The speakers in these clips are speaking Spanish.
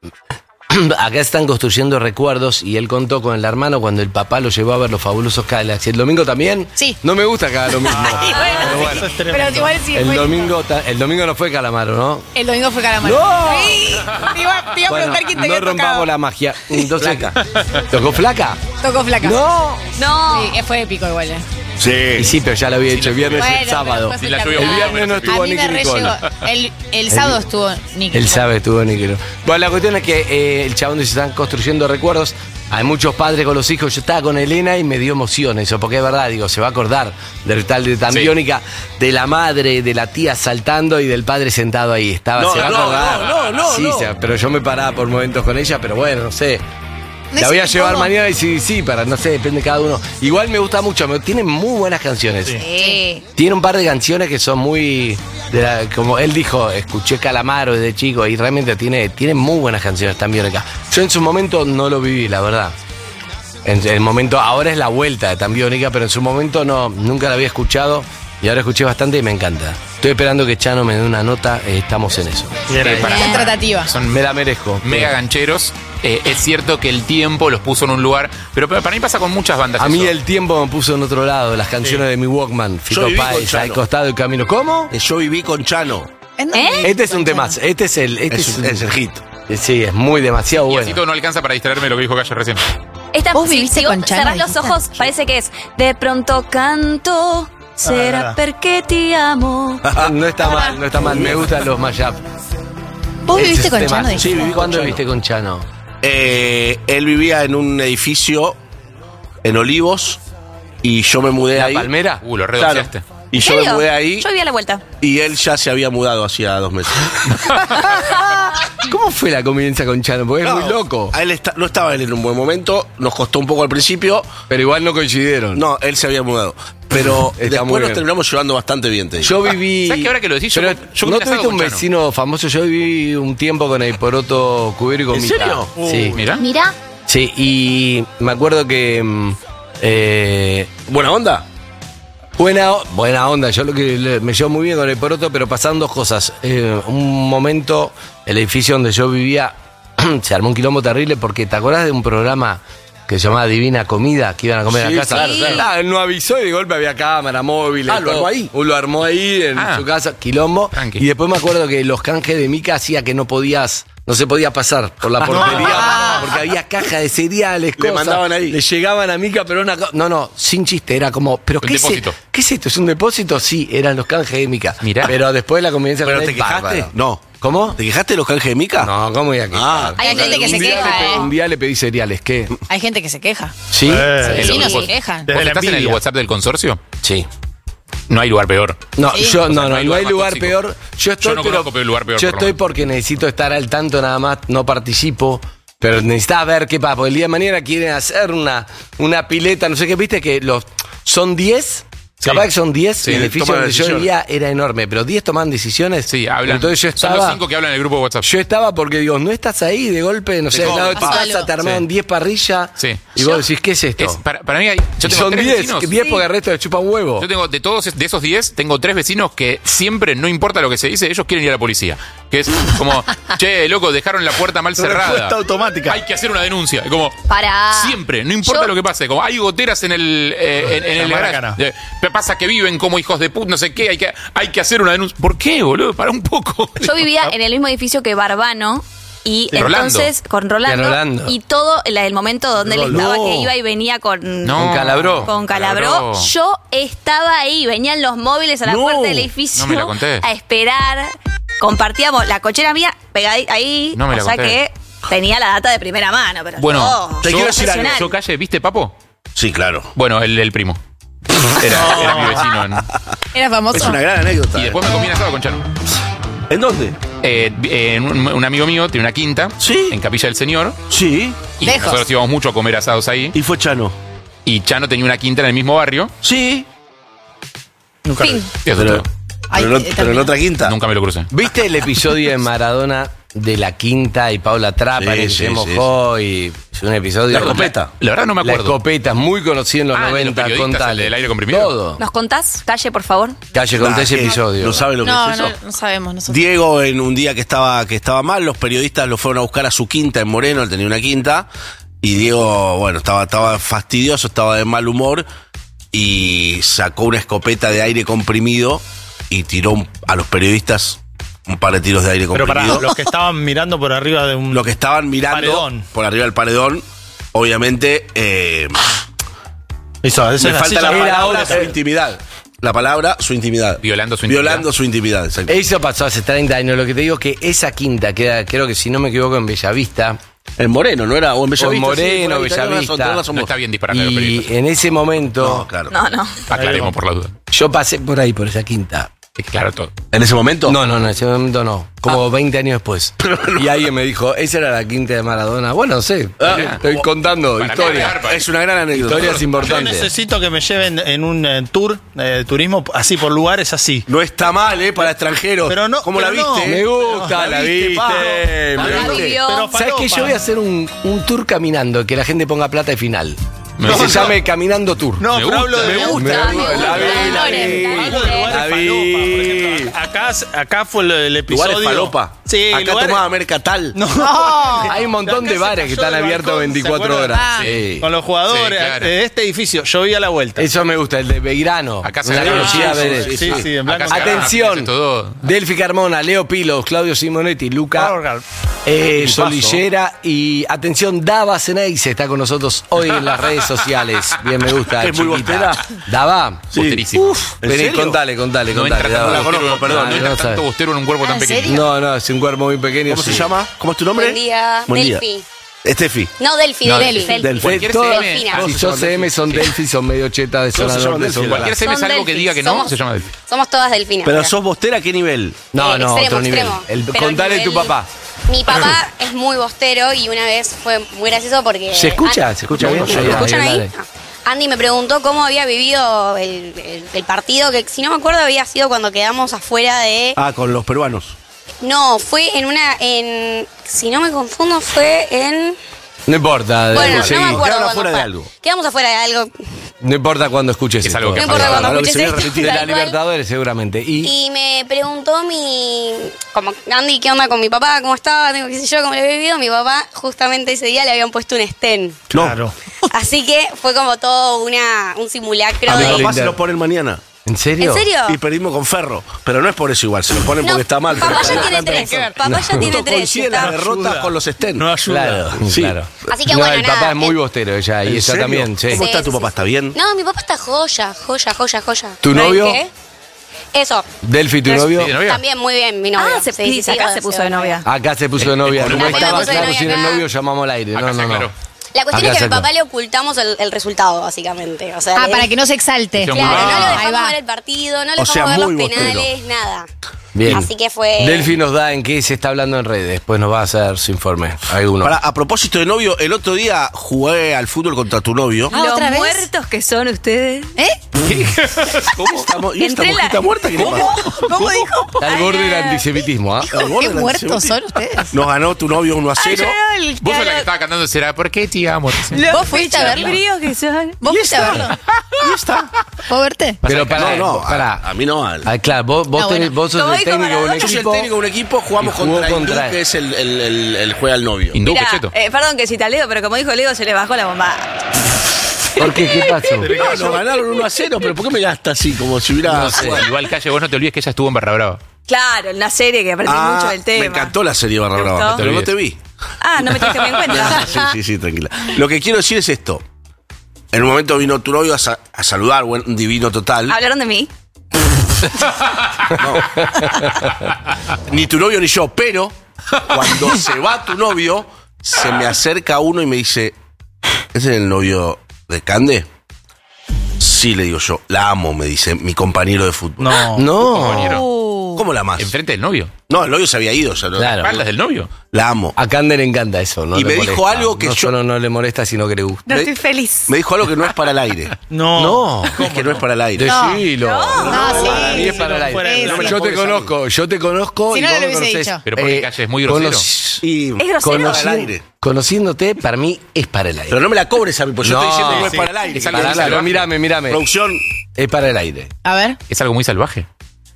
Acá están construyendo recuerdos y él contó con el hermano cuando el papá lo llevó a ver los fabulosos Cadillacs. ¿Y el domingo también? Sí. No me gusta que haga lo mismo. Ay, bueno, sí. Pero igual sí. El domingo no fue Calamaro, ¿no? El domingo fue Calamaro. ¡No! Sí. Te iba a preguntar quién te no había rompamos tocado. la magia. Entonces, ¿tocó Flaca? Tocó Flaca. ¡No! No. Sí, fue épico igual. Sí. Y sí, pero ya lo había hecho el viernes y el Bueno, sábado. pero fue El espectacular. viernes no estuvo A mí me Nicky Nicole. rellegó. El sábado estuvo Nicky. El sábado estuvo Nicky Nicole. Bueno, la cuestión es que el chabón dice, están construyendo recuerdos. Hay muchos padres con los hijos. Yo estaba con Elena y me dio emoción eso, porque es verdad, digo, se va a acordar del tal de Tambiónica, de la madre, de la tía saltando y del padre sentado ahí. Se va a acordar. Sí, pero yo me paraba por momentos con ella, pero bueno, no sé. La voy a llevar mañana y sí, para, no sé, depende de cada uno. Igual me gusta mucho, tiene muy buenas canciones. Sí. Tiene un par de canciones que son muy... como él dijo, escuché Calamaro desde chico y realmente tiene muy buenas canciones también acá. Yo en su momento no lo viví, la verdad. En el momento, ahora es la vuelta de Tambiónica, pero en su momento nunca la había escuchado y ahora escuché bastante y me encanta. Estoy esperando que Chano me dé una nota, estamos en eso. Bien tratativa. Son Me la merezco. mega gancheros. Es cierto que el tiempo los puso en un lugar, pero para mí pasa con muchas bandas. A mí eso. el tiempo me puso en otro lado, las canciones de mi Walkman, Fito viví con Páez, Chano. al costado del camino. ¿Cómo? Yo viví con Chano. Este es un temazo, este es el hit. Sí, es muy demasiado Y bueno. así todo no alcanza para distraerme de lo que dijo Calle recién. ¿Vos viviste con Chano? Cerrás los ojos, parece que es de pronto canto, será porque te amo. No está mal, me gustan los mashup. ¿Vos viviste con Chano? Sí, viví con ¿Cuándo Chano. viviste con Chano? Él vivía en un edificio en Olivos y yo me mudé ¿La ahí. Palmera? Lo redoceaste. Y ¿En yo me serio? mudé ahí Yo vivía a la vuelta. y él ya se había mudado hacía 2 meses. ¿Cómo fue la convivencia con Chano? Porque es muy loco. A él no estaba él en un buen momento, nos costó un poco al principio. Pero igual no coincidieron. No, él se había mudado. Pero Está muy después nos bien. terminamos llevando bastante bien, te digo. Yo viví... ¿Sabes que ahora que lo decís? Yo Pero, yo ¿no me he casado tuviste un con Chano. vecino famoso? Yo viví un tiempo con el Poroto Cubero y con ¿En Mica. serio? Sí. Mirá. Mirá. Sí, y me acuerdo que... ¿Buena onda? Buena onda, yo me llevo muy bien con el Poroto, pero pasaron dos cosas. Un momento, el edificio donde yo vivía se armó un quilombo terrible porque ¿te acordás de un programa que se llamaba Divina Comida, que iban a comer Sí, a casa? claro, claro. Ah, él no avisó y de golpe había cámara, móvil. Ah, ¿lo armó ahí? Lo armó ahí en su casa, quilombo. Tranqui. Y después me acuerdo que los canjes de Mica hacía que no se podía pasar por la portería, porque había caja de cereales, Le cosas. mandaban ahí. Le llegaban a Mica, pero no, sin chiste, era como, ¿pero Un qué es depósito. ¿Qué es esto? ¿Es un depósito? Sí, eran los canjes de Mica. Mirá. Pero después la convivencia ¿Pero con te él, quejaste? bárbaro. No. ¿Cómo? ¿Te quejaste de los canjes de Mica? No, ¿cómo voy a quejar? Ah. Hay gente que se queja, Un día le pedí cereales, ¿qué? Hay gente que se queja. ¿Sí? Vecinos se ¿Vos- quejan. ¿Vos Desde la estás en el envidia. WhatsApp del consorcio? Sí. No hay lugar peor. No, Sí. yo O sea, no hay más lugar tóxico. peor. Yo estoy, Yo no conozco peor lugar peor, Yo por lo estoy menos. porque necesito estar al tanto nada más, no participo. Pero necesitaba ver qué pasa, porque el día de mañana quieren hacer una pileta, no sé qué, viste que son 10. Sí. Capaz que son 10, Sí, el edificio toman donde yo decisiones. vivía era enorme, pero 10 toman decisiones. Sí, hablan. Entonces yo Son los estaba, 5 que hablan en el grupo de WhatsApp. yo estaba porque digo, no estás ahí de golpe, no sé, al lado de tu pasa casa algo. te armaron Sí. 10 parrillas Sí. y vos decís, ¿qué es esto? Para mí yo tengo Son 3 10, vecinos. 10 porque el resto le chupan huevo. Yo tengo, de esos 10, tengo 3 vecinos que siempre, no importa lo que se dice, ellos quieren ir a la policía. Que es como, che, loco, dejaron la puerta mal cerrada. Respuesta automática. Hay que hacer una denuncia. Como, Pará. siempre, no importa Yo- lo que pase. Como hay goteras en el Maracaná. garage. Pasa que viven como hijos de puta, no sé qué, hay que hacer una denuncia. ¿Por qué, boludo? Para un poco. Yo vivía en el mismo edificio que Barbano. Y Sí. entonces, con Rolando, Con Rolando. y todo el momento donde él estaba, No. que iba y venía con No. Con Calabró. con Calabró, Calabró. yo estaba ahí, venían los móviles a la No. puerta del edificio No me la conté. a esperar, compartíamos la cochera mía pegada ahí, No me la o sea conté. que tenía la data de primera mano, pero Bueno, no, te quiero decir algo. profesional. Yo calle, ¿viste, Papo? Sí, claro. Bueno, el primo. Era mi vecino. Era famoso. Es una gran anécdota. Y después me comí un asado con Chano. ¿En dónde? Un amigo mío tiene una quinta Sí. en Capilla del Señor. Sí. Y Lejos. nosotros íbamos mucho a comer asados ahí. Y fue Chano. Y Chano tenía una quinta en el mismo barrio. Sí. Nunca Fin. lo vi. Y eso Pero, todo. Ay, pero en terminó. otra quinta. Nunca me lo crucé. ¿Viste el episodio de Maradona de la quinta y Paula Trapani Sí, se sí, mojó y Es un episodio. La escopeta. La verdad no me La acuerdo. escopeta es muy conocida en los ¿de los 90. periodistas, Contale. el del aire comprimido? Todo. ¿Nos contás? Calle, por favor. Calle, conté ese episodio. ¿No sabe lo que No, es eso? no sabemos nosotros. Diego, en un día que estaba mal, los periodistas lo fueron a buscar a su quinta en Moreno, él tenía una quinta, y Diego, bueno, estaba fastidioso, estaba de mal humor, y sacó una escopeta de aire comprimido y tiró a los periodistas un par de tiros de aire Pero comprimido. para los que estaban mirando por arriba de un... Lo que estaban mirando Paredón. por arriba del paredón, obviamente, Eso, esa me es la falta silla la para palabra, ahora. su intimidad. La palabra, su intimidad. Violando su intimidad. Violando su intimidad, exacto. Eso pasó hace 30 años. Lo que te digo es que esa quinta queda, creo que si no me equivoco, en Bellavista. En Moreno, ¿no era? O en Bellavista. O en Moreno, sí, por ahí, Bellavista. tenés razón No vos. está bien dispararle a los Y periodistas. en ese momento, No, claro. No. Aclaremos por la duda. yo pasé por ahí, por esa quinta. Es claro todo. ¿En ese momento? No, en ese momento no. Como 20 años después. Y alguien me dijo, esa era la quinta de Maradona. Bueno, no sé. Estoy contando Para mí, historia. garpa. Es una gran anécdota. Historias Yo importantes. necesito que me lleven en un tour de turismo así por lugares así. No está mal, para extranjeros. Pero no, ¿Cómo la pero no. viste? Me gusta, la viste. pa. me La viste. vivió. Pero ¿Sabes qué? Yo voy a hacer un tour caminando, que la gente ponga plata y final. Me Que se gusta. llame Caminando Tour. No, Me pero hablo gusta, de... me gusta. Me gusta. La vi. Hablo de lugares La falopa, por vi. ejemplo. Acá fue el episodio... Lugares falopa. Sí, Acá lugares... tomaba Mercatal. No. Hay un montón Acá de se bares que cayó están del abiertos balcón, 24 ¿se acuerdan? horas. Ah. Sí. Con los jugadores Sí, claro. de este edificio. Yo vi a la vuelta. Eso me gusta, el de Beirano. Acá se Una agarran velocidad los de- chicos. Sí, sí, en blanco. Acá se agarran Atención, las todo. Delphi Carmona, Leo Pilos, Claudio Simonetti, Luca Solillera y atención, Dava Ceneice está con nosotros hoy en las redes sociales. Bien, me gusta. ¿Es muy chiquita. bostera? Dava. Bosterísimo. ¿En Vení, serio? contale. No entra Dava. tanto bostero, perdón, no entra no tanto sabe. bostero en un cuerpo tan ¿en pequeño. serio? No, es un cuerpo muy pequeño. ¿Cómo se sí. llama? ¿Cómo es tu nombre? Buen día, Buen día. Delphi. Estefi. No, Delphi, No, Delphi. Delphi. Cualquier Todas- CM, Delfina. Si sos CM son Delphi, son medio chetas de Todos zona se llaman norte. Delphi, Son ¿verdad? Cualquier CM es Son algo que Delphis. diga que no, Somos- se llama Delphi. Somos todas delfinas. ¿Pero acá. sos bostera a qué nivel? No, Extremo, otro nivel. extremo. Pero Contale nivel- tu papá. Mi papá es muy bostero y una vez fue muy gracioso porque... ¿Se escucha? ¿Se escucha bien? ¿Me Ahí, escuchan ahí, ahí? dale. Andy me preguntó cómo había vivido el partido, que si no me acuerdo había sido cuando quedamos afuera de... Ah, con los peruanos. No, fue si no me confundo, fue en... No importa. Bueno, seguí. no me acuerdo Quedaron cuándo afuera de fue. algo. Quedamos afuera de algo. No importa cuando escuches Es esto. algo que No importa Claro, cuando algo que escuches se viene esto. repetido. De la tal cual. Libertadores seguramente. Y Y me preguntó como Andy, ¿qué onda con mi papá? ¿Cómo estaba? Qué sé yo, cómo le había vivido. Mi papá, justamente ese día le habían puesto un stent. No. Claro. Así que fue como todo un simulacro A mi de... papá Lindo. se lo ponen mañana. ¿en serio? ¿En serio? Y perdimos con Ferro. Pero no es por eso igual, se lo ponen No, porque está mal. papá pero- ya tiene tres. Papá ya tiene Justo tres. coinciden las está- derrotas ayuda. con los Sten. No ayuda. Claro, Sí. claro. Así que No, bueno, el papá nada, es muy el- bostero ella y ¿En ella serio? también, sí. ¿Cómo está Sí, tu sí, papá? sí. ¿Está bien? No, mi papá está joya. ¿Tu novio? ¿Qué? Eso. Delphi, ¿tu novio? ¿Tiene novia? También muy bien, mi novio. Ah, acá se puso de novia. Acá se puso de novia. Acá No me estaba puse de claro novia si era el acá. novio, llamamos al aire. Acá No, se no, aclaró. no. La cuestión Acá es que a mi sacó. papá le ocultamos el resultado, básicamente. O sea, Ah, le- para que no se exalte. Sí, Claro, no lo Ahí dejamos va. ver el partido, no le O sea, dejamos ver los muy bostero. penales, nada. Bien. Así que fue... Delphi nos da en qué se está hablando en redes. Después nos va a hacer su informe. Alguno. A propósito de novio, el otro día jugué al fútbol contra tu novio. Ah, ¿otra vez? muertos que son ustedes. ¿Eh? ¿Cómo? ¿Y esta Entré la- mojita muerta qué le pasa? ¿Cómo dijo? Está al borde del antisemitismo, ¿ah? Al borde ¿Qué del muertos antisemitismo. son ustedes? Nos ganó tu novio 1-0. Vos sos la que estaba cantando, será ¿por qué te amo? ¿Vos fuiste a verlo? fríos que son. ¿Vos fuiste a verlo? ¿Puedo verte? Pero para, No, para. a mí no. Claro, vos, Ah, bueno. vos sos Como el dijo técnico de un Maradona. Yo soy el equipo. técnico de un equipo, jugamos Y jugó contra Hindú, contra- que es el juega al novio. Hindú, Mira, Pecheto. perdón que cita a Leo, pero como dijo Leo, se le bajó la bomba. ¿Por qué? ¿Qué pasó? No, nos ganaron 1-0, pero ¿por qué me gasta así? Como si hubiera... No sé. Igual, Calle, vos no te olvides que ella estuvo en Barra Brava. Claro, en una serie que aprendí mucho del tema. Me encantó la serie Barra ¿Te Brava, gustó? pero no te vi. Ah, no me tuviste muy en cuenta. Sí, tranquila. Lo que quiero decir es esto. En un momento vino tu novio a saludar, un divino total. ¿Hablaron de mí? Ni tu novio ni yo, pero cuando se va tu novio, se me acerca uno y me dice, ¿ese es el novio de Cande? Sí, le digo yo, la amo, me dice mi compañero de fútbol. No. No. Compañero. ¿Cómo la amás? Enfrente del novio. No, el novio se había ido. Ya, ¿no? Claro. Espaldas del novio. La amo. A Cande le encanta eso, ¿no? Y le me dijo molesta. algo que no yo- solo no le molesta, sino que le gusta. No estoy feliz. Me dijo algo que no es para el aire. No. Es que no es para el aire. Decilo. No, sí. Para mí es para el Sí, aire. no me la Yo te pongas a mí. conozco, Si y no, vos no me lo hubiese conocés. dicho. Pero porque Calle es muy grosero. Y ¿Es grosero? Para el aire. Conociéndote, para mí es para el aire. Pero no me la cobres a mí, pues yo No, estoy diciendo que no es sí. para el aire. Es algo Pará, muy pero salvaje. mírame. Producción. Es para el aire. A ver. Es algo muy salvaje.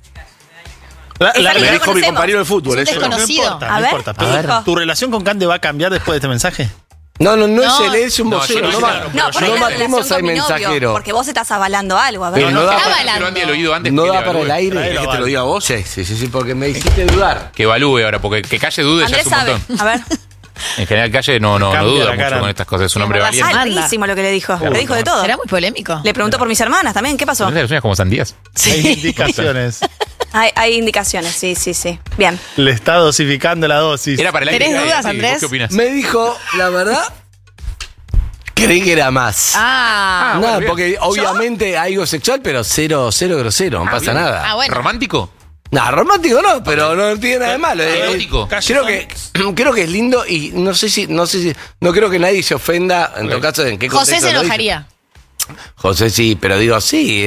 La- Es la- algo Me que dijo mi conocemos. compañero de fútbol. Es un Eso no. no desconocido. importa, A no ver, importa. ¿qué Pero dijo? ¿tu relación con Cande va a cambiar después de este mensaje? No es No. él, es un No, vocero. yo no No, sé, ma- no, No, pero por yo ahí no la relación matemos con al mi novio, mensajero. porque vos estás avalando algo, a ver. Pero no da Está para- avalando. Pero Andy lo oído antes ¿No que da le para el evalúe. aire? Traelo, ¿Querés que te lo vale. diga vos? Sí, porque me hiciste dudar. Que evalúe ahora, porque que Calle dude ya Andrés es un sabe. montón. A ver. En general Calle no Cambia duda la mucho cara. con estas cosas, es un hombre valiente. Manda. Larguísimo lo que le dijo. Le dijo de todo. Será muy polémico. Le preguntó por mis hermanas también. ¿Qué pasó? ¿No te sueñas como sandías? Hay indicaciones. Hay indicaciones, sí. Bien. Le está dosificando la dosis. Era para el aire. ¿Tenés Ay, dudas, Andy, Andrés? ¿Vos qué opinas? Me dijo, la verdad, creí que era más. Ah. Nada, bueno, bien. porque obviamente algo sexual, pero cero grosero, no pasa nada. Ah, bueno. ¿Romántico? No, romántico no, pero no tiene nada de malo. Erótico. Creo que es lindo y no sé si, no creo que nadie se ofenda, en todo caso, en qué José contexto se lo dice. enojaría. José sí, pero digo, sí,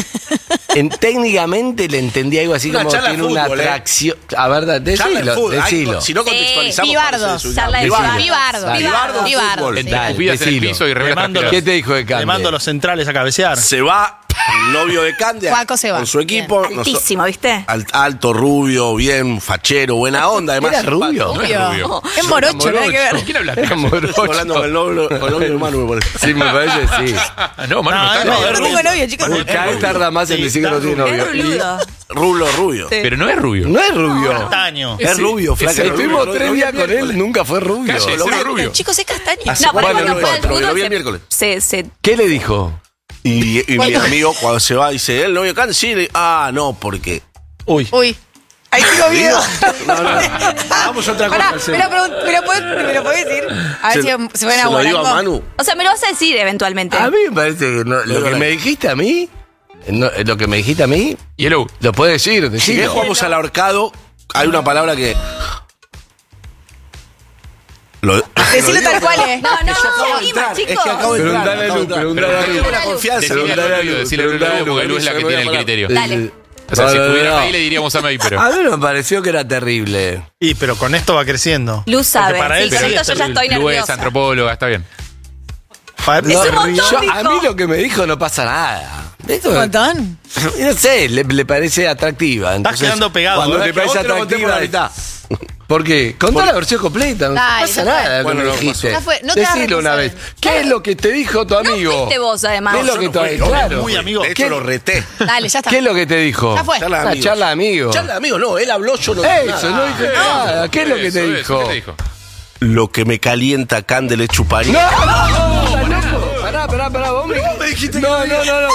técnicamente le entendí algo así Una como charla de tiene una fútbol, atracción. A ver, Charla de fútbol. decilo. Ay, si no contextualizamos. Pibardo. parece de su- Charla de Pibardo. Pibardo. Pibardo, Pibardo. fútbol. Sí. Dale, Escupidas en el decilo. piso y Le revelas mando transpirar. ¿Qué te dijo de Cande? Le mando a los centrales a cabecear. Se va el novio de Cande Juaco se va. con su equipo. Altísimo, ¿viste? Alto, rubio, bien fachero, buena onda. Además, ¿Era rubio? No es rubio. Es morocho, nada que ver. ¿Con quién hablaste? Era morocho. Estoy hablando con el novio de Manu, me parece. Sí, me parece, sí. No, Manu, No, no está. no, Yo es no tengo novio, chicos. Cada vez tarda más en Sí, decir que no tiene está novio. Es ruludo. Rubio. Pero no es rubio. No es rubio. Castaño. Es Sí, rubio, es flaca. el Estuvimos Lo 3 vi días el con él, miércoles. nunca fue rubio. Calle, Lo- cero rubio. Chicos, es castaño. Así No, por ahí bueno, cuando fue al porque lo fútbol vi el miércoles. se ¿Qué le dijo? Y mi amigo, cuando se va, dice, ¿el novio Cande? Sí. No, porque... Uy. Uy. Ahí tengo miedo. Vamos a otra Pará, cosa. ¿me lo podés decir? A ver si se ven a lo digo a Guarango. Manu. O sea, me lo vas a decir eventualmente. A mí me parece que no, lo que me dijiste a mí, lo que me dijiste a mí, Yellow. lo puedes decir, Si querés decirlo. jugamos al ahorcado, hay una palabra que... Decilo tal cual, No, es. seguimos, chicos. Es que acabo de entrar. Preguntale a Lu, preguntale a Lu. Tengo la confianza. Decile a Lu, decile a Lu, porque Lu es la que tiene el criterio. Dale. O sea, si No, estuviera no. ahí le diríamos a May, pero... A mí me pareció que era terrible. Y pero con esto va creciendo. Luz sabe. Porque para Sí, él con sí esto es yo ya estoy Lu es nerviosa. antropóloga, está bien. Para- No, un montón, yo- dijo. a mí lo que me dijo no pasa nada. Esto- Un montón. No sé, le parece atractiva. Entonces, quedando pegado, Cuando ¿verdad? te Que parece vos te lo conté por atractiva. la mitad. ¿Por qué? Contá la versión completa. No Dale, pasa ya nada. fue. lo que Bueno, me no dijiste. Ya fue, no te hagas Decilo una vez. responsable. ¿Qué es lo que te dijo tu amigo? fuiste vos, además. ¿Qué es lo Yo que no te fui, yo claro. muy amigo. De hecho, ¿Qué? lo reté. Dale, ya está. ¿Qué es lo que te dijo? Ya fue. Charla de Una amigos. charla de amigos. Charla de amigos, no, él habló, yo no Eso, no dije nada. ¿Qué es lo que te Eso, dijo? ¿qué te dijo? Lo que me calienta Cande le chuparía. Pará, vos me dijiste. No, vos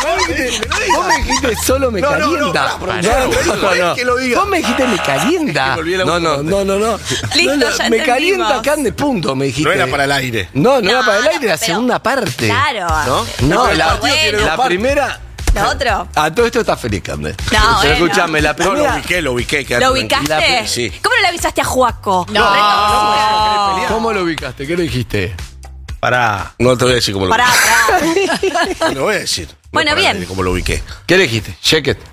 me dijiste solo me calienta. no, que lo diga. Vos me dijiste me calienta. que volví a la No. Listo, ya Me entendimos. calienta Cande, punto, me dijiste. No era para el aire. No era para el aire, la pero- segunda parte. Claro. ¿No? No, Pero la, bueno. la primera. Lo otro. A todo esto está feliz, Cande. No, Pero bueno. escuchame, la No, primera. lo ubiqué. quédate ¿Lo tranquilo. ubicaste? Sí. ¿Cómo no le avisaste a Juaco? No. ¿Cómo lo ubicaste? ¿Qué le dijiste? Pará. No te voy a decir cómo lo Pará, ubiqué. pará. No lo voy a decir. Bueno, para bien. nadie Cómo lo ubiqué. ¿Qué le dijiste? Check it.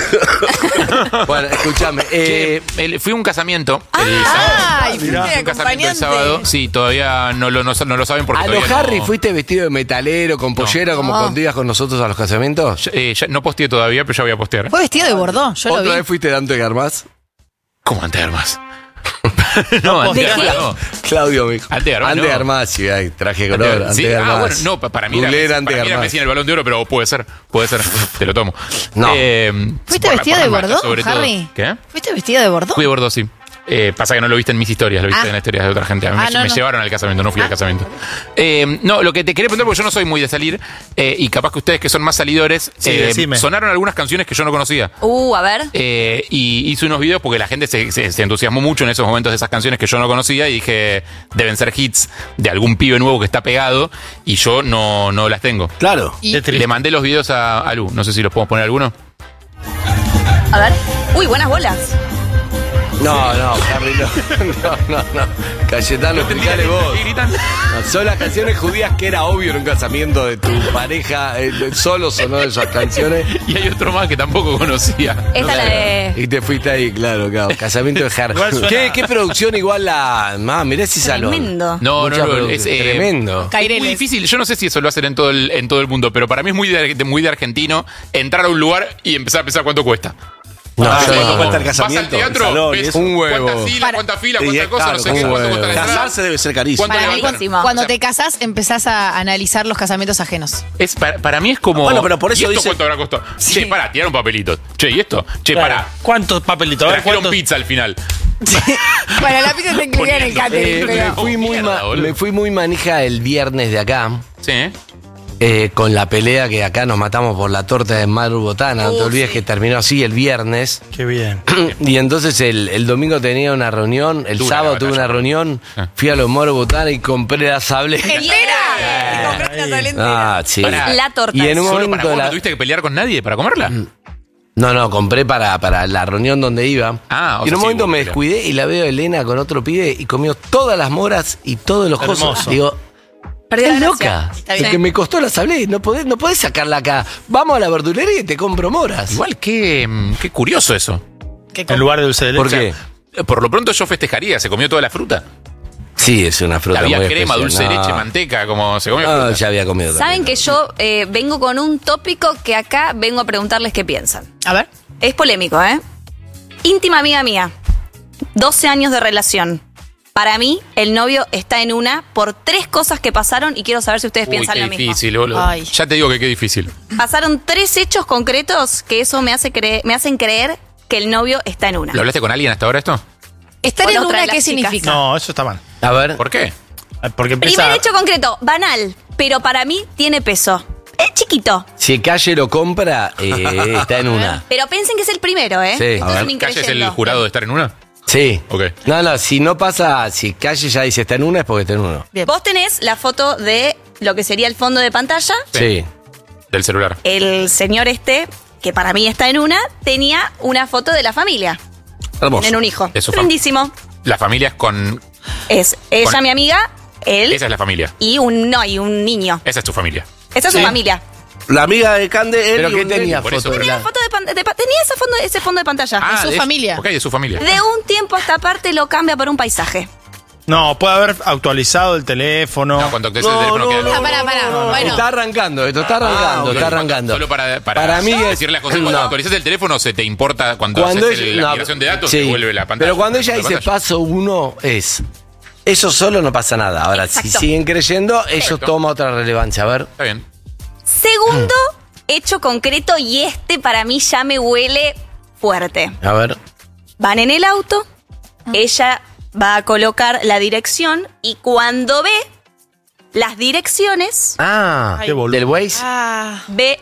Bueno, escúchame. Fui a un casamiento el sábado. Ay, Mirá. fuiste Un casamiento el acompañante. sábado. Sí, todavía no lo saben porque ¿A todavía los Harry no, fuiste vestido de metalero, con pollera, como No. cuando ibas con nosotros a los casamientos? Ya no posteé todavía, pero ya voy a postear. Fue vestido de bordó, yo lo ¿Otra vi. vez fuiste Dante Garmaz? ¿Cómo antes de armas? No, antes de ¿De armas qué? no. Claudio me dijo. Ante Garmaz, Ante no. Garmaz, sí, hay traje Antes de- color. sí, Ante Garmaz. bueno, no, para mí Googleé era Ante Messi en Garmaz. el Balón de Oro, pero puede ser, te lo tomo. No. ¿Fuiste por vestido por de marca, bordó, sobre todo. Harry? ¿Qué? ¿Fuiste vestido de bordó? Fui de Bordeaux, sí. Pasa que no lo viste en mis historias, lo viste Ah. en las historias de otra gente. A mí me no. llevaron al casamiento, no fui al casamiento. No, lo que te quería preguntar, porque yo no soy muy de salir, y capaz que ustedes que son más salidores, Sí, decime. sonaron algunas canciones que yo no conocía. A ver. Y hice unos videos porque la gente se entusiasmó mucho en esos momentos de esas canciones que yo no conocía y dije, deben ser hits de algún pibe nuevo que está pegado y yo no las tengo. Claro. Y- Qué triste. Le mandé los videos a Lu, no sé si los podemos poner alguno. A ver. Uy, buenas bolas. No, Harry, no. Cayetano, explicale vos. No, son las canciones judías que era obvio en un casamiento de tu pareja. Solo sonó esas canciones. Y hay otro más que tampoco conocía. Esta es la de... Y te fuiste ahí, claro. Casamiento de Harry. ¿Qué producción igual la... mirá si salón. Tremendo. No, Es Es tremendo. muy difícil. Yo no sé si eso lo hacen en todo el mundo, pero para mí es muy de argentino entrar a un lugar y empezar a pensar cuánto cuesta. No, ¿cuánto cuesta el Vas al casamiento? teatro, el salón, y ves eso. un huevo. cuántas filas, Y cuántas es cosas, no caro, sé qué, un cuánto huevo. cuesta la entrada. Casarse debe ser carísimo. ¿Cuánto levantan? Carísimo. Cuando O sea, te casás, empezás a analizar los casamientos ajenos. para mí es como... Bueno, pero por eso ¿y esto dice- cuánto habrá costado? Che, pará, tiraron papelitos. Che, ¿y esto? Che, Claro. pará. ¿Cuántos papelitos? A ver, Trajeron ¿cuántos? pizza al final. Bueno, la pizza te incluía en el catering, pero... Me fui muy manija el viernes de acá. Sí, ¿eh? Con la pelea que acá nos matamos por la torta de Maru Botana. No te olvides que terminó así el viernes. Qué bien. Y entonces el domingo tenía una reunión, el Tuve sábado una tuve una batalla. reunión, Ah. fui a los Maru Botana y compré la sablera. ¡Entera! Y compraste una tablera entera. Ah, sí. Pará. La torta. Y en un ¿Solo para momento vos no la- tuviste que pelear con nadie para comerla? No, compré para la reunión donde iba. Ah, o y en sea, un sí, momento hubo me pelea. descuidé y la veo a Elena con otro pibe y comió todas las moras y todos los Hermoso. cosos. Digo, Perdió estás la loca. gracia. Está bien. Que me costó la sablé. No podés sacarla acá. Vamos a la verdulería y te compro moras. Igual, qué curioso eso. En lugar de dulce de leche. ¿Por qué? Por lo pronto yo festejaría, se comió toda la fruta. Sí, es una fruta Había muy crema, especial. dulce de No. leche, manteca, como se comió No, fruta. ya había comido. Saben también. que yo vengo con un tópico que acá vengo a preguntarles qué piensan. A ver. Es polémico, ¿eh? Íntima amiga mía. 12 años de relación. Para mí, el novio está en una por 3 cosas que pasaron y quiero saber si ustedes Uy, piensan qué lo mismo. difícil, boludo. Ay. Ya te digo que qué difícil. Pasaron 3 hechos concretos que eso me hacen creer que el novio está en una. ¿Lo hablaste con alguien hasta ahora esto? Estar Con en otra una, de las ¿qué chicas. significa? No, eso está mal. A ver. ¿Por qué? Porque empieza... Primer hecho concreto, banal, pero para mí tiene peso. Es chiquito, Si Calle lo compra, está en una. pero piensen que es el primero, ¿eh? Sí. Esto A es ver. un ¿Calle es el increyendo. jurado de estar en una? Sí. Ok. No, si no pasa, si Calle ya dice está en una, es porque está en uno. Bien. Vos tenés la foto de lo que sería el fondo de pantalla. Sí. Del celular. El señor que para mí está en una, tenía una foto de la familia. Hermoso. Tienen un hijo. Es su Lindísimo. La familia es con... Es ella, Con- mi amiga, él Esa es la familia. y un niño. Esa es tu familia. Esa es su familia. La amiga de Cande, él ¿Pero y qué un tenía nene. por foto eso. de Tenía la... la foto tenía ese fondo de pantalla. su de familia. Ok, de su familia. De un tiempo a esta parte lo cambia por un paisaje. No, puede haber actualizado el teléfono. No, cuando actualices el teléfono queda... Ah, pará. Bueno, Está arrancando, esto está arrancando, ok. está arrancando. Solo Para mí es- decirle las cosas. Cuando no. actualizas el teléfono, se te importa cuando Cuando haces ella, la no, migración de datos, sí. te vuelve la pantalla. Pero cuando ella la dice pantalla. paso 1 es... Eso solo no pasa nada. Ahora, Exacto. si siguen creyendo, eso Correcto. toma otra relevancia. A ver. Está bien. Segundo hecho concreto, y para mí ya me huele fuerte. A ver. Van en el auto, ella va a colocar la dirección y cuando ve las direcciones, Ah, Qué boludo. del Waze. ve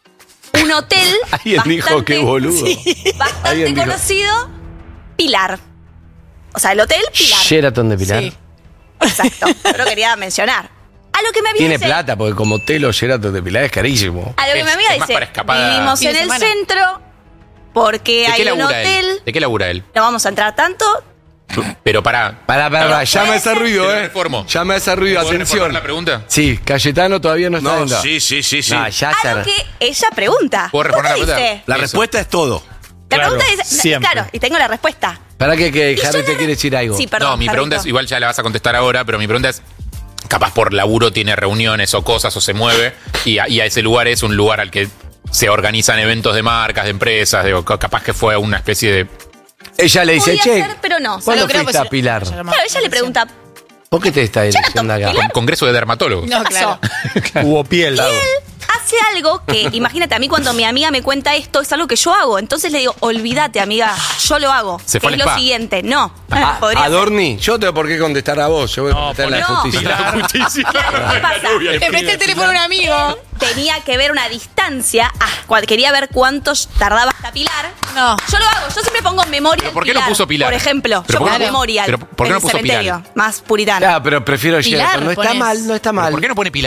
un hotel Alguien dijo qué boludo. bastante Alguien dijo- conocido, Pilar. O sea, el hotel Pilar. Sheraton de Pilar. Sí. Exacto, yo lo quería mencionar. A lo que mi amiga Tiene dice, plata, porque como hotel o Sheraton de Pilar es carísimo. a lo que Es- mi amiga es más dice, para escapada. vivimos Fin en de el semana. centro porque ¿De hay qué un labura hotel, él? ¿De qué labura él? no vamos a entrar tanto. Pero para... Pará, llama ese Te ruido, lo reformo. Llama ese ruido, ¿Puedo atención. reformar la pregunta? Sí, Cayetano todavía no está No, dentro. sí. No, ya A lo se... que ella pregunta. ¿Puedo responder la ¿Cómo pregunta? dice? La Eso. respuesta es todo. La Claro, pregunta dice, siempre. claro, y tengo la respuesta. Para que Y yo Harry le- te quiere decir algo. Sí, perdón. No, mi pregunta es, Carlito. igual ya la vas a contestar ahora, pero mi pregunta es, capaz por laburo tiene reuniones o cosas o se mueve, y a ese lugar es un lugar al que se organizan eventos de marcas, de empresas, capaz que fue una especie de... Ella le dice, Podía che, ser, pero no. ¿cuándo Solo creo fuiste que a Pilar? Claro, ella le pregunta, ¿Por qué te está diciendo acá? Pilar? Congreso de dermatólogos. No, ¿qué pasó? claro. Hubo piel. Hace algo que, imagínate, a mí cuando mi amiga me cuenta esto, es algo que yo hago. Entonces le digo, olvídate, amiga, yo lo hago. Se que fue es al lo spa. siguiente. No, A, podría a ser. Dorni, yo no tengo por qué contestar a vos, yo voy a contestar en la no. justicia. La justicia. ¿Qué pasa? Le presté el teléfono a un amigo. Tenía que ver una distancia. Quería ver cuánto tardaba hasta Pilar. No. Yo lo hago. Yo siempre pongo memoria. ¿Pero por qué no puso Pilar? Por ejemplo, ¿Pero yo por pongo qué no? memoria. ¿Pero por qué en no el puso cementerio, Pilar? más puritano. Claro, pero prefiero Pilar Sheraton. No está pones. mal, no está mal. ¿Por qué no pone Pilar?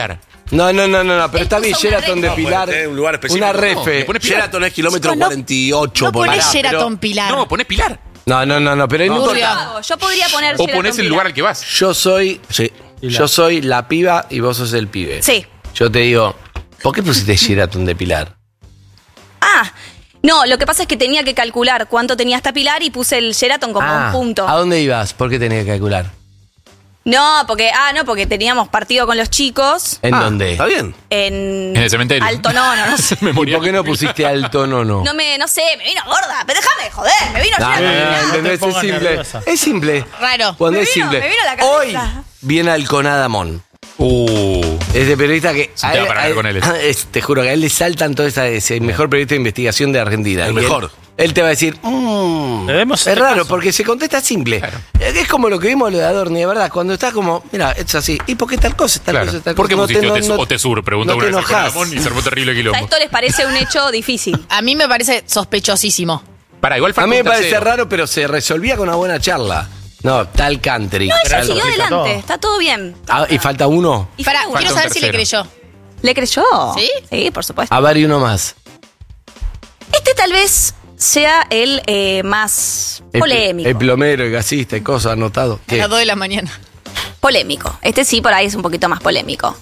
No, pero Él está bien, puso una Sheraton de refe. Pilar. Tenés un lugar específico. Una refe. le pones Pilar. Sheraton es kilómetro Chicos, no- 48 No por ponés ahí. Sheraton Pilar. No, ponés Pilar. No, pero no Turbio. importa. Yo podría poner O Sheraton ponés el Pilar. lugar al que vas. Yo soy la piba y vos sos el pibe. Sí. Yo te digo, ¿por qué pusiste Sheraton de Pilar? Ah, no, lo que pasa es que tenía que calcular cuánto tenía hasta Pilar y puse el Sheraton como un punto. ¿A dónde ibas? ¿Por qué tenías que calcular? No, porque teníamos partido con los chicos ¿En dónde? Está bien. en En el cementerio. Alto Nono, no sé. ¿Y por qué no pusiste alto no? No sé, me vino gorda, pero déjame joder, me vino No, Sheraton Pilar. ¿entendés? te pongas Es simple. nerviosa. Es simple. Raro. Cuando Me es vino- simple. me vino la cabeza. Hoy viene Alconada Mon. Es Ese periodista que. Se te va a parar con él. Te juro que a él le saltan todo ese mejor periodista de investigación de Argentina. El Y él- mejor. Él te va a decir, Debemos es hacer raro, caso. porque se contesta simple. Es como lo que vimos lo de Adorni, de verdad. Cuando está como, mira, es así. ¿Y por qué tal cosa? Tal Claro. cosa, tal ¿Por qué cosa? pusiste Otesur? Preguntó no te una vez enojás. Ramón y se armó terrible O sea, quilombo. esto les parece un hecho difícil. A mí me parece sospechosísimo. Pará, igual A falta mí me un parece tercero. raro, pero se resolvía con una buena charla. No, tal country. No, ella Pero siguió eso explica adelante, todo. está todo bien. Ah, y falta uno. Y Pará, falta quiero uno. saber si le tercero. creyó. ¿Le creyó? ¿Sí? Sí, por supuesto. A ver, y uno más. Este tal vez sea el más polémico. El plomero, el gasista y cosas anotado. A las 2 de la mañana. Polémico. Este sí, por ahí es un poquito más polémico.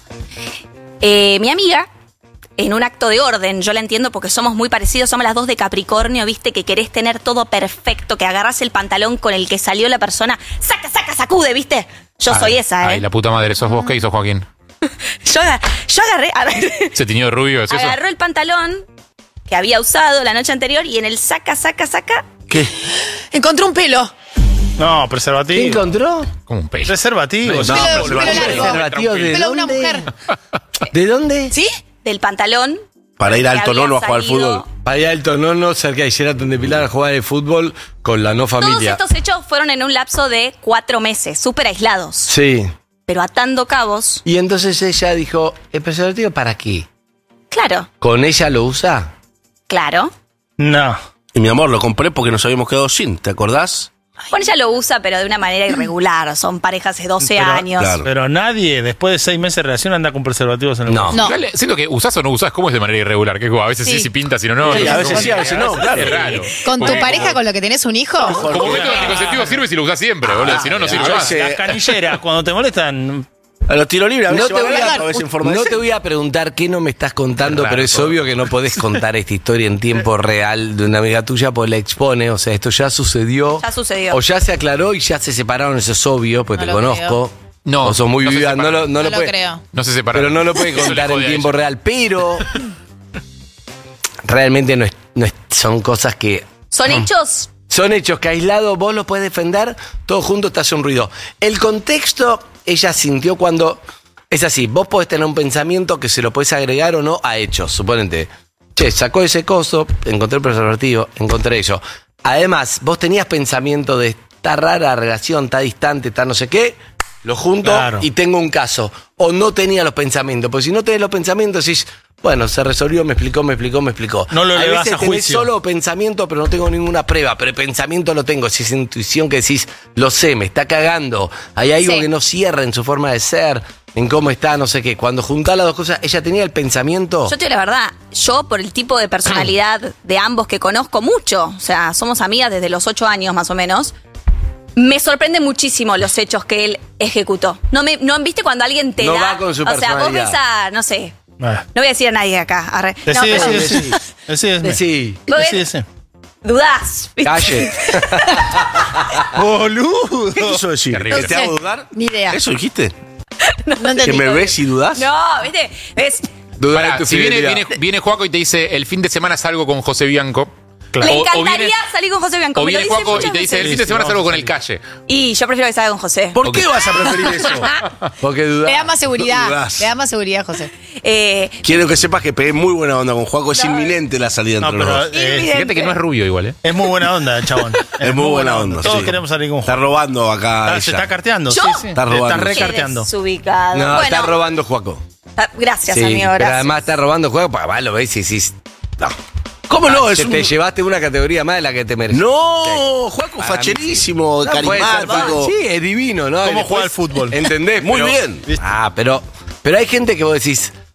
Mi amiga, en un acto de orden, yo la entiendo porque somos muy parecidos, somos las dos de Capricornio, viste, que querés tener todo perfecto, que agarrás el pantalón con el que salió la persona, saca, sacude, viste. Yo soy esa, Ay, ¿eh? la puta madre, ¿sos vos? ¿Qué hizo Joaquín? Yo agarré, ¿Se tiñó de rubio? ¿Es eso? agarró el pantalón que había usado la noche anterior y en el saca, ¿Qué? Encontré un pelo. No, ¿Qué preservativo. Como encontró? un pelo. Preservativo. No, sí. Pelo preservativo. largo. ¿Preservativo de Pelo de una dónde? mujer. ¿De dónde? ¿Sí? del pantalón. Para ir a que Alto había Nono a jugar al salido. fútbol. Para ir a Alto Nono, cerca de Sheraton de Pilar, a jugar de fútbol con la no Todos familia. estos hechos fueron en un lapso de 4 meses, súper aislados, Sí. pero atando cabos. Y entonces ella dijo, ¿el preservativo para qué? Claro, ¿Con ella lo usa? claro. No. Y mi amor, lo compré porque nos habíamos quedado sin, ¿te acordás? Bueno, ella lo usa, pero de una manera irregular. Son parejas de 12 Pero- años. claro. Pero nadie, después de 6 meses de relación, anda con preservativos en el No. bolso. No. Igual, siento que usás o no usás, ¿cómo es de manera irregular? Que a veces sí, Sí. si pintas, si no. Sí, no a veces sí, a veces no, claro. Es raro. ¿Con tu Como- pareja con lo que tenés un hijo? Como método anticonceptivo sirve si lo usás siempre, boludo. Si no, no sirve a más. veces- Las canilleras, cuando te molestan, A los tiros libres, a veces No te, van voy a a, a veces en forma de no te sexo. voy a preguntar qué no me estás contando, Raro, pero es todo. obvio que no podés contar esta historia en tiempo real de una amiga tuya, pues la expone. O sea, esto ya sucedió. Ya sucedió. O ya se aclaró y ya se separaron, eso es obvio, porque No te lo conozco. No, O sos muy no se viva, no separaron. lo, no No lo lo puede, creo. No se separaron. pero no lo puede Eso le contar en jode a tiempo ella. real. Pero realmente son cosas que Son hechos. son hechos que aislado vos los puedes defender, todo junto te hace un ruido. El contexto, ella sintió cuando... Es así, vos podés tener un pensamiento que se lo podés agregar o no a hechos. Suponete, che, sacó ese coso, encontré el preservativo, encontré eso. Además, vos tenías pensamiento de está rara la relación, está distante, está no sé qué, lo junto Claro. y tengo un caso. O no tenía los pensamientos, porque si no tenés los pensamientos decís, bueno, se resolvió, me explicó. No lo Hay elevás veces a tenés juicio. solo pensamiento, pero no tengo ninguna prueba, pero el pensamiento lo tengo. Si es intuición que decís, lo sé, me está cagando. Hay algo Sí. que no cierra en su forma de ser, en cómo está, no sé qué. Cuando juntás las dos cosas, ella tenía el pensamiento. Yo te digo la verdad, yo por el tipo de personalidad de ambos que conozco mucho, o sea, somos amigas desde los 8 años más o menos, me sorprende muchísimo los hechos que él ejecutó. No viste cuando alguien te No da, va con su o sea, vos personalidad. ves a, no sé, Ah. no voy a decir a nadie acá, arre. No, Decí, pero decí. Decí, vos ves- Decí. dudás, ¿viste? calle. Boludo. ¿Qué quiso decir? Terrible. ¿Te hago dudar? Ni idea. ¿Eso dijiste? No entendí. ¿Que me ves y dudás? No, ¿viste? ¿Ves? Dudar Pará, de tu si viene, fidelidad. viene Juaco y te dice, el fin de semana salgo con José Bianco. Claro. Me O- o encantaría viene- salir con José Bianco. O me lo viene dice Juaco y muchas te dice, el veces. fin de Sí, semana vamos salgo a con el salir. calle. Y yo prefiero que salga con José. ¿Por qué vas a preferir eso? Porque Le da dudás. más seguridad. Dudás. Le da más seguridad, José. Quiero que sepas que pegué muy buena onda con Juaco. Es inminente la salida No, entre los pero dos. Fíjate que no es rubio igual, ¿eh? es muy buena onda el chabón. Es muy buena onda. Todos sí. queremos salir con Está Juan. robando acá. Se ella. está carteando. ¿Yo? Sí, sí. Está robando. Está recarteando. Desubicado. No, bueno, está robando Juaco. gracias, Sí, amigo, pero gracias. además está robando juego, pues va, lo ves y decís, no. ¿Cómo no? Es Te, un... te llevaste una categoría más de la que te mereces. No, Juaco Para mí facherísimo, No, puede ser, carismático. sí, es divino, ¿no? ¿Cómo Y juega al fútbol? ¿Entendés? Muy Pero- bien. Ah, pero hay gente que vos decís,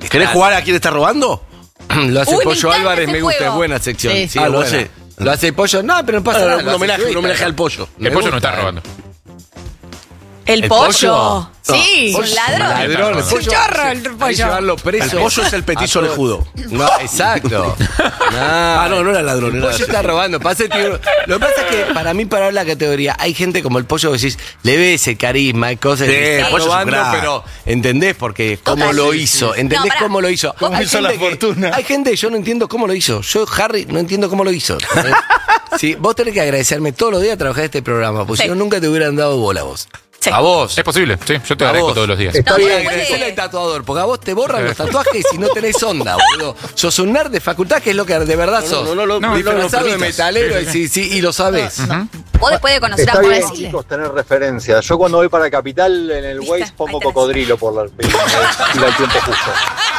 ¿Querés jugar a quién está robando? Lo hace Uy, me Pollo encanta Álvarez, ese me gusta, juego. es buena sección. Sí. Sí, Ah, es lo buena. hace. Lo hace Pollo, no, pero no pasa nada. Un homenaje al pollo. El pollo no está robando. El ¿El pollo. pollo? Sí. ¿Un ladrón? Ladrón, el Es un pollo. chorro el Hay que pollo. llevarlo preso. El pollo es el petizo A todo- orejudo. No, exacto. No era ladrón. El Era pollo está robando. Lo que pasa es que para mí, para la categoría, hay gente como el pollo que decís, le ves el carisma, hay cosas Sí, que el está pollo es un robando, crack. pero ¿entendés? Porque cómo Total. lo Sí, hizo. sí. ¿Entendés No, pará. cómo lo hizo? ¿Cómo Hay hizo la gente que- fortuna? Hay gente que yo no entiendo cómo lo hizo. Yo, Harry, no entiendo cómo lo hizo. Sí, vos tenés que agradecerme todos los días a trabajar este programa, porque Sí. si no, nunca te hubieran dado bola a vos. Sí. A vos. Es posible, sí. Yo te A agradezco vos. todos los días. No, Voy a puede- agradecerle al tatuador, porque a vos te borran los tatuajes y no tenés onda, boludo. Sos un nerd de facultad, que es lo que de verdad sos. Disfrazado de metalero, sí, y lo sabés. Vos después de conocer a Está bien, Paul, chicos, tener referencias. Yo cuando voy para Capital en el ¿Viste? Waze Ahí pongo tenés. cocodrilo por la y el tiempo justo.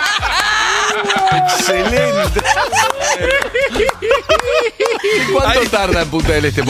Excelente. ¿Cuánto tarda en Punta del Este?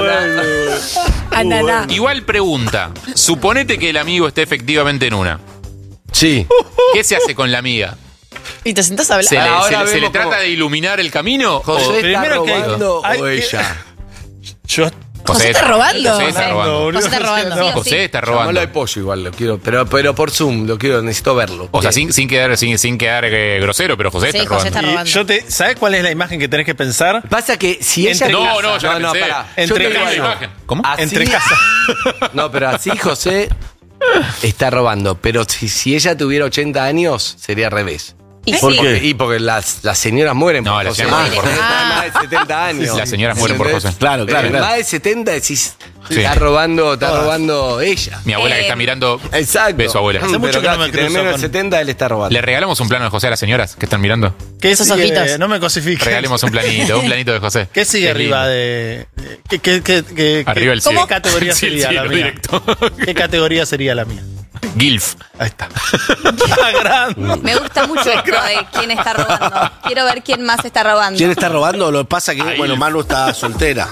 Ananá. Igual pregunta. Suponete que el amigo esté efectivamente en una. Sí. ¿Qué se hace con la amiga? Y te sentás a hablar. ¿Se le, Ahora se le vemos trata cómo- de iluminar el camino? José o- está primero que- robando Ay, o que- ella. Yo. José está robando. José está robando. José está robando. Sí o José está Llamalo robando. de pollo igual, lo quiero, pero por Zoom, lo quiero, necesito verlo. O sea, sin quedar grosero, pero José Sí, está José robando. está robando. Y yo te, ¿sabes cuál es la imagen que tenés que pensar? Pasa que si ella... Entre- No, ya la pensé. pará. Entre Yo te digo casa- algo. imagen. ¿Cómo? Así- Entre casa. No, pero así José está robando. Pero si ella tuviera 80 años, sería al revés. Y ¿Por sí. qué? Y porque las señoras mueren No, por las José. señoras mueren por Porque José. está más de 70 años. Las señoras mueren por ¿Entendés? José. Claro, Pero claro. más de 70 decís, Sí. está robando ella. Mi abuela que está mirando. Exacto. Beso, abuela. Hace mucho Pero que no me si tenés cruzo menos de con- 70, él está robando. ¿Le regalamos un plano de José a las señoras que están mirando? ¿Qué Esos sigue? ojitos. No me cosifiques. Regalemos un planito de José. ¿Qué sigue Qué arriba lindo. de.? ¿Qué Arriba el ¿Qué cielo. categoría Sí, el sería la cielo mía? directo. ¿Qué categoría sería la mía? Gilf. Ahí está. Grande. Me gusta mucho esto de quién está robando. Quiero ver quién más está robando. ¿Quién está robando? Lo que pasa que, Ahí. bueno, Manu está soltera.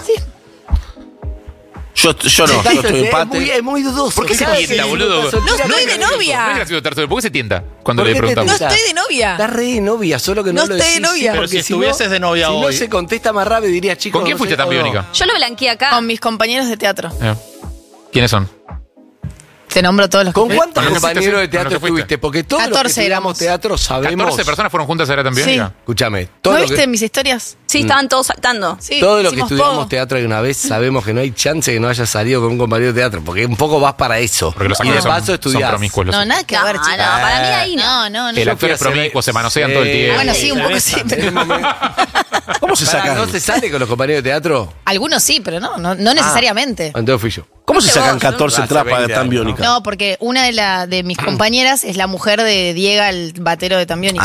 Yo no, yo estoy empate. Es muy dudoso. ¿Por qué se Cada tienta, vez que boludo? está soltera, No estoy de novia. No es gracioso estar solo. ¿Por qué se tienta cuando ¿Por le qué te preguntamos? No tentás? estoy de novia. Estás re de novia, solo que no, No lo estoy de decís. novia. Pero Porque si estuvieses de novia si hoy. no se contesta más rápido, diría, chicos. ¿Con quién no fuiste sé, tan o no. biónica? Yo lo blanqueé acá. Con mis compañeros de teatro. ¿Quiénes son? Te nombro todos los ¿Con que cuántos ¿Con los que compañeros fuiste? de teatro ¿Con los que fuiste? estuviste? Porque todos los que 14 estudiamos éramos. teatro sabemos... 14 personas fueron juntas a Era tan biónica. Escúchame, todo ¿No lo viste que, mis historias? Sí, estaban todos saltando. Sí, todo lo que hicimos estudiamos todo. teatro alguna vez sabemos que no hay chance que no hayas salido con un compañero de teatro, porque un poco vas para eso. Porque los y de actores paso son estudiás. promiscuos. No, nada que No, ver, no, chicos. para mí ahí no. No, no, no. El actor fui a es promiscuo, se manosean todo el tiempo. Bueno, sí, un poco sí, pero ¿Cómo se Pará, sacan? ¿no se sale con los compañeros de teatro? algunos sí, pero no necesariamente. Entonces fui yo. ¿Cómo se Fuiste sacan vos, ¿no? 14 Hace trapas 20 tan años, biónicas? No, porque una de mis compañeras es la mujer de Diego, el batero de Tambiónica.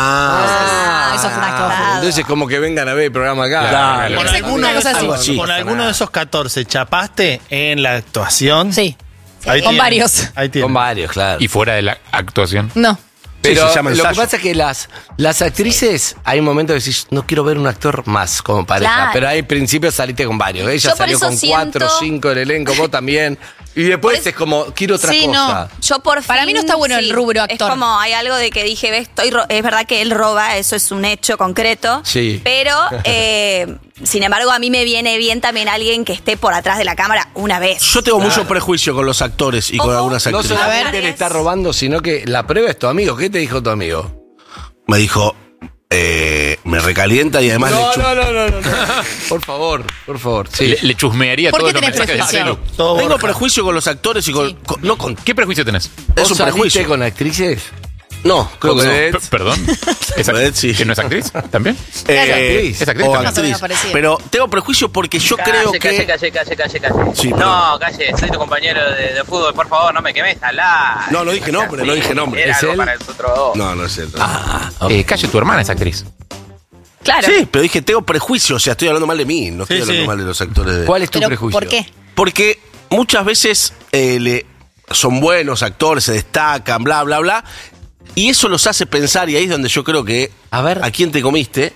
Ah. Eso fue una Claro. cosa. Entonces como que vengan a ver el programa acá. Claro. Con Exacto, alguno, una cosa así. Algo así. con alguno de esos 14, ¿chapaste en la actuación? Sí. Ahí Con tienen. varios. Ahí tienen. Con varios, claro. Y fuera de la actuación. No. Pero se llama lo que ensayo. pasa es que las actrices, hay un momento que decís, no quiero ver un actor más como pareja, Claro. pero hay principios saliste con varios. Ella Yo por salió eso con 4 o siento- 5 del elenco, vos también. Y después Por eso- es como, quiero otra Sí, cosa. Yo por Para fin, mí no está bueno el rubro actor. Es como hay algo de que dije, ves, es verdad que él roba, eso es un hecho concreto. Sí. Pero, sin embargo, a mí me viene bien también alguien que esté por atrás de la cámara una vez. Yo tengo mucho prejuicio con los actores y con Ojo, algunas No actrices. solamente ver. le está robando, sino que la prueba es tu amigo. ¿Qué te dijo tu amigo? Me dijo, me recalienta y además le No, chupa. no. Por favor. Sí. Le chusmearía ¿Por todos qué los tenés mensajes de prejuicio? celu. Todo Tengo Borja. prejuicio con los actores y con, Sí. no con. ¿Qué prejuicio tenés? Es ¿Vos un saliste prejuicio. con actrices? No, creo que no. Vedette. ¿Perdón? ¿Es Vedette, sí. ¿Que no es actriz? ¿También? actriz. Es actriz o también. Más o menos actriz. parecida. Pero tengo prejuicio porque yo creo que. Calle. Sí, No, calle, soy tu compañero de fútbol, por favor, no me quemes, alá. No, no dije nombre, no dije nombre. Era ¿Es algo él? para nosotros dos. No, no es cierto. Calle, tu hermana es actriz. Claro. Sí, pero dije, tengo prejuicio, o sea, estoy hablando mal de mí, no estoy Sí, hablando sí. mal de los actores. De... ¿Cuál es tu Pero, prejuicio? ¿por qué? Porque muchas veces son buenos actores, se destacan, bla, bla, bla. Y eso los hace pensar, y ahí es donde yo creo que. A ver. ¿A quién te comiste?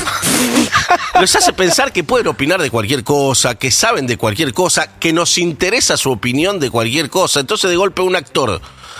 Los hace pensar que pueden opinar de cualquier cosa, que saben de cualquier cosa, que nos interesa su opinión de cualquier cosa. Entonces, de golpe, un actor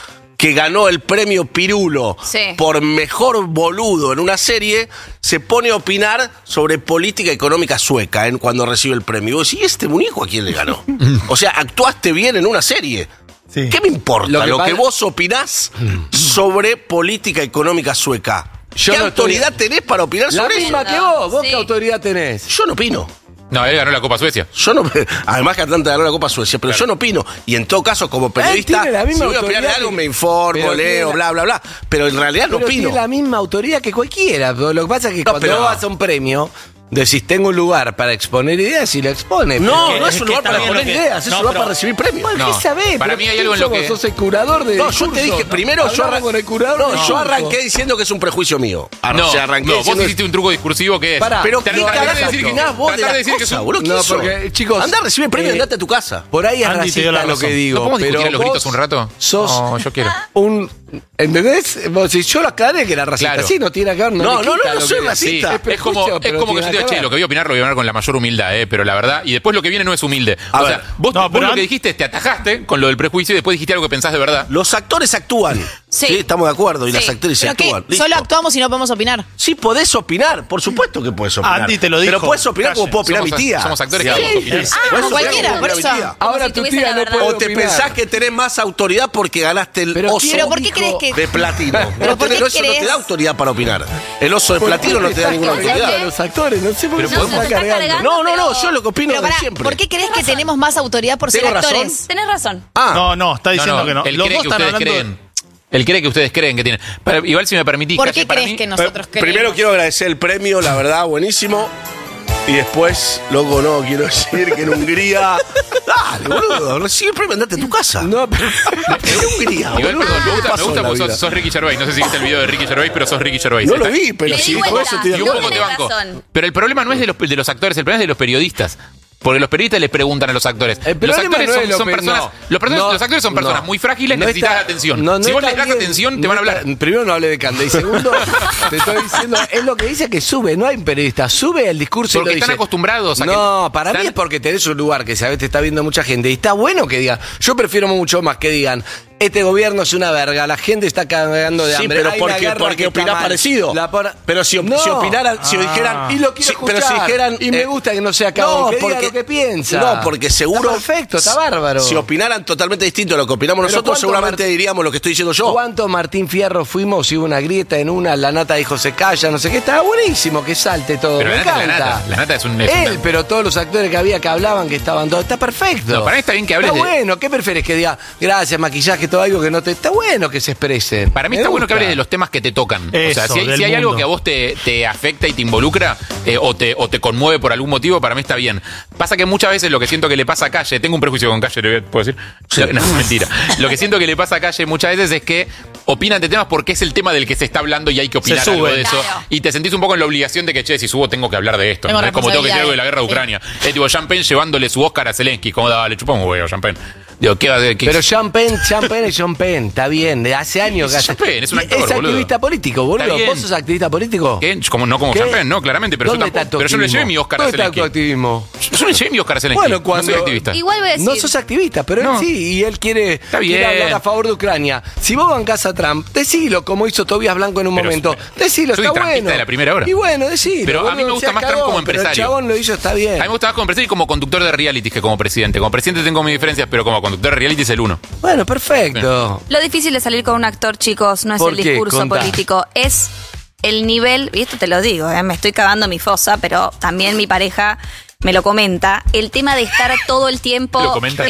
que ganó el premio Pirulo Sí. por mejor boludo en una serie, se pone a opinar sobre política económica sueca cuando recibe el premio. Y vos decís, ¿y este munico a quién le ganó? O sea, actuaste bien en una serie. Sí. ¿Qué me importa Lo lo que que vos opinás sobre política económica sueca? Yo ¿Qué no estoy- autoridad tenés para opinar La sobre misma eso? que vos. ¿Vos Sí. qué autoridad tenés? Yo no opino. No, él ganó la Copa Suecia. Yo no, además que Atlanta ganó la Copa Suecia, pero yo no opino. Y en todo caso, como periodista, tiene la misma si voy a opinar de autoridad algo, que- me informo, pero tiene leo, la- bla, bla, bla. Pero en realidad no Pero opino. tiene la misma autoridad que cualquiera. Pero lo que pasa es que No, cuando pero- vos vas a un premio, decís, tengo un lugar para exponer ideas y lo expones. No, que- no es es un que lugar está para bien poner lo que- ideas, es no, un lugar pero- para recibir premios. Bueno, No, ¿qué sabés? para Pero mí hay ¿qué algo en lo somos? que- Sos el curador de No, yo te dije, primero yo Hablamos con el curador. No, de yo discurso. arranqué diciendo que es un prejuicio mío. No, o sea, arranqué vos diciendo hiciste un truco discursivo que es. Pará, Pero Tratar ¿qué de carajo decir que- opinás vos de tratar la de decir que cosa, es un- boludo? ¿Qué No, hizo? porque, chicos, andá a recibir premio, andate a tu casa. Por ahí es Andy te dio la racista lo que razón. digo. ¿No podemos discutir pero a los gritos vos un rato? Sos No, yo quiero. un... ¿Entendés? Vos, si yo lo aclaré que era racista. Claro. Sí, no tiene que ver. No, le no, quita no, no lo soy que- racista. Sí, Es es como, prejuicio, es pero como que tiene yo te diga, que che, ver. lo que voy a opinar lo voy a opinar con la mayor humildad, pero la verdad, y después lo que viene no es humilde. A O ver. sea, vos, No, vos pero lo que dijiste es te atajaste con lo del prejuicio y después dijiste algo que pensás de verdad. Los actores actúan. Sí. Sí, estamos de acuerdo. Y Sí. las actrices ¿Pero qué? actúan. Listo. Solo actuamos y no podemos opinar. Sí, podés opinar. Por supuesto que podés opinar. Andy te lo dijo. Pero podés opinar como Calle. puedo opinar Somos- mi tía. somos actores que Digamos. podemos opinar. Podés como opinar cualquiera, como por opina mi eso. tía. Ahora si tu tuviese tía la no verdad. puede O te opinar. pensás que tenés más autoridad porque ganaste el Pero oso Pero ¿por qué crees que.? de platino. ¿Pero No por tenés- qué eso no te crees? da autoridad para opinar. El oso de ¿Por platino qué no te da estás ninguna cargando autoridad. a los actores? No sé por qué Pero se podemos- está cargando. No, no, no, pero- yo lo que opino Pero de pará, siempre. ¿por qué crees que tenemos más autoridad por ser ¿Tengo razón? actores? Tenés razón. Ah, No, está diciendo que no. Él Los cree dos que están ustedes hablando. creen. Él cree que ustedes creen que tienen. Pero igual si me permitís, ¿Por Calle, qué para crees mí- que nosotros creemos? primero quiero agradecer el premio, la verdad, buenísimo. Y después, loco, no, quiero decir que en Hungría. Dale, boludo, recibe el premio, andate a tu casa. No, pero... En Hungría, Igual, boludo. perdón, me ¿Qué gusta pasó en la porque vida? sos Ricky Gervais. No sé si viste el video de Ricky Gervais, pero sos Ricky Gervais. No lo Está- vi, pero Le si di dijo vuelta. eso, estoy de Y un acuerdo. poco te Tenés banco. razón. Pero el problema no es de los actores, el problema es de los periodistas. Porque los periodistas les preguntan a los actores. El Los problema actores no es son, lo son pe- personas. no, Los actores son personas no. muy frágiles, No necesitas está- atención. no, no si vos está les das bien, atención, te no van a hablar. está- primero no hablé de Cande. Y segundo, te estoy diciendo, es lo que dice que sube, no hay periodista. Sube el discurso Porque y lo están dice. acostumbrados a que. No, para mí están- es porque tenés un lugar que sabes te está viendo mucha gente. Y está bueno que digan. Yo prefiero mucho más que digan. Este gobierno es una verga, la gente está cagando de Sí, hambre. pero hay una porque guerra que está opinás mal. parecido. Pero si opinaran, si dijeran. Y lo quiero sí, pero si escuchar. dijeran. Y me gusta que no sea cagón, que diga lo que piensa. No, porque seguro. Está perfecto, está bárbaro. Si opinaran totalmente distinto a lo que opinamos Pero nosotros, ¿cuánto seguramente diríamos lo que estoy diciendo yo. ¿Cuánto Martín Fierro fuimos y hubo una grieta en una? La nata dijo se calla, no sé qué. Estaba buenísimo que salte todo. Pero me la nata es encanta. la nata. La nata es un. Él, pero todos los actores que había que hablaban que estaban todos. Está perfecto. No, para mí está bien que hables Está de- bueno. ¿Qué prefieres que diga? Gracias, maquillaje, todo algo que no te. Está bueno que se expresen. Para mí Me está bueno que gusta. hables de los temas que te tocan. O sea, Eso, si hay, del si hay algo mundo. que a vos te afecta y te involucra o te conmueve por algún motivo, para mí está bien. Pasa que muchas veces lo que siento que le pasa a Calle, tengo un prejuicio con Calle, ¿le puedo decir? No, mentira. Lo que siento que le pasa a Calle muchas veces es que opinan de temas porque es el tema del que se está hablando y hay que opinar Se algo sube. de eso. Claro. Y te sentís un poco en la obligación de que, che, si subo tengo que hablar de esto. Tengo ¿no? Es como tengo que decir algo de la guerra de responsabilidades, Ucrania. Es tipo Champagne llevándole su Oscar a Zelensky. ¿Cómo dale? Chupa un huevo, Champagne. Digo, ¿qué Pero Sean Penn es Sean Penn, está bien, de hace años que Es Sean Penn, es un actor, Es boludo. activista político, boludo. Está bien. ¿Vos sos activista político? ¿Qué? No como ¿Qué? Champagne, no, claramente, pero yo ¿Dónde está tampoco. tu Pero yo le activismo? llevé mi Oscar a ¿Dónde está tu Zelensky. activismo? Yo le llevé mi Oscar a Zelensky. Bueno, No cuando soy activista. Igual voy a decir. No sos activista, pero No. él sí, y él quiere bien. hablar a favor de Ucrania. Si vos bancás a Trump, decilo como hizo Tobias Blanco en un Pero momento. Decilo, soy está trampista bueno. de la primera hora. Y bueno, decilo. Pero a mí me boludo, gusta seas más Trump cagón, como pero empresario. el chabón lo hizo, está bien. A mí me gusta más como empresario y como conductor de realities que como presidente. Como presidente tengo mis diferencias, pero como conductor de reality es el uno. Bueno, perfecto. Lo difícil de salir con un actor, chicos, no es ¿Por el qué? discurso Contá. político, es el nivel, y esto te lo digo, me estoy cagando mi fosa, pero también mi pareja me lo comenta, el tema de estar todo el tiempo... ¿Lo comenta?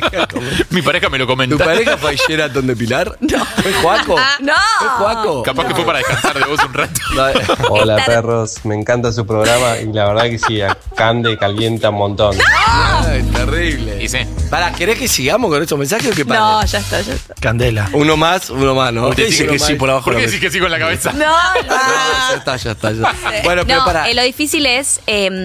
Mi pareja me lo comenta. ¿Tu pareja fue Sheraton de Pilar? No. ¿Fue Juaco? ¡No! ¿Fue Juaco? Capaz que fue para descansar de vos un rato. Hola Estar- perros, me encanta su programa y la verdad que sí, a Cande calienta un montón. Ay, terrible. Y sí. Para, ¿querés que sigamos con estos mensajes o qué pasa? No, ya está, ya está. Candela. Uno más, ¿no? ¿Por qué dice que sí por abajo ¿Por de qué la decís que sí con la cabeza? No, Ya está. Bueno, pero no, para. lo difícil es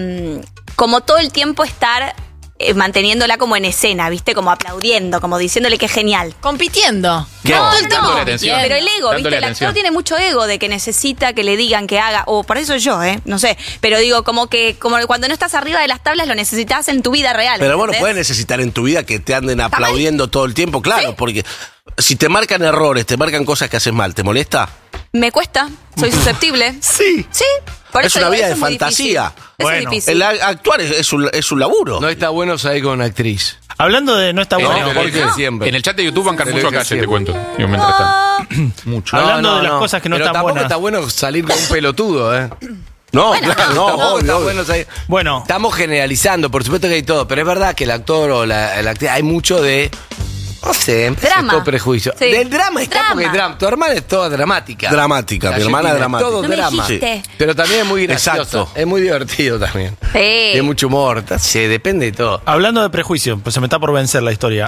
como todo el tiempo estar manteniéndola como en escena, ¿viste? Como aplaudiendo, como diciéndole que es genial. Compitiendo. ¿Qué? Todo el tiempo. Dándole atención. Pero el ego, Dándole ¿viste? El atención. actor tiene mucho ego de que necesita que le digan que haga, o por eso yo, no sé. Pero digo, como cuando no estás arriba de las tablas lo necesitas en tu vida real. Pero bueno, ¿entendés? puedes necesitar en tu vida que te anden aplaudiendo todo el tiempo, claro, Sí. porque Si te marcan errores, te marcan cosas que haces mal, ¿te molesta? Me cuesta, soy susceptible. Sí. Sí, por Es eso una digo, vida eso de es muy fantasía. difícil. Eso es difícil. Actuar es un laburo. No está bueno salir con una actriz. Hablando de no está bueno. porque siempre. En el chat de YouTube bancan Te lo mucho a dije Calle, te siempre. cuento. Digo, mientras tanto. Mucho. Hablando de las cosas que no Pero están tampoco buenas. está bueno salir con un pelotudo, ¿eh? No, claro, no, Tampoco está obvio. bueno salir. Bueno, Estamos generalizando, por supuesto que hay todo, pero es verdad que el actor o la actriz, hay mucho de, no sé, Drama. todo prejuicio. Sí. Del drama está Drama. porque drama. Tu hermana es toda dramática. Dramática, La mi hermana Argentina, es dramática. Todo No me drama. dijiste. Pero también es muy gracioso. Exacto. Es muy divertido también. Sí. Hay mucho humor, se depende de todo. hablando de prejuicio, pues se me está por vencer la historia.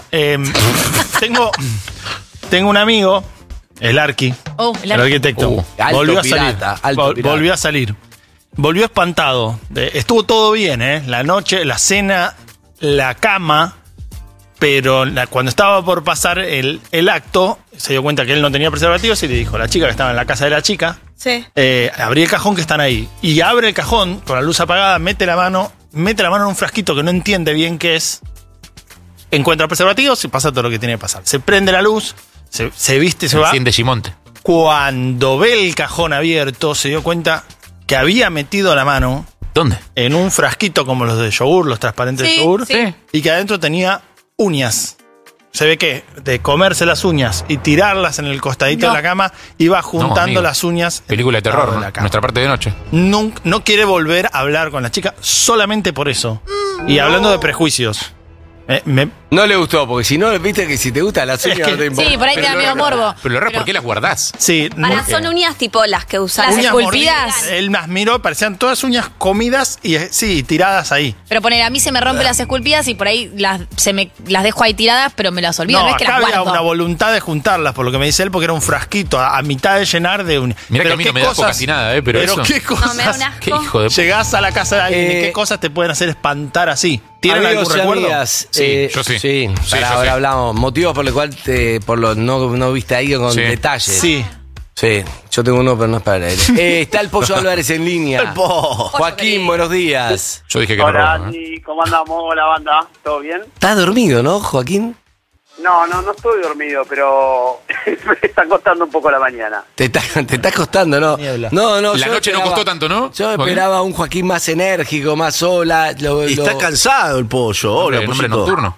Tengo un amigo, el Arqui, El el arquitecto. alto volvió a pirata, salir. alto pirata. Volvió a salir. Volvió espantado. Estuvo todo bien, ¿eh? La noche, la cena, la cama. Pero cuando estaba por pasar el acto, se dio cuenta que él no tenía preservativos y le dijo a la chica que estaba en la casa de la chica, Sí. abrí el cajón que están ahí. Y abre el cajón con la luz apagada, mete la mano en un frasquito que no entiende bien qué es. Encuentra preservativos y pasa todo lo que tiene que pasar. Se prende la luz, se viste y se va. Enciende Gimonte. Cuando ve el cajón abierto, se dio cuenta que había metido la mano ¿Dónde? en un frasquito como los de yogur, los transparentes de Sí, yogur, sí. y que adentro tenía uñas. Se ve que de comerse las uñas y tirarlas en el costadito No. de la cama, iba juntando amigo. las uñas. en Película de el lado terror, de la cama. nuestra parte de noche. No quiere volver a hablar con la chica solamente por eso. Y hablando de prejuicios. No le gustó, porque si no, viste que si te gusta la uñas que- no te importa. Sí, por ahí te da medio morbo. Pero lo raro, ¿por qué las guardás? Sí, Para, son uñas tipo las que usan. Las uñas esculpidas. mordidas. Él las miró, parecían todas uñas comidas y sí, tiradas ahí. Pero poner, a mí se me rompen las esculpidas y por ahí las dejo ahí tiradas, pero me las olvido. No, es que acá las había guardo. una voluntad de juntarlas, por lo que me dice él, porque era un frasquito a mitad de llenar de uñas. Mirá que a mí no me da asco casi nada, pero eso. qué cosas. No, me da un asco. Qué hijo de... Llegás a la casa de alguien y qué cosas te pueden hacer espantar así. ¿Tienen Amigos algún y recuerdo? amigas, Sí, yo sí. Sí, Sí, para yo ahora sí. hablamos. Motivos por los cuales no viste ahí con Sí. detalles. Sí. Sí, yo tengo uno, pero no es para él. Está el Pollo Álvarez en línea. Joaquín, buenos días. Yo dije que no Hola, robo, ¿eh? Andy, ¿cómo andamos? Hola, banda, ¿todo bien? ¿Estás dormido, no, Joaquín? No estoy dormido, pero me está costando un poco la mañana. Te está costando, ¿no? Niebla. No, La yo noche no esperaba- costó tanto, ¿no? Yo Joaquín. esperaba un Joaquín más enérgico, más sola. Y está cansado el pollo. Hola, El hombre pollito. nocturno.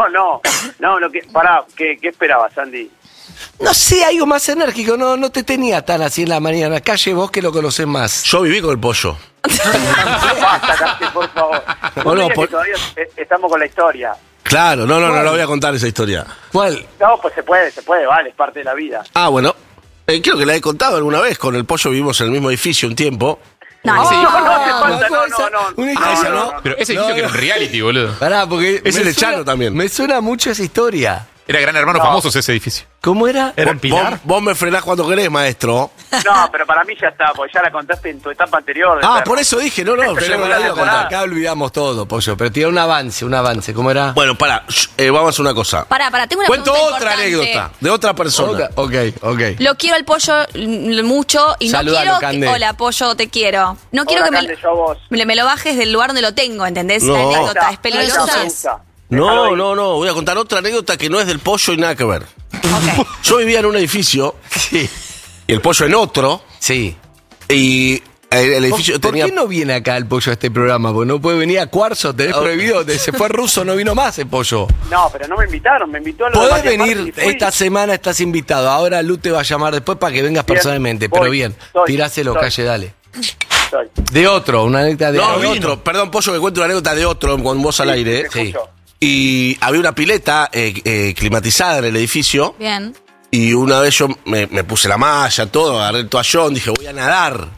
Pará, ¿qué esperabas, Andy? No sé, algo más enérgico. No te tenía tan así en la mañana. Calle, vos que lo conocés más. Yo viví con el pollo. Basta, Casi, por favor. No, No, por- que todavía estamos con la historia. Claro, no la voy a contar esa historia. ¿Cuál? No, pues se puede, vale, es parte de la vida. Ah, bueno. Creo que la he contado alguna vez. Con el pollo vivimos en el mismo edificio un tiempo. No, ese hijo- No hace falta, Una Ah, esa historia. no. Pero ese edificio que era un reality, boludo. Pará, porque. Es me el de suena- Chano también. Me suena mucho esa historia. Era Gran Hermano famosos ese edificio. ¿Cómo era? ¿Era en Pilar? Vos me frenás cuando querés, maestro. No, pero para mí ya está, porque ya la contaste en tu etapa anterior. de Ah, perro. por eso dije, no, yo Pero no la iba a contar. acá olvidamos todo, Pollo. Pero tiene un avance. ¿Cómo era? Bueno, vamos a hacer una cosa. Pará, tengo una Cuento pregunta otra importante. anécdota de otra persona. Ok. Lo quiero al pollo mucho y Saludalo, no quiero Cande. hola, pollo, te quiero. No quiero Hola, que Cande, yo a vos. me lo bajes del lugar donde lo tengo, ¿entendés? No. La anécdota es Me peligrosa. gusta. Déjalo No, ahí. no, voy a contar otra anécdota que no es del pollo y nada que ver. Ok. Yo vivía en un edificio y el pollo en otro Sí. y el edificio ¿Por tenía... qué no viene acá el Pollo a este programa? Porque no puede venir a Cuarzo, tenés prohibido. Se fue ruso, no vino más el Pollo. No, pero no me invitaron, me invitó a lo de Podés María venir, Martín y fui. esta semana estás invitado. Ahora Lu te va a llamar después para que vengas Bien, personalmente. voy, Pero bien, estoy, tiráselo, estoy. calle, dale. Soy. De otro, una anécdota de No, de otro. otro. Perdón, pollo, que cuento una anécdota de otro con vos al aire. te escucho. Y había una pileta climatizada en el edificio. Bien. Y una vez yo me puse la malla, todo, agarré el toallón, dije, voy a nadar.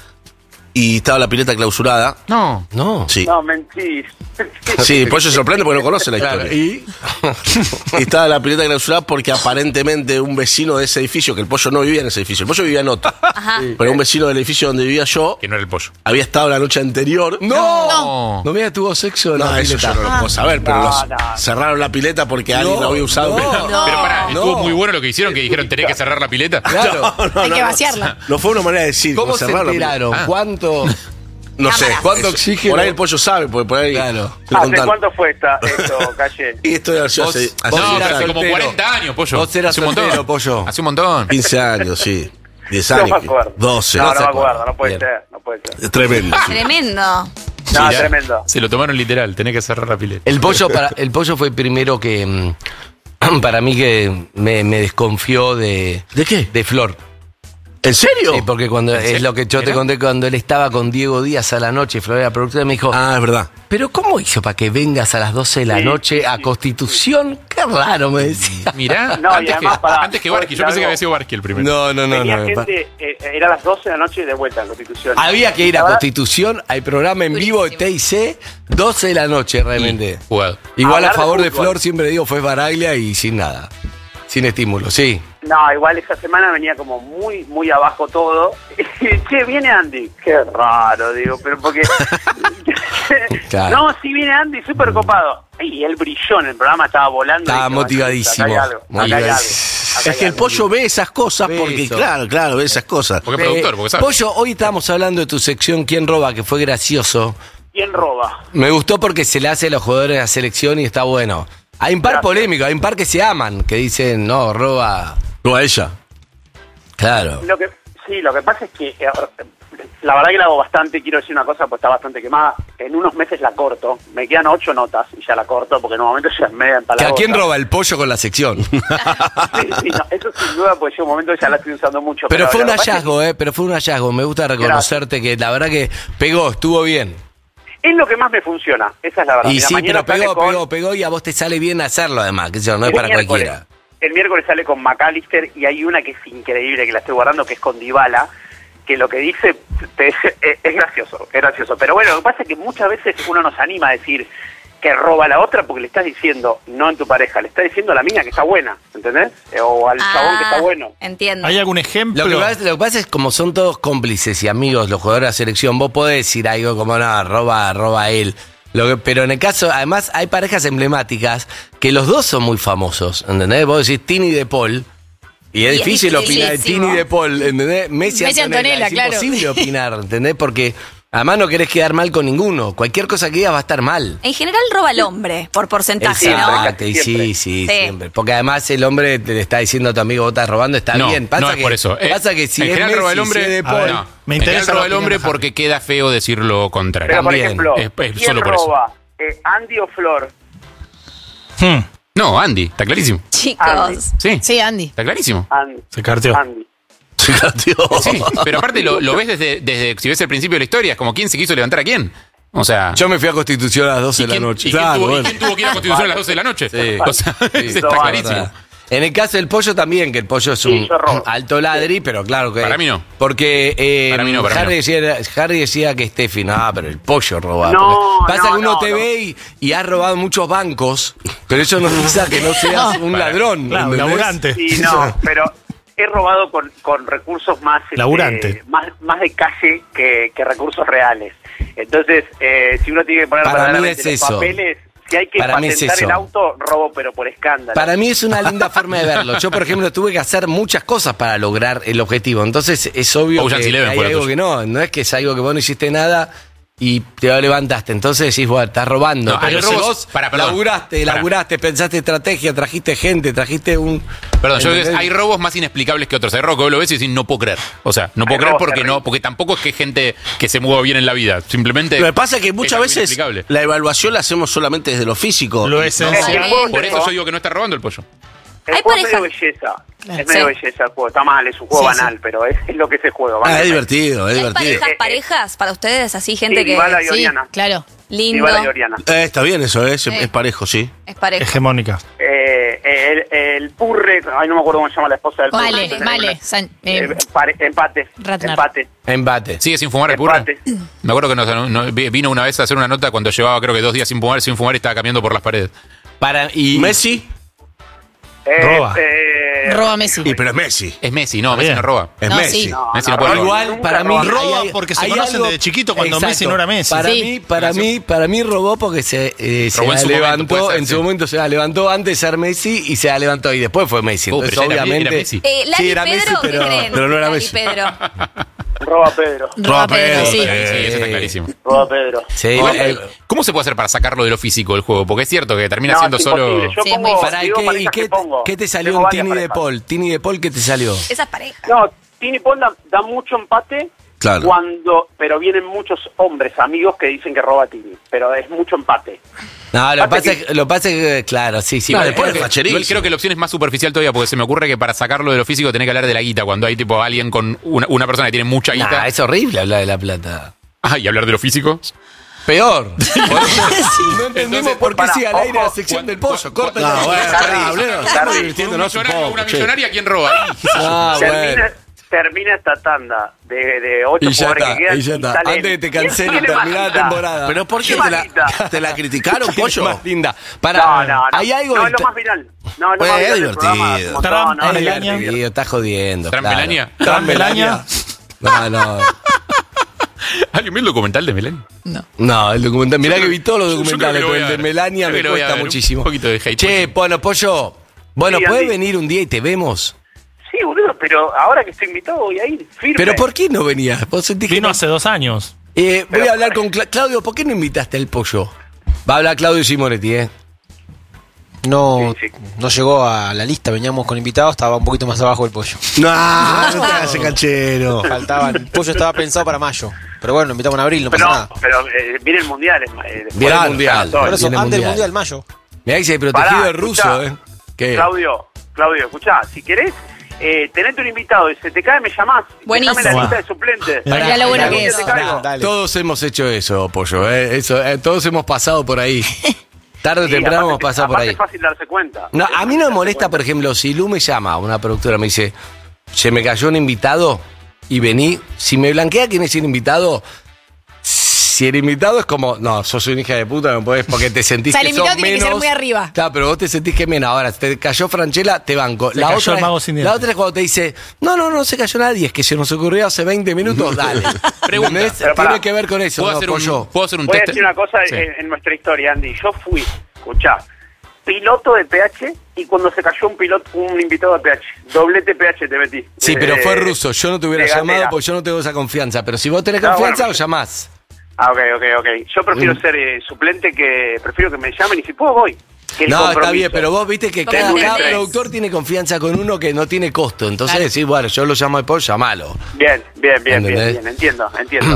Y estaba la pileta clausurada. No. No. Sí. No, mentís. Sí, el pollo se sorprende porque no conoce la Claro, historia. y Y estaba la pileta clausurada porque aparentemente un vecino de ese edificio, que el pollo no vivía en ese edificio, el pollo vivía en otro. Ajá. Pero un vecino del edificio donde vivía yo Que no era el pollo. había estado la noche anterior. ¡No! No me tuvo sexo en No, la eso pileta. yo no lo puedo saber, pero No, no. cerraron la pileta porque alguien la había usado. no. Pero pará, no. estuvo muy bueno lo que hicieron, que dijeron tenés que cerrar la pileta. Claro. Hay que vaciarla. No fue una manera de decir, ¿Cómo como se cerrar la pileta. enteraron? Ah. ¿Cuánto? No sé. Cámaras. ¿Cuánto oxígeno? Por ahí el pollo sabe, porque por ahí. Claro. ¿Hace cuánto fue esto, Calle? Y esto hace No, pero hace como 40 años, pollo. Vos eras Hace un montón. soltero, pollo. Hace un montón. 15 años, sí. 10 No años. me acuerdo. 12. No se me acuerda. acuerdo, no puede Bien. ser, no puede ser. Es tremendo. sí. Tremendo. No, ya tremendo. Se lo tomaron literal, tenés que cerrar la pileta. El pollo fue primero que para mí que me desconfió de qué? De Flor. ¿En serio? Sí, porque cuando es lo que yo te conté cuando él estaba con Diego Díaz a la noche, Flor era productora, me dijo, Ah, es verdad. pero ¿cómo hizo para que vengas a las 12 de la noche a Constitución? Qué raro, me decía. Mirá, No, y además, antes que Barqui, yo pensé que había sido Barqui el primero. No. Venía gente, era las 12 de la noche de vuelta en Constitución. Había que ir a La verdad, Constitución, hay programa en vivo de TIC, 12 de la noche realmente. Jugado. Igual a Hablar de favor de fútbol. Flor siempre digo fue Baraglia y sin nada. Sin estímulo, sí. No, igual esa semana venía como muy abajo todo. Che, viene Andy. Qué raro, digo, pero porque... Claro. No, sí viene Andy, súper copado. Y él brilló en el programa, estaba volando. Estaba y dije, motivadísimo. acá hay algo, acá hay algo. Es que el pollo ve esas cosas Ve porque, eso. claro, ve esas cosas. Porque es productor, porque sabe. Pollo, hoy estábamos hablando de tu sección ¿Quién roba? Que fue gracioso. ¿Quién roba? Me gustó porque se le hace a los jugadores de la selección y está bueno. Hay un par Gracias. polémico, hay un par que se aman, que dicen, no, roba. No a ella. Claro. Lo que pasa es que la verdad que la hago bastante, quiero decir una cosa, pues está bastante quemada. En unos meses la corto, me quedan 8 notas y ya la corto porque en un momento ya es media ¿Que empalagosa. ¿A quién roba el pollo con la sección? Sí, no, eso sin duda, porque yo en un momento ya la estoy usando mucho. Pero fue un lo que pasa hallazgo, pero fue un hallazgo. Me gusta reconocerte que la verdad que pegó, estuvo bien. Es lo que más me funciona, esa es la verdad. Y Mira, sí, mañana pero sale pegó y a vos te sale bien hacerlo además, que eso no es el para miércoles. cualquiera. El miércoles sale con McAllister y hay una que es increíble, que la estoy guardando, que es con Dybala, que lo que dice es gracioso, es gracioso. Pero bueno, lo que pasa es que muchas veces uno nos anima a decir que roba a la otra porque le estás diciendo, no en tu pareja, le estás diciendo a la mina que está buena, ¿entendés? O al chabón que está bueno. Entiendo. ¿Hay algún ejemplo? Lo que pasa es como son todos cómplices y amigos los jugadores de la selección, vos podés decir algo como, no, roba él. Pero en el caso, además, hay parejas emblemáticas que los dos son muy famosos, ¿entendés? Vos decís Tini de Paul, y es Y es difícil opinar de dificilísimo. Tini de Paul, ¿entendés? Messi Antonella, es claro. imposible opinar, ¿entendés? Porque además no querés quedar mal con ninguno. Cualquier cosa que digas va a estar mal. En general roba al hombre, por porcentaje, ¿no? Exacto, y sí, siempre. Porque además el hombre te le está diciendo a tu amigo, vos estás robando, está No, bien. no es por eso. Pasa que si en es general Messi, roba el hombre, si es de A Paul, ver, me en general interesa roba la el hombre opinión de porque queda feo decir lo contrario. Pero por También. ejemplo, Es ¿quién solo por eso. roba? ¿Andy o Flor? No, Andy, está clarísimo. Chicos. Sí, Sí, Andy. está clarísimo. Andy. Se carteó. Andy. Se cateó. Sí, pero aparte lo ves desde si ves el principio de la historia, es como quién se quiso levantar a quién. O sea, Yo me fui a Constitución a las 12 de la noche. ¿y quién Claro, tuvo, bueno. quién tuvo que ir a Constitución a las 12 de la noche? Sí. O sea, está No, clarísimo. En el caso del pollo también, que el pollo es un yo robo. alto ladri, pero claro que... Para mí no. Porque Para mí no, para mí Harry decía que Steffi, no, pero el pollo roba. No, porque pasa no, que uno no, te no. ve y has robado muchos bancos, pero eso no significa que no seas un ladrón. Claro, ¿entendés? laburante. Sí, no, pero he robado con recursos más... Laburante. Más de calle que recursos reales. Entonces, si uno tiene que poner Para mí verdaderamente es los eso. papeles, si hay que Para mí es patentar eso. el auto, robo pero por escándalo. Para mí es una linda forma de verlo. Yo, por ejemplo, tuve que hacer muchas cosas para lograr el objetivo. Entonces, es obvio Ocean's que Eleven hay fue lo algo tuyo. que no es que es algo que vos no hiciste nada y te lo levantaste. Entonces decís, bueno, estás robando. No, pero hay robos- vos perdón. laburaste, pensaste estrategia, trajiste gente, trajiste un... Perdón, yo creo que ¿entendés? hay robos más inexplicables que otros. Hay robos que vos lo ves y decís, no puedo creer. O sea, no puedo Hay creer robos porque terribles. no, porque tampoco es que gente que se mueva bien en la vida. Simplemente. Lo que pasa es que es muchas algo veces inexplicable. la evaluación la hacemos solamente desde lo físico. Lo El esencial. juego Por es eso yo digo que no está robando el pollo. El Hay juego es parejas. medio belleza. Claro. Es medio Sí. belleza el juego. Está mal, es un juego Sí, banal, pero es lo que es el juego. Ah, es banalmente. divertido, es ¿Hay divertido. parejas para ustedes? Así, gente que Dybala y Sí, Oriana. claro. lindo, Dybala y Oriana. Está bien eso, es parejo, sí. es pareja. Hegemónica. El Purre, ay, no me acuerdo cómo se llama la esposa del Male, Purre. Male. Empate. Ratner. Empate. Embate. ¿Sigue sin fumar el purre? Empate. Me acuerdo que vino una vez a hacer una nota cuando llevaba creo que 2 días sin fumar y estaba caminando por las paredes. Messi, Roba. Roba Messi. y pero es Messi. Es Messi, no, Está Messi bien. no roba. Es No, Messi. sí. Messi no puede robar. Igual, Nunca para mí... roba. Roba hay- porque se hay conocen algo- desde chiquito cuando Exacto. Messi no era Messi. Sí. Para mí robó porque se Robó en su momento, levantó, puede ser, en sí. su momento se la levantó antes de ser Messi y se la levantó y después fue Messi. Oh, Entonces, pero ya era obviamente... Messi. Lali sí, era Pedro, Messi, ¿qué creen? pero no era Lali Messi. Pedro. Roba Pedro. Roba Pedro, sí. Sí, eso está clarísimo. Roba Pedro. Sí, Igual, ¿cómo se puede hacer para sacarlo de lo físico del juego? Porque es cierto que termina siendo es solo... imposible. Yo Sí, es muy pongo, Pará, digo parejas ¿y que pongo. qué te salió Tengo en varias Tini de parejas. Paul? Tini de Paul, ¿qué te salió? Esas parejas. No, Tini Paul da mucho empate. Claro. Pero vienen muchos hombres, amigos, que dicen que roba Tini. Pero es mucho empate. No, lo Pasa pasa es que, claro, sí. No, pero después es que- es facherísimo. Igual creo que la opción es más superficial todavía, porque se me ocurre que para sacarlo de lo físico tenés que hablar de la guita, cuando hay tipo alguien con una persona que tiene mucha guita. Nah, es horrible hablar de la plata. Ah, y hablar de lo físico. Peor. Por eso no entendemos Entonces, por qué pará, sigue al aire la ojo, sección del pollo. Corta No, bueno, Carly, hablemos, Carly, estamos un divirtiéndonos un millonario, poco. una che. millonaria, ¿quién roba? Ah, bueno. Termina esta tanda de 8 Y ya jugadores está, que quedan. y ya está. salen- Antes de que te cancelen ¿Quién y tiene más terminar la guita? temporada. Pero ¿por qué ¿Qué maldita? te la criticaron, pollo? Más linda. No, Pará, no. hay algo No, del- es lo más viral. No, es lo Pues, más es viral del programa. divertido. Un montón, no, Trump, es Melania. divertido. Está jodiendo. ¿Trump claro. Melania? ¿Trump Melania? No. ¿Alguien vio el documental de Melania? No, el documental. Mirá que vi todos los yo creo documentales, que lo voy pero el a de ver. Melania Creo me que lo voy a cuesta ver. muchísimo. Un poquito de hate. Che, bueno, pollo. Bueno, Sí, ¿puedes Andy. venir un día y te vemos? Sí, boludo, pero ahora que estoy invitado voy a ir firme. ¿Pero por qué no venías? ¿Vos sentís que Vino no? hace 2 años. Voy a hablar con Claudio. ¿Por qué no invitaste al pollo? Va a hablar Claudio Simonetti, ¿eh? No, Sí. no llegó a la lista, veníamos con invitados, estaba un poquito más abajo el pollo. No, no te hagas canchero. Faltaban, el pollo estaba pensado para mayo, pero bueno, lo invitamos en abril, no pasa Pero, nada. pero viene el mundial. Viene el mundial. Por eso, viene el antes del mundial. mundial, mayo. Mirá que se protegido Pará, el ruso, escuchá. ¿eh? Claudio, escuchá, si querés tenete un invitado y se te cae, me llamás. Buenísimo. Dejame la lista de suplentes. Mirá lo bueno Algún que día es. te caigo. Dale. Todos hemos hecho eso, pollo, ¿eh? Todos hemos pasado por ahí. Tarde o Sí, temprano aparte- hemos pasado por aparte ahí. Es fácil darse cuenta. No, Es a mí fácil no me darse molesta, cuenta. por ejemplo, si Lu me llama, una productora me dice, se me cayó un invitado y vení. Si me blanquea quién es el invitado, si el invitado es como, no, sos una hija de puta, no podés, porque te sentís O sea, el que invitado sos tiene que menos. ser muy arriba. Claro, pero vos te sentís que menos. Ahora, si te cayó Franchella, te banco. Se cayó el mago sin la dientes. otra es cuando te dice, no se cayó nadie, es que se nos ocurrió hace 20 minutos, dale. Pregunta. ¿Entendés? Pero pará. Tiene que ver con eso, ¿Puedo no, hacer un Voy a test? decir una cosa Sí. en nuestra historia, Andy. Yo fui, escuchá, piloto de PH y cuando se cayó un invitado de PH, doblete PH te metí. Sí, pero fue ruso. Yo no te hubiera de llamado Gandera. porque yo no tengo esa confianza. Pero si vos tenés No, confianza, bueno, lo llamás. Ah, ok. Yo prefiero ser suplente prefiero que me llamen y si puedo voy. Que el No, está compromiso. bien, pero vos viste que Porque cada entendés. productor tiene confianza con uno que no tiene costo. Entonces decís, bueno, yo lo llamo después, llamalo. Bien, ¿Entendés? entiendo.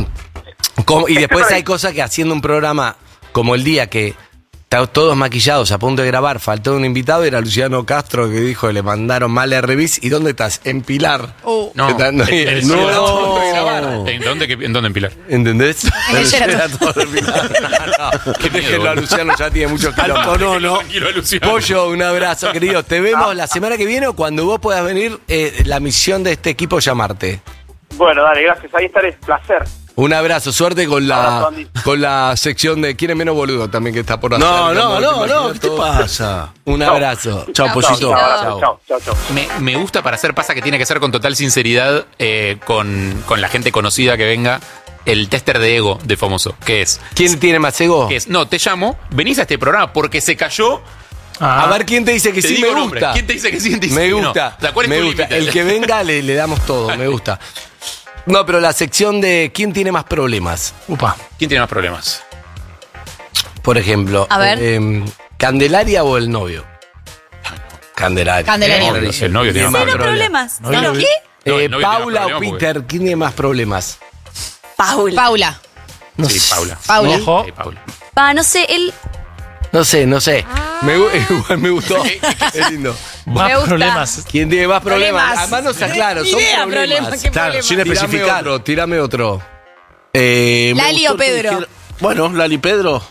Y después Pero- hay cosas que haciendo un programa como el día que están todos maquillados a punto de grabar, faltó un invitado, era Luciano Castro que dijo que le mandaron mal a Revis. ¿Y dónde estás? En Pilar. No. Está- no, El- no, el- a punto de grabar. ¿En dónde en Pilar? ¿Entendés? En el Sheraton. Era todo en Pilar. No, que déjenlo a Luciano, ya tiene muchos kilómetros. no. Tranquilo, Luciano. Pollo, un abrazo, querido. Te vemos la semana que viene o cuando vos puedas venir, la misión de este equipo llamarte. Bueno, dale, gracias. Ahí estaré. Placer. Un abrazo, suerte con Abrazo, la Andy. con la sección de quién es menos boludo también que está por hacer. No, Como ¿qué te pasa? Un Chau. abrazo. Chao, pollito. Chao. Me gusta para hacer, pasa que tiene que ser con total sinceridad con la gente conocida que venga, el tester de ego de famoso, que es, ¿Quién tiene más ego? no, te llamo, venís a este programa porque se cayó, A ver quién te dice que te sí, digo me nombre. gusta. ¿Quién te dice que sí? ¿Quién te dice Me que no? gusta. O sea, ¿cuál es me tu gusta. límite? El que venga le damos todo, me gusta. No, pero la sección de quién tiene más problemas. Upa. ¿Quién tiene más problemas? Por ejemplo, A ver. ¿Candelaria o el novio? Candelaria. Candelaria. El novio tiene más Cero problemas. problemas. No, Cero. no, ¿Qué? No, el novio tiene más Paula o problemas Peter, ¿quién tiene más problemas? Paula. Paula. No Sí, sé. Paula. Paula. Ojo. Sí, Paula. No sé, él. No sé. Igual me gustó. Es lindo. Más Me gusta. problemas. ¿Quién tiene más problemas? Problemas. Además no está claro, Ni son idea, problemas. problemas, ¿qué Claro, problemas? sin especificar. Tírame otro. Lali o Pedro. Bueno, Lali Pedro.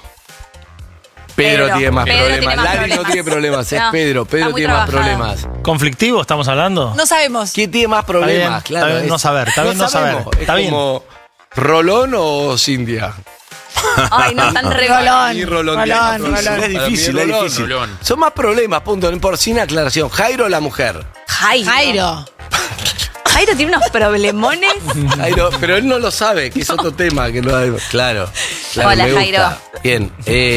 Pedro Pedro. tiene más Pedro problemas. tiene más Lali no problemas. tiene problemas, es No, Pedro. está Pedro muy tiene más trabajado. problemas. ¿Conflictivo estamos hablando? No sabemos. ¿Quién tiene más problemas? bien, Claro. está bien no saber, está bien no saber. sabemos. Está Es bien. como ¿Rolón o Cintia? Ay, no, tan re. Rolón. Y Rolón. Rolón, tiene más Rolón. problemas. Es difícil, Para mí es difícil. Rolón. Son más problemas, punto. Por sin aclaración. Jairo o la mujer. Jairo. Jairo tiene unos problemones. Jairo, pero él no lo sabe, que es otro tema. Que no hay. Claro. Hola, me gusta. Jairo. Bien.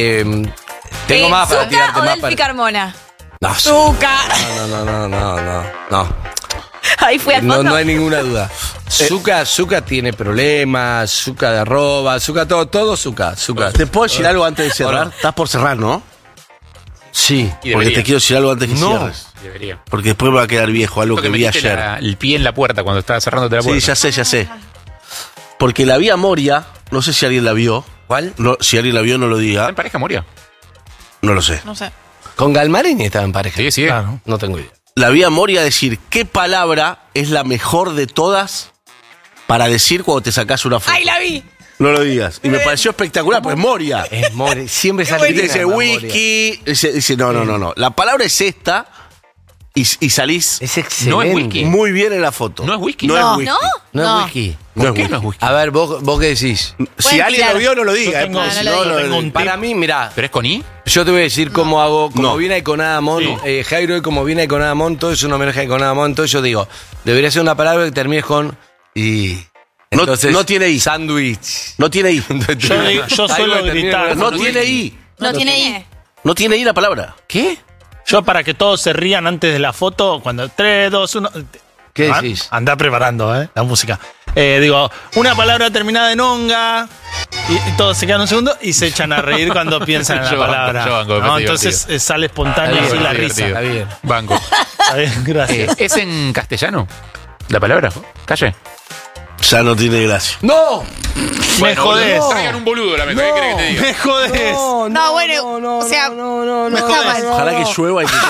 Tengo más para ¿Zucca tirarte o más Delphi para. Carmona? No, Zucca. no. Ahí fui al No, fondo. no hay ninguna duda. Zucca tiene problemas, Zucca de arroba, Zucca todo Zucca. ¿Te puedo decir algo antes de cerrar? Estás por cerrar, ¿no? Sí. Porque te quiero decir algo antes que cierres. Debería. Porque después me va a quedar viejo, algo que vi ayer. El pie en la puerta cuando estaba cerrándote la puerta. Sí, ya sé. Porque la vi a Moria, no sé si alguien la vio. ¿Cuál? No, si alguien la vio, no lo diga. ¿Está en pareja, Moria? No lo sé. No sé. Con Galmarini estaba en pareja. Sí. Claro. No tengo idea. La vi a Moria decir qué palabra es la mejor de todas para decir cuando te sacás una foto. ¡Ay, la vi! No lo digas. Y me pareció espectacular, pues Moria. Es Moria. Siempre Y sale te dice bien, whisky. Dice, no. La palabra es esta y salís Es excelente. No es whisky. muy bien en la foto. ¿No es whisky? No, No. es whisky. No No. es whisky. No es ¿Por qué whisky. no es whisky? A ver, vos qué decís. Si Pueden alguien tirar. lo vio, no lo diga. Yo tengo- porque no si lo no, digo. Tengo un Para mí, mirá, ¿Pero es con I? yo te voy a decir cómo hago, como No. viene Iconadamón, Sí. Jairo y como viene Iconadamón, todo es un homenaje a Iconadamón, entonces yo digo, debería ser una palabra que termines con y. No- Entonces, no tiene I. Sándwich. No tiene I. Yo suelo gritar. No tiene I. No tiene I. No tiene I la palabra. ¿Qué? Yo para que todos se rían antes de la foto, cuando 3, 2, 1... ¿Qué decís? Andá preparando, la música. Digo, una palabra terminada en onga, y todos se quedan un segundo y se echan a reír cuando piensan en la Yo banco, palabra. yo banco, me ¿no? parece Entonces divertido. sale espontáneo Está así bien, la está risa. Está bien. Banco. Está bien, gracias. ¿Es en castellano? ¿La palabra? ¿Calle? Ya no tiene gracia. ¡No! Me jodés. boludo, Traigan un boludo la mesa. ¿Qué querés que te diga? Me jodés. No, bueno, o sea, no, no está mal. Ojalá que llueva y que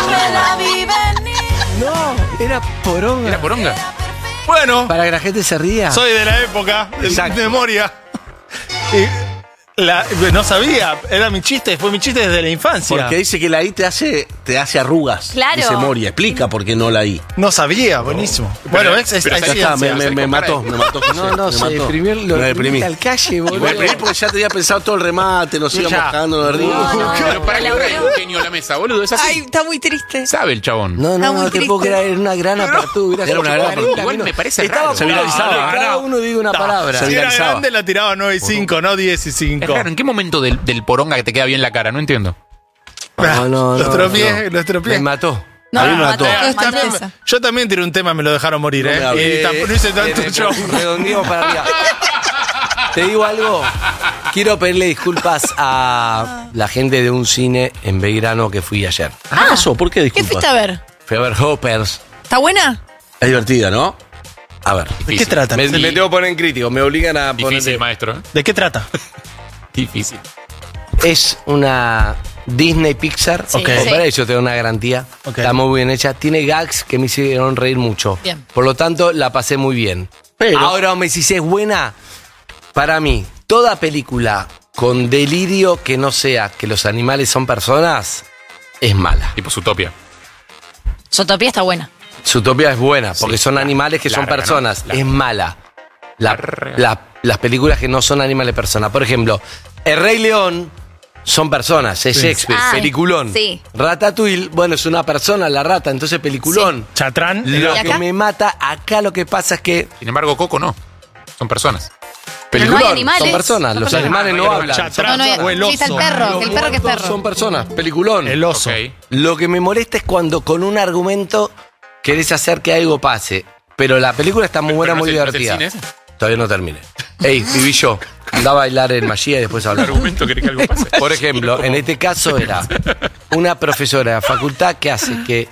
No, era poronga. ¿Era poronga? Bueno, Para que la gente se ría. soy de la época, de Exacto. memoria. No sabía, era mi chiste, fue mi chiste desde la infancia. Porque dice que la I te hace arrugas. Claro. Dice Moria. Explica por qué no la I. No sabía, buenísimo. Bueno, Pero- es pero hay Ya está, ciencia. me mató. José, No, me se mató. deprimió, lo Me deprimí. al calle, boludo. Me deprimí porque ya tenía pensado todo el remate, nos íbamos Ya. cagando de risa. Pero para que traiga un genio a la mesa, boludo. Es Ay, así. está muy triste. Sabe el chabón. No, Está muy te triste. puedo creer, era una gran apertura. Era una gran apertura. Igual me parece Estaba raro. Se viralizaba. Cada uno diga una palabra. Se Si era viralizaba. grande la tiraba 9 y 5, no 10 y 5. Es raro. ¿En qué momento del poronga que te queda bien la cara? No entiendo. No, Los tropié, los tropié. Me mató. No, A mí me mató. Yo también tiré un tema, me lo dejaron morir, No me hables. Y tampoco hice tanto show. Redondeamos para arriba. Te digo algo. Quiero pedirle disculpas a la gente de un cine en Belgrano que fui ayer. ¿Qué pasó? ¿Por qué ¿Qué disculpa? fuiste a ver? Fui a ver Hoppers. ¿Está buena? Es divertida, ¿no? A ver. ¿De qué trata? Me tengo que poner en crítico. Me obligan a Difícil, poner. maestro. ¿De qué trata? Difícil. Es una Disney Pixar. Sí. Ok. Sí. Para eso te doy una garantía. Ok. Está muy bien hecha. Tiene gags que me hicieron reír mucho. Bien. Por lo tanto, la pasé muy bien. Pero- Ahora me decís, ¿es buena? Para mí, toda película con delirio que no sea que los animales son personas es mala. Tipo Zootopia. Zootopia está buena. Zootopia es buena porque Sí, son animales que son larga, ¿no? personas. Larga. Es mala. Larga. Las películas que no son animales personas. Por ejemplo, El Rey León son personas, es Shakespeare, Ah, peliculón. sí. Ratatouille, bueno, es una persona, la rata, entonces peliculón. Chatrán. Lo ¿Y que acá? me mata, acá lo que pasa es que Sin embargo, Coco no. Son personas. Pero no hay peliculón, animales. son personas, Son los personas. animales Ah, no no hay hablan. Chatrán No, no, o el sí, está el oso. perro, el perro que es Los perro. son personas, peliculón. El oso. Ok. Lo que me molesta es cuando con un argumento querés hacer que algo pase. Pero la película está muy buena, Pero no muy es el- no es el divertida. cine ese. Todavía no terminé. Ey, viví yo. Andá a bailar en Magia y después ¿El hablar. argumento querés que algo pase? Por ejemplo, en este caso era una profesora de facultad que hace que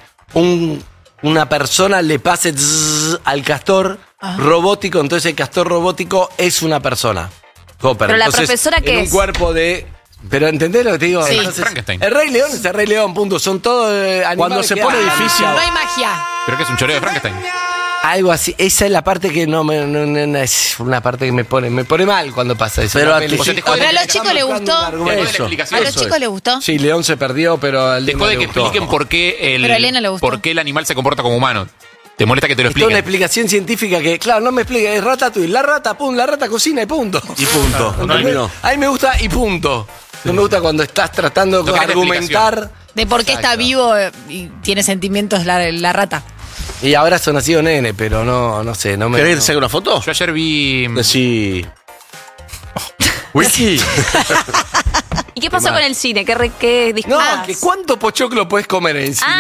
una persona le pase zzz al castor robótico, entonces el castor robótico es una persona. Hopper. Pero la Entonces, profesora, ¿qué en un es? cuerpo de... Pero ¿entendés lo que te digo? Sí. Frankenstein. El Rey León es el Rey León, punto. Son todos animales Cuando se que pone hablan. difícil- No hay magia. ¿Pero qué es un choreo de Frankenstein? Algo así. Esa es la parte que no es una parte que me pone mal cuando pasa eso. Pero Una a peli- tu- O sea, te jode Pero a que- los chicos les gustó. te jode la Eso. explicación. ¿A los chicos les gustó? Sí, León se perdió, pero al Te León jode le que gustó. expliquen por qué Pero a Elena le gustó. por qué el animal se comporta como humano. ¿Te molesta que te lo Es toda una expliquen? explicación científica que, claro, no me explica, es Ratatouille, la rata cocina y punto. Y punto. ¿Entendés? Terminó. A mí me gusta y punto. No me gusta cuando estás tratando No de querés argumentar. De por qué está Exacto. vivo y tiene sentimientos la rata. Y ahora son nacido nene, pero no sé, no me... ¿Querés que no. te saque una foto? Yo ayer vi. Decí. Wiki. ¿Y qué pasó Qué con mal. el cine? ¿Qué No, disculpas? que ¿cuánto pochoclo puedes comer en el cine?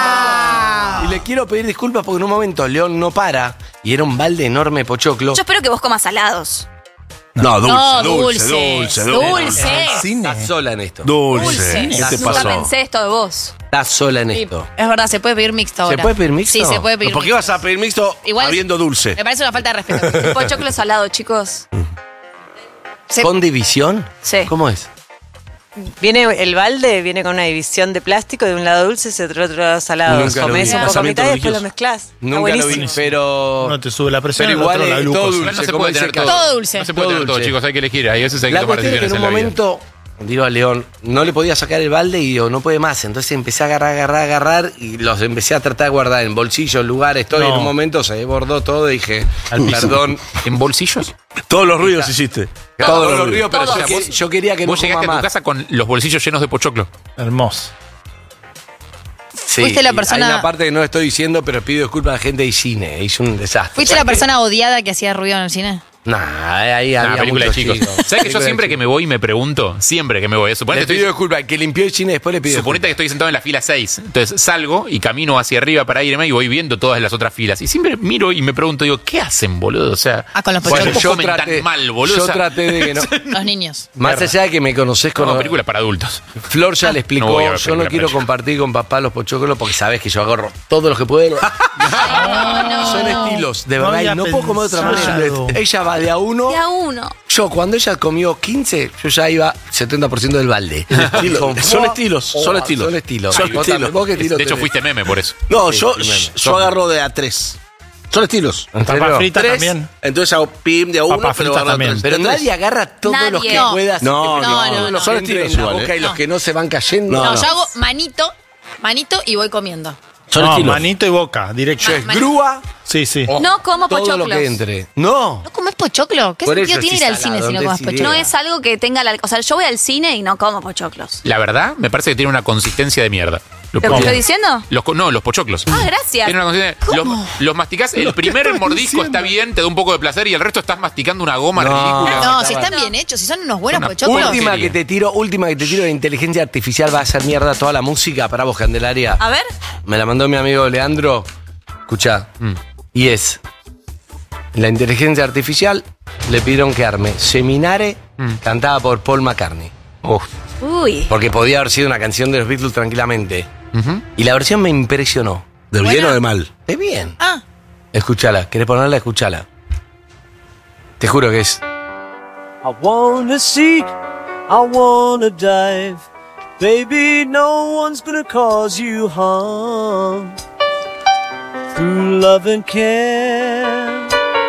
Y le quiero pedir disculpas porque en un momento León no para y era un balde enorme de pochoclo. Yo espero que vos comas salados. No, Dulce. Estás sola en esto. Dulce. ¿Qué te Nunca pasó? pensé esto de vos. Estás sola en esto. Es verdad, se puede pedir mixto ahora. ¿Se puede pedir mixto? Sí, se puede pedir ¿Por qué vas a pedir mixto Igual- habiendo dulce? Me parece una falta de respeto. Pochoclo salado, chicos. ¿Con división? Sí. ¿Cómo es? Viene el balde, viene con una división de plástico, de un lado dulce y de otro lado salado. Nunca lo Comés vi. un poco a Casamiento mitad y después religioso. lo mezclás. Está Nunca lo buenísimo. vi, pero... No te sube la presión, Pero el otro igual la es glucosa. todo Igual dulce. no se como puede dice tener Carlos. todo. Todo dulce. No se puede Todo tener todo, dulce. chicos. Hay que elegir. Hay veces hay que La tomar cuestión es que decisiones en un en la vida. momento, digo a León, no le podía sacar el balde y digo, no puede más. Entonces empecé a agarrar y los empecé a tratar de guardar en bolsillos, lugares, todo. Y en No. un momento se desbordó todo y dije, Al piso. perdón. ¿En bolsillos? Todos los ruidos hiciste. Todos los ríos, pero Todos. yo quería que no Vos llegaste coma a tu más. casa con los bolsillos llenos de pochoclo. Hermoso. Sí, Fuiste la y persona- Hay una parte que no estoy diciendo, pero pido disculpas a la gente de cine. Hice un desastre. ¿Fuiste la persona odiada que hacía ruido en el cine? Nah, ahí había Una película de muchos chicos. ¿Sabes que yo Película de siempre que me voy me pregunto? Siempre que me voy. Le Suponete pido disculpas. El que limpió el cine después le pido Suponete que estoy sentado en la fila 6. Entonces salgo y camino hacia arriba para irme y voy viendo todas las otras filas. Y siempre miro y me pregunto, digo, ¿qué hacen, boludo? O sea, Ah, con los Bueno, pochoclos. yo comen traté, tan mal, boludo. yo O sea, traté de que no. Los niños. Más allá de que me conocés con no, película para adultos. Flor ya le explicó, No voy a ver yo no película quiero para compartir con papá los pochoclos porque sabes que yo agarro todos los que puedo. Son estilos, de No verdad, había y no puedo comer de otra pensado. manera. Ella va de a uno. De a uno. Yo, cuando ella comió 15, yo ya iba 70% del balde. Dijo, Son estilos, son estilos. Son estilos. Son Vos estilos. también, vos qué estilo De hecho, tenés. fuiste meme por eso. No, Sí, yo, primero. yo agarro de A3. Son estilos. ¿En serio? Papa frita Tres, también. entonces hago pim de a uno, Papas pero fritas agarro también. tres. Pero De tres. nadie agarra todos Nadie. los que No. pueda. así No, que no, todos no, los son que entren estilos en la igual, boca y los No. que no se van cayendo. No, No, no. yo hago manito y voy comiendo. Son No, estilos. manito y boca, directo. Yo es grúa, Sí, sí. No como todo lo pochoclos. que entre. No. ¿No comes pochoclo? ¿Qué Por sentido eso tiene sí ir al salado, cine si no no comes te pochoclo? No es algo que tenga la... O sea, yo voy al cine y no como pochoclos. La verdad, me parece que tiene una consistencia de mierda. ¿Lo que estoy diciendo? No, los pochoclos. Ah, gracias. Tiene una consistencia. Los masticás, el primer mordisco está bien, te da un poco de placer y el resto estás masticando una goma No. ridícula. No, si están bien hechos, si son unos buenos Una pochoclos. porquería. Última que te tiro de inteligencia artificial va a hacer mierda toda la música para vos, Candelaria. A ver. Me la mandó mi amigo Leandro. Escuchá. Y es. La inteligencia artificial le pidieron que arme Seminare, cantada por Paul McCartney. Uf. Uy. Porque podía haber sido una canción de los Beatles tranquilamente. Y la versión me impresionó. ¿De bien o de mal? De bien. Ah, Escúchala. ¿Querés ponerla? Escúchala. Te juro que es. I wanna seek, I wanna dive. Baby, no one's gonna cause you harm. Through love and care.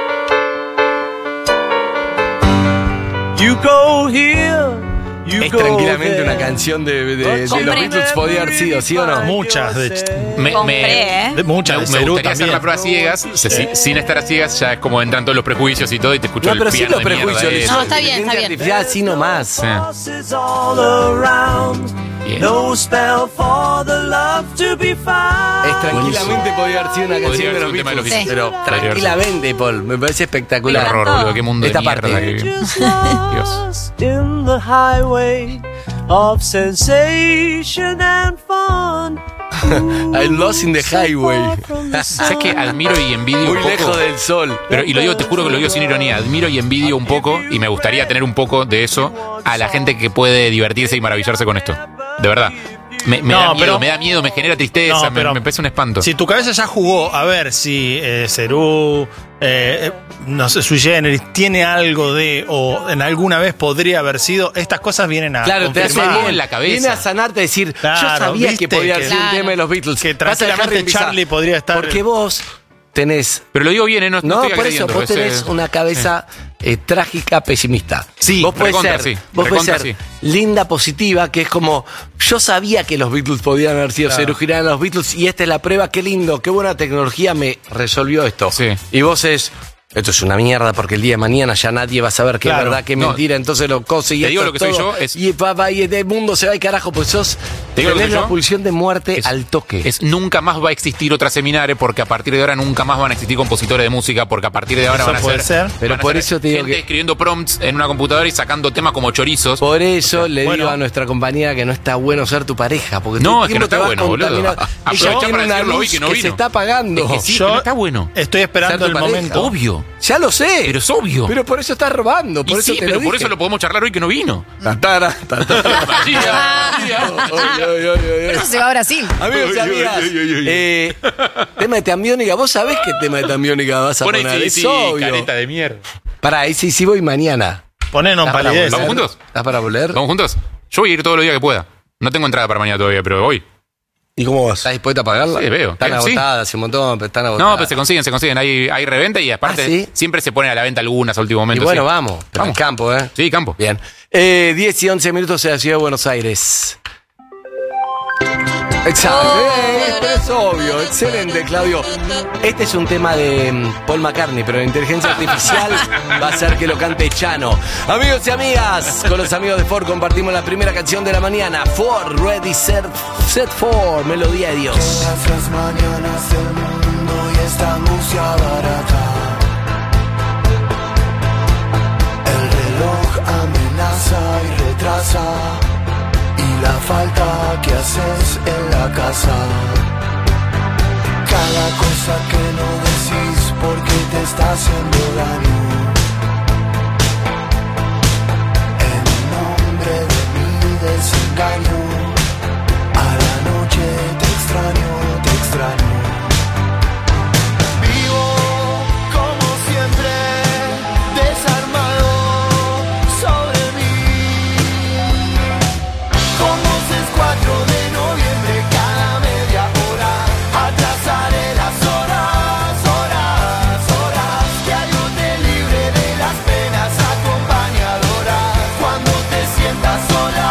You go here, you Es go tranquilamente there. una canción de los Hombre. Beatles, podía haber sido, ¿sí o no? Muchas, de hecho. Compré, ¿eh? Muchas, de Me Cerú gustaría hacer también. la prueba ciegas. Sin estar a ciegas ya es como entran todos los prejuicios y todo y te escucho No, el pero sí piano los de mierda prejuicios. ese. No, está bien, está bien. Artificial, así nomás. Sí. Crosses all around. Bien. No spell for the love to be found. Es tranquilamente podía haber sido una Podría canción haber de sido los un tema de los Beatles, Beatles. pero Podría haber sido. tranquilamente, Paul. Me parece Qué espectacular. horror, boludo, qué mundo Esta de mierda parte. que vivimos. Just Dios. lost in the highway of sensation and fun. I'm lost in the highway. ¿Sabes qué? Admiro y envidio Muy un poco. lejos del sol. Pero, y lo digo, te juro que lo digo sin ironía, admiro y envidio un poco, y me gustaría tener un poco de eso, a la gente que puede divertirse y maravillarse con esto. De verdad. Me No, da miedo, pero- me da miedo, me genera tristeza, No, pero- me parece un espanto. Si tu cabeza ya jugó a ver si Cerú, no sé, Sui Generis, tiene algo de, o en alguna vez podría haber sido, estas cosas vienen a Claro, te hace confirmar. bien en la cabeza. Viene a sanarte, a decir, yo Claro, sabía viste que podía que- ser un Claro. tema de los Beatles. Que Vas a dejar de tranquilamente pensar, Charlie podría estar... Porque vos tenés. Pero lo digo bien, no, No, estoy por eso, agrediendo, vos tenés una cabeza trágica, pesimista. Sí, vos podés recontra, ser, sí, vos podés recontra, ser sí. linda, positiva, que es como, yo sabía que los Beatles podían haber sido Cerú Girán los Beatles y esta es la prueba, qué lindo, qué buena tecnología me resolvió esto. Sí. Y vos es, esto es una mierda porque el día de mañana ya nadie va a saber qué es Claro. verdad, qué es No, mentira, entonces lo cose y te digo esto lo que soy todo, yo, es- y papá, y el mundo se va al carajo, pues sos Te digo lo que tenés soy la yo, pulsión de muerte al toque. Es nunca más va a existir otra seminario porque a partir de ahora nunca más van a existir compositores de música porque a partir de ahora Eso van a puede ser. Pero van a por ser eso te digo gente que- escribiendo prompts en una computadora y sacando temas como chorizos. Por eso le bueno. digo a nuestra compañera que no está bueno ser tu pareja, porque No, todo es el que no tiempo te está vas bueno, boludo. contaminando. Aprovechá Ella tiene para una decirlo hoy luz que no se vino. está apagando. Es que sí, Yo que no está bueno. Estoy esperando Ser el tu pareja. momento. Obvio. Ya lo sé. Pero es obvio. Pero por eso estás robando, por Y eso sí, te pero lo por dije. eso lo podemos charlar hoy que no vino. Tatara, tatara. Eso se va a Brasil. Amigos y amigas, tema de Tambiónica, ¿vos sabés qué tema de Tambiónica vas a Pon poner? ahí, Es sí, obvio. careta de mierda. Pará, ahí sí voy mañana. Ponenos ¿Estás para palidez. volver? ¿Vamos juntos? ¿Estás para volver? ¿Vamos juntos? Yo voy a ir todos los días que pueda. No tengo entrada para mañana todavía, pero voy. ¿Y cómo vas? ¿Estás dispuesto a pagarla? Sí, veo. Están Sí. agotadas, un montón, pero están agotadas. No, pero se consiguen. Hay reventa y aparte ¿Ah, sí? siempre se ponen a la venta algunas a último Y momento. bueno, sí. vamos. Pero Vamos. en campo, ¿eh? Sí, campo. Bien. 10 y 11 minutos en la ciudad de Buenos Aires. Exacto. Pero es obvio. Excelente, Claudio. Este es un tema de Paul McCartney, pero la inteligencia artificial va a hacer que lo cante Chano. Amigos y amigas, con los amigos de Ford compartimos la primera canción de la mañana. Ford, Ready, Set For, Melodía de Dios. Las mañanas del mundo y esta música barata. El reloj amenaza y retrasa. Y la falta que haces en la casa. Cada cosa que no decís porque te está haciendo daño. En nombre de mi desengaño. A la noche te extraño. Vivo como siempre, desarmado sobre mí. Como es 4 de noviembre, cada media hora atrasaré las horas. Que algo te libre de las penas acompañadoras. Cuando te sientas sola.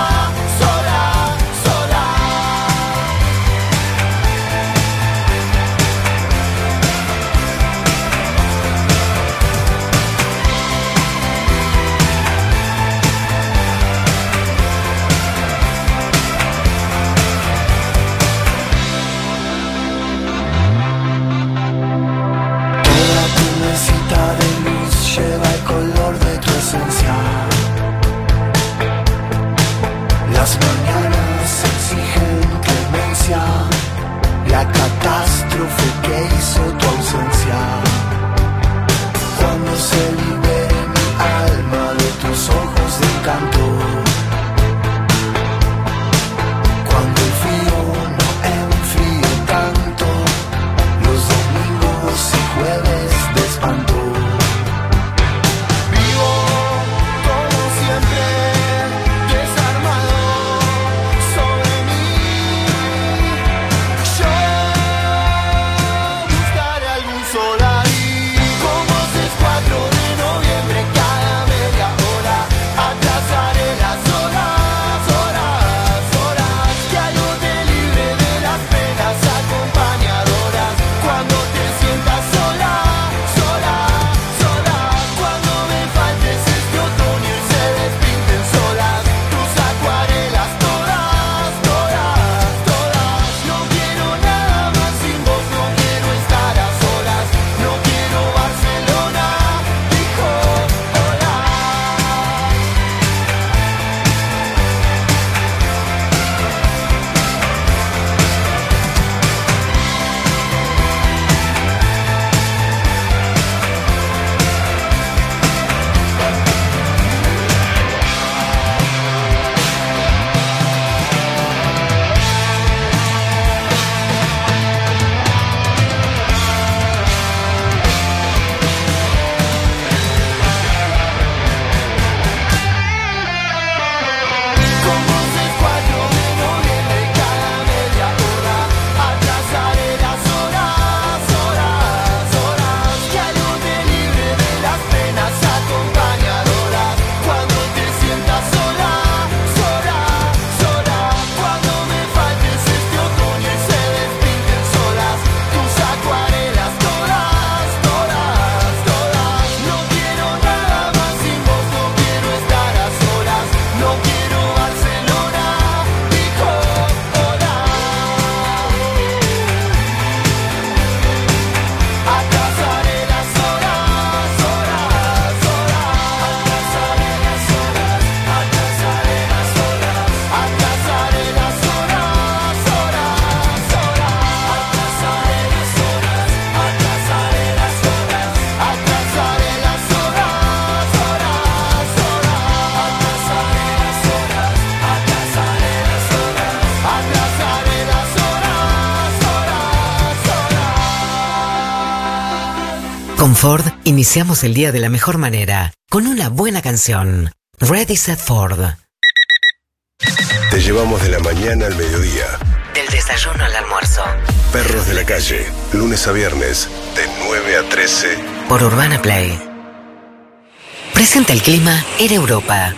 Con Ford, iniciamos el día de la mejor manera, con una buena canción. Ready, Set, Ford. Te llevamos de la mañana al mediodía. Del desayuno al almuerzo. Perros de la calle, lunes a viernes, de 9 a 13. Por Urbana Play. Presenta el clima Air Europa.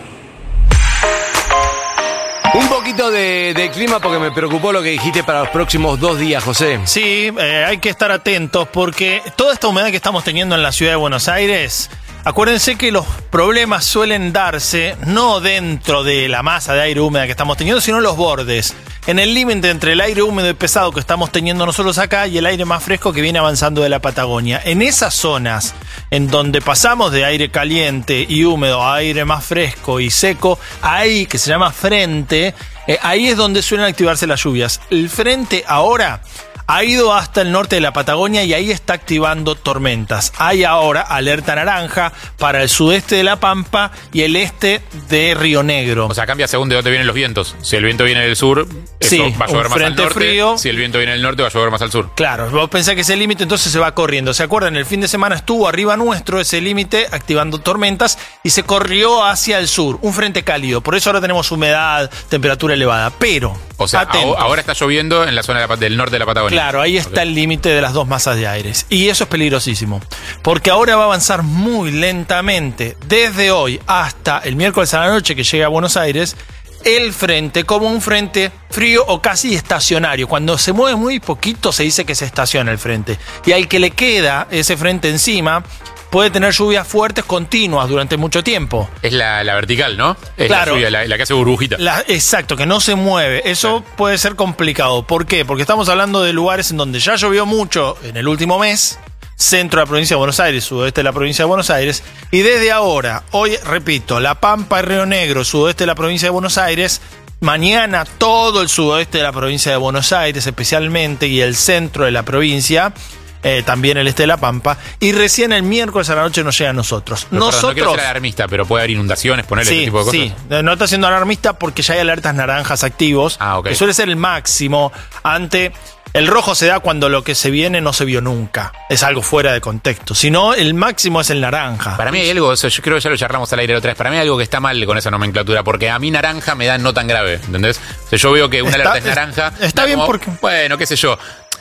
Un poquito de clima porque me preocupó lo que dijiste para los próximos 2 días, José. Sí, hay que estar atentos porque toda esta humedad que estamos teniendo en la ciudad de Buenos Aires, acuérdense que los problemas suelen darse no dentro de la masa de aire húmeda que estamos teniendo, sino en los bordes. En el límite entre el aire húmedo y pesado que estamos teniendo nosotros acá y el aire más fresco que viene avanzando de la Patagonia. En esas zonas en donde pasamos de aire caliente y húmedo a aire más fresco y seco, ahí que se llama frente, ahí es donde suelen activarse las lluvias. El frente ahora ha ido hasta el norte de la Patagonia y ahí está activando tormentas. Hay ahora alerta naranja para el sudeste de La Pampa y el este de Río Negro. O sea, cambia según de dónde vienen los vientos. Si el viento viene del sur, eso sí, va a llover más al norte. Frío. Si el viento viene del norte, va a llover más al sur. Claro, vos pensás que ese límite entonces se va corriendo. ¿Se acuerdan? El fin de semana estuvo arriba nuestro ese límite activando tormentas y se corrió hacia el sur. Un frente cálido. Por eso ahora tenemos humedad, temperatura elevada. Pero, o sea, ahora está lloviendo en la zona del norte de la Patagonia. Claro, ahí está el límite de las dos masas de aires. Y eso es peligrosísimo. Porque ahora va a avanzar muy lentamente, desde hoy hasta el miércoles a la noche que llega a Buenos Aires, el frente como un frente frío o casi estacionario. Cuando se mueve muy poquito se dice que se estaciona el frente. Y al que le queda ese frente encima, puede tener lluvias fuertes continuas durante mucho tiempo. Es la vertical, ¿no? Es claro, la lluvia, la que hace burbujita. Exacto, que no se mueve. Eso puede ser complicado. ¿Por qué? Porque estamos hablando de lugares en donde ya llovió mucho en el último mes. Centro de la provincia de Buenos Aires, sudoeste de la provincia de Buenos Aires. Y desde ahora, hoy, repito, La Pampa y Río Negro, sudoeste de la provincia de Buenos Aires. Mañana todo el sudoeste de la provincia de Buenos Aires especialmente y el centro de la provincia. También el este de La Pampa, y recién el miércoles a la noche nos llega a nosotros. Pero, nosotros no quiero ser alarmista, pero puede haber inundaciones, ponerle ese tipo de cosas. Sí, no está siendo alarmista porque ya hay alertas naranjas activos, que suele ser el máximo ante... El rojo se da cuando lo que se viene no se vio nunca. Es algo fuera de contexto. Si no, el máximo es el naranja. Para mí hay algo, yo creo que ya lo charlamos al aire la otra vez, para mí hay algo que está mal con esa nomenclatura, porque a mí naranja me da no tan grave, ¿entendés? O sea, yo veo que una alerta es naranja. Está bien como, porque... Bueno, qué sé yo.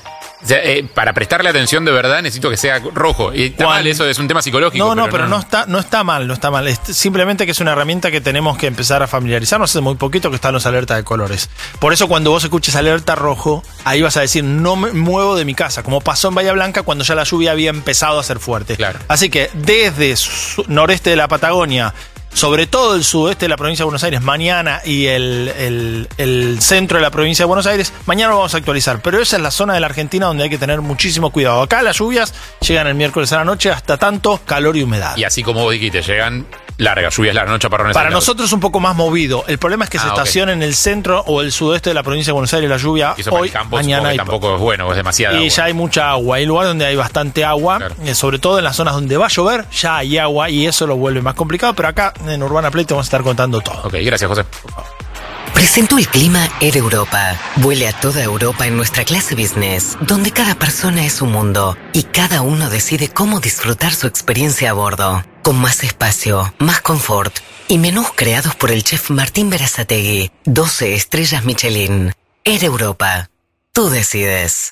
O sea, para prestarle atención de verdad necesito que sea rojo. Y está mal, eso es un tema psicológico. Pero no está mal. Es simplemente que es una herramienta que tenemos que empezar a familiarizarnos. Hace muy poquito que están los alertas de colores. Por eso cuando vos escuches alerta rojo, ahí vas a decir, no me muevo de mi casa, como pasó en Bahía Blanca cuando ya la lluvia había empezado a ser fuerte. Claro. Así que desde noreste de la Patagonia, sobre todo el sudeste de la provincia de Buenos Aires, mañana y el centro de la provincia de Buenos Aires, mañana lo vamos a actualizar. Pero esa es la zona de la Argentina donde hay que tener muchísimo cuidado. Acá las lluvias llegan el miércoles a la noche hasta tanto calor y humedad. Y así como vos dijiste, llegan largas lluvias, la noche para Para nosotros un poco más movido. El problema es que se estaciona en el centro o el sudeste de la provincia de Buenos Aires la lluvia y eso hoy, para el campo, mañana. Tampoco es bueno, es demasiada agua. Y ya hay mucha agua. Hay lugares donde hay bastante agua, claro. Sobre todo en las zonas donde va a llover, ya hay agua y eso lo vuelve más complicado. Pero acá en Urbana Play te vamos a estar contando todo. Ok, gracias, José. Presentó el clima Air Europa. Vuele a toda Europa en nuestra clase business, donde cada persona es un mundo y cada uno decide cómo disfrutar su experiencia a bordo. Con más espacio, más confort y menús creados por el chef Martín Berazategui. 12 estrellas Michelin. Air Europa. Tú decides.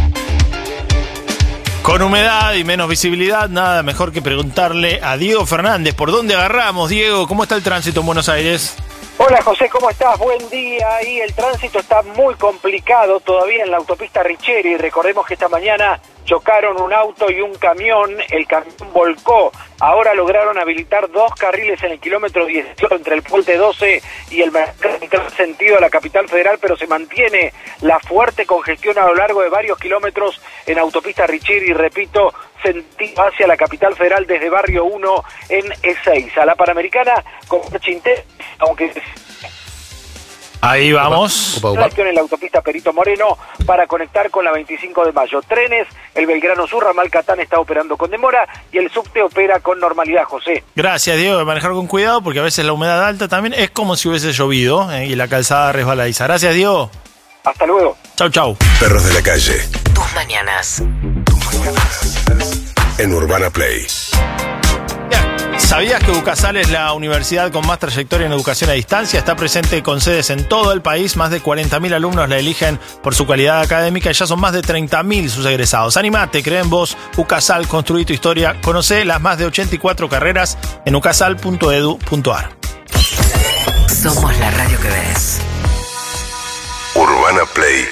Con humedad y menos visibilidad, nada mejor que preguntarle a Diego Fernández. ¿Por dónde agarramos, Diego? ¿Cómo está el tránsito en Buenos Aires? Hola José, ¿cómo estás? Buen día. Y el tránsito está muy complicado todavía en la autopista Richeri. Recordemos que esta mañana chocaron un auto y un camión. El camión volcó. Ahora lograron habilitar 2 carriles en el kilómetro 18 entre el puente 12 y el sentido a la capital federal, pero se mantiene la fuerte congestión a lo largo de varios kilómetros en autopista Richeri. Repito, sentido hacia la capital federal desde Barrio 1 en E6. A la Panamericana con Chinté, aunque... Ahí vamos. En la autopista Perito Moreno para conectar con la 25 de mayo. Trenes, el Belgrano Sur, ramal Catán está operando con demora y el subte opera con normalidad, José. Gracias, Diego, manejar con cuidado porque a veces la humedad alta también es como si hubiese llovido y la calzada resbaladiza. Gracias, Diego. Hasta luego. Chau, chau. Perros de la calle. Tus mañanas. en Urbana Play. ¿Sabías que UCASAL es la universidad con más trayectoria en educación a distancia? Está presente con sedes en todo el país. Más de 40.000 alumnos la eligen por su calidad académica y ya son más de 30.000 sus egresados. Animate, cree en vos. UCASAL, construí tu historia. Conocé las más de 84 carreras en ucasal.edu.ar. Somos la radio que ves. Urbana Play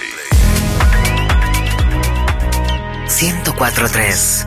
104.3.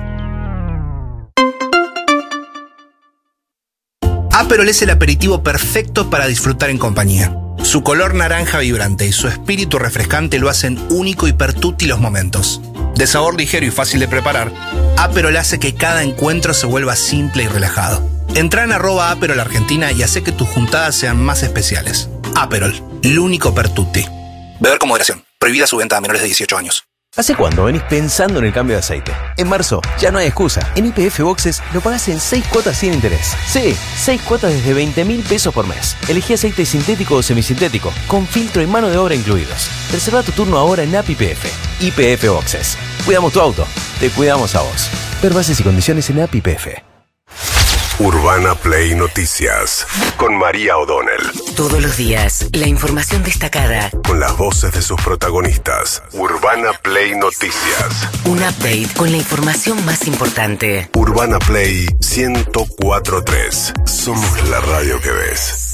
Aperol es el aperitivo perfecto para disfrutar en compañía. Su color naranja vibrante y su espíritu refrescante lo hacen único y pertutti los momentos. De sabor ligero y fácil de preparar, Aperol hace que cada encuentro se vuelva simple y relajado. Entrá en @Aperol Argentina y hace que tus juntadas sean más especiales. Aperol, el único pertutti. Beber con moderación. Prohibida su venta a menores de 18 años. ¿Hace cuánto venís pensando en el cambio de aceite? En marzo ya no hay excusa. En YPF Boxes lo pagás en 6 cuotas sin interés. Sí, 6 cuotas desde 20.000 pesos por mes. Elegí aceite sintético o semisintético, con filtro y mano de obra incluidos. Reserva tu turno ahora en App YPF. YPF Boxes. Cuidamos tu auto, te cuidamos a vos. Ver bases y condiciones en App YPF. Urbana Play Noticias con María O'Donnell. Todos los días, la información destacada. Con las voces de sus protagonistas. Urbana Play Noticias. Un update con la información más importante. Urbana Play 104.3. Somos la radio que ves.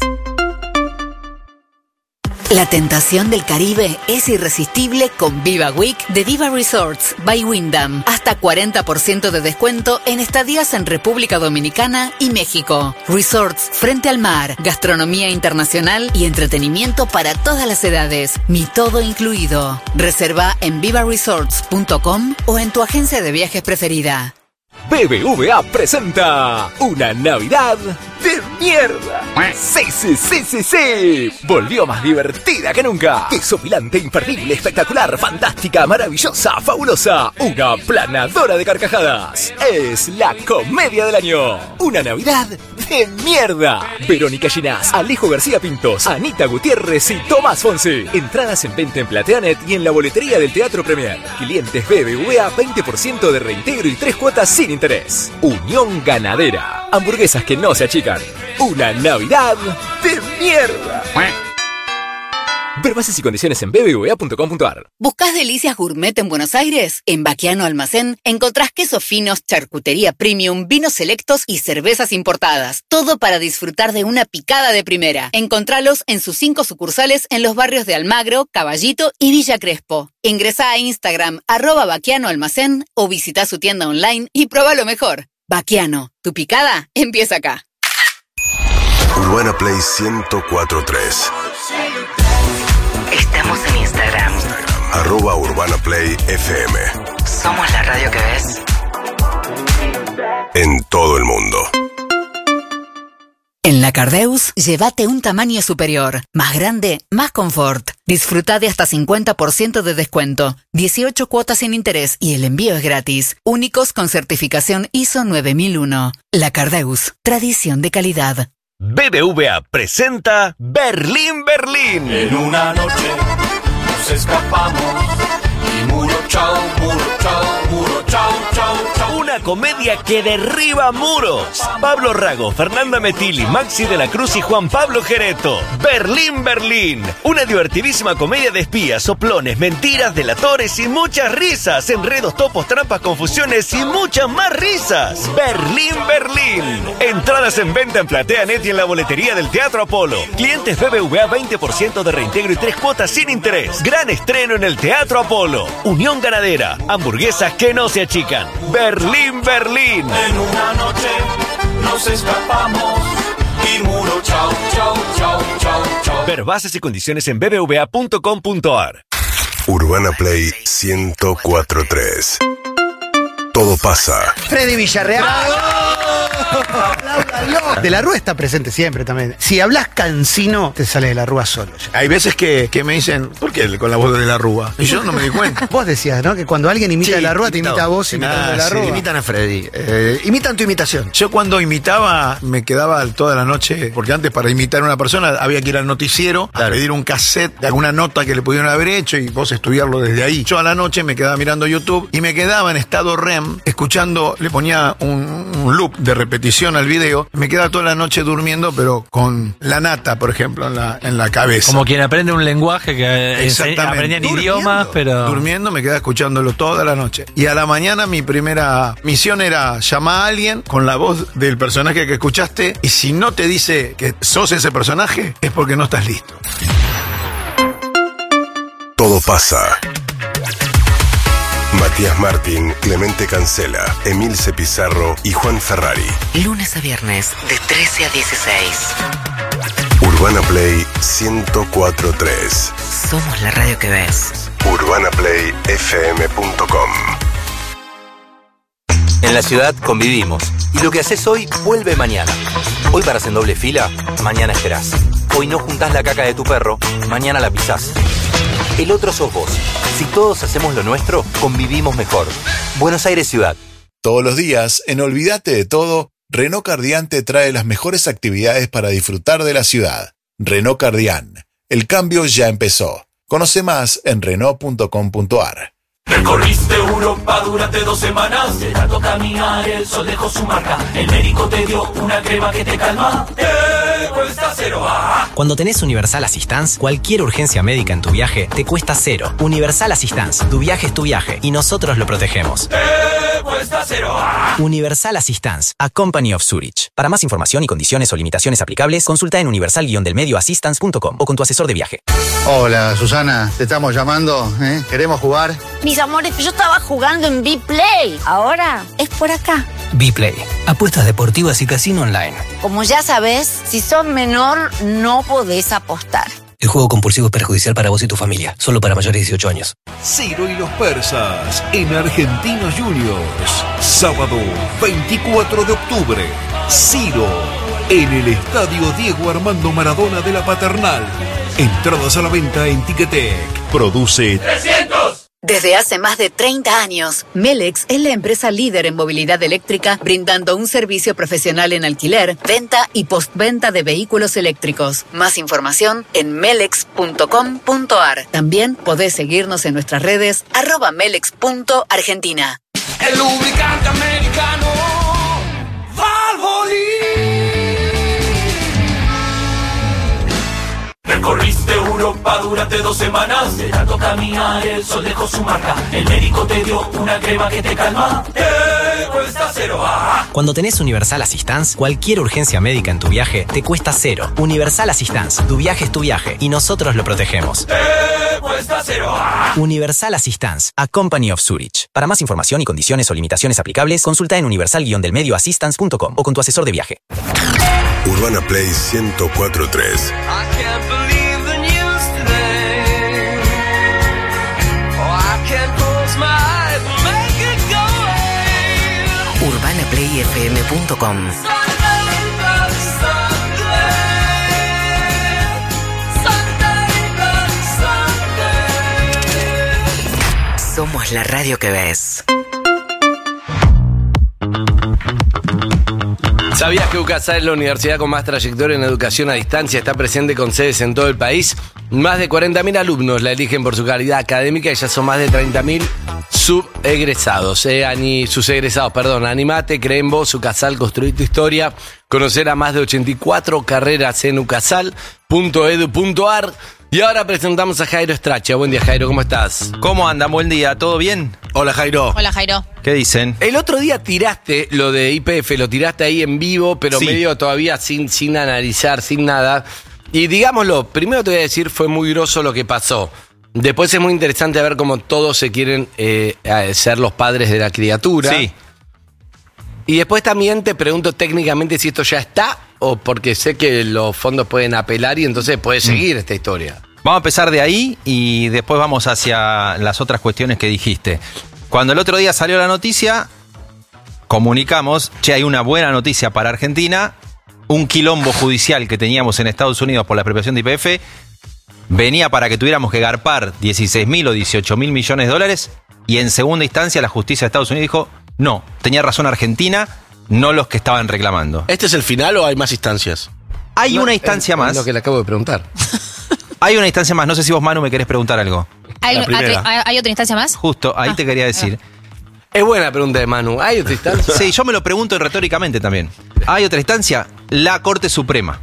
La tentación del Caribe es irresistible con Viva Week de Viva Resorts by Wyndham. Hasta 40% de descuento en estadías en República Dominicana y México. Resorts frente al mar, gastronomía internacional y entretenimiento para todas las edades. Mi todo incluido. Reserva en vivaresorts.com o en tu agencia de viajes preferida. BBVA presenta una Navidad de mierda. Sí. Volvió más divertida que nunca. Desopilante, imperdible, espectacular, fantástica, maravillosa, fabulosa. Una planadora de carcajadas. Es la comedia del año. Una Navidad de mierda. Verónica Ginás, Alejo García Pintos, Anita Gutiérrez y Tomás Fonsi. Entradas en venta en Plateanet y en la boletería del Teatro Premier. Clientes BBVA, 20% de reintegro y 3 cuotas sin interés. Unión Ganadera. Hamburguesas que no se achican. Una Navidad de mierda. Ver bases y condiciones en bbva.com.ar. ¿Buscás delicias gourmet en Buenos Aires? En Baquiano Almacén encontrás quesos finos, charcutería premium, vinos selectos y cervezas importadas. Todo para disfrutar de una picada de primera. Encontralos en sus 5 sucursales en los barrios de Almagro, Caballito y Villa Crespo. Ingresá a Instagram @Baquiano Almacén o visita su tienda online y prueba lo mejor. Baquiano, tu picada empieza acá. Urbana Play 104.3. Estamos en Instagram. @Urbana Play FM. Somos la radio que ves. En todo el mundo. En la Cardeus, llévate un tamaño superior. Más grande, más confort. Disfruta de hasta 50% de descuento. 18 cuotas sin interés y el envío es gratis. Únicos con certificación ISO 9001. La Cardeus, tradición de calidad. BBVA presenta Berlín. En una noche nos escapamos y muro chao, chao. Una comedia que derriba muros. Pablo Rago, Fernanda Metilli, Maxi de la Cruz y Juan Pablo Gereto. Berlín. Una divertidísima comedia de espías, soplones, mentiras, delatores y muchas risas. Enredos, topos, trampas, confusiones y muchas más risas. Berlín. Entradas en venta en Plateanet y en la boletería del Teatro Apolo. Clientes BBVA, 20% de reintegro y 3 cuotas sin interés. Gran estreno en el Teatro Apolo. Unión Ganadera. Hamburguesas que no se achican. Berlín. En una noche nos escapamos y muro chao. Ver bases y condiciones en bbva.com.ar. Urbana Play 104.3. Todo pasa. Freddy Villarreal. De la Rúa está presente siempre también. Si hablas cansino, te sale de la Rúa solo. Hay veces que me dicen, ¿por qué con la voz de la Rúa? Y yo no me di cuenta. Vos decías, ¿no? Que cuando alguien imita de la Rúa, te imita a vos imitando de la Rúa. Imitan a Freddy. Imitan tu imitación. Yo cuando imitaba, me quedaba toda la noche, porque antes para imitar a una persona había que ir al noticiero a pedir un cassette de alguna nota que le pudieron haber hecho y vos estudiarlo desde ahí. Yo a la noche me quedaba mirando YouTube y me quedaba en estado REM, escuchando, le ponía un loop de repetición al video. Me quedaba toda la noche durmiendo, pero con la nata, por ejemplo, en la cabeza. Como quien aprende un lenguaje que aprendían idiomas, pero... Durmiendo, me quedaba escuchándolo toda la noche. Y a la mañana mi primera misión era llamar a alguien con la voz del personaje que escuchaste, y si no te dice que sos ese personaje, es porque no estás listo. Todo pasa. Matías Martín, Clemente Cancela, Emilce Pizarro y Juan Ferrari. Lunes a viernes, de 13 a 16. Urbana Play 104.3. Somos la radio que ves. UrbanaPlayFM.com. En la ciudad convivimos. Y lo que haces hoy vuelve mañana. Hoy paras en doble fila, mañana esperás. Hoy no juntás la caca de tu perro, mañana la pisás. El otro sos vos. Si todos hacemos lo nuestro, convivimos mejor. Buenos Aires Ciudad. Todos los días, en Olvídate de Todo, Renault Cardián te trae las mejores actividades para disfrutar de la ciudad. Renault Cardián. El cambio ya empezó. Conoce más en Renault.com.ar. Recorriste Europa durante 2 semanas, de tanto caminar el sol dejó su marca. El médico te dio una crema que te calma. Cuesta cero. Cuando tenés Universal Assistance, cualquier urgencia médica en tu viaje te cuesta cero. Universal Assistance, tu viaje es tu viaje y nosotros lo protegemos. Cuesta cero. Universal Assistance, a Company of Zurich. Para más información y condiciones o limitaciones aplicables, consulta en universal-delmedioassistance.com o con tu asesor de viaje. Hola, Susana, te estamos llamando, ¿eh? ¿Queremos jugar? Mis amores, yo estaba jugando en B-Play. Ahora es por acá. B-Play, apuestas deportivas y casino online. Como ya sabes, si sos menor, no podés apostar. El juego compulsivo es perjudicial para vos y tu familia. Solo para mayores de 18 años. Ciro y los persas en Argentinos Juniors. Sábado 24 de octubre. Ciro en el Estadio Diego Armando Maradona de la Paternal. Entradas a la venta en Ticketek. Produce 300. Desde hace más de 30 años, Melex es la empresa líder en movilidad eléctrica, brindando un servicio profesional en alquiler, venta y postventa de vehículos eléctricos. Más información en melex.com.ar. También podés seguirnos en nuestras redes @melex.argentina. El lubricante americano Valvoline. Recorriste Europa durante 2 semanas, de tanto caminar el sol dejó su marca. El médico te dio una crema que te calma. Cuesta cero. Cuando tenés Universal Assistance, cualquier urgencia médica en tu viaje te cuesta cero. Universal Assistance, tu viaje es tu viaje y nosotros lo protegemos. Cuesta cero. Universal Assistance, a Company of Zurich. Para más información y condiciones o limitaciones aplicables, consulta en universal-delmedioassistance.com o con tu asesor de viaje. Urbana Play 104.3. UrbanaPlayFM.com. Somos la radio que ves. ¿Sabías que UCASA es la universidad con más trayectoria en educación a distancia? Está presente con sedes en todo el país. Más de 40.000 alumnos la eligen por su calidad académica y ya son más de 30.000 sus egresados. Animate, cree en vos, UCASAL, construí tu historia. Conocer a más de 84 carreras en ucasal.edu.ar. Y ahora presentamos a Jairo Stracha. Buen día, Jairo, ¿cómo estás? ¿Cómo andan? Buen día, ¿todo bien? Hola, Jairo. Hola, Jairo. ¿Qué dicen? El otro día tiraste lo de YPF, lo tiraste ahí en vivo, pero sí, medio todavía sin analizar, sin nada. Y digámoslo, primero te voy a decir, fue muy groso lo que pasó. Después es muy interesante ver cómo todos se quieren ser los padres de la criatura. Sí. Y después también te pregunto técnicamente si esto ya está o porque sé que los fondos pueden apelar y entonces puede seguir esta historia. Vamos a empezar de ahí y después vamos hacia las otras cuestiones que dijiste. Cuando el otro día salió la noticia, comunicamos, che, hay una buena noticia para Argentina, un quilombo judicial que teníamos en Estados Unidos por la expropiación de YPF, venía para que tuviéramos que garpar 16.000 o 18.000 millones de dólares, y en segunda instancia la justicia de Estados Unidos dijo, no, tenía razón Argentina, no los que estaban reclamando. ¿Este es el final o hay más instancias? Hay una instancia más. Es lo que le acabo de preguntar. Hay una instancia más, no sé si vos, Manu, me querés preguntar algo. ¿Hay otra instancia más? Justo, ahí te quería decir. Es buena pregunta de Manu. ¿Hay otra instancia? Sí, yo me lo pregunto retóricamente también. ¿Hay otra instancia? La Corte Suprema.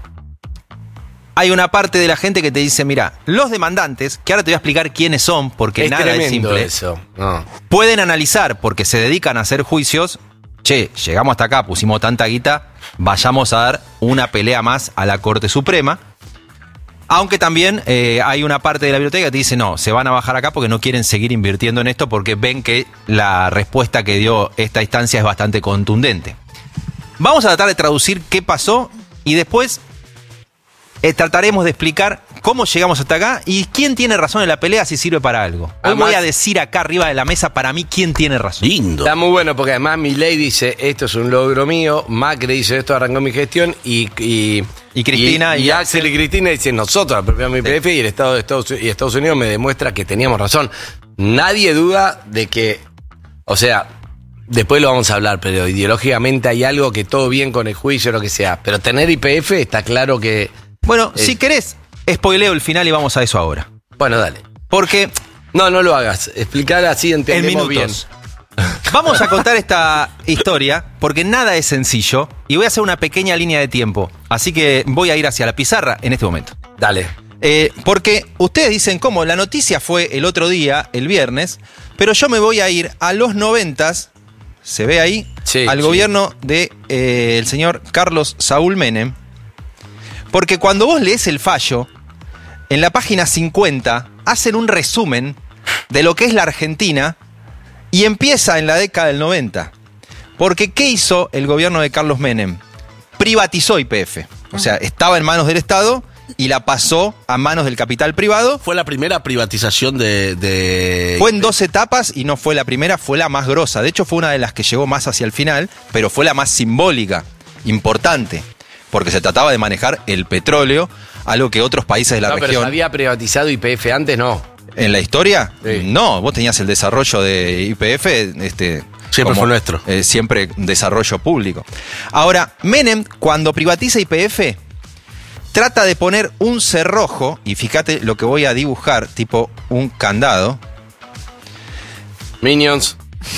Hay una parte de la gente que te dice, mira, los demandantes, que ahora te voy a explicar quiénes son, porque es nada es simple. Eso. No. Pueden analizar, porque se dedican a hacer juicios, che, llegamos hasta acá, pusimos tanta guita, vayamos a dar una pelea más a la Corte Suprema. Aunque también hay una parte de la biblioteca que te dice, no, se van a bajar acá porque no quieren seguir invirtiendo en esto porque ven que la respuesta que dio esta instancia es bastante contundente. Vamos a tratar de traducir qué pasó y después trataremos de explicar cómo llegamos hasta acá y quién tiene razón en la pelea si sirve para algo. Hoy Además, voy a decir acá arriba de la mesa para mí quién tiene razón. Lindo. Está muy bueno porque además Milei dice, esto es un logro mío, Macri dice, esto arrancó mi gestión y Cristina y Axel y Cristina dicen, nosotros apropiamos YPF y el Estado de Estados Unidos me demuestra que teníamos razón. Nadie duda de que, o sea, después lo vamos a hablar, pero ideológicamente hay algo que todo bien con el juicio o lo que sea, pero tener YPF está claro que... Bueno, si querés, spoileo el final y vamos a eso ahora. Bueno, dale. Porque... No lo hagas. Explicar así entendemos bien. Vamos a contar esta historia porque nada es sencillo y voy a hacer una pequeña línea de tiempo. Así que voy a ir hacia la pizarra en este momento. Dale. Porque ustedes dicen cómo la noticia fue el otro día, el viernes, pero yo me voy a ir a los 90s, se ve ahí, al gobierno de el señor Carlos Saúl Menem. Porque cuando vos lees el fallo, en la página 50 hacen un resumen de lo que es la Argentina y empieza en la década del 90. Porque ¿qué hizo el gobierno de Carlos Menem? Privatizó YPF. O sea, estaba en manos del Estado y la pasó a manos del capital privado. Fue la primera privatización de... Fue en 2 etapas y no fue la primera, fue la más grosa. De hecho, fue una de las que llegó más hacia el final, pero fue la más simbólica, importante. Porque se trataba de manejar el petróleo, algo que otros países de la región... Pero ¿se había privatizado YPF antes? No. ¿En la historia? Sí. No, vos tenías el desarrollo de YPF... Siempre fue nuestro. Siempre desarrollo público. Ahora, Menem, cuando privatiza YPF, trata de poner un cerrojo, y fíjate lo que voy a dibujar, tipo un candado. Minions.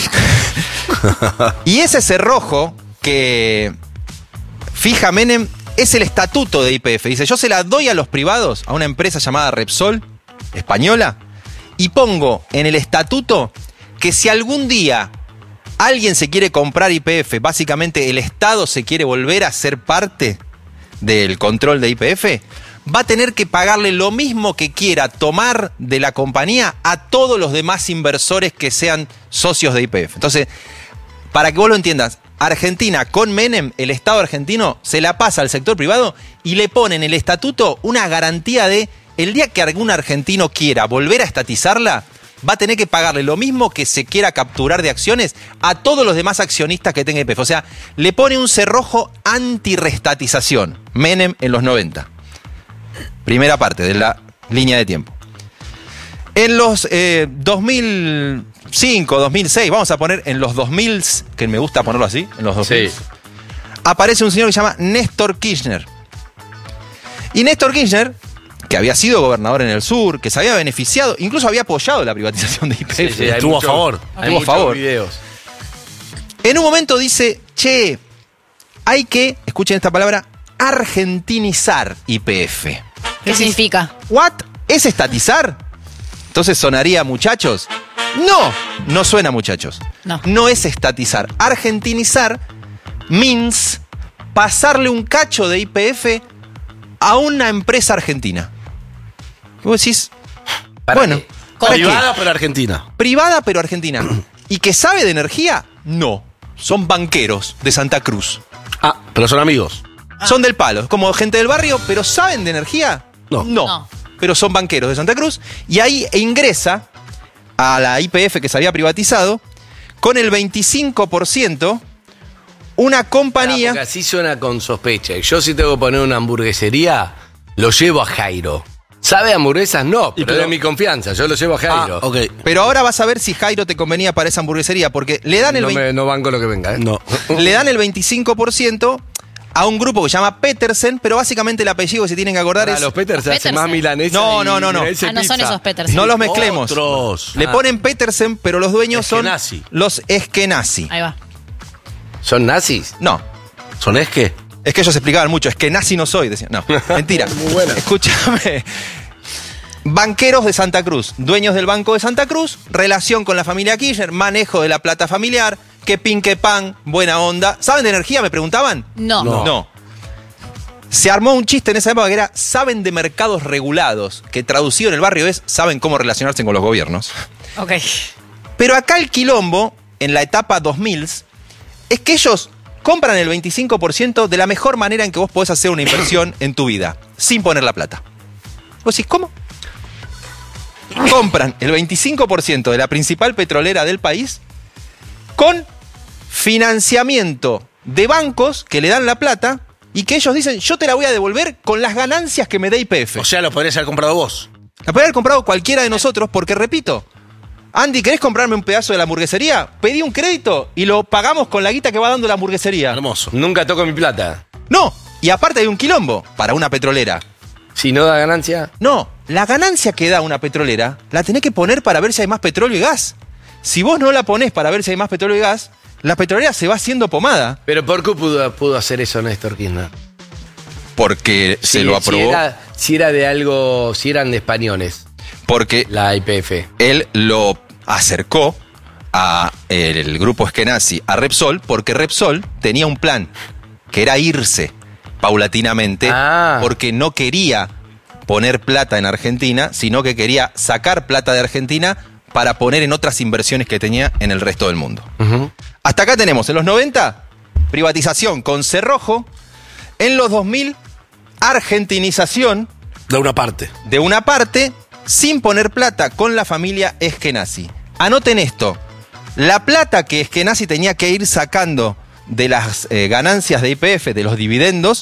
Y ese cerrojo que... fija Menem, es el estatuto de YPF. Dice, yo se la doy a los privados, a una empresa llamada Repsol, española, y pongo en el estatuto que si algún día alguien se quiere comprar YPF, básicamente el Estado se quiere volver a ser parte del control de YPF, va a tener que pagarle lo mismo que quiera tomar de la compañía a todos los demás inversores que sean socios de YPF. Entonces, para que vos lo entiendas, Argentina con Menem, el Estado argentino, se la pasa al sector privado y le pone en el estatuto una garantía de el día que algún argentino quiera volver a estatizarla, va a tener que pagarle lo mismo que se quiera capturar de acciones a todos los demás accionistas que tenga YPF. O sea, le pone un cerrojo anti-restatización. Menem en los 90. Primera parte de la línea de tiempo. En los 2005, 2006, vamos a poner en los 2000, que me gusta ponerlo así, en los 2000, aparece un señor que se llama Néstor Kirchner. Y Néstor Kirchner, que había sido gobernador en el sur, que se había beneficiado, incluso había apoyado la privatización de YPF. Estuvo a favor. Estuvo a favor. Videos. En un momento dice, che, hay que, escuchen esta palabra, argentinizar YPF. ¿Qué significa? ¿What? ¿Es estatizar? Entonces sonaría, muchachos. No suena, muchachos. No es estatizar. Argentinizar means pasarle un cacho de YPF a una empresa argentina. Vos decís, bueno, privada pero argentina. Privada pero argentina. ¿Y que sabe de energía? No. Son banqueros de Santa Cruz. Ah, pero son amigos. Son del palo, como gente del barrio, pero ¿saben de energía? No. Pero son banqueros de Santa Cruz. Y ahí ingresa a la YPF que se había privatizado con el 25% una compañía... Porque así suena con sospecha. Yo si tengo que poner una hamburguesería, lo llevo a Jairo. ¿Sabe hamburguesas? No, pero de mi confianza, yo lo llevo a Jairo. Pero ahora vas a ver si Jairo te convenía para esa hamburguesería, porque le dan el no banco lo que venga, ¿eh? No. le dan el 25% a un grupo que se llama Petersen, pero básicamente el apellido que se tienen que acordar es... Los Petersen hacen más milanesa. No. No son esos Petersen. No los mezclemos. Otros. Le ponen Petersen, pero los dueños son los Eskenazi. Ahí va. ¿Son nazis? No. ¿Son esque? Es que ellos explicaban mucho, es que nazi no soy, decían. No, mentira. Muy buena. Escúchame. Banqueros de Santa Cruz, dueños del Banco de Santa Cruz, relación con la familia Kirchner, manejo de la plata familiar, que pin, que pan, buena onda. ¿Saben de energía? Me preguntaban. No. Se armó un chiste en esa época que era, saben de mercados regulados, que traducido en el barrio es, saben cómo relacionarse con los gobiernos. Ok. Pero acá el quilombo, en la etapa 2000, es que ellos compran el 25% de la mejor manera en que vos podés hacer una inversión en tu vida, sin poner la plata. Vos decís, ¿cómo? Compran el 25% de la principal petrolera del país con financiamiento de bancos que le dan la plata y que ellos dicen, yo te la voy a devolver con las ganancias que me dé YPF. O sea, lo podrías haber comprado vos. La podría haber comprado cualquiera de nosotros porque, repito, Andy, ¿querés comprarme un pedazo de la hamburguesería? Pedí un crédito y lo pagamos con la guita que va dando la hamburguesería. Hermoso. Nunca toco mi plata. No, y aparte hay un quilombo para una petrolera. Si no da ganancia. No, la ganancia que da una petrolera la tenés que poner para ver si hay más petróleo y gas. Si vos no la ponés para ver si hay más petróleo y gas, la petrolera se va haciendo pomada. ¿Pero por qué pudo hacer eso Néstor Kirchner? Porque se lo aprobó. Si era de algo, si eran de españoles. Porque la YPF. Él lo acercó a el grupo Eskenazi, a Repsol, porque Repsol tenía un plan, que era irse paulatinamente, porque no quería poner plata en Argentina, sino que quería sacar plata de Argentina para poner en otras inversiones que tenía en el resto del mundo. Hasta acá tenemos, en los 90, privatización con cerrojo, en los 2000, argentinización. De una parte. De una parte, sin poner plata con la familia Eskenazi. Anoten esto, la plata que Eskenazi tenía que ir sacando de las ganancias de YPF, de los dividendos,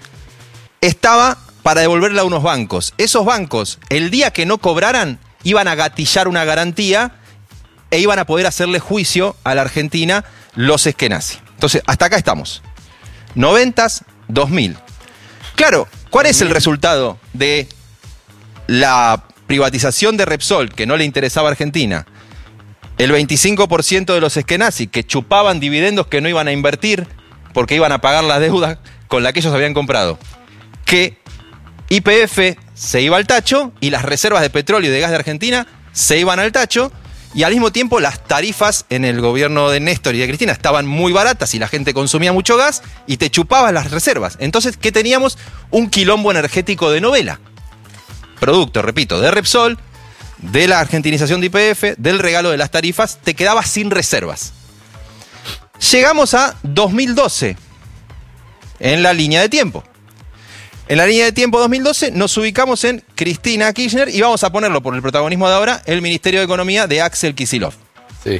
estaba para devolverla a unos bancos. Esos bancos, el día que no cobraran, iban a gatillar una garantía e iban a poder hacerle juicio a la Argentina los Eskenazi. Entonces, hasta acá estamos. 90s, 2000. Claro, ¿cuál es el resultado de la privatización de Repsol, que no le interesaba a Argentina? El 25% de los Eskenazi que chupaban dividendos que no iban a invertir porque iban a pagar la deuda con la que ellos habían comprado. Que YPF se iba al tacho y las reservas de petróleo y de gas de Argentina se iban al tacho, y al mismo tiempo las tarifas en el gobierno de Néstor y de Cristina estaban muy baratas y la gente consumía mucho gas y te chupaban las reservas. Entonces, ¿qué teníamos? Un quilombo energético de novela. Producto, repito, de Repsol, de la argentinización de YPF, del regalo de las tarifas, te quedabas sin reservas. Llegamos a 2012, en la línea de tiempo. En la línea de tiempo 2012 nos ubicamos en Cristina Kirchner y vamos a ponerlo por el protagonismo de ahora, el Ministerio de Economía de Axel Kicillof. Sí.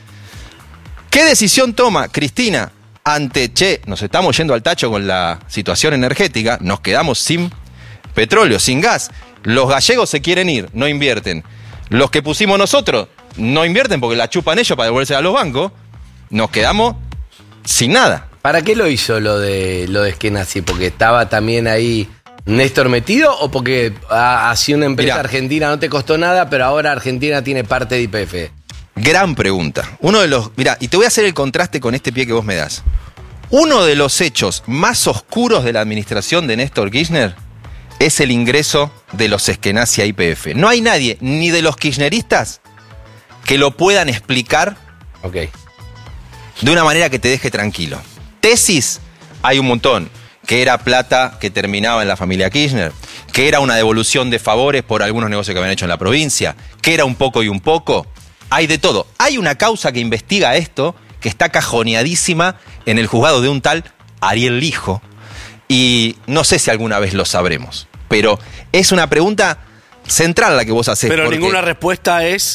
¿Qué decisión toma Cristina ante, nos estamos yendo al tacho con la situación energética, nos quedamos sin petróleo, sin gas? Los gallegos se quieren ir, no invierten. Los que pusimos nosotros no invierten porque la chupan ellos para devolverse a los bancos. Nos quedamos sin nada. ¿Para qué lo hizo lo de Eskenazi? ¿Porque estaba también ahí Néstor metido o porque así una empresa argentina no te costó nada, pero ahora Argentina tiene parte de YPF? Gran pregunta. Y te voy a hacer el contraste con este pie que vos me das. Uno de los hechos más oscuros de la administración de Néstor Kirchner es el ingreso de los Eskenazi a YPF. No hay nadie, ni de los kirchneristas, que lo puedan explicar de una manera que te deje tranquilo. Tesis, hay un montón. Que era plata que terminaba en la familia Kirchner, que era una devolución de favores por algunos negocios que habían hecho en la provincia, que era un poco y un poco. Hay de todo. Hay una causa que investiga esto, que está cajoneadísima en el juzgado de un tal Ariel Lijo, y no sé si alguna vez lo sabremos, pero es una pregunta central la que vos hacés. Pero ninguna respuesta es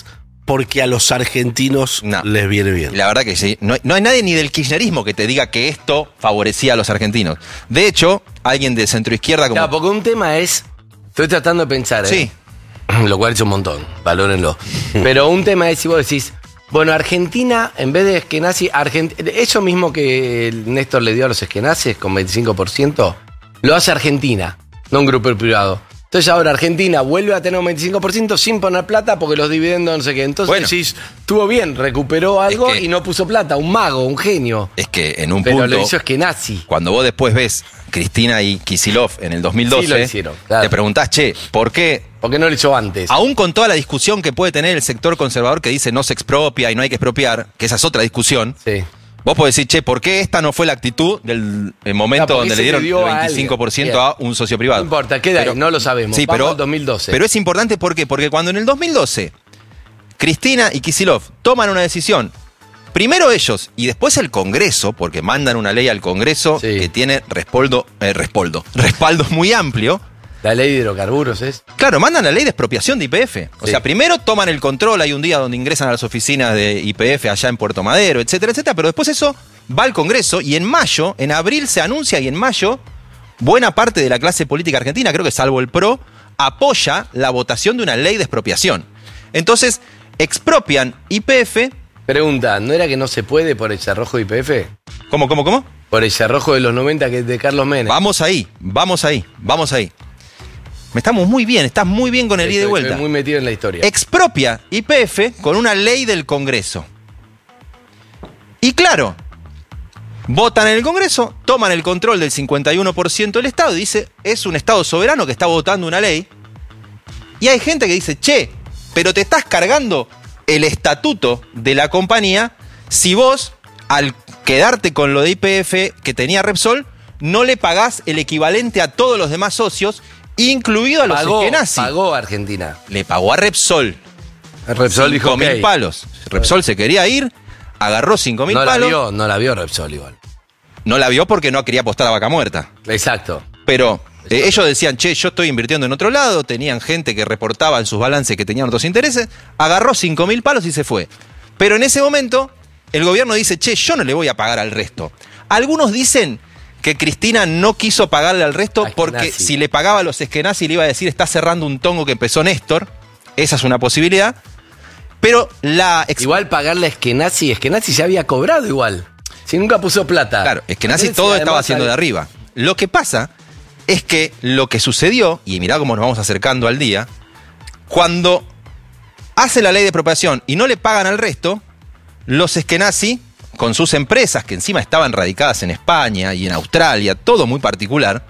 porque a los argentinos les viene bien. La verdad que sí. No hay nadie ni del kirchnerismo que te diga que esto favorecía a los argentinos. De hecho, alguien de centroizquierda como... Claro, porque un tema es... Estoy tratando de pensar, Sí. Lo cual es un montón, valórenlo. Pero un tema es si vos decís, bueno, Argentina, en vez de eskenazi, eso mismo que Néstor le dio a los eskenazis con 25%, lo hace Argentina, no un grupo privado. Entonces ahora Argentina vuelve a tener un 25% sin poner plata porque los dividendos no sé qué. Entonces decís, estuvo bien, recuperó algo y no puso plata, un mago, un genio. Es que en un Pero punto... lo hizo eskenazi. Cuando vos después ves Cristina y Kicillof en el 2012, Sí lo hicieron, claro. te preguntás, che, ¿por qué? ¿Por qué no lo hizo antes? Aún con toda la discusión que puede tener el sector conservador que dice no se expropia y no hay que expropiar, que esa es otra discusión, vos podés decir, che, ¿por qué esta no fue la actitud del momento donde le dieron el 25% a un socio privado? No importa, queda ahí, no lo sabemos. Sí, Vamos pero, al 2012. Pero es importante, ¿por qué? Porque cuando en el 2012 Cristina y Kicillof toman una decisión, primero ellos y después el Congreso, porque mandan una ley al Congreso que tiene respaldo muy amplio. La ley de hidrocarburos es. Claro, mandan la ley de expropiación de YPF. O sea, primero toman el control, hay un día donde ingresan a las oficinas de YPF allá en Puerto Madero, etcétera, etcétera, pero después eso va al Congreso y en abril se anuncia y en mayo buena parte de la clase política argentina, creo que salvo el PRO, apoya la votación de una ley de expropiación. Entonces, expropian YPF. Pregunta, ¿no era que no se puede por el cerrojo de YPF? ¿Cómo? Por el cerrojo de los 90 que es de Carlos Menem. Vamos ahí. Estás muy bien con el ida y vuelta. Estoy muy metido en la historia. Expropia YPF con una ley del Congreso. Y claro, votan en el Congreso, toman el control del 51% del Estado y dice, es un Estado soberano que está votando una ley. Y hay gente que dice, che, pero te estás cargando el estatuto de la compañía si vos, al quedarte con lo de YPF que tenía Repsol, no le pagás el equivalente a todos los demás socios, incluido a los eskenazi. Pagó a Argentina. Le pagó a Repsol. Repsol dijo 5.000 palos. Repsol se quería ir, agarró 5.000 palos. No la vio Repsol igual. No la vio porque no quería apostar a vaca muerta. Exacto. Pero ellos decían, che, yo estoy invirtiendo en otro lado, tenían gente que reportaba en sus balances que tenían otros intereses, agarró 5.000 palos y se fue. Pero en ese momento, el gobierno dice, che, yo no le voy a pagar al resto. Algunos dicen que Cristina no quiso pagarle al resto porque si le pagaba a los eskenazi le iba a decir, está cerrando un tongo que empezó Néstor. Esa es una posibilidad. Pero igual pagarle a Eskenazi se había cobrado igual. Si nunca puso plata. Claro, Eskenazi todo estaba haciendo de arriba. Lo que pasa es que lo que sucedió, y mirá cómo nos vamos acercando al día, cuando hace la ley de expropiación y no le pagan al resto, los Eskenazi, con sus empresas, que encima estaban radicadas en España y en Australia, todo muy particular,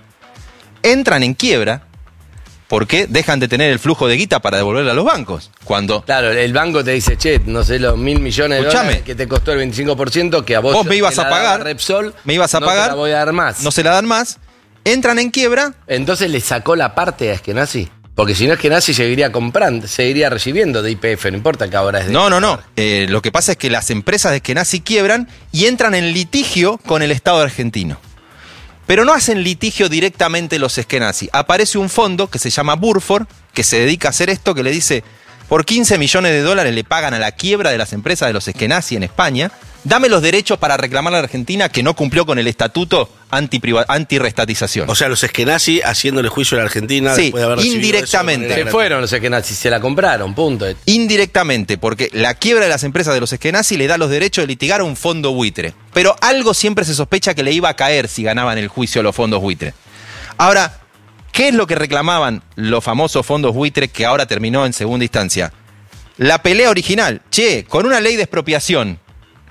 entran en quiebra porque dejan de tener el flujo de guita para devolverle a los bancos. Claro, el banco te dice, che, no sé, los 1.000 millones de dólares que te costó el 25%, que a vos me ibas a pagar, Repsol, me ibas a pagar, no te la voy a dar más. No se la dan más, entran en quiebra. Entonces le sacó la parte a Eskenazi. Porque si no, Eskenazi seguiría comprando, seguiría recibiendo de YPF, no importa que ahora es de... No. Lo que pasa es que las empresas de Eskenazi quiebran y entran en litigio con el Estado argentino. Pero no hacen litigio directamente los Eskenazi. Aparece un fondo que se llama Burford, que se dedica a hacer esto, que le dice, por 15 millones de dólares le pagan a la quiebra de las empresas de los Eskenazi en España, dame los derechos para reclamar a la Argentina que no cumplió con el estatuto antirestatización. O sea, los Eskenazi haciéndole juicio a la Argentina sí, después de haber recibido indirectamente. Se fueron los Eskenazi, se la compraron, punto. Indirectamente, porque la quiebra de las empresas de los Eskenazi le da los derechos de litigar a un fondo buitre. Pero algo siempre se sospecha que le iba a caer si ganaban el juicio a los fondos buitre. Ahora, ¿qué es lo que reclamaban los famosos fondos buitre que ahora terminó en segunda instancia? La pelea original. Che, con una ley de expropiación,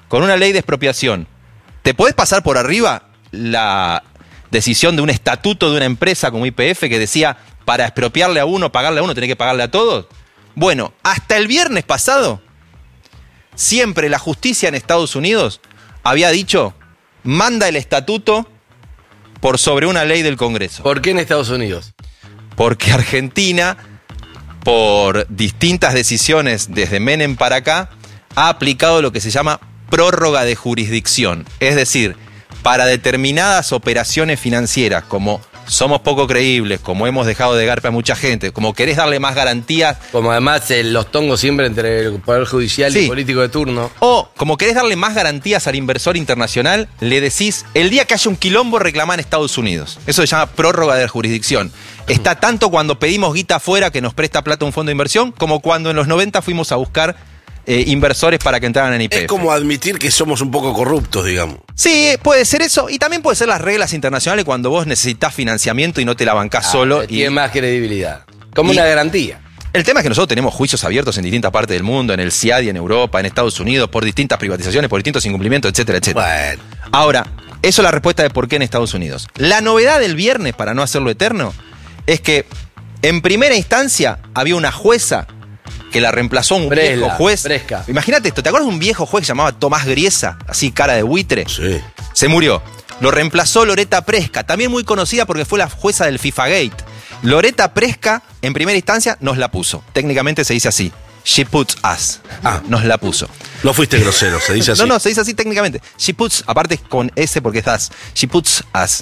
¿te podés pasar por arriba la decisión de un estatuto de una empresa como YPF que decía, para expropiarle a uno, pagarle a uno, tenés que pagarle a todos? Bueno, hasta el viernes pasado, siempre la justicia en Estados Unidos había dicho, manda el estatuto por sobre una ley del Congreso. ¿Por qué en Estados Unidos? Porque Argentina, por distintas decisiones desde Menem para acá, ha aplicado lo que se llama prórroga de jurisdicción. Es decir, para determinadas operaciones financieras como somos poco creíbles, como hemos dejado de garpe a mucha gente, como querés darle más garantías. Como además los tongos siempre entre el Poder Judicial y el político de turno. O como querés darle más garantías al inversor internacional, le decís, el día que haya un quilombo reclamá en Estados Unidos. Eso se llama prórroga de jurisdicción. Está tanto cuando pedimos guita afuera que nos presta plata un fondo de inversión, como cuando en los 90 fuimos a buscar inversores para que entraran en YPF. Es como admitir que somos un poco corruptos, digamos. Sí, puede ser eso. Y también puede ser las reglas internacionales cuando vos necesitas financiamiento y no te la bancás solo. Tiene más credibilidad. Como una garantía. El tema es que nosotros tenemos juicios abiertos en distintas partes del mundo, en el CIADI, en Europa, en Estados Unidos, por distintas privatizaciones, por distintos incumplimientos, etcétera, etcétera. Bueno. Ahora, eso es la respuesta de por qué en Estados Unidos. La novedad del viernes, para no hacerlo eterno, es que en primera instancia había una jueza que la reemplazó un viejo juez. Fresca. Imagínate esto, ¿te acuerdas de un viejo juez que se llamaba Tomás Griesa? Así, cara de buitre. Sí. Se murió. Lo reemplazó Loretta Presca, también muy conocida porque fue la jueza del FIFA Gate. Loretta Presca, en primera instancia, nos la puso. Técnicamente se dice así. She puts us. Nos la puso. No fuiste grosero, se dice así. No, se dice así técnicamente. She puts, aparte con S porque es us. She puts us.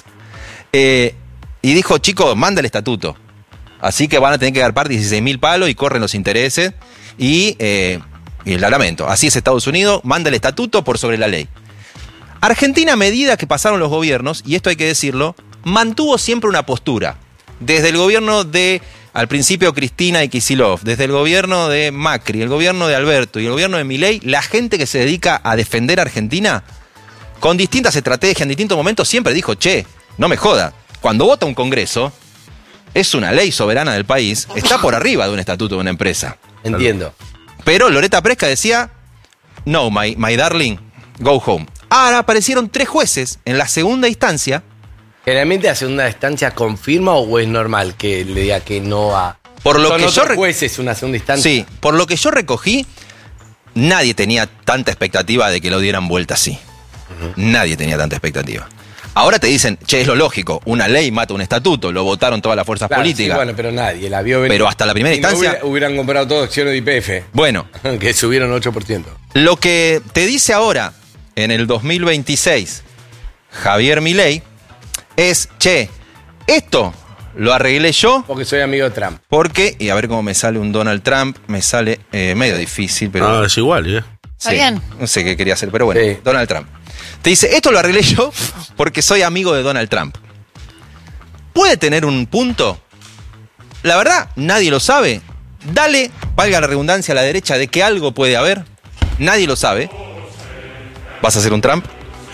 Y dijo, chicos, manda el estatuto. Así que van a tener que garpar 16.000 palos y corren los intereses. Y la lamento. Así es Estados Unidos, manda el estatuto por sobre la ley. Argentina, a medida que pasaron los gobiernos, y esto hay que decirlo, mantuvo siempre una postura. Desde el gobierno de, al principio, Cristina y Kicillof, desde el gobierno de Macri, el gobierno de Alberto y el gobierno de Milei, la gente que se dedica a defender a Argentina, con distintas estrategias, en distintos momentos, siempre dijo, che, no me joda, cuando vota un Congreso, es una ley soberana del país, está por arriba de un estatuto de una empresa. Entiendo. Pero Loretta Presca decía, no, my darling, go home. Ahora aparecieron 3 jueces en la segunda instancia. ¿Generalmente la segunda instancia confirma o es normal que le diga que no a...? Por lo que yo jueces una segunda instancia. Sí, por lo que yo recogí, nadie tenía tanta expectativa de que lo dieran vuelta así. Nadie tenía tanta expectativa. Ahora te dicen, che, es lo lógico, una ley mata un estatuto, lo votaron todas las fuerzas políticas. Sí, bueno, pero nadie la vio venir. Pero hasta la primera instancia... hubieran comprado todo acciones de YPF. Bueno. Que subieron 8%. Lo que te dice ahora, en el 2026, Javier Milei, es, che, esto lo arreglé yo. Porque soy amigo de Trump. Porque, y a ver cómo me sale un Donald Trump, me sale medio difícil, pero... es igual, ¿eh? Está bien. No sé qué quería hacer, pero bueno, Donald Trump. Te dice, esto lo arreglé yo porque soy amigo de Donald Trump. ¿Puede tener un punto? La verdad, nadie lo sabe. Dale, valga la redundancia, a la derecha de que algo puede haber. Nadie lo sabe. ¿Vas a ser un Trump?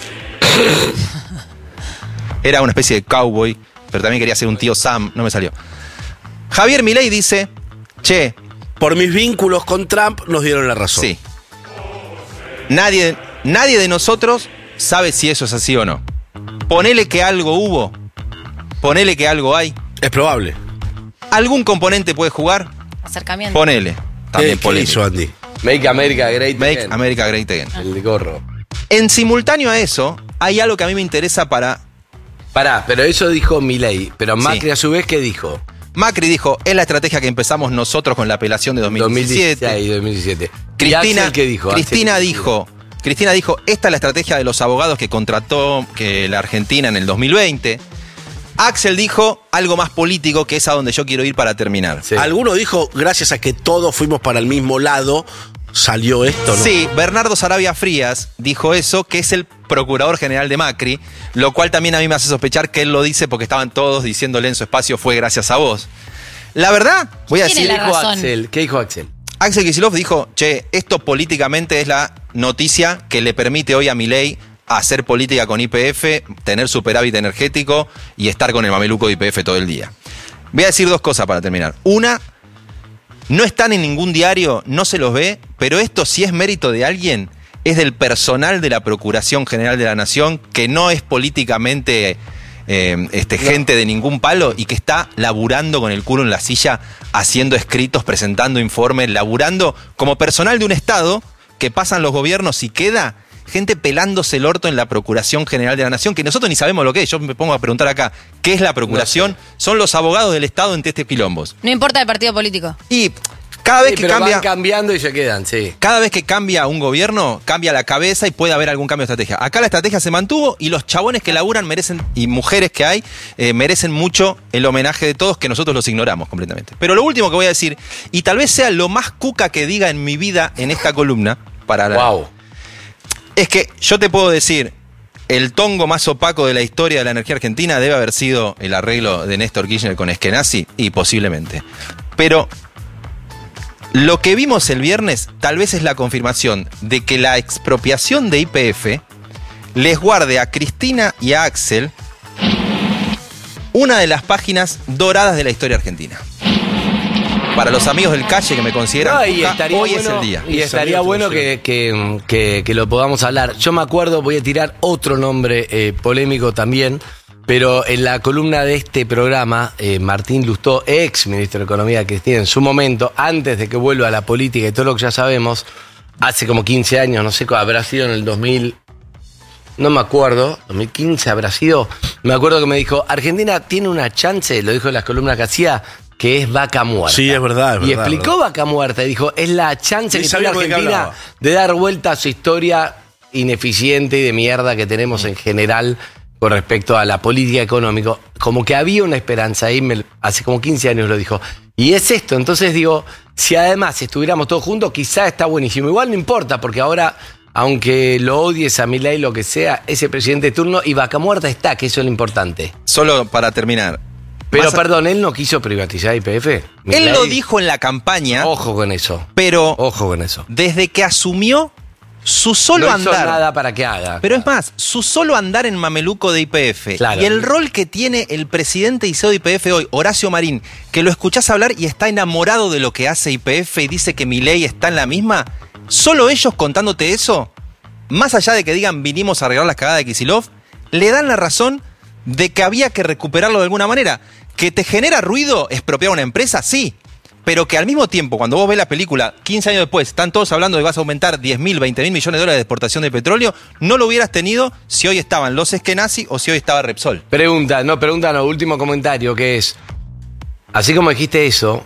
Era una especie de cowboy, pero también quería ser un tío Sam, no me salió. Javier Milei dice, che, por mis vínculos con Trump nos dieron la razón. Sí. Nadie de nosotros sabe si eso es así o no. Ponele que algo hubo. Ponele que algo hay. Es probable. ¿Algún componente puede jugar? Acercamiento. Ponele. También ¿Qué hizo Andy? Make America Great Make Again. America Great Again. El gorro. En simultáneo a eso, hay algo que a mí me interesa para... Pará, pero eso dijo Milei. Pero Macri a su vez, ¿qué dijo? Macri dijo, es la estrategia que empezamos nosotros con la apelación de 2017. 2017. Cristina, ¿Qué dijo? Cristina dijo, esta es la estrategia de los abogados que contrató la Argentina en el 2020. Axel dijo algo más político, que es a donde yo quiero ir para terminar. Sí. Alguno dijo, gracias a que todos fuimos para el mismo lado, salió esto, ¿no? Sí, Bernardo Sarabia Frías dijo eso, que es el procurador general de Macri, lo cual también a mí me hace sospechar que él lo dice porque estaban todos diciéndole en su espacio, fue gracias a vos. La verdad, voy a decir... ¿Qué dijo Axel? Axel Kicillof dijo, che, esto políticamente es la noticia que le permite hoy a Milei hacer política con YPF, tener superávit energético y estar con el mameluco de YPF todo el día. Voy a decir 2 cosas para terminar. Una, no están en ningún diario, no se los ve, pero esto si es mérito de alguien, es del personal de la Procuración General de la Nación, que no es políticamente gente de ningún palo y que está laburando con el culo en la silla, haciendo escritos, presentando informes, laburando como personal de un Estado que pasan los gobiernos y queda gente pelándose el orto en la Procuración General de la Nación, que nosotros ni sabemos lo que es. Yo me pongo a preguntar acá, ¿qué es la Procuración? No sé. Son los abogados del Estado en este quilombos. No importa el partido político. Y Cada vez Sí, que pero cambia. van cambiando y se quedan, sí. Cada vez que cambia un gobierno, cambia la cabeza y puede haber algún cambio de estrategia. Acá la estrategia se mantuvo y los chabones que laburan merecen, y mujeres que hay, merecen mucho el homenaje de todos, que nosotros los ignoramos completamente. Pero lo último que voy a decir, y tal vez sea lo más cuca que diga en mi vida en esta columna, es que yo te puedo decir, el tongo más opaco de la historia de la energía argentina debe haber sido el arreglo de Néstor Kirchner con Eskenazi, y posiblemente. Pero lo que vimos el viernes tal vez es la confirmación de que la expropiación de YPF les guarde a Cristina y a Axel una de las páginas doradas de la historia argentina. Para los amigos del Calle que me consideran, y estaría hoy bueno, es el día. Y estaría bueno que lo podamos hablar. Yo me acuerdo, voy a tirar otro nombre polémico también, pero en la columna de este programa, Martín Lustó, ex ministro de Economía de Cristina, en su momento, antes de que vuelva a la política y todo lo que ya sabemos, hace como 15 años, no sé, habrá sido en el 2000, no me acuerdo, 2015 habrá sido, me acuerdo que me dijo, Argentina tiene una chance, lo dijo en las columnas que hacía, que es vaca muerta. Sí, es verdad. Y explicó vaca muerta, dijo, es la chance que tiene Argentina de dar vuelta a su historia ineficiente y de mierda que tenemos en general con respecto a la política económica. Como que había una esperanza ahí, hace como 15 años lo dijo. Y es esto, entonces digo, si además estuviéramos todos juntos, quizá está buenísimo. Igual no importa, porque ahora, aunque lo odies a Milei, lo que sea, ese presidente de turno y vaca muerta está, que eso es lo importante. Solo para terminar. Pero perdón, él no quiso privatizar YPF. Él lo dijo en la campaña. Ojo con eso. Pero ojo con eso. Desde que asumió, su solo no andar. No hizo nada para que haga. Pero es más, su solo andar en mameluco de YPF. Claro. Y el rol que tiene el presidente y CEO de YPF hoy, Horacio Marín, que lo escuchás hablar y está enamorado de lo que hace YPF y dice que Milei está en la misma. Solo ellos contándote eso, más allá de que digan vinimos a arreglar las cagadas de Kicillof, le dan la razón de que había que recuperarlo de alguna manera. ¿Que te genera ruido expropiar una empresa? Sí. Pero que al mismo tiempo, cuando vos ves la película, 15 años después, están todos hablando de que vas a aumentar 10.000, 20.000 millones de dólares de exportación de petróleo, no lo hubieras tenido si hoy estaban los Eskenazi o si hoy estaba Repsol. Pregunta, último comentario, que es, así como dijiste eso,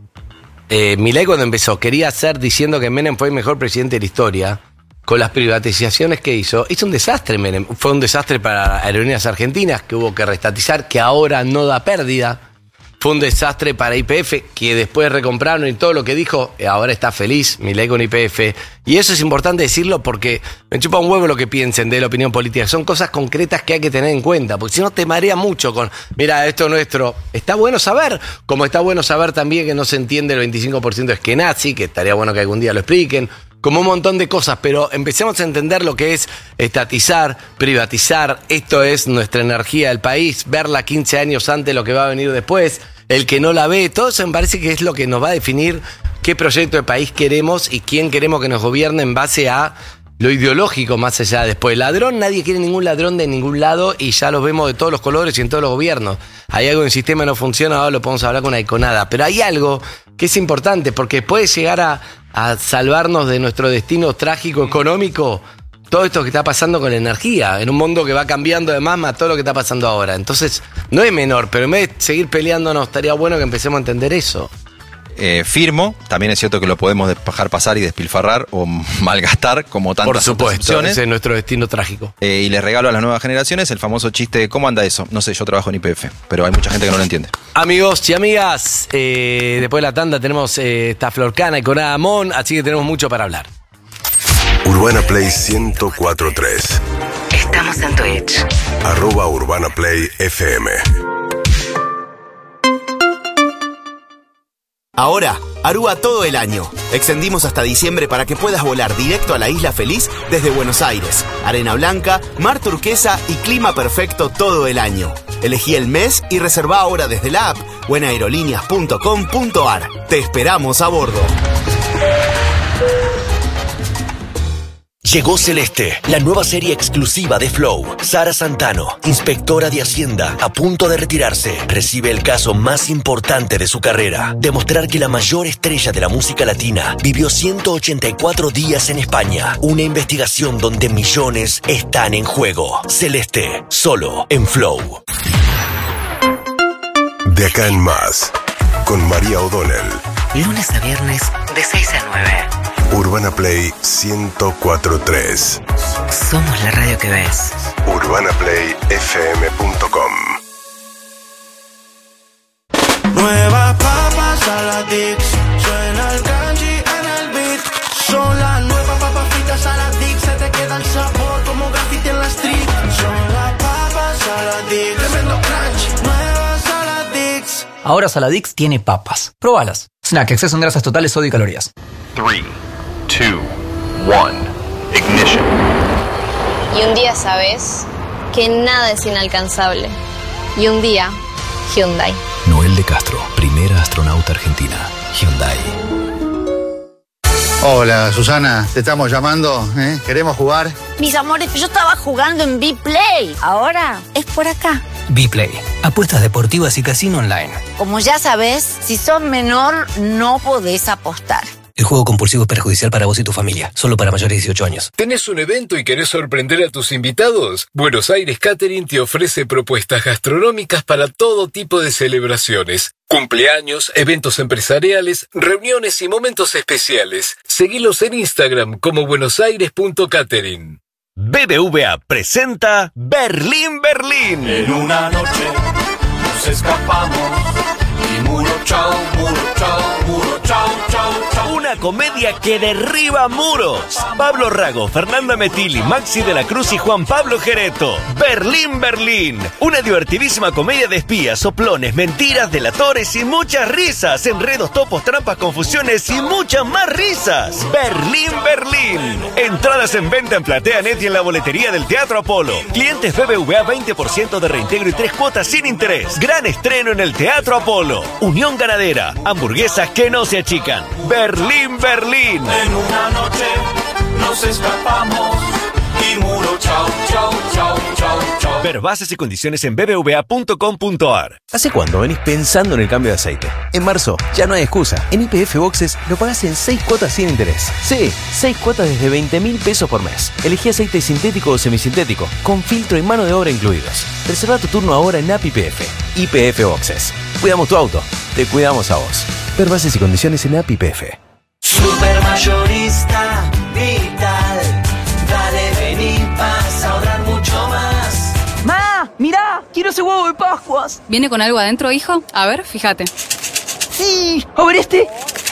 Milei cuando empezó quería hacer diciendo que Menem fue el mejor presidente de la historia. Con las privatizaciones que hizo un desastre Menem. Fue un desastre para Aerolíneas Argentinas, que hubo que restatizar, que ahora no da pérdida. Fue un desastre para YPF, que después recompraron y todo lo que dijo, ahora está feliz Milei con YPF. Y eso es importante decirlo porque me chupa un huevo lo que piensen de la opinión política. Son cosas concretas que hay que tener en cuenta, porque si no te marea mucho con, mira, esto nuestro. Está bueno saber, como está bueno saber también que no se entiende el 25% de Eskenazi, que estaría bueno que algún día lo expliquen. Como un montón de cosas, pero empecemos a entender lo que es estatizar, privatizar. Esto es nuestra energía del país, verla 15 años antes de lo que va a venir después. El que no la ve, todo eso me parece que es lo que nos va a definir qué proyecto de país queremos y quién queremos que nos gobierne en base a lo ideológico más allá de después. Ladrón, nadie quiere ningún ladrón de ningún lado y ya los vemos de todos los colores y en todos los gobiernos. Hay algo en el sistema que no funciona, ahora lo podemos hablar con una iconada. Pero hay algo que es importante porque puede llegar a salvarnos de nuestro destino trágico económico todo esto que está pasando con la energía, en un mundo que va cambiando además más todo lo que está pasando ahora. Entonces, no es menor, pero en vez de seguir peleándonos, estaría bueno que empecemos a entender eso. Firmo, también es cierto que lo podemos dejar pasar y despilfarrar o malgastar como tantas Por supuesto, opciones. Ese es nuestro destino trágico. Y les regalo a las nuevas generaciones el famoso chiste, ¿cómo anda eso? No sé, yo trabajo en YPF, pero hay mucha gente que no lo entiende. Amigos y amigas, después de la tanda tenemos esta Florcana y con Amón, así que tenemos mucho para hablar. Urbana Play 104.3. Estamos en Twitch. @Urbana Play FM. Ahora, Aruba todo el año. Extendimos hasta diciembre para que puedas volar directo a la Isla Feliz desde Buenos Aires. Arena blanca, mar turquesa y clima perfecto todo el año. Elegí el mes y reserva ahora desde la app o en aerolíneas.com.ar. Te esperamos a bordo. Llegó Celeste, la nueva serie exclusiva de Flow. Sara Santano, inspectora de Hacienda, a punto de retirarse, recibe el caso más importante de su carrera. Demostrar que la mayor estrella de la música latina vivió 184 días en España. Una investigación donde millones están en juego. Celeste, solo en Flow. De acá en más, con María O'Donnell. lunes a viernes de 6 a 9. Urbana Play 104.3. Somos la radio que ves. UrbanaPlayFM.com. Nuevas papas Saladix, suena el kanji en el beat. Son las nuevas papas fritas Saladix, se te queda el sabor como graffiti en la street. Son las papas Saladix, tremendo crunch. Nuevas Saladix. Ahora Saladix tiene papas. Probalas. Snack, exceso en grasas totales, sodio y calorías. 3, 2, 1, ignition. Y un día sabes que nada es inalcanzable. Y un día, Hyundai. Noel de Castro, primera astronauta argentina. Hyundai. Hola, Susana, te estamos llamando, ¿eh? ¿Queremos jugar? Mis amores, yo estaba jugando en B-Play. Ahora es por acá. B-Play. Apuestas deportivas y casino online. Como ya sabes, si sos menor, no podés apostar. El juego compulsivo es perjudicial para vos y tu familia. Solo para mayores de 18 años. ¿Tenés un evento y querés sorprender a tus invitados? Buenos Aires Catering te ofrece propuestas gastronómicas para todo tipo de celebraciones. Cumpleaños, eventos empresariales, reuniones y momentos especiales. Seguilos en Instagram como buenosaires.catering. BBVA presenta Berlín, Berlín. En una noche nos escapamos y muro chao, muro chao, chao. Una comedia que derriba muros. Pablo Rago, Fernanda Metilli, Maxi de la Cruz y Juan Pablo Gereto. Berlín, Berlín. Una divertidísima comedia de espías, soplones, mentiras, delatores y muchas risas. Enredos, topos, trampas, confusiones y muchas más risas. Berlín, Berlín. Entradas en venta en PlateaNet y en la boletería del Teatro Apolo. Clientes BBVA 20% de reintegro y 3 cuotas sin interés. Gran estreno en el Teatro Apolo. Unión Ganadera. Hamburguesas que no se achican. Berlín, Berlín. En una noche nos escapamos y muro chao, chao, chao, chao, chao. Ver bases y condiciones en bbva.com.ar. ¿Hace cuánto venís pensando en el cambio de aceite? En marzo, ya no hay excusa. En YPF Boxes lo pagás en 6 cuotas sin interés. Sí, 6 cuotas desde 20.000 pesos por mes. Elegí aceite sintético o semisintético, con filtro y mano de obra incluidos. Reserva tu turno ahora en App YPF. YPF Boxes. Cuidamos tu auto, te cuidamos a vos. Ver bases y condiciones en App YPF. Supermayorista Vital. Dale, vení, vas a ahorrar mucho más. ¡Ma! ¡Mirá! ¡Quiero ese huevo de Pascuas! ¿Viene con algo adentro, hijo? A ver, fíjate. ¡Sí! A ver este.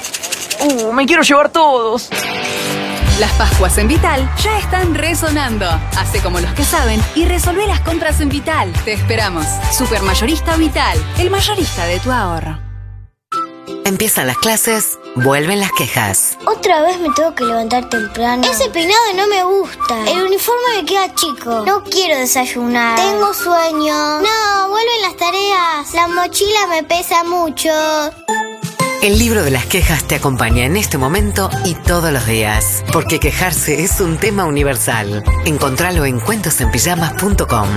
Me quiero llevar todos. Las Pascuas en Vital ya están resonando. Hace como los que saben y resolvé las compras en Vital. Te esperamos. Supermayorista Vital, el mayorista de tu ahorro. Empiezan las clases, vuelven las quejas. Otra vez me tengo que levantar temprano. Ese peinado no me gusta. El uniforme me queda chico. No quiero desayunar. Tengo sueño. No, vuelven las tareas. La mochila me pesa mucho. El libro de las quejas te acompaña en este momento y todos los días. Porque quejarse es un tema universal. Encontralo en cuentosenpijamas.com.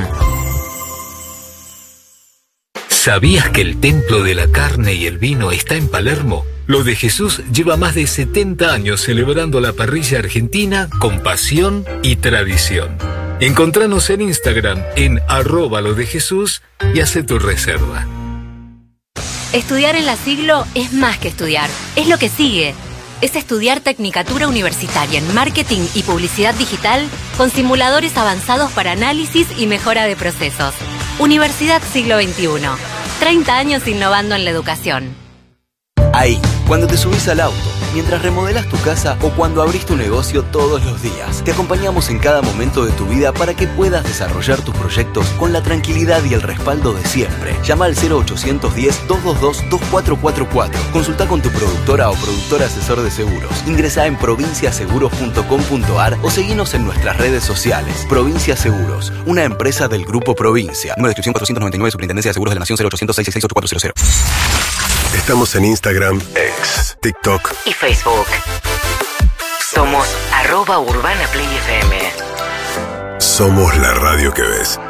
¿Sabías que el templo de la carne y el vino está en Palermo? Lo de Jesús lleva más de 70 años celebrando la parrilla argentina con pasión y tradición. Encontranos en Instagram en @lodejesús y hace tu reserva. Estudiar en la Siglo es más que estudiar, es lo que sigue. Es estudiar Tecnicatura Universitaria en Marketing y Publicidad Digital con simuladores avanzados para análisis y mejora de procesos. Universidad Siglo XXI. 30 años innovando en la educación. Ahí, cuando te subís al auto, mientras remodelas tu casa o cuando abrís tu negocio todos los días. Te acompañamos en cada momento de tu vida para que puedas desarrollar tus proyectos con la tranquilidad y el respaldo de siempre. Llama al 0810-222-2444. Consulta con tu productora o productor asesor de seguros. Ingresá en provinciaseguros.com.ar o seguinos en nuestras redes sociales. Provincia Seguros, una empresa del Grupo Provincia. Número de inscripción 499, Superintendencia de Seguros de la Nación 0800-666-8400. Estamos en Instagram, X, TikTok y Facebook. Somos @UrbanaPlayFM. Somos la radio que ves.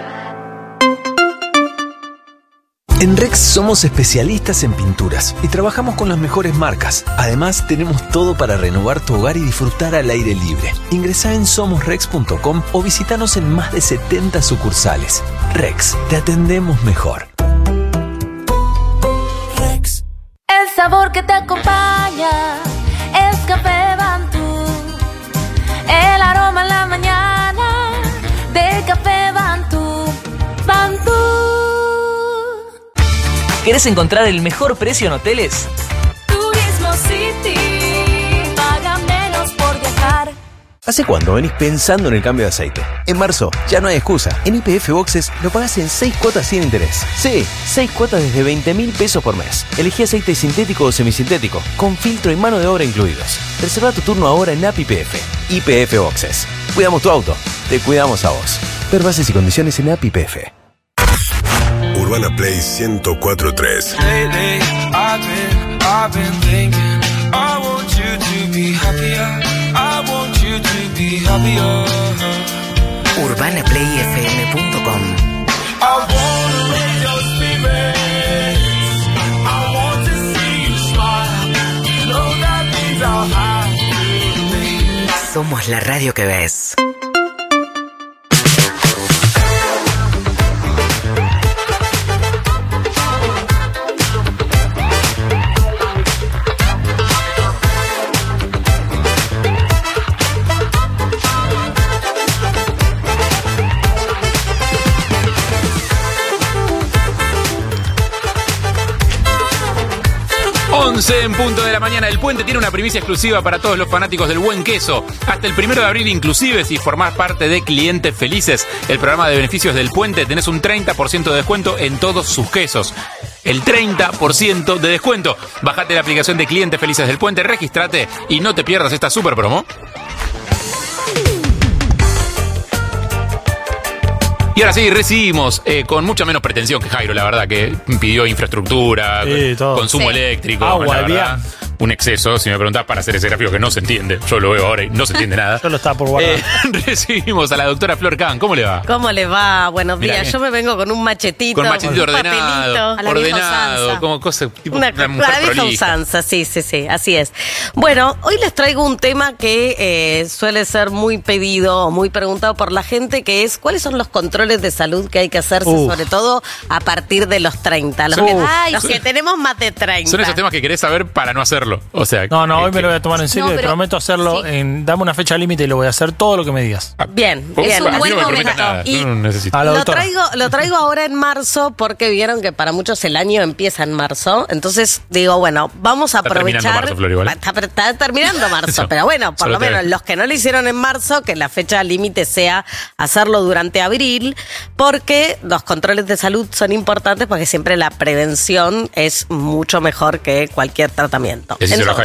En Rex somos especialistas en pinturas y trabajamos con las mejores marcas. Además, tenemos todo para renovar tu hogar y disfrutar al aire libre. Ingresá en somosrex.com o visítanos en más de 70 sucursales. Rex, te atendemos mejor. Esa sabor que te acompaña es Café Bantú. El aroma en la mañana del Café Bantú. Bantú. ¿Querés encontrar el mejor precio en hoteles? Turismo City. Paga menos por viajar. ¿Hace cuánto venís pensando en el cambio de aceite? En marzo, ya no hay excusa. En YPF Boxes lo pagás en 6 cuotas sin interés. Sí, 6 cuotas desde 20.000 pesos por mes. Elegí aceite sintético o semisintético, con filtro y mano de obra incluidos. Reserva tu turno ahora en App YPF. YPF Boxes. Cuidamos tu auto, te cuidamos a vos. Ver bases y condiciones en App YPF. Urbana Play 104.3. UrbanaPlayFM.com. Somos la radio que ves. En punto de la mañana, El Puente tiene una primicia exclusiva para todos los fanáticos del buen queso. Hasta el 1 de abril inclusive, si formás parte de Clientes Felices, el programa de beneficios del Puente, tenés un 30% de descuento en todos sus quesos. El 30% de descuento. Bajate la aplicación de Clientes Felices del Puente, registrate y no te pierdas esta super promo. Y ahora sí, recibimos con mucha menos pretensión que Jairo, la verdad, que pidió infraestructura, consumo eléctrico, agua, bien. Un exceso, si me preguntás, para hacer ese gráfico que no se entiende. Yo lo veo ahora y no se entiende nada. Yo lo estaba por guardar. Recibimos a la doctora Flor Kahn. ¿Cómo le va? ¿Cómo le va? Buenos días. Mirá, yo me vengo con un machetito. Con machetito ordenado. Ordenado, como cosa tipo una vieja usanza, sí, así es. Bueno, hoy les traigo un tema que suele ser muy pedido, muy preguntado por la gente, que es ¿cuáles son los controles de salud que hay que hacerse, sobre todo a partir de los 30? Los que tenemos más de 30. Son esos temas que querés saber para no hacerlo. O sea, no, hoy me lo voy a tomar en serio y prometo hacerlo. Dame una fecha límite y lo voy a hacer todo lo que me digas. Bien. Es un buen momento. Y no necesito. Lo traigo ahora en marzo porque vieron que para muchos el año empieza en marzo. Entonces digo, bueno, vamos a aprovechar. Está terminando marzo, pero bueno, por lo menos los que no lo hicieron en marzo, que la fecha límite sea hacerlo durante abril, porque los controles de salud son importantes porque siempre la prevención es mucho mejor que cualquier tratamiento.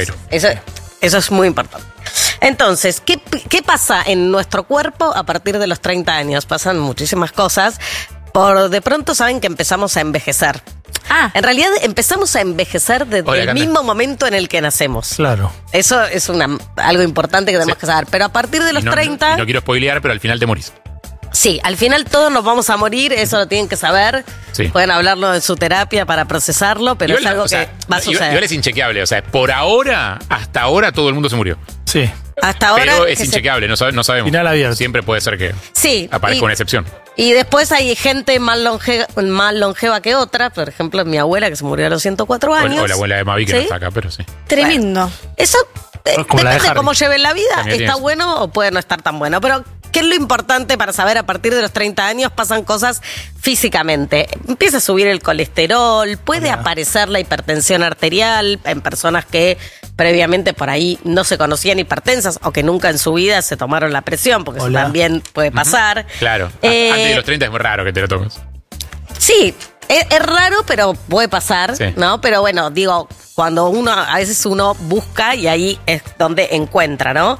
Eso es muy importante. Entonces, ¿qué pasa en nuestro cuerpo a partir de los 30 años? Pasan muchísimas cosas. De pronto saben que empezamos a envejecer. En realidad empezamos a envejecer desde el mismo momento en el que nacemos. Claro. Eso es algo importante que tenemos que saber. Pero a partir de los 30... No quiero spoilear, pero al final te morís. Sí, al final todos nos vamos a morir, eso lo tienen que saber. Sí. Pueden hablarlo en su terapia para procesarlo, pero igual, es algo que va a suceder. Igual es inchequeable, o sea, por ahora, hasta ahora todo el mundo se murió. Sí. Hasta ahora. Pero es inchequeable, no sabemos. Final abierto. Siempre puede ser que aparezca una excepción. Y después hay gente más longeva que otra, por ejemplo, mi abuela que se murió a los 104 años. O la abuela de Mavi que no está acá, pero sí. Tremendo. Bueno, eso depende de cómo lleven la vida, está bueno o puede no estar tan bueno, pero... ¿Qué es lo importante para saber? A partir de los 30 años pasan cosas físicamente. Empieza a subir el colesterol, puede aparecer la hipertensión arterial en personas que previamente por ahí no se conocían hipertensas o que nunca en su vida se tomaron la presión, porque eso también puede pasar. Claro. Antes de los 30 es muy raro que te lo tomes. Sí, es raro, pero puede pasar, ¿no? Pero bueno, digo... Cuando a veces uno busca y ahí es donde encuentra, ¿no?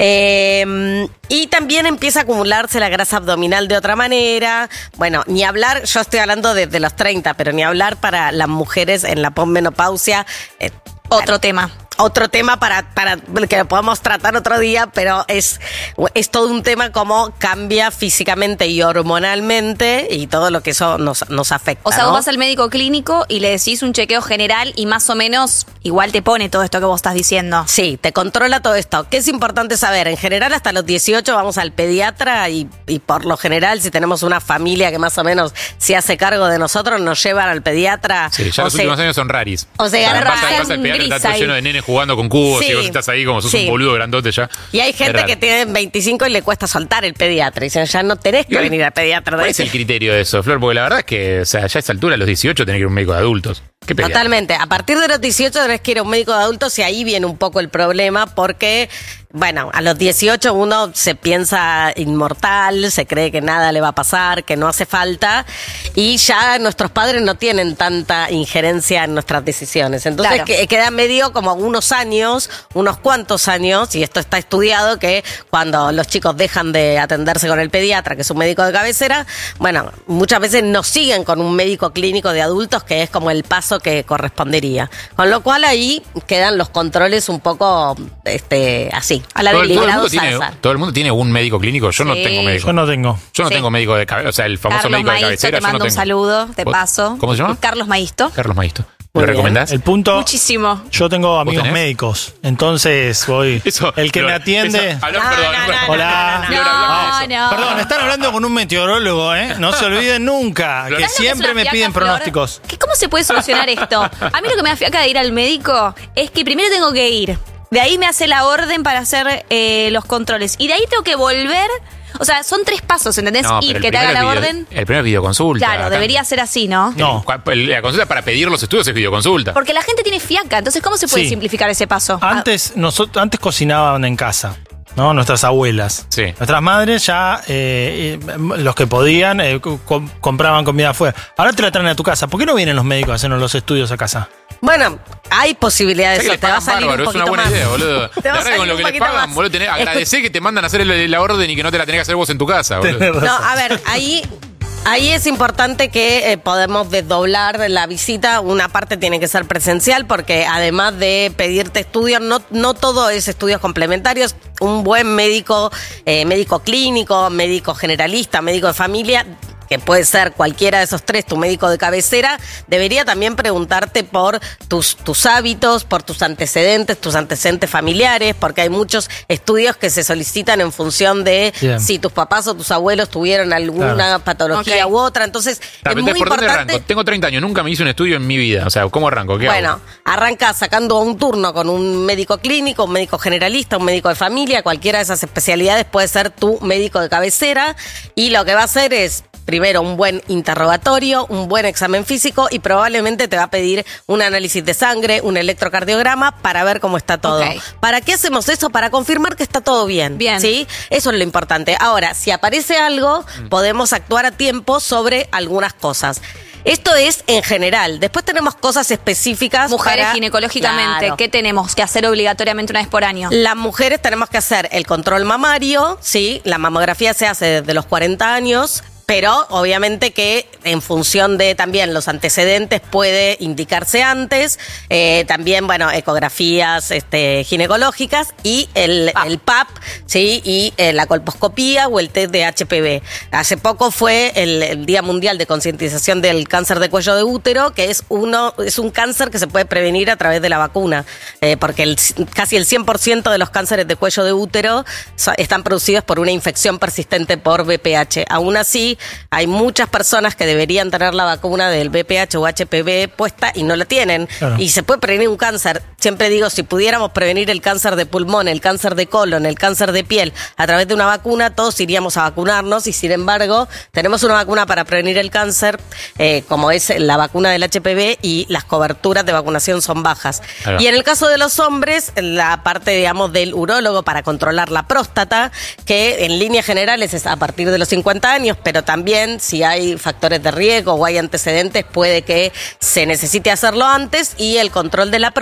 Y también empieza a acumularse la grasa abdominal de otra manera. Bueno, ni hablar, yo estoy hablando desde los 30, pero ni hablar para las mujeres en la posmenopausia. Otro tema. otro tema para que lo podamos tratar otro día, pero es todo un tema cómo cambia físicamente y hormonalmente y todo lo que eso nos afecta. O sea, ¿no? vos vas al médico clínico y le decís un chequeo general y más o menos igual te pone todo esto que vos estás diciendo. Sí, te controla todo esto. ¿Qué es importante saber? En general, hasta los 18 vamos al pediatra y por lo general, si tenemos una familia que más o menos se hace cargo de nosotros, nos llevan al pediatra. Sí, ya los últimos años son raris. O sea, pasa el pediatra está todo lleno de nenes jugando con cubos y vos estás ahí como sos un boludo grandote ya. Y hay gente que tiene 25 y le cuesta soltar el pediatra. Y dicen, ya no tenés que venir al pediatra. ¿Cuál es el criterio de eso, Flor? Porque la verdad es que, o sea, ya a esa altura, a los 18, tenés que ir a un médico de adultos. ¿Qué pediatra? Totalmente. A partir de los 18 tenés que ir a un médico de adultos y ahí viene un poco el problema porque, bueno, a los 18 uno se piensa inmortal, se cree que nada le va a pasar, que no hace falta y ya nuestros padres no tienen tanta injerencia en nuestras decisiones. Entonces queda medio como unos cuantos años, y esto está estudiado, que cuando los chicos dejan de atenderse con el pediatra, que es un médico de cabecera, bueno, muchas veces no siguen con un médico clínico de adultos, que es como el paso que correspondería. Con lo cual ahí quedan los controles un poco así, a la todo el mundo tiene un médico clínico. Yo no tengo médico. Yo no tengo. Yo no tengo médico de cabecera, o sea, el famoso Carlos médico Maisto, de cabecera. te mando un saludo, de paso. ¿Cómo se llama? Carlos Maisto. Carlos Maisto. ¿Lo recomendás? El punto. Muchísimo. Yo tengo amigos médicos, entonces voy. El que me atiende. Hola. No. Perdón, están hablando con un meteorólogo, ¿eh? No se olviden nunca, que siempre me piden pronósticos. ¿Cómo se puede solucionar esto? A mí lo que me afiaca de ir al médico es que primero tengo que ir. De ahí me hace la orden para hacer los controles. Y de ahí tengo que volver. O sea, son 3 pasos, ¿entendés? No, ir, que te haga la orden. El primer es videoconsulta. Claro, debería ser así, ¿no? No. La consulta para pedir los estudios es videoconsulta. Porque la gente tiene fiaca, entonces ¿cómo se puede simplificar ese paso? Antes cocinaban en casa, ¿no? Nuestras abuelas. Sí. Nuestras madres ya, los que podían, compraban comida afuera. Ahora te la traen a tu casa. ¿Por qué no vienen los médicos a hacernos los estudios a casa? Bueno, hay posibilidades. Te va a salir un poquito más. Es una buena idea, boludo. La verdad, con lo que les pagan, boludo, agradecé que te mandan a hacer la orden y que no te la tenés que hacer vos en tu casa, boludo. No, a ver, ahí es importante que podemos desdoblar la visita. Una parte tiene que ser presencial porque además de pedirte estudios, no todo es estudios complementarios. Un buen médico clínico, médico generalista, médico de familia, que puede ser cualquiera de esos 3, tu médico de cabecera, debería también preguntarte por tus hábitos, por tus antecedentes familiares, porque hay muchos estudios que se solicitan en función de si tus papás o tus abuelos tuvieron alguna patología u otra. Entonces, es muy ¿por dónde importante. arranco? Tengo 30 años, nunca me hice un estudio en mi vida. O sea, ¿cómo arranco? ¿Qué hago? Arranca sacando un turno con un médico clínico, un médico generalista, un médico de familia, cualquiera de esas especialidades puede ser tu médico de cabecera, y lo que va a hacer es primero un buen interrogatorio, un buen examen físico y probablemente te va a pedir un análisis de sangre, un electrocardiograma para ver cómo está todo. ¿Para qué hacemos eso? Para confirmar que está todo bien. ¿Sí? Eso es lo importante. Ahora, si aparece algo, podemos actuar a tiempo sobre algunas cosas. Esto es en general. Después tenemos cosas específicas. Mujeres ginecológicamente, ¿qué tenemos que hacer obligatoriamente una vez por año? Las mujeres tenemos que hacer el control mamario, ¿sí? La mamografía se hace desde los 40 años. Pero obviamente que en función de también los antecedentes puede indicarse antes, también, ecografías ginecológicas y el PAP, ¿sí? Y la colposcopía o el test de HPV. Hace poco fue el Día Mundial de Concientización del Cáncer de Cuello de Útero, que es un cáncer que se puede prevenir a través de la vacuna, porque casi el 100% de los cánceres de cuello de útero están producidos por una infección persistente por VPH. Aún así, hay muchas personas que deberían tener la vacuna del VPH o HPV puesta y no la tienen. Claro. Y se puede prevenir un cáncer. Siempre digo, si pudiéramos prevenir el cáncer de pulmón, el cáncer de colon, el cáncer de piel a través de una vacuna, todos iríamos a vacunarnos, y sin embargo tenemos una vacuna para prevenir el cáncer, como es la vacuna del HPV, y las coberturas de vacunación son bajas. Claro. Y en el caso de los hombres, la parte, del urólogo para controlar la próstata, que en líneas generales es a partir de los 50 años, pero también si hay factores de riesgo o hay antecedentes puede que se necesite hacerlo antes, y el control de la próstata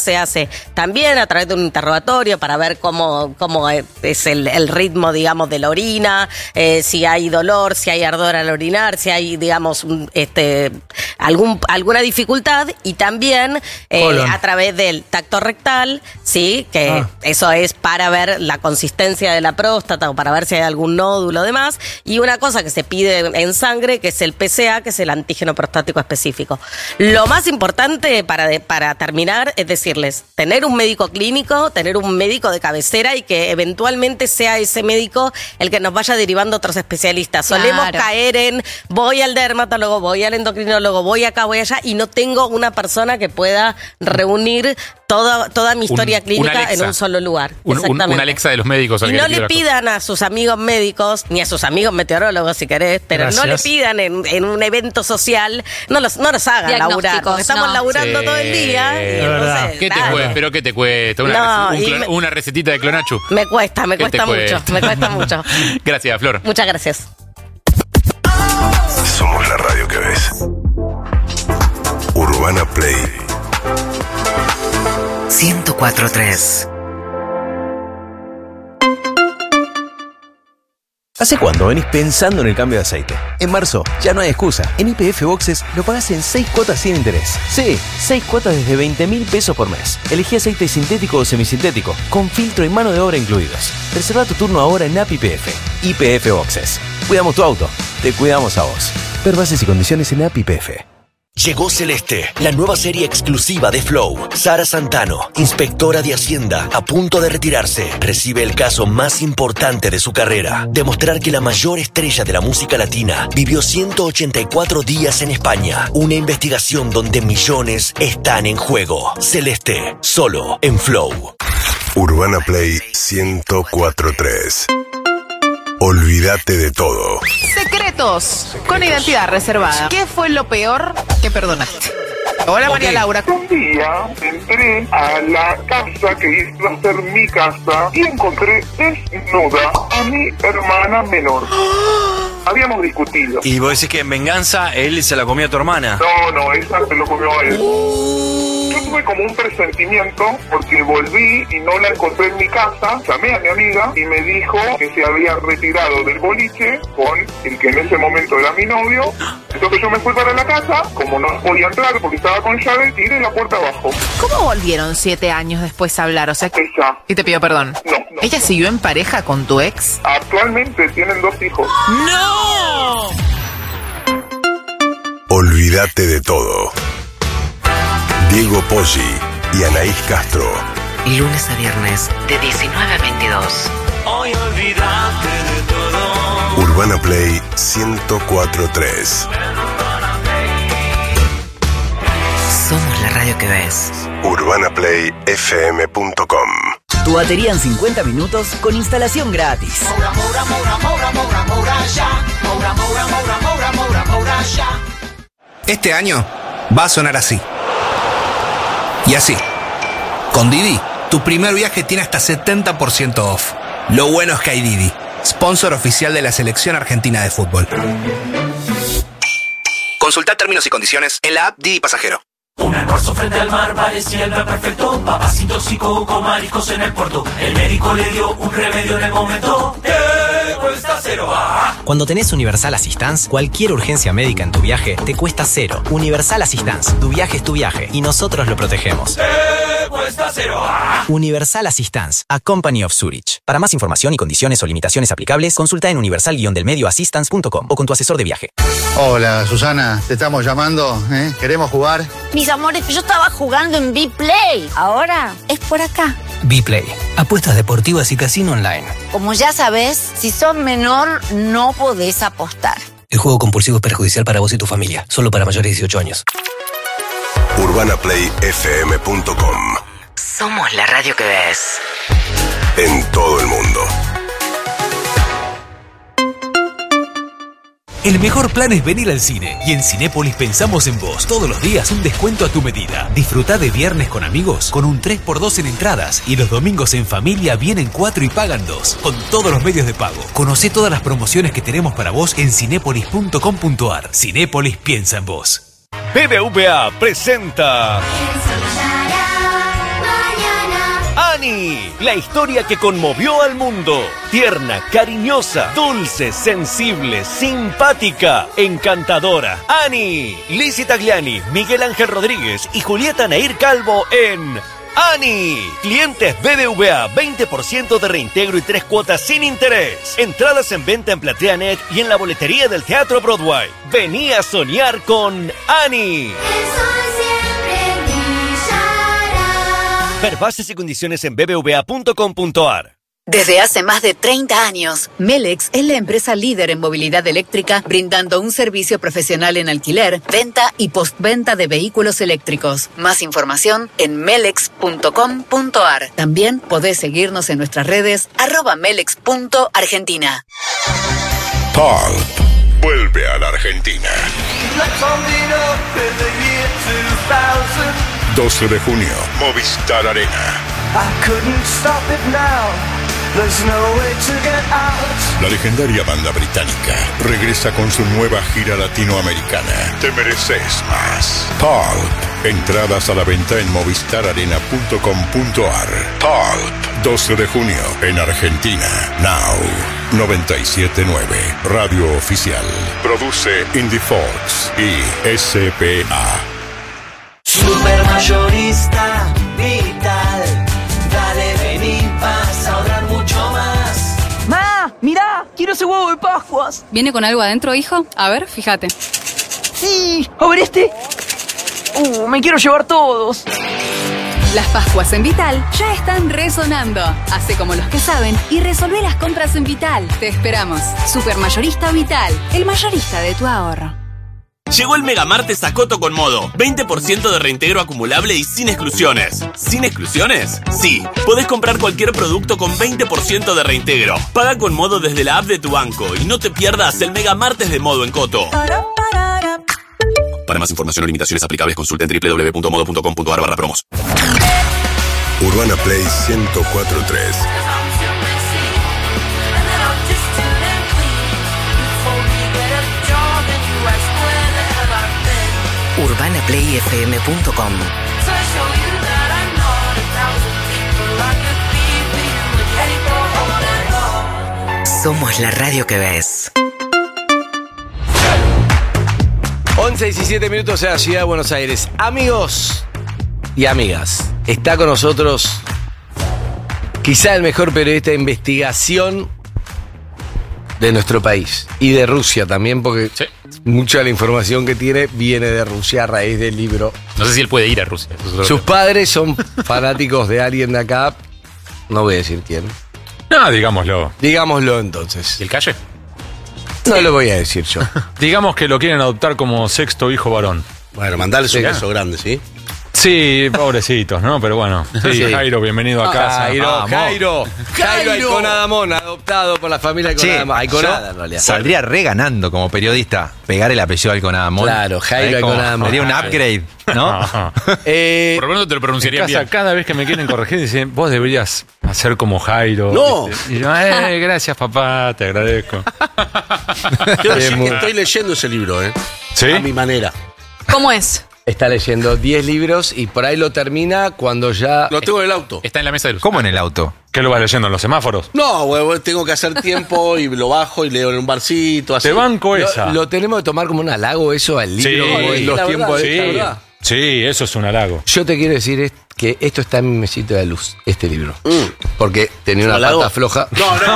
se hace también a través de un interrogatorio para ver cómo es el ritmo, digamos, de la orina, si hay dolor, si hay ardor al orinar, si hay, digamos, alguna dificultad, y también a través del tacto rectal, sí, que eso es para ver la consistencia de la próstata o para ver si hay algún nódulo o demás, y una cosa que se pide en sangre, que es el PSA, que es el antígeno prostático específico. Lo más importante para terminar es decirles, tener un médico clínico, tener un médico de cabecera y que eventualmente sea ese médico el que nos vaya derivando a otros especialistas. Claro. Solemos caer en, voy al dermatólogo, voy al endocrinólogo, voy acá, voy allá, y no tengo una persona que pueda reunir toda mi historia clínica en un solo lugar. Un Alexa de los médicos. Y no le pidan a sus amigos médicos, ni a sus amigos meteorólogos, si querés, pero no le pidan en un evento social, no los hagan laburar, porque estamos laburando todo el día. Y entonces, ¿Qué te cuesta? ¿Pero qué te cuesta? Una recetita de Clonachu. Me cuesta mucho. Gracias, Flor. Muchas gracias. Somos la radio que ves. Urbana Play 104.3. ¿Hace cuánto venís pensando en el cambio de aceite? En marzo, ya no hay excusa. En YPF Boxes lo pagás en 6 cuotas sin interés. Sí, 6 cuotas desde 20.000 pesos por mes. Elegí aceite sintético o semisintético, con filtro y mano de obra incluidos. Reserva tu turno ahora en App YPF. YPF Boxes. Cuidamos tu auto, te cuidamos a vos. Ver bases y condiciones en App YPF. Llegó Celeste, la nueva serie exclusiva de Flow. Sara Santano, inspectora de Hacienda, a punto de retirarse, recibe el caso más importante de su carrera: demostrar que la mayor estrella de la música latina vivió 184 días en España. Una investigación donde millones están en juego. Celeste, solo en Flow. Urbana Play 104.3. Olvídate de todo. Secretos con identidad reservada. ¿Qué fue lo peor que perdonaste? Hola, María Laura. Un día entré a la casa que iba a ser mi casa y encontré desnuda a mi hermana menor. Habíamos discutido. ¿Y vos decís que en venganza él se la comió a tu hermana? No, esa se lo comió a él. Yo tuve como un presentimiento porque volví y no la encontré en mi casa. Llamé a mi amiga y me dijo que se había retirado del boliche con el que en ese momento era mi novio. Entonces yo me fui para la casa, como no podía entrar porque estaba con llave, tiré la puerta abajo. ¿Cómo volvieron 7 años después a hablar? O sea, ella. ¿Y te pidió perdón? No. ¿Ella siguió en pareja con tu ex? Actualmente tienen 2 hijos. ¡No! Olvídate de todo. Diego Poggi y Anaís Castro. Lunes a viernes de 19 a 22. Hoy olvídate de todo. Urbana Play 104.3. Somos la radio que ves. UrbanaPlayFM.com. Tu batería en 50 minutos con instalación gratis. Este año va a sonar así. Y así. Con Didi, tu primer viaje tiene hasta 70% off. Lo bueno es que hay Didi, sponsor oficial de la selección argentina de fútbol. Consulta términos y condiciones en la app Didi Pasajero. Un almuerzo frente al mar parecía el plan perfecto. Papá se intoxicó con mariscos en el puerto. El médico le dio un remedio en el momento. Cuesta cero. Cuando tenés Universal Assistance, cualquier urgencia médica en tu viaje te cuesta cero. Universal Assistance, tu viaje es tu viaje y nosotros lo protegemos. Cuesta cero. Universal Assistance, a Company of Zurich. Para más información y condiciones o limitaciones aplicables, consulta en universal-delmedioassistance.com o con tu asesor de viaje. Hola, Susana, te estamos llamando, ¿eh? ¿Queremos jugar? Mis amores, yo estaba jugando en B-Play. Ahora es por acá. B-Play, apuestas deportivas y casino online. Como ya sabes, si sos menor, no podés apostar. El juego compulsivo es perjudicial para vos y tu familia. Solo para mayores de 18 años. UrbanaPlayFM.com. Somos la radio que ves. En todo el mundo. El mejor plan es venir al cine. Y en Cinépolis pensamos en vos. Todos los días un descuento a tu medida. Disfrutá de viernes con amigos con un 3x2 en entradas. Y los domingos en familia vienen 4 y pagan 2. Con todos los medios de pago. Conocé todas las promociones que tenemos para vos en cinépolis.com.ar. Cinépolis piensa en vos. BBVA presenta Annie, la historia que conmovió al mundo. Tierna, cariñosa, dulce, sensible, simpática, encantadora. Annie, Lizzy Tagliani, Miguel Ángel Rodríguez y Julieta Nair Calvo en Annie. Clientes BBVA, 20% de reintegro y 3 cuotas sin interés. Entradas en venta en PlateaNet y en la boletería del Teatro Broadway. Vení a soñar con Annie. Ver bases y condiciones en bbva.com.ar. Desde hace más de 30 años, Melex es la empresa líder en movilidad eléctrica, brindando un servicio profesional en alquiler, venta y postventa de vehículos eléctricos. Más información en melex.com.ar. También podés seguirnos en nuestras redes @melex.argentina. Pulp vuelve a la Argentina. 12 de junio, Movistar Arena. La legendaria banda británica regresa con su nueva gira latinoamericana. Te mereces más. Pulp. Entradas a la venta en movistararena.com.ar. Pulp. 12 de junio en Argentina. Now. 97.9. Radio Oficial. Produce Indie Fox y SPA. Supermayorista Vital. Dale, vení, vas a ahorrar mucho más. ¡Ma! ¡Mirá! ¡Quiero ese huevo de Pascuas! ¿Viene con algo adentro, hijo? A ver, fíjate. ¡Sí! A ver este. Me quiero llevar todos. Las Pascuas en Vital ya están resonando. Hace como los que saben y resolvé las compras en Vital. Te esperamos. Supermayorista Vital, el mayorista de tu ahorro. Llegó el Megamartes a Coto con Modo. 20% de reintegro acumulable y sin exclusiones. ¿Sin exclusiones? Sí. Podés comprar cualquier producto con 20% de reintegro. Paga con Modo desde la app de tu banco y no te pierdas el Megamartes de Modo en Coto. Para más información o limitaciones aplicables, consulta en www.modo.com.ar/promos. Urbana Play 104.3. UrbanaPlayFM.com. Somos la radio que ves. 11:17 minutos en la ciudad de Buenos Aires. Amigos y amigas, está con nosotros quizá el mejor periodista de investigación de nuestro país y de Rusia también, porque mucha de la información que tiene viene de Rusia a raíz del libro. No sé si él puede ir a Rusia. Sus padres son fanáticos de alguien de acá, no voy a decir quién. No, digámoslo. Digámoslo entonces. ¿Y el Calle? No lo voy a decir yo. Digamos que lo quieren adoptar como sexto hijo varón. Bueno, mandale su beso grande, ¿sí? Sí, pobrecitos, ¿no? Pero bueno. Sí, Jairo, bienvenido a casa. Jairo Ayconadamón, adoptado por la familia Ayconadamón. Ayconada, en realidad. Saldría reganando como periodista pegar el apellido Ayconadamón. Claro, Jairo Ayconadamón. Sería un upgrade, ¿no? Por lo menos te lo pronunciarían bien. Cada vez que me quieren corregir dicen, vos deberías hacer como Jairo. ¡No! Y yo, gracias papá, te agradezco. Quiero decir que estoy leyendo ese libro, ¿Sí? A mi manera. ¿Cómo es? Está leyendo 10 libros y por ahí lo termina cuando ya... Lo tengo en el auto. Está en la mesa de luz. ¿Cómo en el auto? ¿Qué lo vas leyendo en los semáforos? No, güey, tengo que hacer tiempo y lo bajo y leo en un barcito, así. Te banco esa. Lo tenemos que tomar como un halago eso al libro, como en los tiempos de esta, ¿verdad? Sí, eso es un halago. Yo te quiero decir que esto está en mi mesito de luz, este libro. Porque tenía una pata floja.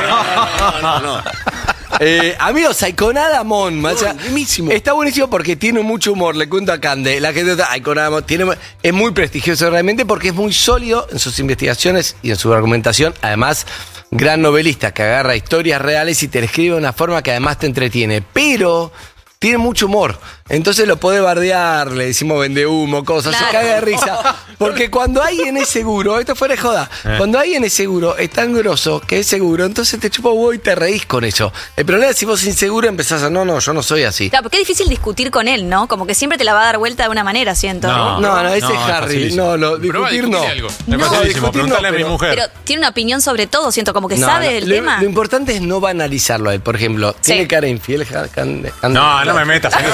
No. Amigos, Ayconadamón, está buenísimo porque tiene mucho humor. Le cuento a Cande, la gente está Ayconadamón, es muy prestigioso realmente porque es muy sólido en sus investigaciones y en su argumentación. Además, gran novelista que agarra historias reales y te la escribe de una forma que además te entretiene, pero tiene mucho humor. Entonces lo podés bardear, le decimos vende humo, cosas, se caga de risa. Porque cuando alguien es seguro, esto fuera de joda, cuando alguien es seguro, es tan grosso que es seguro, entonces te chupa huevo y te reís con eso. El problema es si vos inseguro empezás a, no, yo no soy así. Claro, porque es difícil discutir con él, ¿no? Como que siempre te la va a dar vuelta de una manera, siento. No, ese es Harry. Discutir no. Es facilísimo, preguntarle a mi mujer. Pero tiene una opinión sobre todo, siento, como que sabe del tema. Lo importante es no banalizarlo a él. Por ejemplo, ¿tiene cara infiel? No me metas en eso.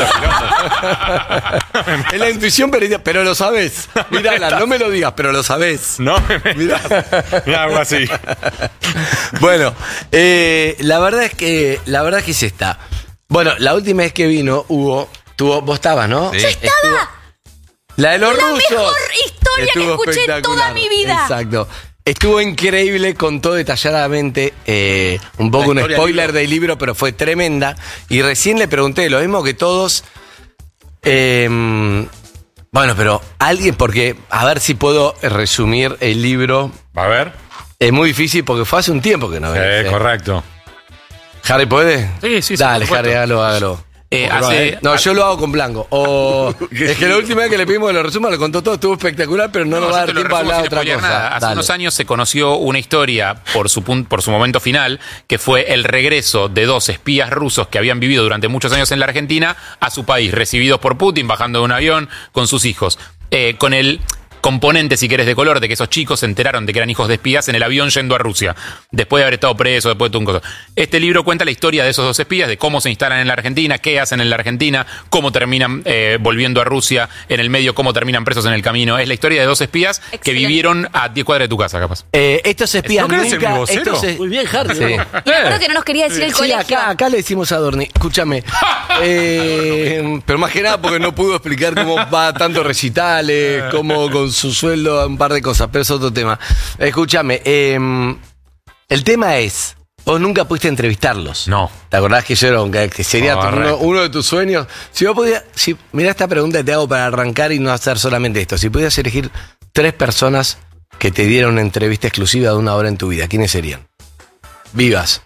Es la intuición, pero lo sabés. Mirala, no me lo digas, pero lo sabés. No, Mirá. algo así. Bueno, la verdad es que es esta. Bueno, la última vez que vino, Hugo, vos estabas, ¿no? ¡Yo estaba! La de los rusos. La mejor historia que Estuvo escuché en toda mi vida. Exacto. Estuvo increíble, contó detalladamente, un poco un spoiler del libro, pero fue tremenda. Y recién le pregunté lo mismo que todos. Bueno, pero alguien, porque a ver si puedo resumir el libro. A ver. Es muy difícil porque fue hace un tiempo que no ves. Correcto. ¿Harry puede? Sí. Dale, por Harry, hágalo. Yo lo hago con blanco. Es que la última vez que le pedimos que lo resuma, lo contó todo, estuvo espectacular, pero no nos va a dar tiempo a hablar de otra cosa. Hace unos años se conoció una historia por su momento final, que fue el regreso de 2 espías rusos que habían vivido durante muchos años en la Argentina a su país, recibidos por Putin, bajando de un avión con sus hijos. Con el componente, si querés, de color, de que esos chicos se enteraron de que eran hijos de espías en el avión yendo a Rusia, después de haber estado presos, después de todo un coso. Este libro cuenta la historia de esos 2 espías, de cómo se instalan en la Argentina, qué hacen en la Argentina, cómo terminan volviendo a Rusia en el medio, cómo terminan presos en el camino. Es la historia de 2 espías que vivieron a 10 cuadras de tu casa, capaz. Estos espías ¿No querés ser mi vocero? Muy bien, Harry. Me acuerdo que no nos quería decir el colegio. Acá le decimos a Dorni, escúchame. Pero más que nada porque no pudo explicar cómo va tantos recitales, cómo con su sueldo, un par de cosas, pero es otro tema. Escúchame, el tema es, vos nunca pudiste entrevistarlos. No. ¿Te acordás que que sería uno de tus sueños? Si vos podías, mirá esta pregunta que te hago para arrancar y no hacer solamente esto. Si pudieras elegir 3 personas que te dieran una entrevista exclusiva de 1 hora en tu vida, ¿quiénes serían? Vivas.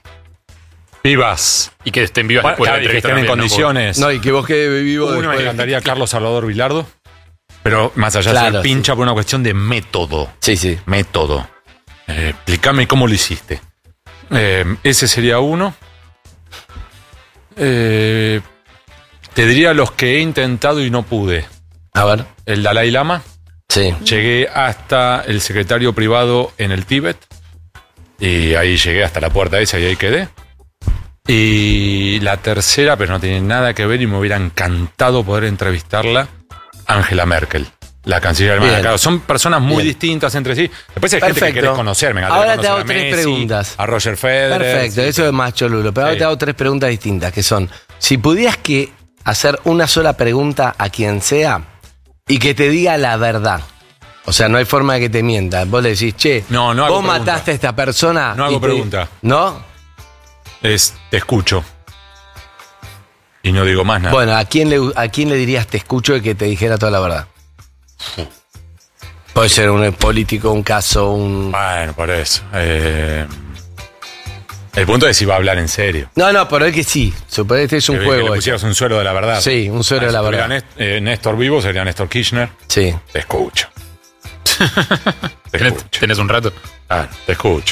Y que estén vivas después de la y que estén en condiciones. No, y que vos quedes vivo Uno después. me encantaría Carlos Salvador Vilardo. Pero más allá de ser pincha por una cuestión de método. Sí. Método. Explícame cómo lo hiciste. Ese sería uno. Te diría los que he intentado y no pude. A ver. El Dalai Lama. Sí. Llegué hasta el secretario privado en el Tíbet. Y ahí llegué hasta la puerta esa y ahí quedé. Y la tercera, pero no tiene nada que ver y me hubiera encantado poder entrevistarla, Angela Merkel, la canciller alemana. Claro, son personas muy distintas entre sí. Después hay gente que querés conocer. Ahora te hago 3 preguntas. A Roger Federer. Perfecto, eso es más cholulo. Pero ahora te hago 3 preguntas distintas, que son, si pudieras hacer una sola pregunta a quien sea y que te diga la verdad. O sea, no hay forma de que te mienta. Vos le decís, che, no hago vos pregunta. mataste a esta persona. No hago pregunta. ¿No? Te escucho. Y no digo más nada. Bueno, ¿a quién le dirías te escucho y que te dijera toda la verdad? Puede ser un político, un caso, Bueno, por eso. El punto es si va a hablar en serio. No, pero es que sí. Suponete este es un juego. Que le pusieras un suero de la verdad. Sí, un suero de la verdad. Néstor vivo sería Néstor Kirchner. Sí. Te escucho. ¿Tenés un rato? Te escucho.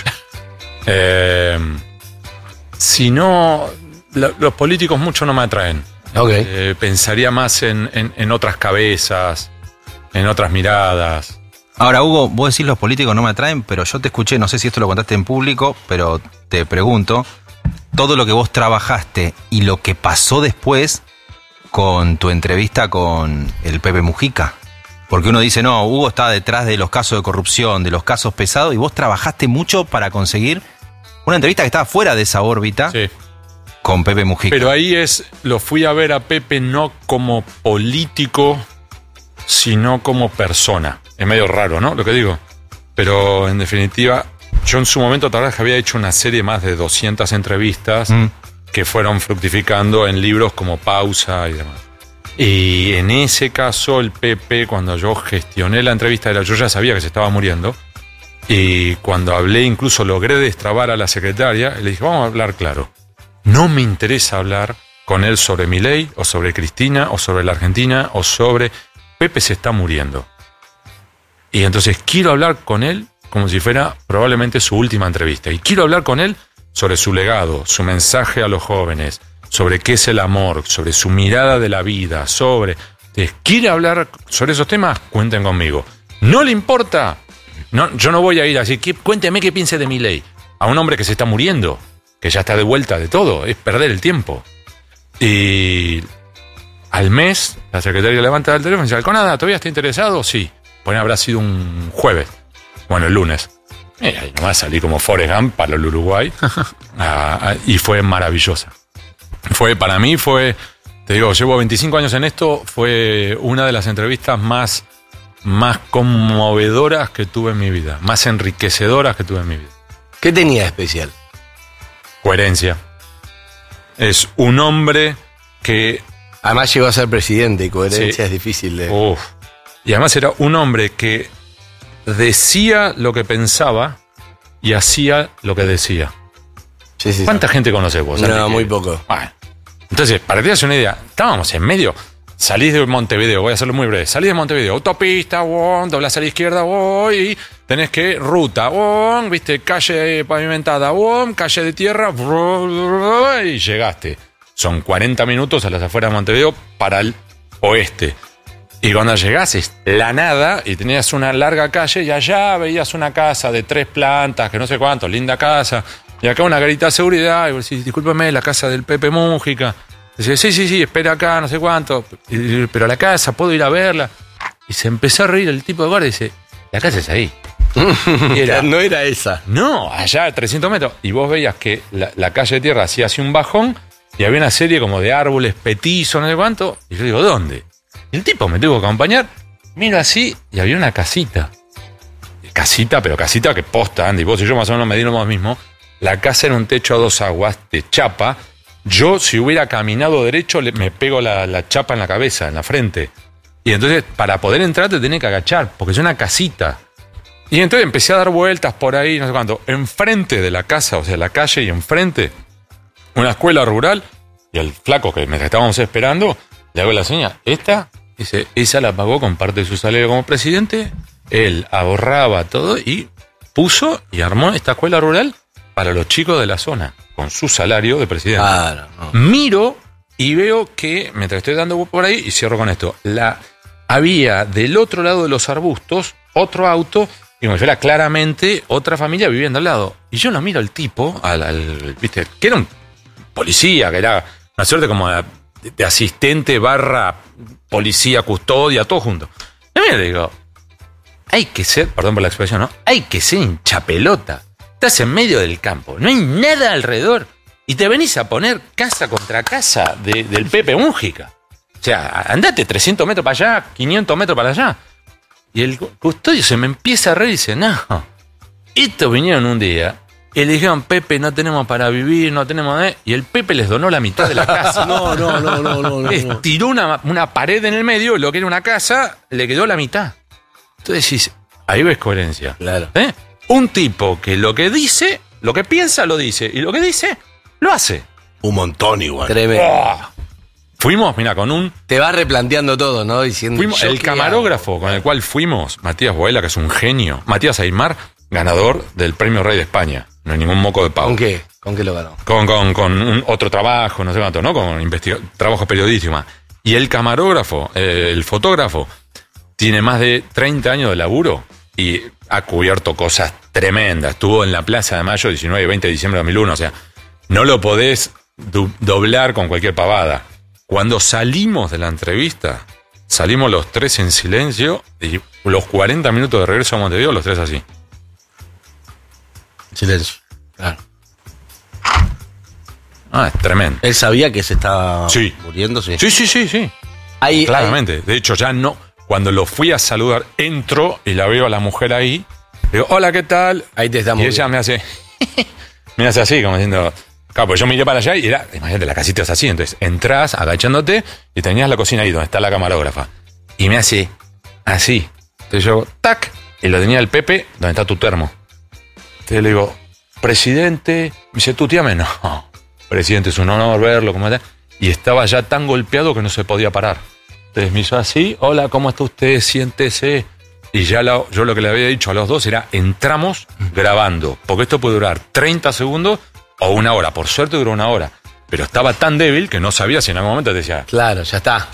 Si no, los políticos mucho no me atraen. Okay. Pensaría más en otras cabezas, en otras miradas. Ahora, Hugo, vos decís los políticos no me atraen, pero yo te escuché, no sé si esto lo contaste en público, pero te pregunto, todo lo que vos trabajaste y lo que pasó después con tu entrevista con el Pepe Mujica. Porque uno dice, no, Hugo está detrás de los casos de corrupción, de los casos pesados, y vos trabajaste mucho para conseguir una entrevista que estaba fuera de esa órbita con Pepe Mujica. Pero ahí lo fui a ver a Pepe no como político, sino como persona. Es medio raro, ¿no? Lo que digo. Pero en definitiva, yo en su momento tal vez había hecho una serie más de 200 entrevistas que fueron fructificando en libros como Pausa y demás. Y en ese caso, el Pepe, cuando yo gestioné la entrevista, yo ya sabía que se estaba muriendo. Y cuando hablé, incluso logré destrabar a la secretaria, le dije, vamos a hablar claro. No me interesa hablar con él sobre Milei, o sobre Cristina, o sobre la Argentina, o sobre... Pepe se está muriendo. Y entonces quiero hablar con él como si fuera probablemente su última entrevista. Y quiero hablar con él sobre su legado, su mensaje a los jóvenes, sobre qué es el amor, sobre su mirada de la vida, sobre... ¿Quiere hablar sobre esos temas? Cuenten conmigo. ¿No le importa? No, yo no voy a ir así. Cuénteme qué piense de Milei. A un hombre que se está muriendo, que ya está de vuelta de todo. Es perder el tiempo. Y al mes, la secretaria levanta el teléfono y dice, Alconada, ¿todavía está interesado? Sí. Bueno, habrá sido un jueves. Bueno, el lunes. Y nomás salí como Forrest Gump para el Uruguay. Y fue maravillosa. Para mí fue, te digo, llevo 25 años en esto, fue una de las entrevistas más conmovedoras que tuve en mi vida, más enriquecedoras que tuve en mi vida. ¿Qué tenía de especial? Coherencia. Es un hombre que... Además llegó a ser presidente y coherencia es difícil de... Uf. Y además era un hombre que decía lo que pensaba y hacía lo que decía. Sí, ¿Cuánta gente conoces vos? No, muy poco. Bueno. Entonces, para que te hagas una idea, estábamos en medio... Salís de Montevideo, voy a hacerlo muy breve. Salís de Montevideo, autopista, doblás a la izquierda, y tenés que ruta, viste, calle pavimentada, calle de tierra, y llegaste. Son 40 minutos a las afueras de Montevideo para el oeste. Y cuando llegás es la nada y tenías una larga calle y allá veías una casa de 3 plantas, que no sé cuánto, linda casa. Y acá una garita de seguridad, y vos decís, discúlpeme, la casa del Pepe Mújica. Dice, sí, espera acá, no sé cuánto. Pero a la casa, ¿puedo ir a verla? Y se empezó a reír el tipo de guardia y dice, la casa es ahí. No era esa. No, allá a 300 metros. Y vos veías que la calle de tierra hacía así un bajón y había una serie como de árboles, petizos, no sé cuánto. Y yo digo, ¿dónde? Y el tipo me tuvo que acompañar. Miro así y había una casita. Pero casita que posta, Andy. Vos y yo más o menos medimos lo mismo. La casa era un techo a 2 aguas de chapa. Yo, si hubiera caminado derecho, me pego la chapa en la cabeza, en la frente. Y entonces, para poder entrar, te tenés que agachar, porque es una casita. Y entonces empecé a dar vueltas por ahí, no sé cuánto. Enfrente de la casa, o sea, la calle y enfrente, una escuela rural. Y al flaco que me estábamos esperando, le hago la seña. Dice, esa la pagó con parte de su salario como presidente. Él ahorraba todo y puso y armó esta escuela rural para los chicos de la zona, con su salario de presidente. Claro, no. Miro y veo que, mientras estoy dando por ahí, y cierro con esto, había del otro lado de los arbustos otro auto, y como si fuera claramente otra familia viviendo al lado. Y yo lo miro al tipo, ¿viste? Que era un policía, que era una suerte como de asistente / policía, custodia, todo junto. Y me digo, hay que ser, perdón por la expresión, ¿no? Hay que ser hinchapelota. Estás en medio del campo, no hay nada alrededor. Y te venís a poner casa contra casa del Pepe Mújica. O sea, andate 300 metros para allá, 500 metros para allá. Y el custodio se me empieza a reír y dice, no, estos vinieron un día y le dijeron, Pepe, no tenemos para vivir, no tenemos... Y el Pepe les donó la mitad de la casa. No. Les tiró una pared en el medio, lo que era una casa, le quedó la mitad. Entonces decís, ahí ves coherencia. Claro. Un tipo que lo que dice, lo que piensa, lo dice. Y lo que dice, lo hace. Un montón igual. Tremendo. Fuimos, mira, con un... Te vas replanteando todo, ¿no? Diciendo, el camarógrafo con el cual fuimos, Matías Boela, que es un genio. Matías Aymar, ganador del Premio Rey de España. No hay ningún moco de pavo. ¿Con qué? ¿Con qué lo ganó? Con otro trabajo, no sé cuánto, ¿no? Con trabajo periodístico. Y el camarógrafo, el fotógrafo, tiene más de 30 años de laburo y ha cubierto cosas tremendas. Estuvo en la Plaza de Mayo 19 y 20 de diciembre de 2001. O sea, no lo podés doblar con cualquier pavada. Cuando salimos de la entrevista, salimos los 3 en silencio y los 40 minutos de regreso a Montevideo, los 3 así. Silencio. Claro. Es tremendo. ¿Él sabía que se estaba muriendo? Sí. Claramente. De hecho, ya no... Cuando lo fui a saludar, entro y la veo a la mujer ahí. Digo, hola, ¿qué tal? Ahí te estamos. Y ella me hace así, como diciendo... Claro, pues yo miré para allá y era... Imagínate, la casita es así. Entonces, entrás agachándote y tenías la cocina ahí donde está la camarógrafa. Y me hace así. Entonces yo, tac, y lo tenía el Pepe, donde está tu termo. Entonces le digo, presidente... Me dice, ¿tú tíame? No. Presidente, es un honor verlo. ¿Cómo está? Y estaba ya tan golpeado que no se podía parar. Entonces me hizo así, hola, ¿cómo está usted? Siéntese. Y ya yo lo que le había dicho a los dos era, entramos grabando, porque esto puede durar 30 segundos o 1 hora. Por suerte duró 1 hora. Pero estaba tan débil que no sabía si en algún momento te decía... Claro, ya está.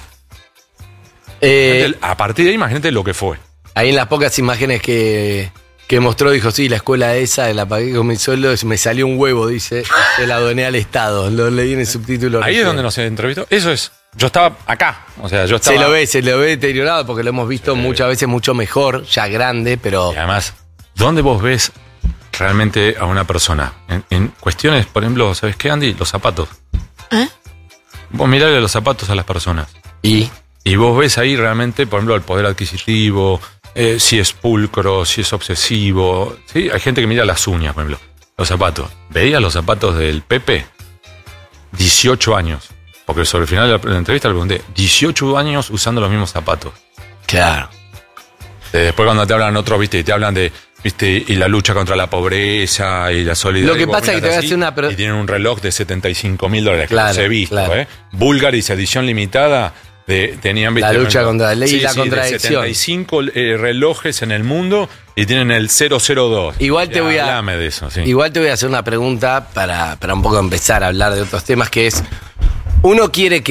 A partir de ahí, imagínate lo que fue. Ahí en las pocas imágenes que mostró, dijo, sí, la escuela esa, la pagué con mi sueldo, me salió un huevo, dice, se la doné al Estado. Lo leí en el subtítulo. Ahí es donde nos entrevistó. Eso es. yo estaba acá. O sea, yo estaba... Se lo ve deteriorado porque lo hemos visto muchas veces mucho mejor, ya grande, pero... Y además, ¿dónde vos ves realmente a una persona? En cuestiones, por ejemplo, ¿sabes qué, Andy? Los zapatos. Vos mirale los zapatos a las personas. Y vos ves ahí realmente, por ejemplo, el poder adquisitivo, si es pulcro, si es obsesivo. ¿Sí? Hay gente que mira las uñas, por ejemplo. Los zapatos. ¿Veías los zapatos del Pepe? 18 años. Porque sobre el final de la entrevista le pregunté, 18 años usando los mismos zapatos. Claro. Después cuando te hablan otros, viste, y te hablan de, viste, y la lucha contra la pobreza y la solidaridad. Lo que pasa es que te voy a hacer una... Y tienen un reloj de $75.000, claro, que no se he visto, claro. Bulgaris, edición limitada, tenían, viste, la lucha contra la ley y la de contradicción. 75 relojes en el mundo y tienen el 002. Igual te voy a... Háblame de eso, sí. Igual te voy a hacer una pregunta para un poco empezar a hablar de otros temas, que es... Uno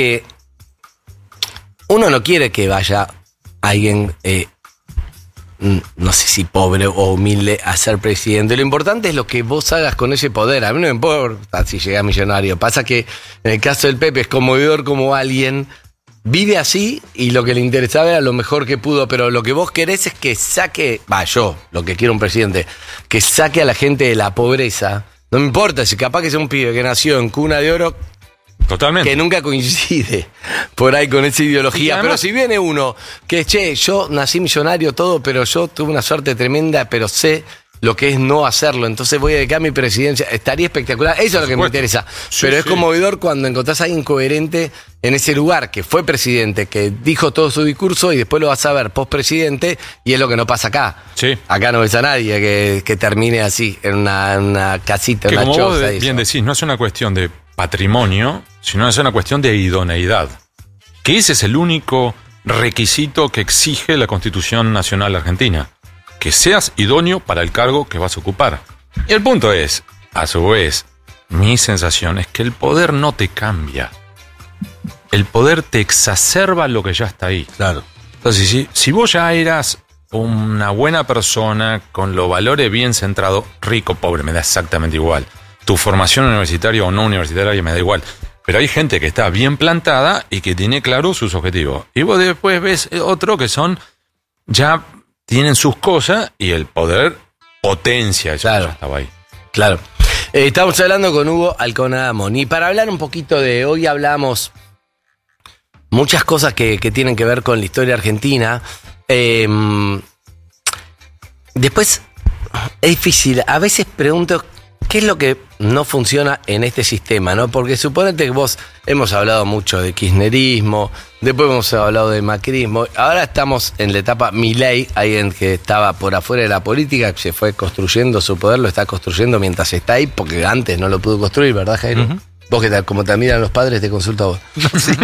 no quiere que vaya alguien, no sé si pobre o humilde, a ser presidente. Lo importante es lo que vos hagas con ese poder. A mí no me importa si llega millonario. Pasa que en el caso del Pepe es conmovedor como alguien vive así y lo que le interesaba era lo mejor que pudo, pero lo que vos querés es que saque, yo, lo que quiero un presidente, que saque a la gente de la pobreza. No me importa si capaz que sea un pibe que nació en cuna de oro, totalmente, que nunca coincide por ahí con esa ideología. Además, pero si viene uno que, yo nací millonario todo, pero yo tuve una suerte tremenda, pero sé lo que es no hacerlo, entonces voy a dedicar mi presidencia, estaría espectacular. Eso es lo que me interesa. Pero es conmovedor cuando encontrás a alguien coherente en ese lugar, que fue presidente, que dijo todo su discurso y después lo vas a ver postpresidente, y es lo que no pasa acá. Sí. Acá no ves a nadie que termine así, en una casita, en una choza. Como vos bien decís, no es una cuestión de patrimonio, sino es una cuestión de idoneidad. Que ese es el único requisito que exige la Constitución Nacional Argentina. Que seas idóneo para el cargo que vas a ocupar. Y el punto es, a su vez, mi sensación es que el poder no te cambia. El poder te exacerba lo que ya está ahí. Claro. Entonces, si vos ya eras una buena persona, con los valores bien centrados, rico, pobre, me da exactamente igual. Tu formación universitaria o no universitaria me da igual. Pero hay gente que está bien plantada y que tiene claro sus objetivos. Y vos después ves otro que son ya... tienen sus cosas y el poder potencia eso. Claro. Que estaba ahí. Claro. Estamos hablando con Hugo Alconadamón. Y para hablar un poquito de hoy, hablamos muchas cosas que tienen que ver con la historia argentina. Después, es difícil. A veces pregunto, ¿qué es lo que no funciona en este sistema? ¿No? Porque suponete que vos hemos hablado mucho de kirchnerismo, después hemos hablado de macrismo, ahora estamos en la etapa Milei, alguien que estaba por afuera de la política, que se fue construyendo su poder, lo está construyendo mientras está ahí, porque antes no lo pudo construir, ¿verdad, Jairo? Uh-huh. Vos que como te miran los padres, te consulto a vos. Sí.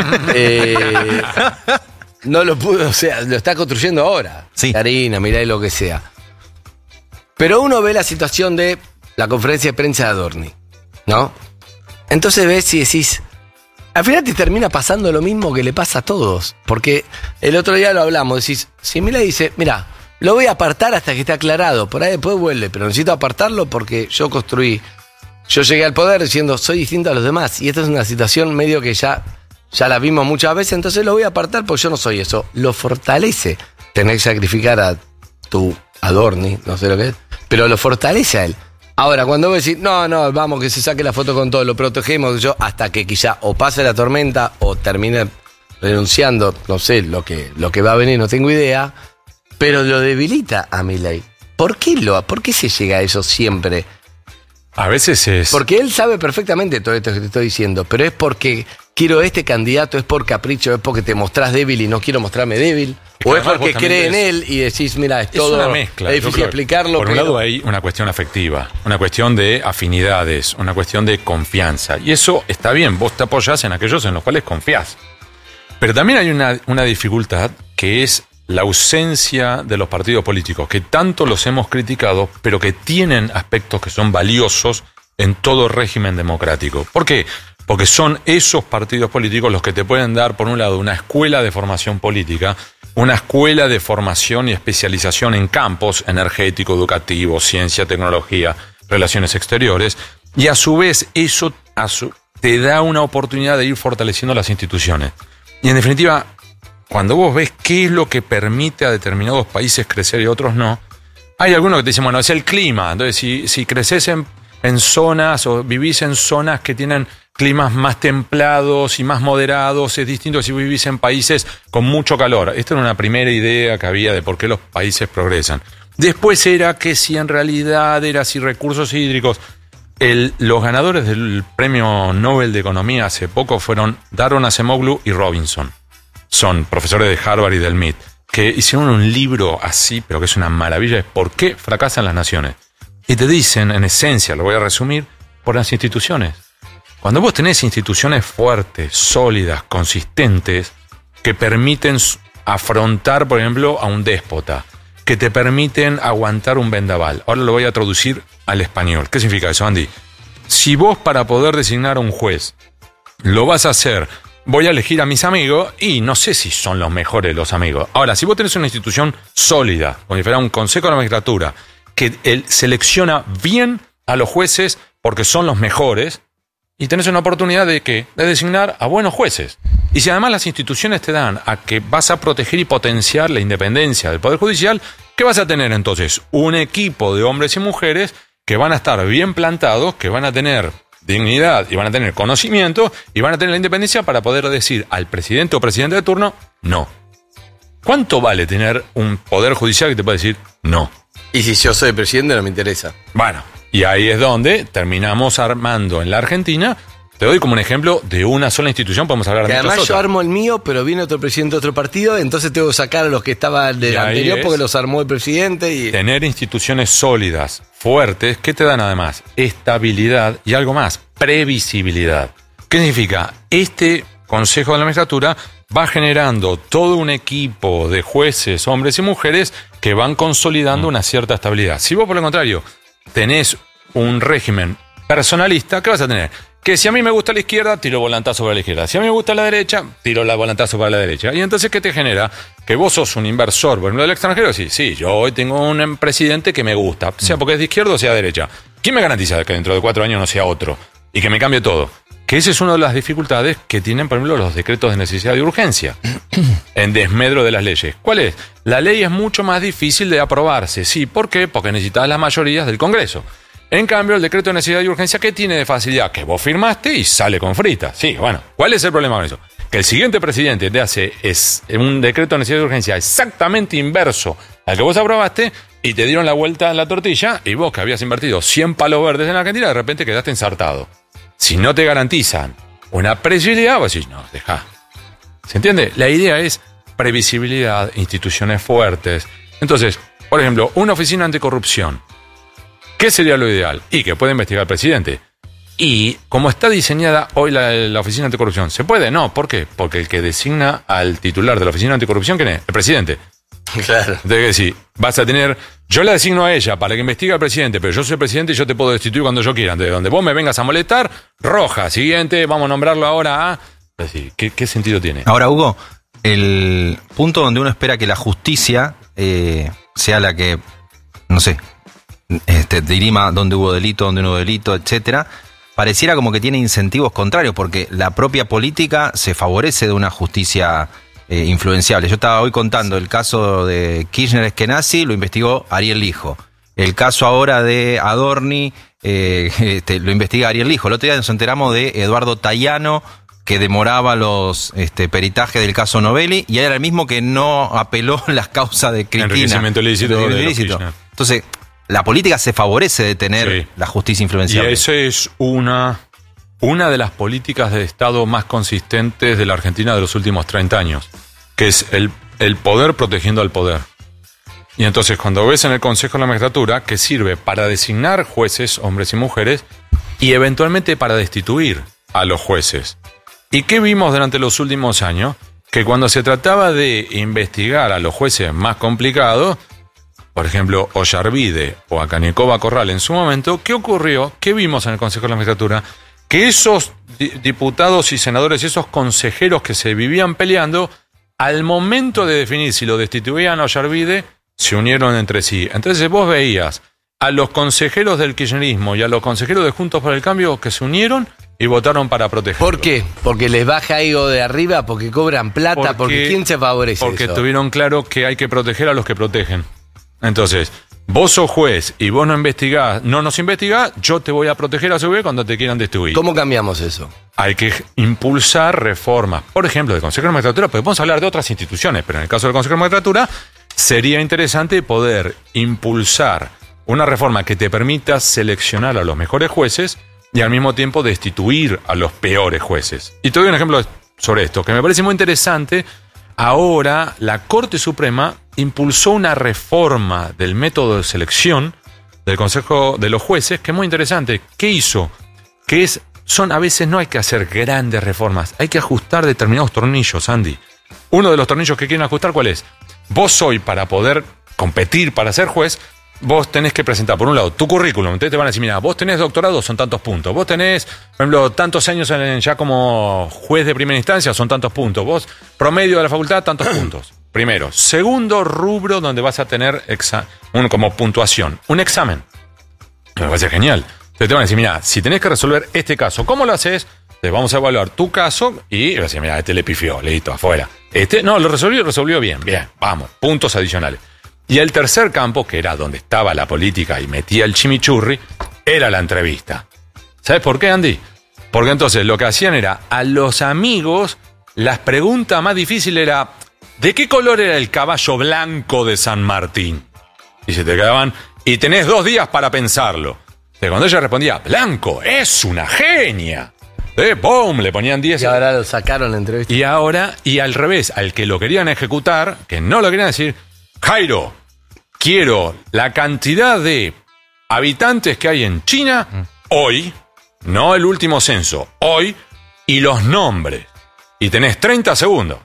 No lo pudo, o sea, lo está construyendo ahora. Sí. Karina, Milei, lo que sea. Pero uno ve la situación de la conferencia de prensa de Adorni, ¿no? Entonces ves y decís, al final te termina pasando lo mismo que le pasa a todos. Porque el otro día lo hablamos, decís, si Milei dice, mira, lo voy a apartar hasta que esté aclarado, por ahí después vuelve, pero necesito apartarlo porque yo llegué al poder diciendo, soy distinto a los demás. Y esta es una situación medio que ya la vimos muchas veces, entonces lo voy a apartar porque yo no soy eso. Lo fortalece tener que sacrificar a tu Adorni, no sé lo que es, pero lo fortalece a él. Ahora, cuando vos decís, no, vamos, que se saque la foto con todo, lo protegemos, hasta que quizá o pase la tormenta o termine renunciando, no sé, lo que va a venir, no tengo idea, pero lo debilita a Milei. ¿Por qué se llega a eso siempre? A veces es... Porque él sabe perfectamente todo esto que te estoy diciendo, pero es porque quiero este candidato, es por capricho, es porque te mostrás débil y no quiero mostrarme débil. O es porque cree en él y decís, mira, es todo... Es una mezcla. Es difícil explicarlo. Por un lado hay una cuestión afectiva, una cuestión de afinidades, una cuestión de confianza. Y eso está bien, vos te apoyás en aquellos en los cuales confías. Pero también hay una dificultad que es la ausencia de los partidos políticos, que tanto los hemos criticado, pero que tienen aspectos que son valiosos en todo régimen democrático. ¿Por qué? Porque son esos partidos políticos los que te pueden dar, por un lado, una escuela de formación política, una escuela de formación y especialización en campos energético, educativo, ciencia, tecnología, relaciones exteriores, y a su vez eso te da una oportunidad de ir fortaleciendo las instituciones. Y en definitiva, cuando vos ves qué es lo que permite a determinados países crecer y a otros no, hay algunos que te dicen, bueno, es el clima. Entonces, si creces en zonas o vivís en zonas que tienen climas más templados y más moderados, es distinto si vivís en países con mucho calor. Esta era una primera idea que había de por qué los países progresan. Después era que si en realidad era si recursos hídricos. Los ganadores del Premio Nobel de Economía hace poco fueron Daron Acemoglu y Robinson. Son profesores de Harvard y del MIT, que hicieron un libro así, pero que es una maravilla, es ¿por qué fracasan las naciones? Y te dicen, en esencia, lo voy a resumir, por las instituciones. Cuando vos tenés instituciones fuertes, sólidas, consistentes, que permiten afrontar, por ejemplo, a un déspota, que te permiten aguantar un vendaval. Ahora lo voy a traducir al español. ¿Qué significa eso, Andy? Si vos para poder designar a un juez lo vas a hacer, voy a elegir a mis amigos y no sé si son los mejores los amigos. Ahora, si vos tenés una institución sólida, como si fuera un consejo de la magistratura, que selecciona bien a los jueces porque son los mejores, y tenés una oportunidad de designar a buenos jueces. Y si además las instituciones te dan a que vas a proteger y potenciar la independencia del Poder Judicial, ¿qué vas a tener entonces? Un equipo de hombres y mujeres que van a estar bien plantados, que van a tener dignidad y van a tener conocimiento y van a tener la independencia para poder decir al presidente o presidente de turno, no. ¿Cuánto vale tener un Poder Judicial que te puede decir no? Y si yo soy presidente no me interesa. Bueno, y ahí es donde terminamos armando en la Argentina. Te doy como un ejemplo de una sola institución, podemos hablar de muchas además otras. yo armo el mío, pero viene otro presidente de otro partido, entonces tengo que sacar a los que estaban del anterior porque los armó el presidente. Y tener instituciones sólidas, fuertes, ¿qué te dan además? Estabilidad y algo más, previsibilidad. ¿Qué significa? Este Consejo de la Magistratura va generando todo un equipo de jueces, hombres y mujeres, que van consolidando una cierta estabilidad. Si vos, por el contrario, tenés un régimen personalista, ¿qué vas a tener? Que si a mí me gusta la izquierda, tiro volantazo para la izquierda. Si a mí me gusta la derecha, tiro la volantazo para la derecha. Y entonces, ¿qué te genera? Que vos sos un inversor, por ejemplo, del extranjero. Sí, yo hoy tengo un presidente que me gusta, sea porque es de izquierda o sea de derecha. ¿Quién me garantiza que dentro de 4 años no sea otro? Y que me cambie todo. Que esa es una de las dificultades que tienen, por ejemplo, los decretos de necesidad y urgencia, en desmedro de las leyes. ¿Cuál es? La ley es mucho más difícil de aprobarse. Sí, ¿por qué? Porque necesitas las mayorías del Congreso. En cambio, el decreto de necesidad y urgencia, ¿qué tiene de facilidad? Que vos firmaste y sale con frita. Sí, bueno, ¿cuál es el problema con eso? Que el siguiente presidente te hace un decreto de necesidad y urgencia exactamente inverso al que vos aprobaste y te dieron la vuelta en la tortilla y vos, que habías invertido 100 palos verdes en la Argentina, de repente quedaste ensartado. Si no te garantizan una previsibilidad, vos decís, no, dejá. ¿Se entiende? La idea es previsibilidad, instituciones fuertes. Entonces, por ejemplo, una oficina anticorrupción. ¿Qué sería lo ideal? Y que pueda investigar el presidente. Y como está diseñada hoy la oficina anticorrupción, ¿se puede? No, ¿por qué? Porque el que designa al titular de la oficina anticorrupción, ¿quién es? El presidente. Claro. Entonces, sí, vas a tener... Yo la designo a ella para que investigue al presidente, pero yo soy el presidente y yo te puedo destituir cuando yo quiera. De donde vos me vengas a molestar, roja. Siguiente, vamos a nombrarlo ahora a... Es decir, ¿qué sentido tiene? Ahora, Hugo, el punto donde uno espera que la justicia sea la que, no sé, dirima dónde hubo delito, dónde no hubo delito, etcétera, pareciera como que tiene incentivos contrarios, porque la propia política se favorece de una justicia influenciable. Yo estaba hoy contando el caso de Kirchner Eskenazi, lo investigó Ariel Lijo. El caso ahora de Adorni, lo investiga Ariel Lijo. El otro día nos enteramos de Eduardo Tayano, que demoraba los peritajes del caso Novelli, y era el mismo que no apeló las causas de Cristina. Enriquecimiento ilícito. Entonces, la política se favorece de tener la justicia influenciable. Y esa es una de las políticas de Estado más consistentes de la Argentina de los últimos 30 años, que es el poder protegiendo al poder. Y entonces, cuando ves en el Consejo de la Magistratura, que sirve para designar jueces, hombres y mujeres, y eventualmente para destituir a los jueces. ¿Y qué vimos durante los últimos años? Que cuando se trataba de investigar a los jueces más complicados, por ejemplo, Ollarvide o a Canicova Corral en su momento, ¿qué ocurrió? ¿Qué vimos en el Consejo de la Magistratura? Que esos diputados y senadores, esos consejeros que se vivían peleando, al momento de definir si lo destituían a Ollarvide, se unieron entre sí. Entonces vos veías a los consejeros del kirchnerismo y a los consejeros de Juntos por el Cambio que se unieron y votaron para proteger. ¿Por qué? ¿Porque les baja algo de arriba? ¿Porque cobran plata? ¿Porque quién se favorece Porque eso? tuvieron claro que hay que proteger a los que protegen. Entonces, vos sos juez y vos no nos investigás, yo te voy a proteger a su vez cuando te quieran destruir. ¿Cómo cambiamos eso? Hay que impulsar reformas. Por ejemplo, del Consejo de la Magistratura, porque podemos hablar de otras instituciones, pero en el caso del Consejo de la Magistratura, sería interesante poder impulsar una reforma que te permita seleccionar a los mejores jueces y al mismo tiempo destituir a los peores jueces. Y te doy un ejemplo sobre esto, que me parece muy interesante. Ahora, la Corte Suprema impulsó una reforma del método de selección del Consejo de los Jueces, que es muy interesante. ¿Qué hizo? A veces no hay que hacer grandes reformas, hay que ajustar determinados tornillos, Andy. Uno de los tornillos que quieren ajustar, ¿cuál es? Vos hoy, para poder competir para ser juez, vos tenés que presentar, por un lado, tu currículum. Entonces te van a decir, mira, vos tenés doctorado, son tantos puntos. Vos tenés, por ejemplo, tantos años ya como juez de primera instancia, son tantos puntos. Vos, promedio de la facultad, tantos puntos. Primero. Segundo rubro donde vas a tener como puntuación, un examen. Me parece genial. Entonces te van a decir, mira, si tenés que resolver este caso, ¿cómo lo haces? Te vamos a evaluar tu caso y vas a decir, mira, este le pifió, listo, afuera. No, lo resolvió bien, vamos, puntos adicionales. Y el tercer campo, que era donde estaba la política y metía el chimichurri, era la entrevista. ¿Sabes por qué, Andy? Porque entonces lo que hacían era, a los amigos, las preguntas más difíciles era, ¿de qué color era el caballo blanco de San Martín? Y se te quedaban, y tenés 2 días para pensarlo. Entonces, cuando ella respondía, blanco, es una genia. ¡Pum! Le ponían 10. Y ahora lo sacaron la entrevista. Y ahora, y al revés, al que lo querían ejecutar, que no lo querían decir, Jairo, quiero la cantidad de habitantes que hay en China hoy, no el último censo, hoy, y los nombres. Y tenés 30 segundos.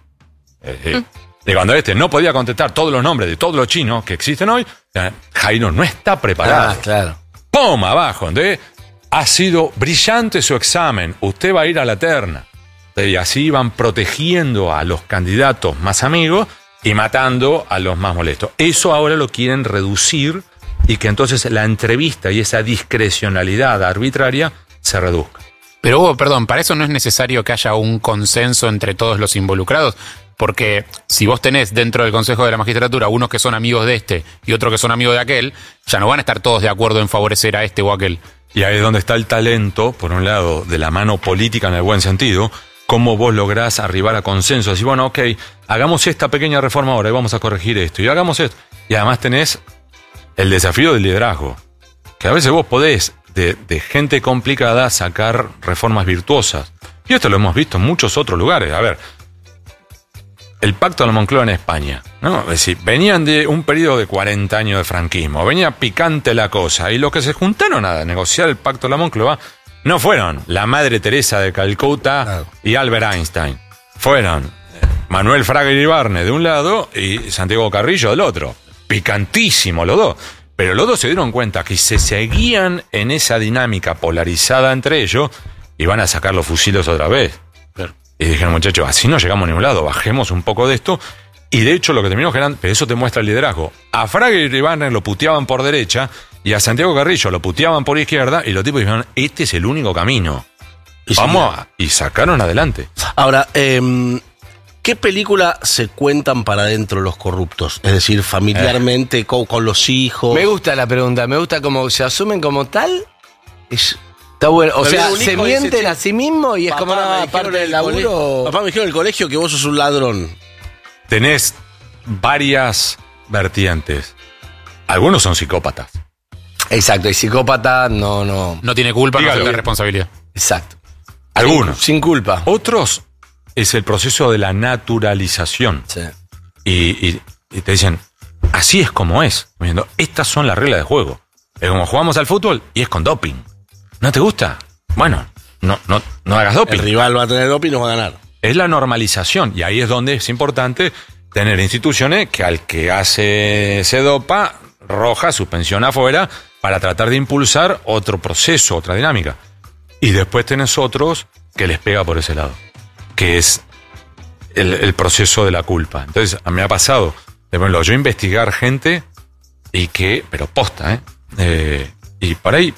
Y cuando no podía contestar todos los nombres de todos los chinos que existen hoy, Jairo no está preparado. Claro. ¡Pum! Abajo. Entonces, ha sido brillante su examen. Usted va a ir a la terna. Y así iban protegiendo a los candidatos más amigos y matando a los más molestos. Eso ahora lo quieren reducir y que entonces la entrevista y esa discrecionalidad arbitraria se reduzca. Pero Hugo, perdón, para eso no es necesario que haya un consenso entre todos los involucrados, porque si vos tenés dentro del Consejo de la Magistratura unos que son amigos de este y otros que son amigos de aquel, ya no van a estar todos de acuerdo en favorecer a este o aquel. Y ahí es donde está el talento, por un lado, de la mano política en el buen sentido, cómo vos lográs arribar a consenso. Decir, bueno, ok, hagamos esta pequeña reforma ahora y vamos a corregir esto. Y hagamos esto. Y además tenés el desafío del liderazgo. Que a veces vos podés, de gente complicada, sacar reformas virtuosas. Y esto lo hemos visto en muchos otros lugares. A ver, el Pacto de la Moncloa en España, ¿no? Es decir, venían de un periodo de 40 años de franquismo. Venía picante la cosa. Y los que se juntaron a negociar el Pacto de la Moncloa no fueron la Madre Teresa de Calcuta y Albert Einstein. Fueron Manuel Fraga Iribarne de un lado y Santiago Carrillo del otro. Picantísimo los dos. Pero los dos se dieron cuenta que si se seguían en esa dinámica polarizada entre ellos, iban a sacar los fusiles otra vez. Y dijeron, muchachos, así no llegamos a ningún lado, bajemos un poco de esto. Y de hecho lo que terminó generando, pero eso te muestra el liderazgo. A Fraga Iribarne lo puteaban por derecha y a Santiago Carrillo lo puteaban por izquierda y los tipos dijeron, este es el único camino. Y sacaron adelante. Ahora, ¿qué película se cuentan para adentro los corruptos? Es decir, familiarmente, con los hijos. Me gusta la pregunta, me gusta cómo se asumen como tal. Está bueno, o sea, se mienten a sí mismos y es como una parte del laburo. Papá me dijeron en el colegio que vos sos un ladrón. Tenés varias vertientes. Algunos son psicópatas. Exacto, y psicópata no tiene culpa, no tiene responsabilidad. Exacto. Algunos. Sin culpa. Otros es el proceso de la naturalización. Sí. Y te dicen, así es como es. Diciendo, estas son las reglas de juego. Es como jugamos al fútbol y es con doping. ¿No te gusta? Bueno, no hagas doping. El rival va a tener doping y nos va a ganar. Es la normalización. Y ahí es donde es importante tener instituciones que al que se dopa, roja, suspensión afuera, para tratar de impulsar otro proceso, otra dinámica. Y después tenés otros que les pega por ese lado, que es el proceso de la culpa. Entonces, a mí me ha pasado, de ejemplo, yo investigar gente y que, pero posta, y por ahí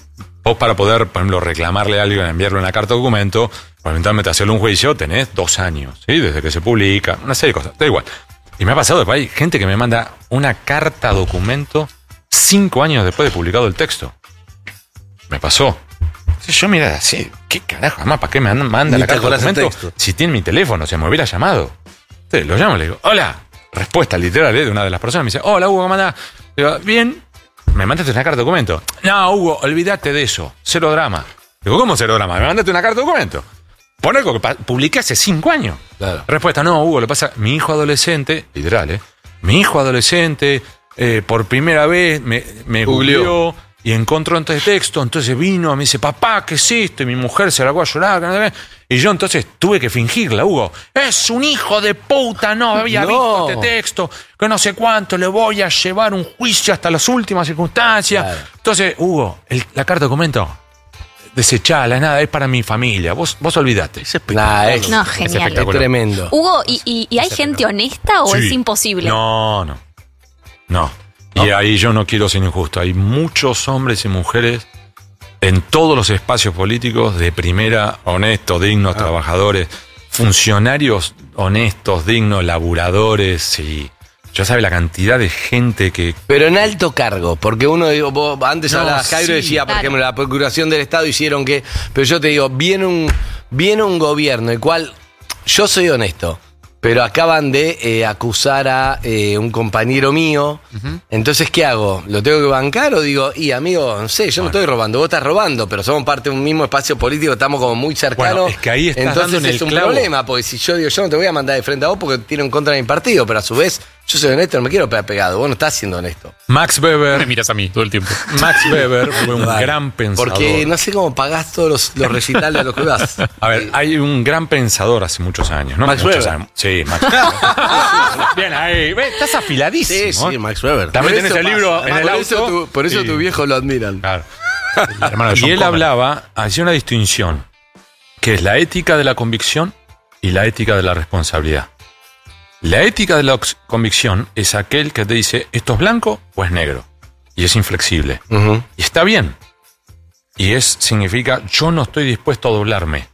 Vos para poder, por ejemplo, reclamarle a alguien, enviarle una carta documento, o eventualmente hacerle un juicio, tenés 2 años, ¿sí? Desde que se publica, una serie de cosas, da igual. Y me ha pasado después, hay gente que me manda una carta documento 5 años después de publicado el texto. Me pasó. Entonces yo mira así, ¿qué carajo? Además, ¿para qué me manda la carta documento si tiene mi teléfono? Se me hubiera llamado. Entonces lo llamo y le digo, hola. Respuesta literal de una de las personas. Me dice, hola Hugo, ¿cómo andás? Digo, bien. ¿Me mandaste una carta documento? No, Hugo, olvídate de eso. Cero drama. Digo, ¿cómo cero drama? ¿Me mandaste una carta documento? Pon algo que publiqué hace 5 años. Claro. Respuesta, no, Hugo, lo pasa, mi hijo adolescente, literal, mi hijo adolescente, por primera vez me googleó y encontró este texto, entonces vino, me dice, papá, ¿qué es esto? Y mi mujer se largó a llorar, y yo entonces tuve que fingirla, Hugo. Es un hijo de puta, no había visto este texto, que no sé cuánto, le voy a llevar un juicio hasta las últimas circunstancias. Claro. Entonces, Hugo, la carta de documento, desechala, nada, es para mi familia. Vos olvidate. Es espectacular. No, genial. Es tremendo. Hugo, ¿y hay gente honesta o es imposible? No. Y ahí yo no quiero ser injusto. Hay muchos hombres y mujeres en todos los espacios políticos de primera, honestos, dignos, trabajadores, funcionarios honestos, dignos, laburadores y... Ya sabe la cantidad de gente que... Pero en alto cargo, porque uno, vos antes hablabas, Jairo decía, por ejemplo, la Procuración del Estado hicieron que... Pero yo te digo, viene un gobierno, el cual yo soy honesto, pero acaban de acusar a un compañero mío. Entonces, ¿qué hago? ¿Lo tengo que bancar o digo, amigo, no sé, yo no estoy robando, vos estás robando, pero somos parte de un mismo espacio político, estamos como muy cercanos. Bueno, es que ahí estás entonces dando en es el un clavo. problema, porque si yo digo, yo no te voy a mandar de frente a vos porque tiene en contra de mi partido, pero a su vez, yo soy honesto, no me quiero pegar pegado, vos no estás siendo honesto. Max Weber. Me miras a mí todo el tiempo. Max Weber fue un gran pensador. Porque no sé cómo pagás todos los recitales a los que vas. A ver, hay un gran pensador hace muchos años, ¿no? Max Muchos Weber. años. Sí, Max Weber. Bien, ahí. Estás afiladísimo. Sí, Max Weber. También Por tenés eso el libro pasa. en el Por auto. eso por eso Sí. tu viejo lo admiran. Claro. Hermano de John Y él Comer. hablaba, hacía una distinción, que es la ética de la convicción y la ética de la responsabilidad. La ética de la convicción es aquel que te dice, esto es blanco o es negro. Y es inflexible. Y está bien. Y significa, yo no estoy dispuesto a doblarme.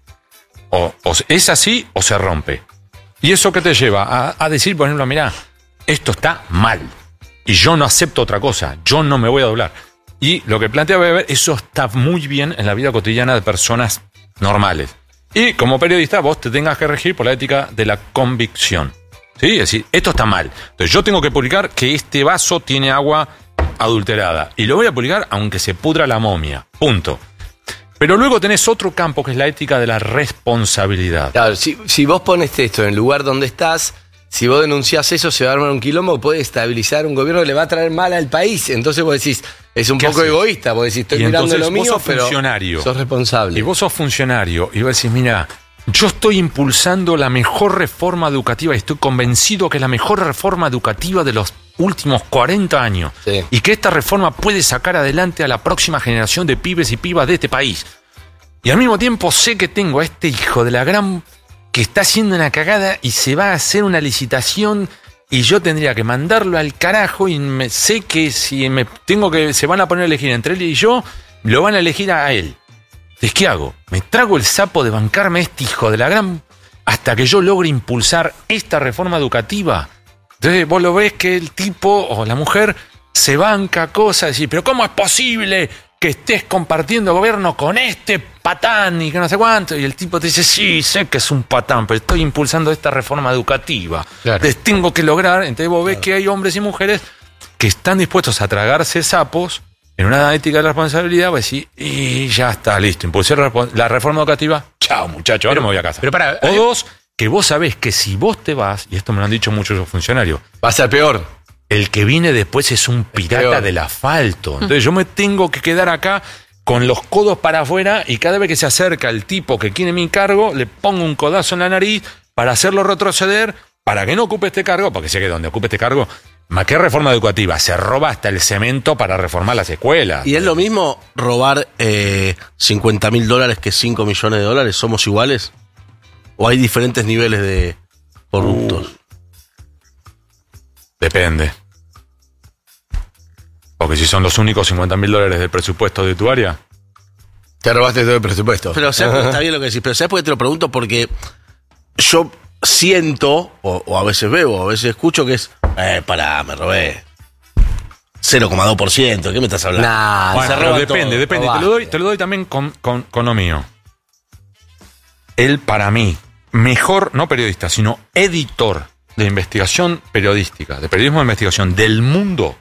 O es así o se rompe. ¿Y eso qué te lleva? A decir, por ejemplo, mirá, esto está mal. Y yo no acepto otra cosa. Yo no me voy a doblar. Y lo que plantea Weber, eso está muy bien en la vida cotidiana de personas normales. Y como periodista, vos te tengas que regir por la ética de la convicción. ¿Sí? Es decir, esto está mal. Entonces yo tengo que publicar que este vaso tiene agua adulterada. Y lo voy a publicar aunque se pudra la momia. Punto. Pero luego tenés otro campo que es la ética de la responsabilidad. Claro, si vos pones esto en el lugar donde estás, si vos denunciás eso, se va a armar un quilombo que puede estabilizar un gobierno que le va a traer mal al país. Entonces vos decís, es un poco egoísta, vos decís, estoy Y mirando entonces lo mío, vos sos pero funcionario. sos responsable. Y vos sos funcionario y vos decís, mira, yo estoy impulsando la mejor reforma educativa y estoy convencido que es la mejor reforma educativa de los últimos 40 años. Sí. Y que esta reforma puede sacar adelante a la próxima generación de pibes y pibas de este país. Y al mismo tiempo sé que tengo a este hijo de la gran que está haciendo una cagada y se va a hacer una licitación y yo tendría que mandarlo al carajo y sé que si se van a poner a elegir entre él y yo, lo van a elegir a él. Entonces, ¿qué hago? ¿Me trago el sapo de bancarme a este hijo de la gran hasta que yo logre impulsar esta reforma educativa? Entonces vos lo ves que el tipo o la mujer se banca cosas y decir, pero ¿cómo es posible que estés compartiendo gobierno con este patán y que no sé cuánto? Y el tipo te dice, sí, sé que es un patán, pero estoy impulsando esta reforma educativa. Claro. Les tengo que lograr. Entonces vos ves que hay hombres y mujeres que están dispuestos a tragarse sapos en una ética de la responsabilidad, pues sí, y ya está, listo. Impulsé la reforma educativa, chao muchachos, ahora me voy a casa. Pero para, o dos, que vos sabés que si vos te vas, y esto me lo han dicho muchos los funcionarios, va a ser peor. El que viene después es un pirata peor. del asfalto. Entonces yo me tengo que quedar acá con los codos para afuera y cada vez que se acerca el tipo que quiere mi cargo, le pongo un codazo en la nariz para hacerlo retroceder, para que no ocupe este cargo, porque sé que donde ocupe este cargo, ¿más qué reforma educativa? Se roba hasta el cemento para reformar las escuelas. ¿Y es lo mismo robar $50.000 que $5 millones? ¿Somos iguales? ¿O hay diferentes niveles de corruptos? Depende. Porque si son los únicos $50.000 del presupuesto de tu área, Te robaste todo el presupuesto. Pero ¿sabes? Está bien lo que decís, pero ¿sabes por qué te lo pregunto? Porque yo siento, o a veces veo, o a veces escucho que es, pará, me robé 0,2%, ¿qué me estás hablando? Nah, Bueno, se pero roba depende. todo. Te lo doy también con lo mío. Él, para mí, mejor, no periodista, sino editor de investigación periodística, de periodismo de investigación del mundo,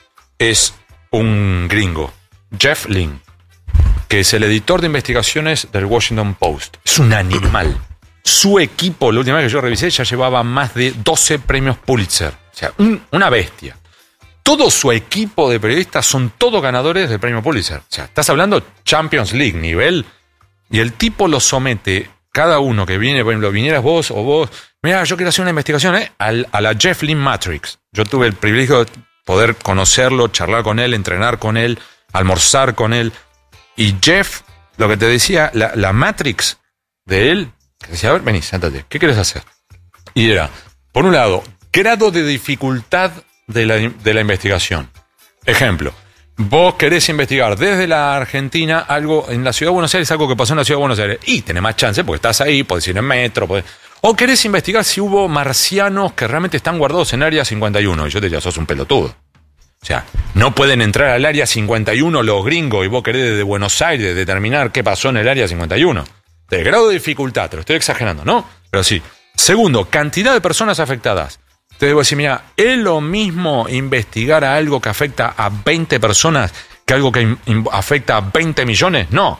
es un gringo, Jeff Lynn, que es el editor de investigaciones del Washington Post. Es un animal. Su equipo, la última vez que yo revisé, ya llevaba más de 12 premios Pulitzer. O sea, una bestia. Todo su equipo de periodistas son todos ganadores del premio Pulitzer. O sea, estás hablando Champions League nivel, y el tipo lo somete, cada uno que viene, por ejemplo, vinieras vos o vos, mira, yo quiero hacer una investigación, a la Jeff Lynn Matrix. Yo tuve el privilegio de poder conocerlo, charlar con él, entrenar con él, almorzar con él. Y Jeff, lo que te decía, la Matrix de él, que decía, a ver, vení, siéntate, ¿qué quieres hacer? Y era, por un lado, grado de dificultad de la investigación. Ejemplo, vos querés investigar desde la Argentina algo en la Ciudad de Buenos Aires, algo que pasó en la Ciudad de Buenos Aires, y tenés más chance porque estás ahí, podés ir en metro, o querés investigar si hubo marcianos que realmente están guardados en Área 51, y yo te diría, sos un pelotudo. O sea, no pueden entrar al Área 51 los gringos y vos querés desde Buenos Aires determinar qué pasó en el Área 51. De grado de dificultad, te lo estoy exagerando, ¿no? Pero sí. Segundo, cantidad de personas afectadas. Te debo decir, mira, ¿es lo mismo investigar a algo que afecta a 20 personas que algo que afecta a 20 millones? No.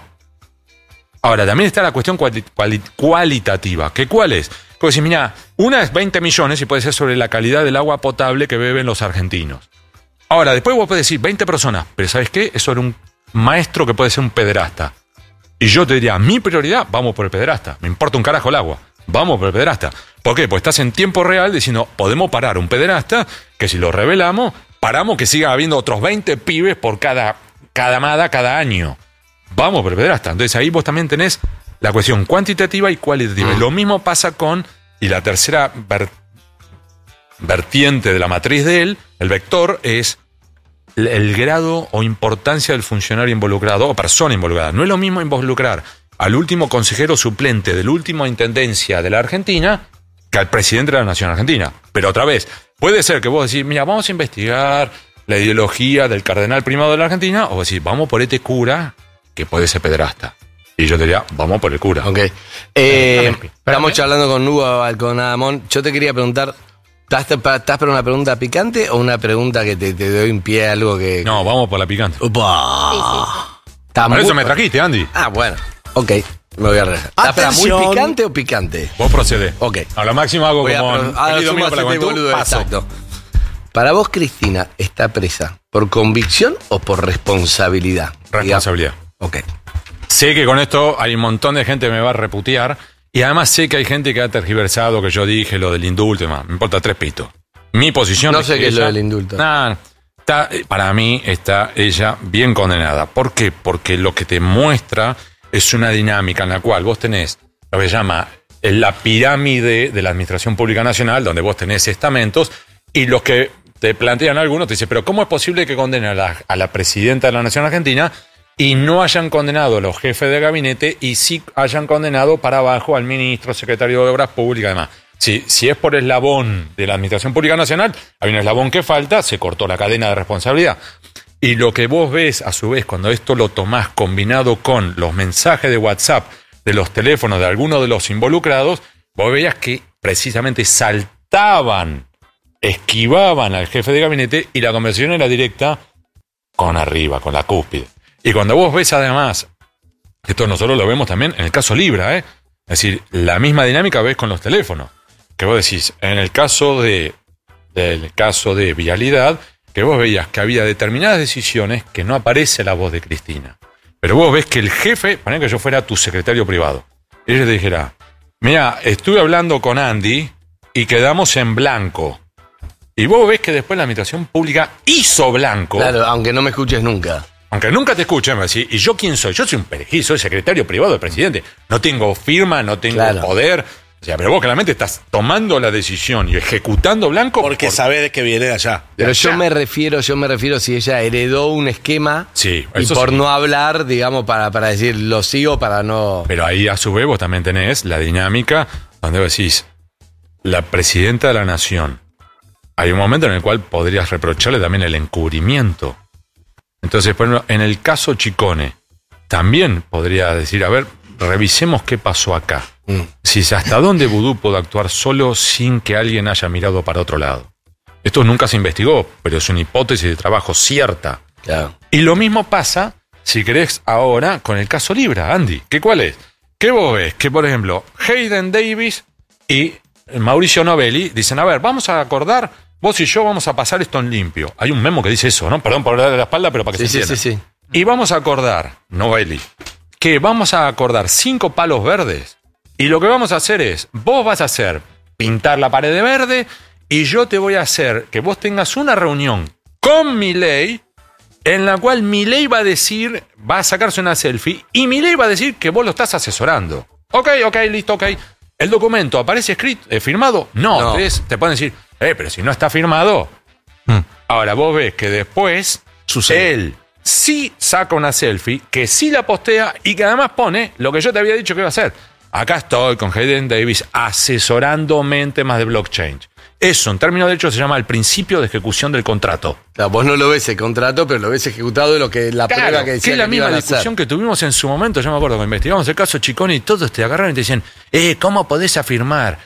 Ahora, también está la cuestión cualitativa. ¿Qué cuál es? Como decir, mira, una es 20 millones y puede ser sobre la calidad del agua potable que beben los argentinos. Ahora, después vos podés decir 20 personas, pero ¿sabes qué? Es sobre un maestro que puede ser un pederasta. Y yo te diría, mi prioridad, vamos por el pederasta. Me importa un carajo el agua. Vamos por el pederasta. ¿Por qué? Pues estás en tiempo real diciendo, podemos parar un pederasta, que si lo revelamos, paramos que siga habiendo otros 20 pibes por cada año. Vamos por el pederasta. Entonces ahí vos también tenés la cuestión cuantitativa y cualitativa. Y lo mismo pasa con, y la tercera vertiente de la matriz de él, el vector, es el grado o importancia del funcionario involucrado o persona involucrada. No es lo mismo involucrar al último consejero suplente de la última intendencia de la Argentina que al presidente de la Nación Argentina. Pero otra vez, puede ser que vos decís, mira, vamos a investigar la ideología del cardenal primado de la Argentina, o decir, vamos por este cura que puede ser pederasta. Y yo te diría, vamos por el cura. Ok. Estamos charlando con Hugo Alconadamón. Yo te quería preguntar, ¿estás para una pregunta picante o una pregunta que te doy en pie a algo que... No, vamos por la picante. ¡Upa! Por eso me trajiste, Andy. Ah, bueno. Ok, me voy a regresar. ¿Estás para muy picante o picante? Vos procedés. Ok. A lo máximo hago como... Exacto. Para vos, Cristina, ¿está presa por convicción o por responsabilidad? Responsabilidad. Ok. Sé que con esto hay un montón de gente que me va a reputear. Y además sé que hay gente que ha tergiversado que yo dije lo del indulto y más. Me importa 3 pitos. Mi posición no es sé que qué es ella, lo del indulto. Para mí está ella bien condenada. ¿Por qué? Porque lo que te muestra es una dinámica en la cual vos tenés lo que se llama la pirámide de la Administración Pública Nacional, donde vos tenés estamentos, y los que te plantean algunos te dicen, pero ¿cómo es posible que condenen a la presidenta de la Nación Argentina y no hayan condenado a los jefes de gabinete y sí hayan condenado para abajo al ministro, secretario de Obras Públicas y demás? Si es por eslabón de la Administración Pública Nacional, hay un eslabón que falta, se cortó la cadena de responsabilidad. Y lo que vos ves, a su vez, cuando esto lo tomás combinado con los mensajes de WhatsApp de los teléfonos de algunos de los involucrados, vos veías que precisamente saltaban, esquivaban al jefe de gabinete y la conversación era directa con arriba, con la cúspide. Y cuando vos ves además, esto nosotros lo vemos también en el caso Libra, es decir, la misma dinámica ves con los teléfonos, que vos decís, en el caso del caso de vialidad, que vos veías que había determinadas decisiones que no aparece la voz de Cristina. Pero vos ves que el jefe, ponía que yo fuera tu secretario privado, y ella te dijera, mira, estuve hablando con Andy y quedamos en blanco. Y vos ves que después la Administración Pública hizo blanco. Claro, aunque no me escuches nunca. Aunque nunca te escuchen, me decís, ¿y yo quién soy? Yo soy un perejil, soy secretario privado del presidente. No tengo firma, no tengo poder. O sea, pero vos claramente estás tomando la decisión y ejecutando blanco Porque sabés que viene de allá. Pero yo me refiero si ella heredó un esquema Sí, y eso por sí. no hablar, digamos, para decir lo sigo, para no... Pero ahí a su vez vos también tenés la dinámica donde vos decís, la presidenta de la nación, hay un momento en el cual podrías reprocharle también el encubrimiento. Entonces, por ejemplo, en el caso Chicone, también podría decir, a ver, revisemos qué pasó acá. Si hasta dónde Vudú pudo actuar solo sin que alguien haya mirado para otro lado. Esto nunca se investigó, pero es una hipótesis de trabajo cierta. Claro. Y lo mismo pasa, si querés, ahora con el caso Libra, Andy. ¿Qué cuál es? ¿Qué vos ves? Que, por ejemplo, Hayden Davis y Mauricio Novelli dicen, a ver, vamos a acordar, vos y yo vamos a pasar esto en limpio. Hay un memo que dice eso, ¿no? Perdón por darle la espalda, pero para que se entienda. Sí. Y vamos a acordar, Novelli, que vamos a acordar 5 palos verdes. Y lo que vamos a hacer es, vos vas a hacer pintar la pared de verde y yo te voy a hacer que vos tengas una reunión con Milei en la cual Milei va a decir, va a sacarse una selfie y Milei va a decir que vos lo estás asesorando. Ok, listo, ok. ¿El documento aparece escrito, firmado? No. Entonces te pueden decir, pero si no está firmado. Ahora vos ves que después él sí saca una selfie, que sí la postea y que además pone lo que yo te había dicho que iba a hacer. Acá estoy con Hayden Davis asesorándome temas de blockchain. Eso, en términos de hecho, se llama el principio de ejecución del contrato. Claro, vos no lo ves el contrato, pero lo ves ejecutado de lo que la prueba que decía que es la que misma iban a discusión hacer. que tuvimos en su momento. Yo me acuerdo que investigamos el caso Chicone y todos te agarraron y te decían, ¿cómo podés afirmar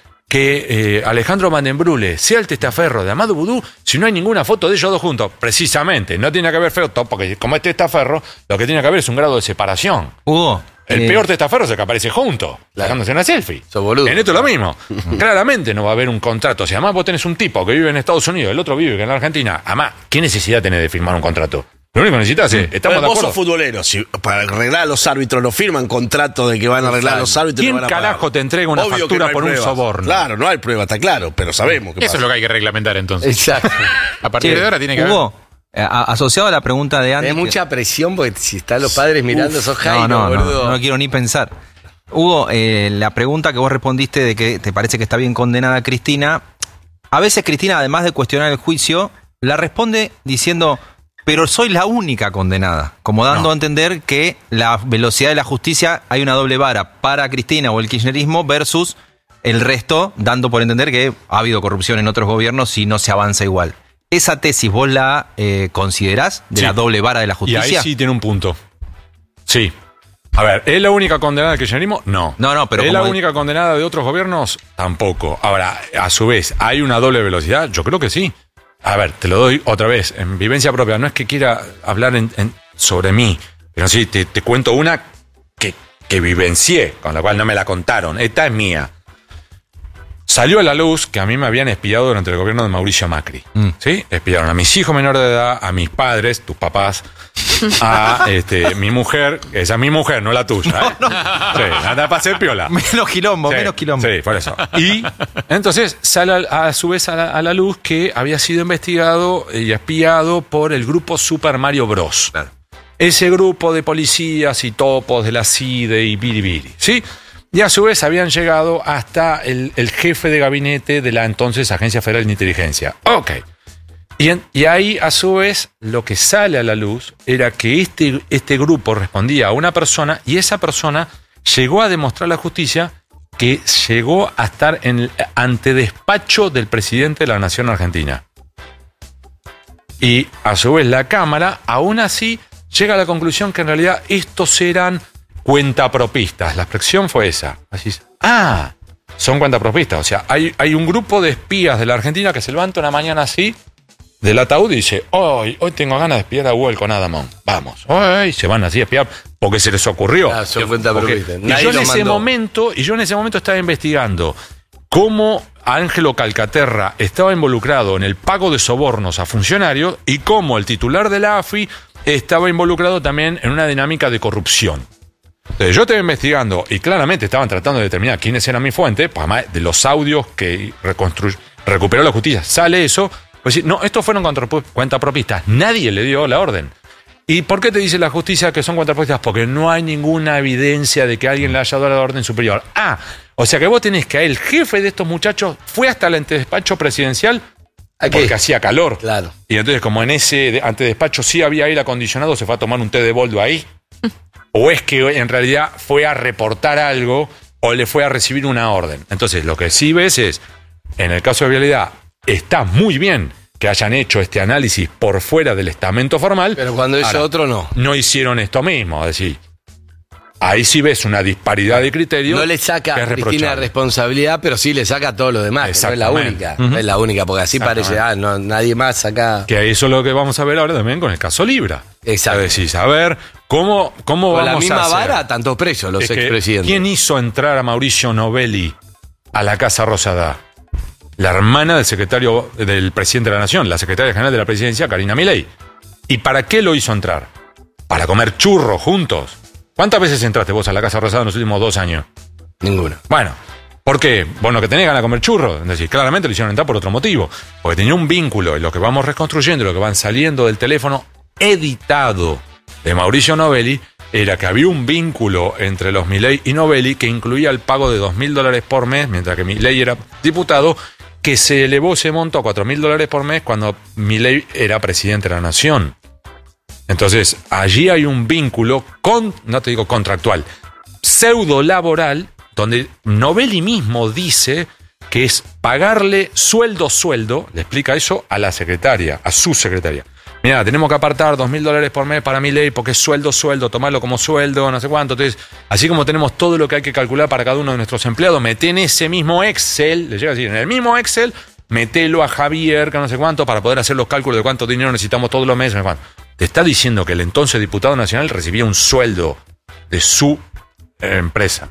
que Alejandro Van den Brule sea el testaferro de Amado Vudú si no hay ninguna foto de ellos dos juntos? Precisamente, no tiene que haber foto, porque como es testaferro, lo que tiene que haber es un grado de separación. Hugo. El peor testaferro es el que aparece junto, sacándose una selfie. Sos boludo. En esto es lo mismo. Claramente no va a haber un contrato. Si además vos tenés un tipo que vive en Estados Unidos, el otro vive en la Argentina, además, ¿qué necesidad tenés de firmar un contrato? Lo único que necesitas es, estamos de Vos acuerdo. sos futbolero, si para arreglar a los árbitros no firman contrato de que van a arreglar a los árbitros. ¿Quién no van a pagar. carajo te entrega una Obvio que factura no hay por un pruebas. soborno? Claro, no hay prueba, está claro, pero sabemos que Eso es lo que hay que reglamentar entonces. Exacto. A partir de ahora tiene que Hugo, asociado a la pregunta de Andy... Hay mucha presión porque si están los padres mirando, sos Jairo, no boludo. quiero ni pensar. Hugo, la pregunta que vos respondiste de que te parece que está bien condenada Cristina, a veces Cristina, además de cuestionar el juicio, la responde diciendo, pero soy la única condenada, como dando a entender que la velocidad de la justicia hay una doble vara para Cristina o el kirchnerismo versus el resto, dando por entender que ha habido corrupción en otros gobiernos y no se avanza igual. ¿Esa tesis vos la considerás de la doble vara de la Y justicia? ahí sí tiene un punto. Sí. A ver, ¿es la única condenada del kirchnerismo? No. Pero ¿Es la como- única condenada de otros gobiernos? Tampoco. Ahora, a su vez, ¿hay una doble velocidad? Yo creo que sí. A ver, te lo doy otra vez, en vivencia propia. No es que quiera hablar sobre mí, pero sí, te cuento una que vivencié, con la cual no me la contaron. Esta es mía. Salió a la luz que a mí me habían espiado durante el gobierno de Mauricio Macri. ¿Sí? Espiaron a mis hijos menores de edad, a mis padres, tus papás, a mi mujer, esa es mi mujer, no la tuya. Sí, anda para hacer piola. Menos quilombo, menos quilombo. Sí, por eso. Y entonces sale a su vez a la luz que había sido investigado y espiado por el grupo Super Mario Bros. Ese grupo de policías y topos de la CIDE y biribiri, ¿sí? Y a su vez habían llegado hasta el jefe de gabinete de la entonces Agencia Federal de Inteligencia. Ok. Y ahí, a su vez, lo que sale a la luz era que este grupo respondía a una persona y esa persona llegó a demostrar a la justicia que llegó a estar en el antedespacho del presidente de la Nación Argentina. Y, a su vez, la Cámara, aún así, llega a la conclusión que en realidad estos eran cuentapropistas. La expresión fue esa. Así es. Son cuentapropistas. O sea, hay un grupo de espías de la Argentina que se levanta una mañana así del ataúd y dice, hoy tengo ganas de espiar a Google con Adamón. Vamos. Hoy se van así a espiar porque se les ocurrió. Son cuentapropistas. Y yo en ese momento estaba investigando cómo Ángelo Calcaterra estaba involucrado en el pago de sobornos a funcionarios y cómo el titular de la AFI estaba involucrado también en una dinámica de corrupción. Entonces, yo estaba investigando y claramente estaban tratando de determinar quiénes eran mis fuentes, pues además de los audios que recuperó la justicia, sale eso. Pues sí, no, estos fueron cuentapropistas, nadie le dio la orden. ¿Y por qué te dice la justicia que son cuentapropistas? Porque no hay ninguna evidencia de que alguien le haya dado la orden superior. O sea que vos tenés que el jefe de estos muchachos fue hasta el antedespacho presidencial porque hacía calor. Claro. Y entonces, como en ese antedespacho sí había aire acondicionado, se fue a tomar un té de boldo ahí. O es que en realidad fue a reportar algo o le fue a recibir una orden. Entonces, lo que sí ves es, en el caso de Vialidad, está muy bien que hayan hecho este análisis por fuera del estamento formal. Pero cuando hizo otro, no. No hicieron esto mismo, es decir, ahí sí ves una disparidad de criterio. No le saca que a es Cristina reprochable. responsabilidad, pero sí le saca todo lo demás. Que no es la única. No es la única, porque así parece, no, nadie más saca. Que eso es lo que vamos a ver ahora también con el caso Libra. Exacto. Es decir, a ver, ¿cómo Con vamos la misma a hacer? vara, tantos presos los Es que, expresidentes. ¿quién hizo entrar a Mauricio Novelli a la Casa Rosada? La hermana del secretario del presidente de la Nación, la secretaria general de la presidencia, Karina Milei. ¿Y para qué lo hizo entrar? ¿Para comer churros juntos? ¿Cuántas veces entraste vos a la Casa Rosada en los últimos 2 años? Ninguna. Bueno, ¿por qué? Bueno, que tenés ganas de comer churros. Es decir, claramente lo hicieron entrar por otro motivo. Porque tenía un vínculo en lo que vamos reconstruyendo, lo que van saliendo del teléfono editado de Mauricio Novelli, era que había un vínculo entre los Milei y Novelli que incluía el pago de $2.000 por mes, mientras que Milei era diputado, que se elevó ese monto a $4.000 por mes cuando Milei era presidente de la Nación. Entonces, allí hay un vínculo no te digo contractual, pseudo laboral, donde Novelli mismo dice que es pagarle sueldo, le explica eso a la secretaria, a su secretaria. Mira, tenemos que apartar $2.000 por mes para Milei porque es sueldo, tomarlo como sueldo, no sé cuánto. Entonces, así como tenemos todo lo que hay que calcular para cada uno de nuestros empleados, mete en ese mismo Excel, le llega a decir, en el mismo Excel, metelo a Javier, que no sé cuánto, para poder hacer los cálculos de cuánto dinero necesitamos todos los meses, no sé cuánto. Te está diciendo que el entonces diputado nacional recibía un sueldo de su empresa.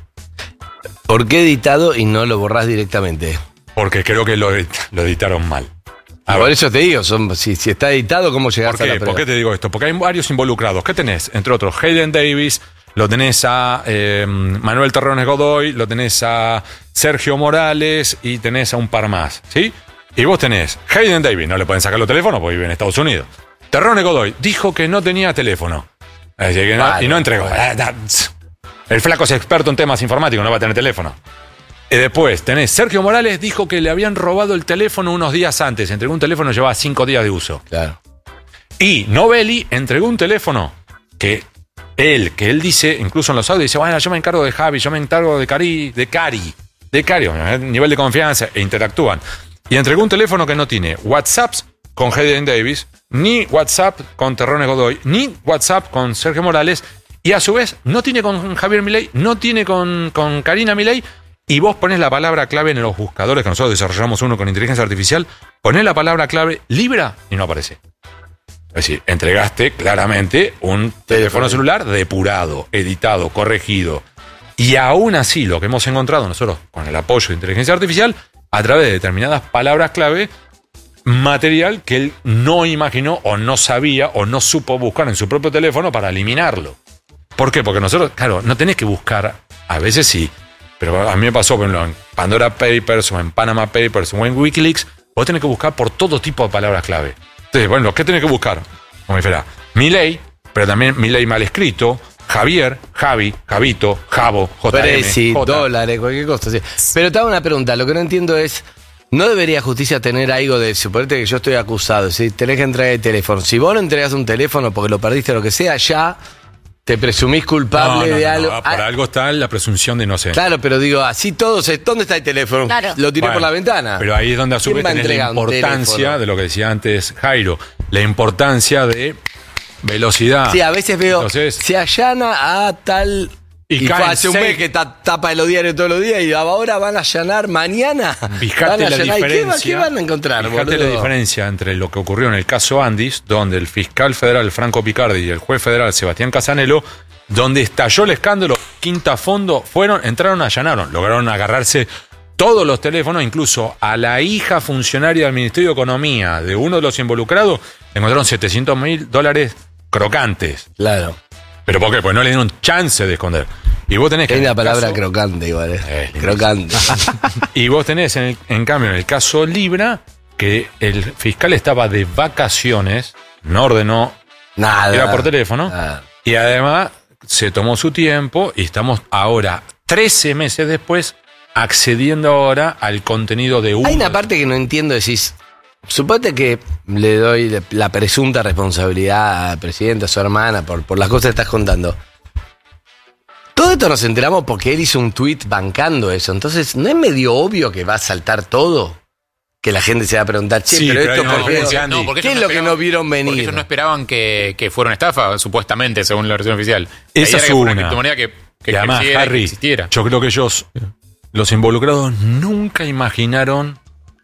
¿Por qué editado y no lo borrás directamente? Porque creo que lo editaron mal. Por eso te digo, si está editado, ¿cómo llegas ¿Por a la qué? prueba? ¿Por qué te digo esto? Porque hay varios involucrados. ¿Qué tenés? Entre otros, Hayden Davis, lo tenés a Manuel Terrones Godoy, lo tenés a Sergio Morales y tenés a un par más, ¿sí? Y vos tenés Hayden Davis, no le pueden sacar los teléfonos porque vive en Estados Unidos. Terrones Godoy dijo que no tenía teléfono. Es decir, que no, y no entregó. El flaco es experto en temas informáticos, no va a tener teléfono. Y después tenés Sergio Morales, dijo que le habían robado el teléfono unos días antes. Entregó un teléfono, llevaba 5 días de uso. Claro. Y Novelli entregó un teléfono que él dice, incluso en los audios, dice, bueno, yo me encargo de Javi, yo me encargo de Cari, nivel de confianza, e interactúan. Y entregó un teléfono que no tiene WhatsApps con Hayden Davis, ni WhatsApp con Terrones Godoy, ni WhatsApp con Sergio Morales, y a su vez no tiene con Javier Milei, no tiene con Karina Milei. Y vos ponés la palabra clave en los buscadores, que nosotros desarrollamos uno con inteligencia artificial, ponés la palabra clave Libra y no aparece. Es decir, entregaste claramente un teléfono celular depurado, editado, corregido. Y aún así, lo que hemos encontrado nosotros con el apoyo de inteligencia artificial, a través de determinadas palabras clave, material que él no imaginó o no sabía o no supo buscar en su propio teléfono para eliminarlo. ¿Por qué? Porque nosotros, claro, no tenés que buscar, a veces sí, pero a mí me pasó, por ejemplo, en Pandora Papers o en Panama Papers o en Wikileaks, vos tenés que buscar por todo tipo de palabras clave. Entonces, bueno, ¿qué tenés que buscar? Como dijera, Milei, pero también Milei mal escrito, Javier, Javi, Javito, Javo, JM, Presi, J. dólares, cualquier cosa. Sí. Pero te hago una pregunta, lo que no entiendo es, ¿no debería justicia tener algo de, suponete que yo estoy acusado, si tenés que entregar el teléfono? Si vos no entregás un teléfono porque lo perdiste o lo que sea, ya te presumís culpable de algo. No, por algo está la presunción de inocencia. Claro, pero digo, así todos, ¿dónde está el teléfono? Claro. Lo tiré por la ventana. Pero ahí es donde a su vez tenés la importancia de lo que decía antes Jairo, la importancia de velocidad. Sí, a veces veo, Entonces, se allana a tal... Y fue caen hace un 6. mes que tapa en los diarios todos los días y ahora van a allanar mañana. Fíjate Van a la allanar. ¿Y diferencia. ¿Qué van a encontrar, Fíjate boludo? la diferencia entre lo que ocurrió en el caso Andis, donde el fiscal federal Franco Picardi y el juez federal Sebastián Casanelo, donde estalló el escándalo, quinta fondo, entraron, allanaron, lograron agarrarse todos los teléfonos, incluso a la hija funcionaria del Ministerio de Economía de uno de los involucrados, encontraron $700.000 crocantes. Claro. ¿Pero por qué? Pues no le dieron chance de esconder. Y vos tenés que... Hay en una el palabra caso- crocante igual, crocante. Y vos tenés, en cambio, en el caso Libra, que el fiscal estaba de vacaciones, no ordenó Nada. era por teléfono, y además se tomó su tiempo y estamos ahora, 13 meses después, accediendo ahora al contenido de uno. Hay una parte que no entiendo, decís, suponete que le doy la presunta responsabilidad al presidente, a su hermana, por las cosas que estás contando. Todo esto nos enteramos porque él hizo un tuit bancando eso. Entonces, ¿no es medio obvio que va a saltar todo? Que la gente se va a preguntar, che, Sí, pero pero esto hay una ¿por qué? diferencia, Andy. porque ¿Qué ellos es lo que no vieron venir? Porque ellos no esperaban que fuera una estafa, supuestamente, según la versión oficial. La Esa idea es era que fuera una. criptomoneda que Y además, creciera, que Harry, existiera. yo creo que ellos, los involucrados, nunca imaginaron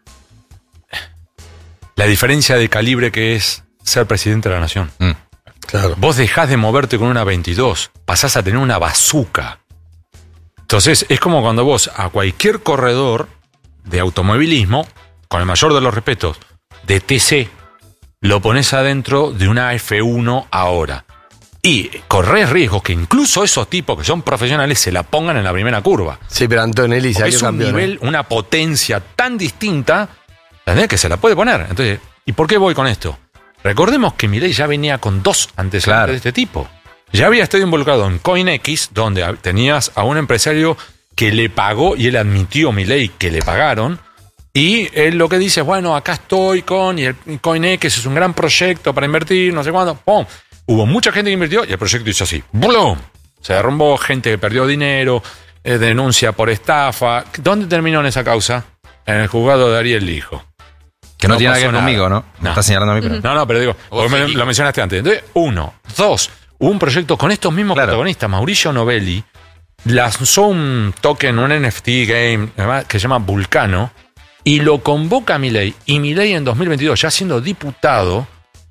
la diferencia de calibre que es ser presidente de la nación. Claro. Vos dejás de moverte con una 22, pasás a tener una bazooka. Entonces, es como cuando vos a cualquier corredor de automovilismo, con el mayor de los respetos, de TC, lo pones adentro de una F1 ahora. Y corres riesgos que incluso esos tipos que son profesionales se la pongan en la primera curva. Sí, pero Antonelli Porque salió es un campeón. nivel, una potencia tan distinta, ¿entendés? Que se la puede poner. Entonces, ¿y por qué voy con esto? Recordemos que Milei ya venía con 2 antecedentes de este tipo. Ya había estado involucrado en CoinX, donde tenías a un empresario que le pagó, y él admitió, Milei, que le pagaron, y él lo que dice es, bueno, acá estoy con, y el CoinX es un gran proyecto para invertir, no sé cuándo, ¡pum! Hubo mucha gente que invirtió, y el proyecto hizo así, ¡blum! Se derrumbó, gente que perdió dinero, denuncia por estafa. ¿Dónde terminó en esa causa? En el juzgado de Ariel Lijo. Que no tiene nada que pasó ver conmigo, ¿no? Me está señalando a mí, pero... No, pero digo, porque lo mencionaste antes. Entonces, 1, 2, hubo un proyecto con estos mismos protagonistas. Mauricio Novelli lanzó un token, un NFT game que se llama Vulcano, y lo convoca a Milei. Y Milei en 2022, ya siendo diputado,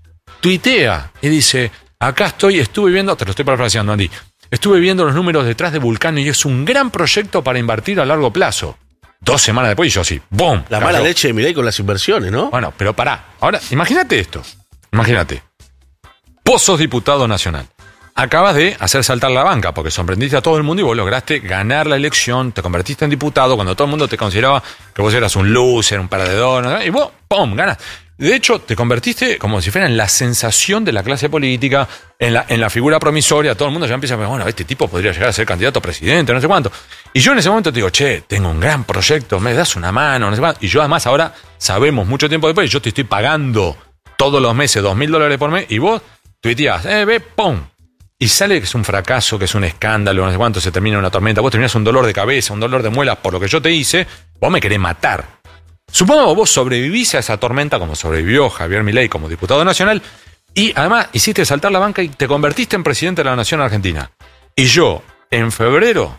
tuitea y dice, acá estuve viendo, te lo estoy parafraseando, Andy, estuve viendo los números detrás de Vulcano y es un gran proyecto para invertir a largo plazo. 2 semanas después y yo así, ¡boom! La mala leche de Milei con las inversiones, ¿no? Bueno, pero pará. Ahora, imagínate esto. Imagínate. Vos sos diputado nacional. Acabas de hacer saltar la banca porque sorprendiste a todo el mundo y vos lograste ganar la elección, te convertiste en diputado cuando todo el mundo te consideraba que vos eras un loser, un perdedor, ¿no? Y vos, ¡pum!, ganas. De hecho, te convertiste como si fuera en la sensación de la clase política, en la figura promisoria. Todo el mundo ya empieza a pensar, bueno, este tipo podría llegar a ser candidato a presidente, no sé cuánto. Y yo en ese momento te digo, che, tengo un gran proyecto, me das una mano, no sé cuánto. Y yo además ahora sabemos mucho tiempo después, y yo te estoy pagando todos los meses $2.000 por mes, y vos tuiteás, ¡pum! Y sale que es un fracaso, que es un escándalo, no sé cuánto, se termina una tormenta. Vos terminás un dolor de cabeza, un dolor de muelas por lo que yo te hice, vos me querés matar. Supongo que vos sobrevivís a esa tormenta como sobrevivió Javier Milei como diputado nacional, y además hiciste saltar la banca y te convertiste en presidente de la Nación Argentina. Y yo, en febrero,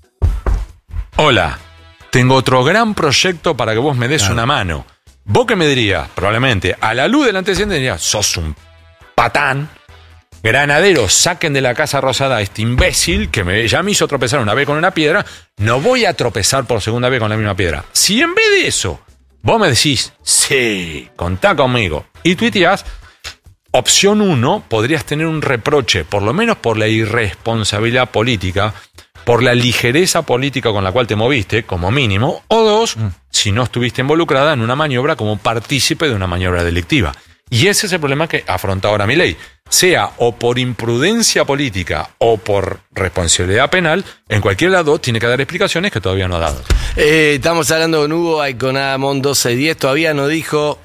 hola, tengo otro gran proyecto para que vos me des una mano. Vos que me dirías, probablemente, a la luz del antecedente dirías, sos un patán, granaderos, saquen de la Casa Rosada a este imbécil que ya me hizo tropezar una vez con una piedra, no voy a tropezar por segunda vez con la misma piedra. Si en vez de eso vos me decís, sí, contá conmigo, y tuiteás, opción 1, podrías tener un reproche, por lo menos por la irresponsabilidad política, por la ligereza política con la cual te moviste, como mínimo, o 2, si no estuviste involucrada en una maniobra como partícipe de una maniobra delictiva. Y ese es el problema que afronta ahora Milei. Sea o por imprudencia política o por responsabilidad penal, en cualquier lado tiene que dar explicaciones que todavía no ha dado. Estamos hablando con Hugo Ayconamón 1210. Todavía no dijo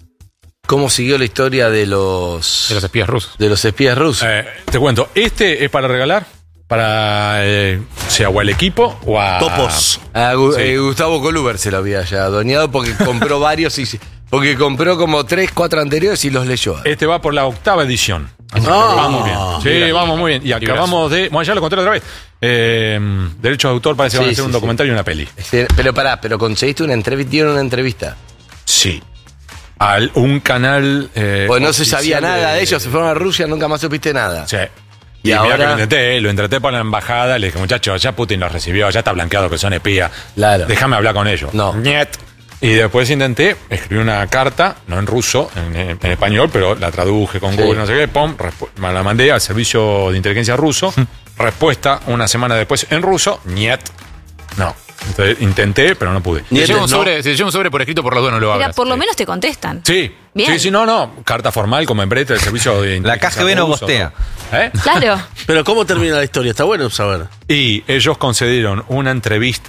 cómo siguió la historia de los espías rusos. De los espías rusos. Te cuento, este es para regalar para sea o al equipo o a Topos. A Gustavo Coluber se lo había ya doñado porque compró varios y porque compró como 3, 4 anteriores y los leyó. Este va por la 8ª edición. Vamos bien. Sí, vamos muy bien. Y acabamos de... Bueno, ya lo conté otra vez. Derechos de autor parece que van a hacer un documentario y una peli. Pero pará, pero conseguiste una entrevista, dieron una entrevista. Sí. A un canal... pues no se sabía nada de ellos, se fueron a Rusia, nunca más supiste nada. Sí. Y ahora que lo entreté por la embajada, le dije, muchachos, ya Putin los recibió, ya está blanqueado que son espías. Claro. Déjame hablar con ellos. No. Niet. Y después intenté, escribí una carta, no en ruso, en español, pero la traduje con Google, no sé qué, me la mandé al servicio de inteligencia ruso, respuesta una semana después en ruso, niet. No. Entonces intenté, pero no pude. Si lleva un sobre por escrito, por las dudas no lo Mira, abras. por lo menos te contestan. Sí. Bien. Sí, no. Carta formal como empresa del servicio de La KGB no postea. Claro. Pero ¿cómo termina la historia? Está bueno saber. Y ellos concedieron una entrevista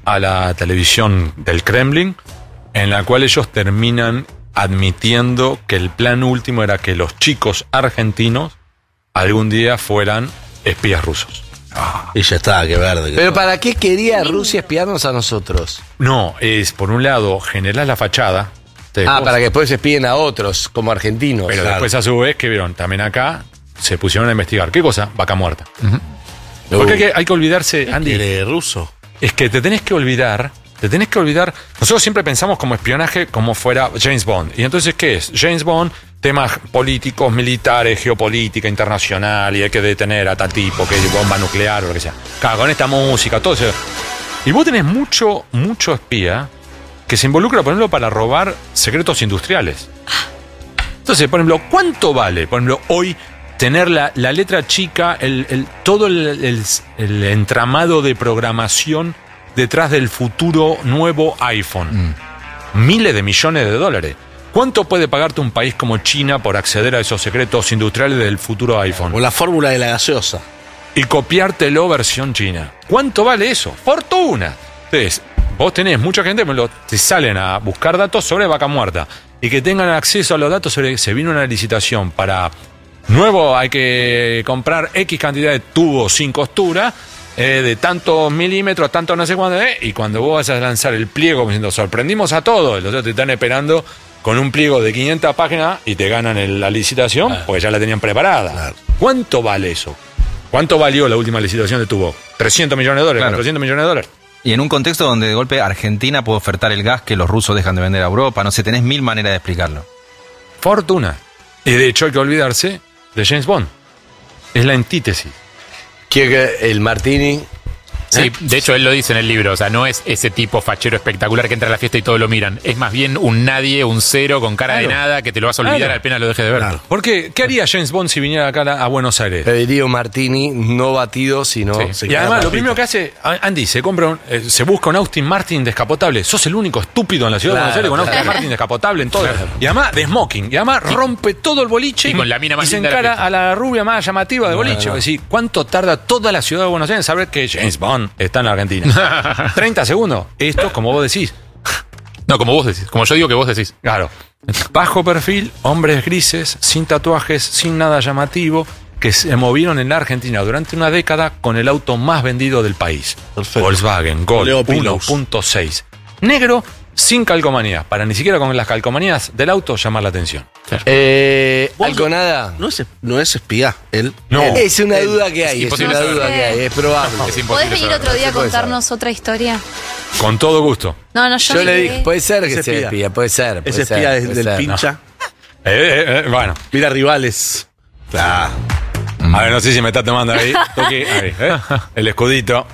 a la televisión del Kremlin, en la cual ellos terminan admitiendo que el plan último era que los chicos argentinos algún día fueran espías rusos. Y ya está, qué verde. Pero ¿para qué quería Rusia espiarnos a nosotros? No, es por un lado generar la fachada. Para que después se espíen a otros, como argentinos. Pero después a su vez, que vieron, también acá se pusieron a investigar. ¿Qué cosa? Vaca muerta. Porque hay que olvidarse, Andy. Ruso. Es que te tenés que olvidar. Nosotros siempre pensamos como espionaje como fuera James Bond. ¿Y entonces qué es? James Bond, temas políticos, militares, geopolítica internacional, y hay que detener a tal tipo, que es bomba nuclear o lo que sea. Claro, con esta música, todo eso. Y vos tenés mucho espía que se involucra, por ejemplo, para robar secretos industriales. Entonces, por ejemplo, ¿cuánto vale, por ejemplo, hoy tener la letra chica, todo el entramado de programación detrás del futuro nuevo iPhone? Miles de millones de dólares. ¿Cuánto puede pagarte un país como China por acceder a esos secretos industriales del futuro iPhone? O la fórmula de la gaseosa. Y copiártelo versión china. ¿Cuánto vale eso? ¡Fortuna! Entonces, vos tenés mucha gente, te salen a buscar datos sobre vaca muerta y que tengan acceso a los datos sobre. Se vino una licitación para nuevo, hay que comprar X cantidad de tubos sin costura, de tantos milímetros, tanto no sé cuánto, y cuando vos vas a lanzar el pliego diciendo sorprendimos a todos, los otros te están esperando con un pliego de 500 páginas y te ganan la licitación porque ya la tenían preparada. Claro. ¿Cuánto vale eso? ¿Cuánto valió la última licitación de tubo? $300 millones, claro. $400 millones. Y en un contexto donde de golpe Argentina puede ofertar el gas que los rusos dejan de vender a Europa, no sé, tenés mil maneras de explicarlo. Fortuna. Y de hecho hay que olvidarse de James Bond. Es la antítesis. Que el Martini... Sí, de hecho él lo dice en el libro, o sea, no es ese tipo fachero espectacular que entra a la fiesta y todos lo miran, es más bien un nadie, un cero con cara de nada que te lo vas a olvidar apenas lo dejes de ver. Claro. ¿Por qué? ¿Qué haría James Bond si viniera acá a Buenos Aires? Pediría un Martini no batido, sino... Sí. Y además lo primero que hace, Andy, se compra se busca un Austin Martin descapotable. Sos el único estúpido en la ciudad de Buenos Aires con Austin Martin descapotable en todo. Claro. Y además de smoking. Y además rompe todo el boliche y con la mina más y se linda encara a la rubia más llamativa de boliche. Es decir, ¿cuánto tarda toda la ciudad de Buenos Aires en saber que James Bond está en la Argentina? 30 segundos. Esto, como vos decís. No, como vos decís. Como yo digo que vos decís. Claro. Bajo perfil, hombres grises, sin tatuajes, sin nada llamativo, que se movieron en la Argentina durante una década con el auto más vendido del país. Perfecto. Volkswagen Golf 1.6. Negro, sin calcomanías. Para ni siquiera con las calcomanías del auto llamar la atención. Alconada. No es espía, él. No. Es una duda que hay. Es probable. ¿Podés venir otro día a contarnos otra historia? Con todo gusto. No, yo le dije, puede ser que sea espía, puede ser. Es espía del pincha. No. Bueno. Mira rivales. Claro. A ver, no sé si me está tomando ahí. Ahí, el escudito.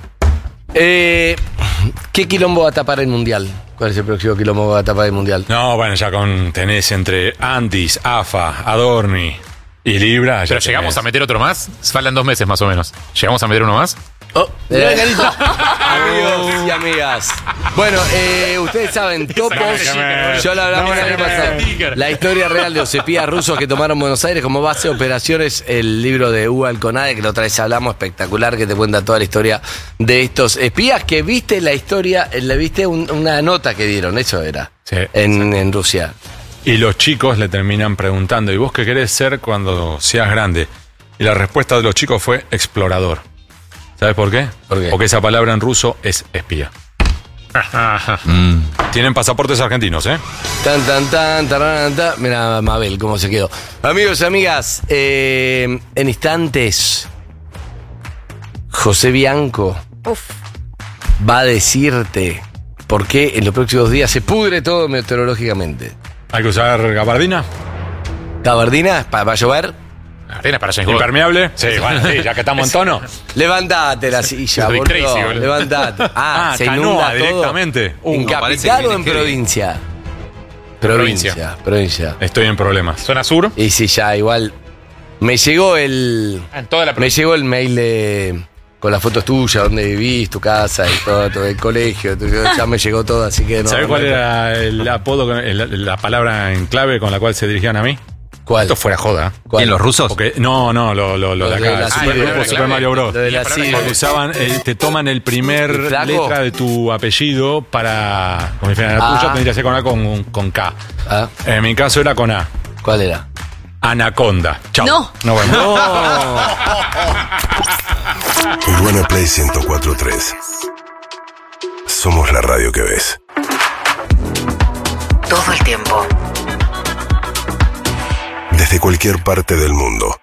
¿Qué quilombo va a tapar el Mundial? ¿Cuál es el próximo quilombo que va a tapar el Mundial? No, bueno, ya tenés entre Andis, AFA, Adorni y Libra. Pero llegamos a meter otro más. Faltan 2 meses más o menos. ¿Llegamos a meter uno más? Amigos y amigas. Bueno, ustedes saben, topos. Yo la hablamos el año pasado. La historia real de los espías rusos que tomaron Buenos Aires como base de operaciones. El libro de Hugo Alconade, que la otra vez hablamos, espectacular, que te cuenta toda la historia de estos espías. Que viste la historia, le viste una nota que dieron, eso era. Sí, en Rusia. Y los chicos le terminan preguntando, ¿y vos qué querés ser cuando seas grande? Y la respuesta de los chicos fue explorador. ¿Sabes por qué? Porque esa palabra en ruso es espía. Tienen pasaportes argentinos, ¿eh? Mira, Mabel, cómo se quedó. Amigos y amigas, en instantes, José Bianco va a decirte por qué en los próximos días se pudre todo meteorológicamente. ¿Hay que usar gabardina? ¿Gabardina? ¿Para llover? Arena para James Bond. ¿Impermeable? Sí, bueno, sí, ya que estamos en tono. Levantate la silla, boludo. Levantate. Se inunda todo. Directamente. ¿En capital o en provincia? Provincia. Estoy en problemas. ¿Zona sur? Y sí, ya igual. Me llegó el mail con las fotos tuyas, dónde vivís, tu casa y todo el colegio. Ya me llegó todo, así que no. ¿Sabés cuál era el apodo, la palabra en clave con la cual se dirigían a mí? ¿Cuál? Esto fuera joda. ¿Quién, los rusos? Porque, no, lo de acá, la el Super- Supergrupo Super Mario Bros. Lo de la Ciber. Porque usaban, te toman el primer ¿El flaco? letra de tu apellido para, como si fuera la tuya, tendría que ser con A con K. En mi caso era con A. ¿Cuál era? Anaconda. Chau. No. No, bueno. Urbana Play 104.3. Somos la radio que ves. Todo el tiempo. Desde cualquier parte del mundo.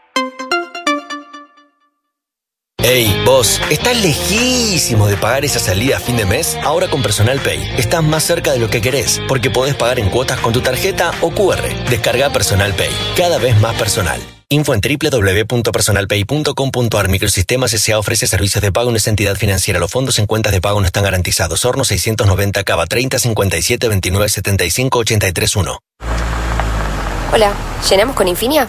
Ey, vos, ¿estás lejísimo de pagar esa salida a fin de mes? Ahora con Personal Pay estás más cerca de lo que querés, porque podés pagar en cuotas con tu tarjeta o QR. Descarga Personal Pay, cada vez más personal. Info en www.personalpay.com.ar. Microsistemas S.A. ofrece servicios de pago en esa entidad financiera. Los fondos en cuentas de pago no están garantizados. Horno 690 Cava 30 57 29 75 83 1. Hola, ¿llenamos con Infinia?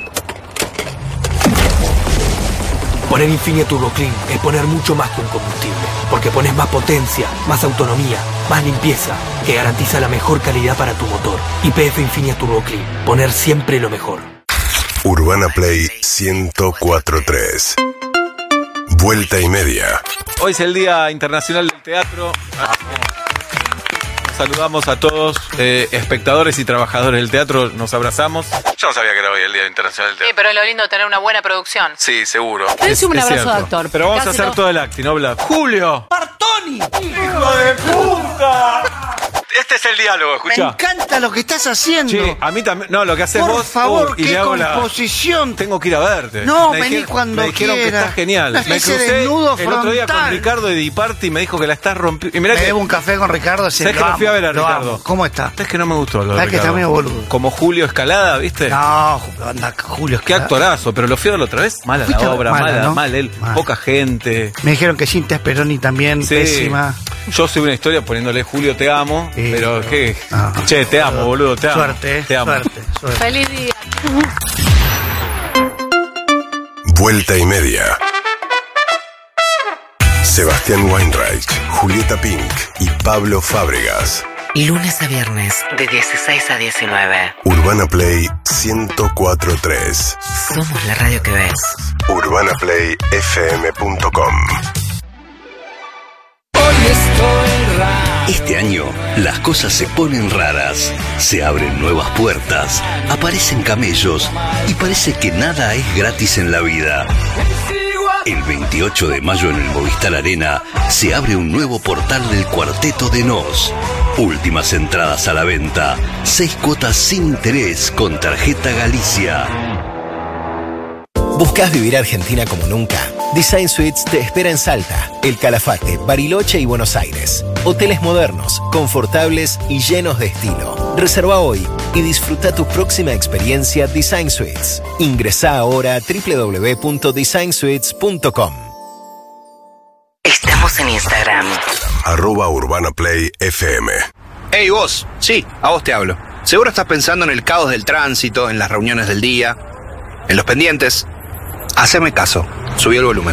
Poner Infinia Turbo Clean es poner mucho más que un combustible, porque pones más potencia, más autonomía, más limpieza, que garantiza la mejor calidad para tu motor. YPF Infinia Turbo Clean, poner siempre lo mejor. Urbana Play 104.3. Vuelta y media. Hoy es el Día Internacional del Teatro. Nos saludamos a todos, espectadores y trabajadores del teatro. Nos abrazamos. Yo no sabía que era hoy el Día Internacional del Sí, Teatro. pero es lo lindo tener una buena producción. Sí, seguro. Dense un abrazo cierto. de actor. Pero vamos a Casi hacer no. todo el acting, ¿no? Bla. ¡Julio! ¡Bartoni! ¡Hijo de puta! Este es el diálogo, Me escuchá. encanta lo que estás haciendo. Sí, a mí también. No, lo que haces Por vos. favor, y qué le hago la composición. Tengo que ir a verte. No, Me vení dijeron- cuando Me dijeron que quiera. estás genial. Una Me especie de crucé desnudo el otro día con frontal. Ricardo de Diparty y me dijo que la estás rompiendo. Y mirá Me que. debo un café con Ricardo. ¿Sabés que lo fui a ver a Ricardo? ¿Cómo está? Es que no me gustó lo de ¿Sabés que está Ricardo? medio boludo? Como Julio Escalada, ¿viste? No, anda, Julio. Qué actorazo, pero lo fui a ver la otra vez. Mala Fuiste la obra, mala, ¿no? mal él. Mal. Poca gente. Me dijeron que Cinta Speroni también, Sí. pésima. Yo subí una historia poniéndole Julio te amo, Sí, pero ¿qué? No. Che, te amo, boludo, te amo. Suerte, Te amo. suerte. Feliz día. Vuelta y media. Sebastián Weinreich, Julieta Pink y Pablo Fábregas. Lunes a viernes, de 16 a 19. Urbana Play 104.3. Somos la radio que ves. UrbanaPlayFM.com. Este año, las cosas se ponen raras. Se abren nuevas puertas, aparecen camellos y parece que nada es gratis en la vida. El 28 de mayo en el Movistar Arena se abre un nuevo portal del Cuarteto de Nos. Últimas entradas a la venta. 6 cuotas sin interés con tarjeta Galicia. ¿Buscás vivir Argentina como nunca? Design Suites te espera en Salta, El Calafate, Bariloche y Buenos Aires. Hoteles modernos, confortables y llenos de estilo. Reserva hoy y disfruta tu próxima experiencia Design Suites. Ingresá ahora a www.designsuites.com. Estamos en Instagram. @UrbanaPlayFM. Hey vos, sí, a vos te hablo. Seguro estás pensando en el caos del tránsito, en las reuniones del día, en los pendientes. Haceme caso, subí el volumen.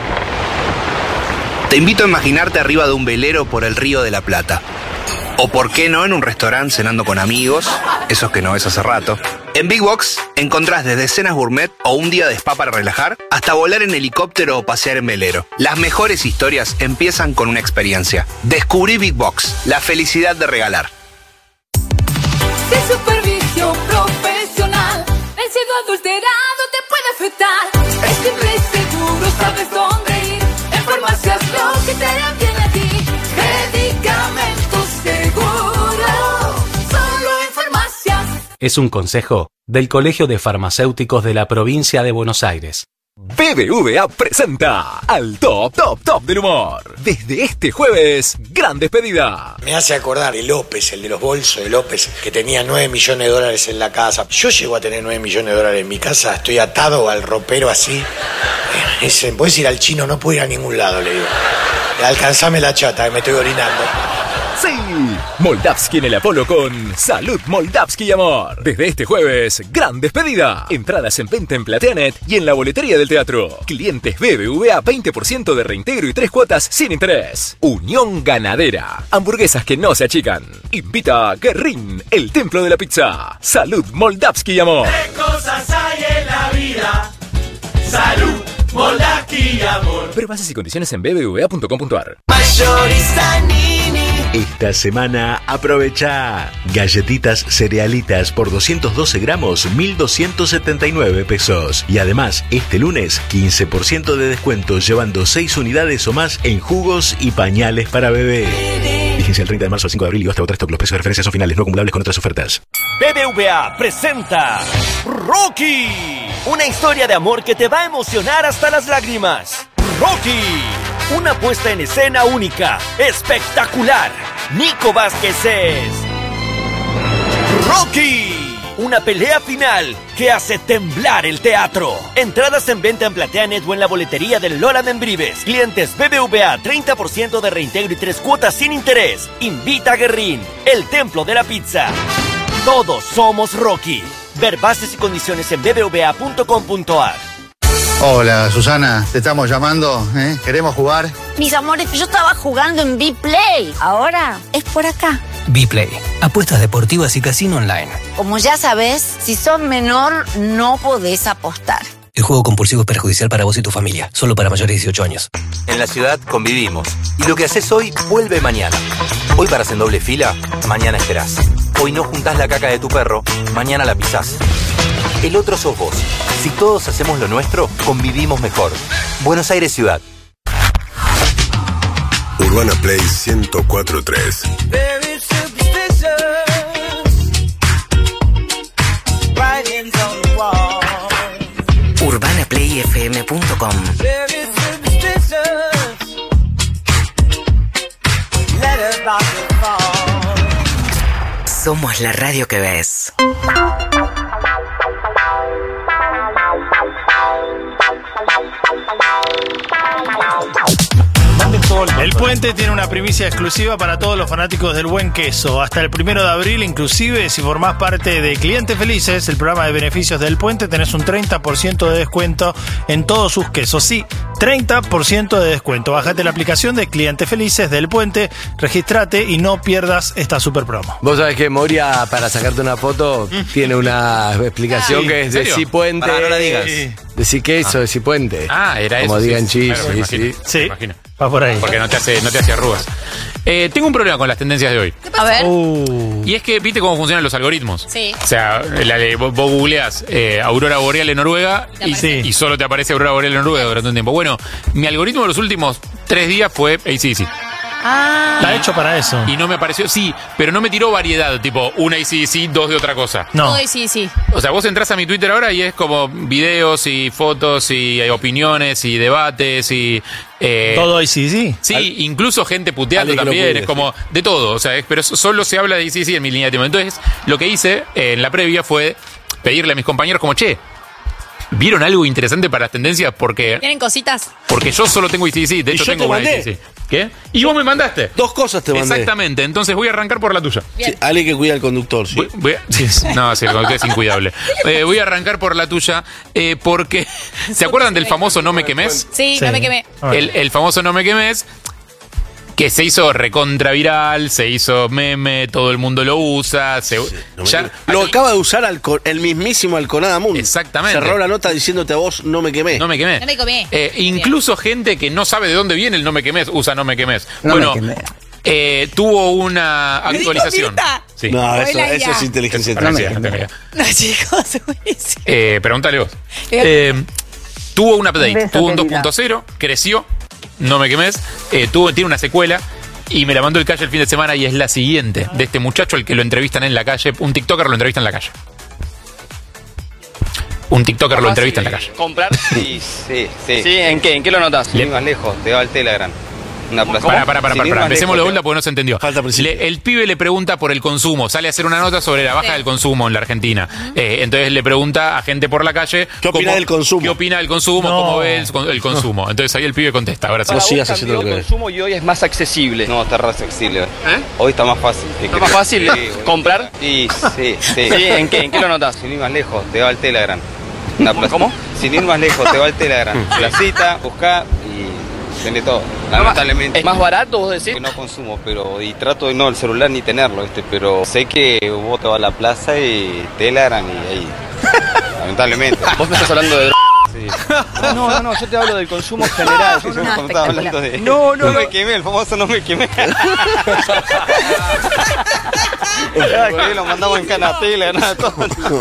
Te invito a imaginarte arriba de un velero por el Río de la Plata. O por qué no en un restaurante cenando con amigos, esos que no ves hace rato. En Big Box encontrás desde cenas gourmet o un día de spa para relajar, hasta volar en helicóptero o pasear en velero. Las mejores historias empiezan con una experiencia. Descubrí Big Box, la felicidad de regalar. De supervisión profesional, el cielo adulterado te puede afectar. Simple y seguro, sabes dónde ir. En farmacias lo que te hará bien a ti. Medicamentos seguros, solo en farmacias. Es un consejo del Colegio de Farmacéuticos de la Provincia de Buenos Aires. BBVA presenta al top del humor. Desde este jueves, gran despedida. Me hace acordar el López, el de los bolsos de López, que tenía 9 millones de dólares en la casa. Yo llego a tener 9 millones de dólares en mi casa, estoy atado al ropero así. Puedes ir al chino, no puedo ir a ningún lado, le digo. Alcanzame la chata, que me estoy orinando. Sí, Moldavsky en el Apolo con Salud Moldavsky y Amor. Desde este jueves, gran despedida. Entradas en venta en Plateanet y en la boletería del teatro. Clientes BBVA 20% de reintegro y 3 cuotas sin interés. Unión Ganadera. Hamburguesas que no se achican. Invita a Guerrín, el templo de la pizza. Salud Moldavsky y Amor. ¿Qué cosas hay en la vida? Salud, Moldavsky y Amor. Pero bases y condiciones en bbva.com.ar. Mayorista Nini. Esta semana aprovecha galletitas cerealitas por 212 gramos, 1.279 pesos. Y además, este lunes, 15% de descuento llevando 6 unidades o más en jugos y pañales para bebé. Vigencia el 30 de marzo al 5 de abril y hasta otra stock. Los precios de referencia son finales, no acumulables con otras ofertas. BBVA presenta Rocky, una historia de amor que te va a emocionar hasta las lágrimas. Rocky, una puesta en escena única, espectacular. Nico Vázquez es Rocky, una pelea final que hace temblar el teatro. Entradas en venta en Plateanet o en la boletería del Lola Membrives. Clientes BBVA, 30% de reintegro y 3 cuotas sin interés. Invita a Guerrín, el templo de la pizza. Todos somos Rocky. Ver bases y condiciones en bbva.com.ar. Hola, Susana, te estamos llamando, ¿eh? ¿Queremos jugar? Mis amores, yo estaba jugando en B-Play. Ahora es por acá. B-Play, apuestas deportivas y casino online. Como ya sabes, si sos menor, no podés apostar. El juego compulsivo es perjudicial para vos y tu familia. Solo para mayores de 18 años. En la ciudad convivimos. Y lo que haces hoy, vuelve mañana. Hoy paras en doble fila, mañana esperás. Hoy no juntás la caca de tu perro, mañana la pisás. El otro sos vos. Si todos hacemos lo nuestro, convivimos mejor. Buenos Aires Ciudad. Urbana Play 104.3. UrbanaPlayFM.com. Somos la radio que ves. El Puente tiene una primicia exclusiva para todos los fanáticos del buen queso. Hasta el 1 de abril, inclusive, si formás parte de Clientes Felices, el programa de beneficios del Puente, tenés un 30% de descuento en todos sus quesos. Sí, 30% de descuento. Bájate la aplicación de Clientes Felices del Puente, registrate y no pierdas esta super promo. Vos sabés que Moria, para sacarte una foto, tiene una explicación que es de Cipuente. No la digas. Decí queso, de Cipuente. Era eso. Como digan sí, chis, claro, sí. me imagino. Va por ahí. Porque no te hace arrugas. Tengo un problema con las tendencias de hoy. A ver. Y es que, ¿viste cómo funcionan los algoritmos? Sí. O sea, vos googleás Aurora Boreal en Noruega y solo te aparece Aurora Boreal en Noruega durante un tiempo. Bueno, mi algoritmo de los últimos 3 días fue AC/DC. Está hecho para eso. Y no me apareció, pero no me tiró variedad, tipo una AC/DC, 2 de otra cosa. No. Todo AC/DC. O sea, vos entras a mi Twitter ahora y es como videos y fotos y opiniones y debates y... ¿Todo AC/DC? Sí, incluso gente puteando también, es como de todo. O sea, pero solo se habla de AC/DC en mi línea de tiempo. Entonces, lo que hice en la previa fue pedirle a mis compañeros como, che, ¿vieron algo interesante para las tendencias? Porque ¿Tienen cositas? yo solo tengo AC/DC, de hecho tengo una AC/DC. ¿Qué? Y vos me mandaste. 2 cosas te mandé. Exactamente, entonces voy a arrancar por la tuya. Sí, alguien que cuida al conductor, sí. No, sí, el conductor es incuidable. Voy a arrancar por la tuya porque... ¿Se acuerdan del famoso No me quemes? Sí, no me quemé. El famoso No me quemes, que se hizo recontra viral, se hizo meme, todo el mundo lo usa. Lo acaba de usar el mismísimo Alconada Mundo. Exactamente. Cerró la nota diciéndote a vos, no me quemé. No me quemé. No me comí. Incluso gente que no sabe de dónde viene el No me quemes, usa No me quemes. No bueno, me quemé. tuvo una actualización. Sí. No, eso es inteligencia artificial. No, chicos, buenísimo. Pregúntale vos. Tuvo un update, tuvo un 2.0, creció, No me quemes, tiene una secuela y me la mandó el Calle el fin de semana y es la siguiente, de este muchacho al que lo entrevistan en la calle, un TikToker lo entrevista en la calle. Un TikToker lo entrevista en la calle. ¿Comprar? Sí, ¿en qué? ¿En qué lo notas? Le- Más lejos, te va al Telegram. Una plaza. Pará. Empecemos de vuelta porque no se entendió. El pibe le pregunta por el consumo. Sale a hacer una nota sobre la baja del consumo en la Argentina. Entonces le pregunta a gente por la calle. ¿Qué opina del consumo? ¿Qué opina del consumo? ¿Cómo ve el consumo? Entonces ahí el pibe contesta. Ahora sí. No sigas haciendo lo que ves. El consumo y hoy es más accesible. No, está re accesible. Hoy está más fácil. ¿Está más fácil comprar? Sí. ¿En qué lo notas? Sin ir más lejos, te va al Telegram. ¿Cómo? Sin ir más lejos, te va al Telegram. Placita, buscá y tiene todo. Lamentablemente. ¿Es más barato, vos decís? Que no consumo, pero y trato de no el celular ni tenerlo, pero sé que vos te vas a la plaza y Telegram y ahí. Lamentablemente. ¿Vos me estás hablando de sí. No, yo te hablo del consumo general. Yo estaba hablando de. No me quemé, el famoso no me quemé. Que lo mandamos en canatela, nada, todo.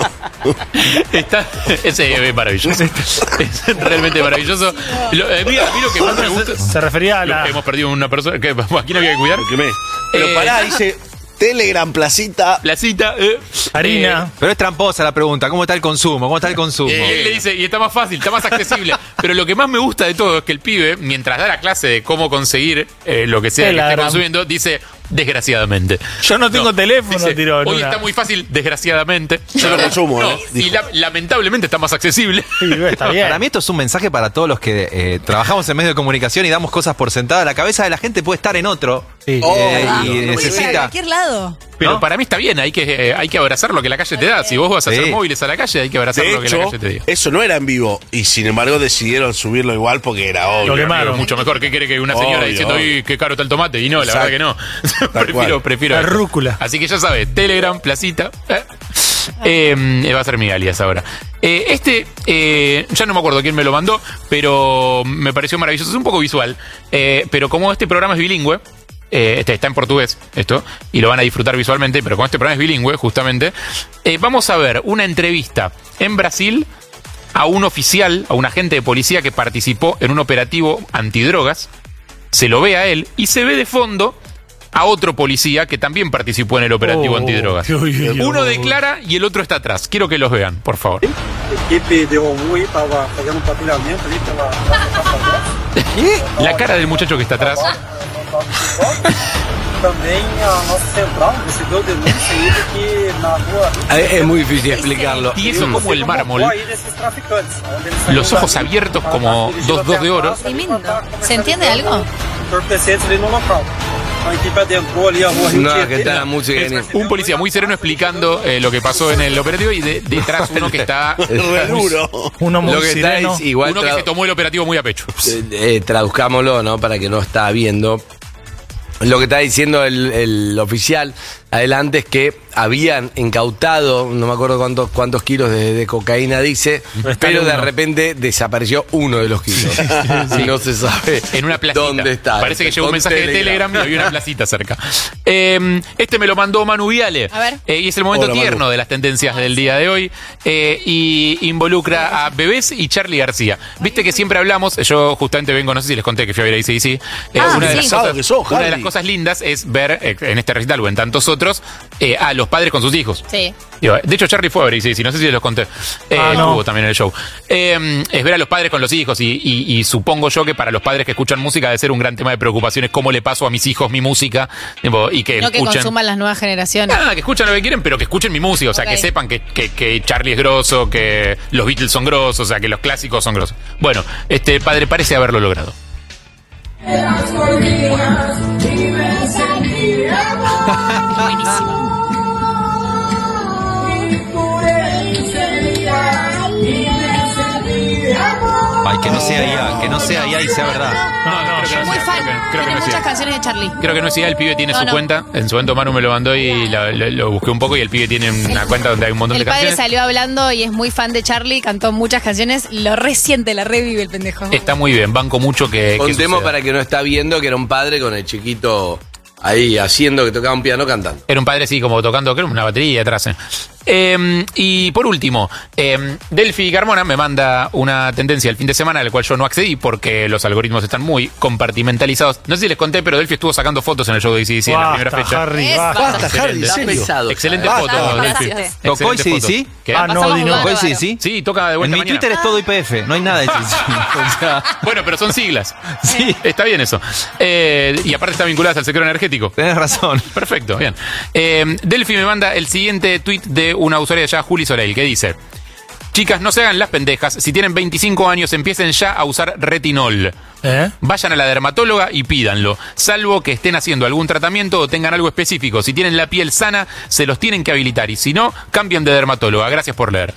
Ese es maravilloso. Es realmente maravilloso. Mira, lo que más me gusta. Se refería a la. Hemos perdido una persona. ¿A quién había que cuidar? Pero pará, dice. Telegram, placita. Harina. Pero es tramposa la pregunta. ¿Cómo está el consumo? Y él le dice, y está más fácil, está más accesible. Pero lo que más me gusta de todo es que el pibe, mientras da la clase de cómo conseguir lo que sea que esté consumiendo, dice, desgraciadamente. Yo no tengo teléfono, dice, tiró. Hoy está muy fácil, desgraciadamente. Yo lo consumo, y lamentablemente está más accesible. Sí, está bien. Para mí esto es un mensaje para todos los que trabajamos en medios de comunicación y damos cosas por sentadas. La cabeza de la gente puede estar en otro. Sí. Y necesita. De cualquier lado. Pero para mí está bien, hay que abrazar lo que la calle te da. Si vos vas a hacer móviles a la calle, hay que abrazar lo que la calle te dio. Eso no era en vivo y sin embargo decidieron subirlo igual porque era obvio. Lo quemaron. Mucho mejor. ¿Qué quiere que una señora diciendo, uy, qué caro está el tomate? Y no, la verdad que no. prefiero la rúcula. Así que ya sabes, Telegram, placita. Va a ser mi alias ahora. Ya no me acuerdo quién me lo mandó, pero me pareció maravilloso. Es un poco visual. Pero como este programa es bilingüe, está en portugués esto, y lo van a disfrutar visualmente, pero como este programa es bilingüe, justamente, vamos a ver una entrevista en Brasil a un oficial, a un agente de policía que participó en un operativo antidrogas. Se lo ve a él y se ve de fondo a otro policía que también participó en el operativo antidrogas. Uno declara y el otro está atrás. Quiero que los vean, por favor. La cara del muchacho que está atrás. Es muy difícil explicarlo. Y eso como el mármol. Los ojos abiertos como dos de oro. Tremendo. ¿Se entiende algo? No, que está la música. Un policía muy sereno explicando lo que pasó en el operativo y detrás uno que está uno muy lo que sereno. está es igual uno que se tomó el operativo muy a pecho. Traduzcámoslo, ¿no? Para que no está viendo. Lo que está diciendo el oficial adelante es que habían incautado, no me acuerdo cuántos kilos de cocaína dice, pero de repente desapareció uno de los kilos. Sí. No se sabe en una placita. Dónde está. Parece que llegó un mensaje de Telegram y había una placita cerca. Este me lo mandó Manu Viale. A ver. Y es el momento tierno de las tendencias del día de hoy. Y involucra a Bebés y Charly García. Viste que siempre hablamos, yo justamente vengo, no sé si les conté que fui a ver a AC/DC. Una de las cosas lindas es ver en este recital o en tantos otros a los padres con sus hijos. Sí. De hecho, Charly fue a ver AC/DC, no sé si les los conté. Estuvo también en el show. Es ver a los padres con los hijos y supongo yo que para los padres que escuchan música debe ser un gran tema de preocupaciones cómo le paso a mis hijos mi música y que no que consuman las nuevas generaciones. Que escuchan lo que quieren, pero que escuchen mi música, o sea, que sepan que Charly es grosso, que los Beatles son grosos, o sea, que los clásicos son grosos. Bueno, este padre parece haberlo logrado. Buenísimo. Ay, que no sea IA y sea verdad. No, muy fan. Creo que Tiene no muchas sea. canciones de Charly. Creo que no es idea, el pibe tiene su cuenta. En su momento Manu me lo mandó y lo busqué un poco y el pibe tiene una cuenta donde hay un montón de canciones. El padre salió hablando y es muy fan de Charly, cantó muchas canciones, lo resiente, la revive el pendejo. Está muy bien, banco mucho que contemos suceda. para que no está viendo que era un padre con el chiquito ahí haciendo que tocaba un piano cantando. Era un padre, sí, como tocando, creo, una batería atrás. Y por último, Delphi Carmona me manda una tendencia el fin de semana, a la cual yo no accedí porque los algoritmos están muy compartimentalizados. No sé si les conté, pero Delphi estuvo sacando fotos en el show de AC/DC en la primera fecha. Basta, Harry, Está serio. pesado. Excelente Basta. foto, Delphi. ¿Tocó Excelente AC/DC? foto. ¿Qué? ¿Tocó AC/DC? Sí, toca de En vuelta mi mañana. Twitter es todo IPF, no hay nada de AC/DC. O sea, Bueno, pero son siglas. Sí. Está bien eso. Y aparte está vinculadas al sector energético. tenés razón. Perfecto, bien. Delphi me manda el siguiente tweet de una usuaria ya, Juli Soleil, que dice: chicas, no se hagan las pendejas. Si tienen 25 años, empiecen ya a usar retinol. Vayan a la dermatóloga y pídanlo. Salvo que estén haciendo algún tratamiento o tengan algo específico. Si tienen la piel sana, se los tienen que habilitar. Y si no, cambien de dermatóloga. Gracias por leer.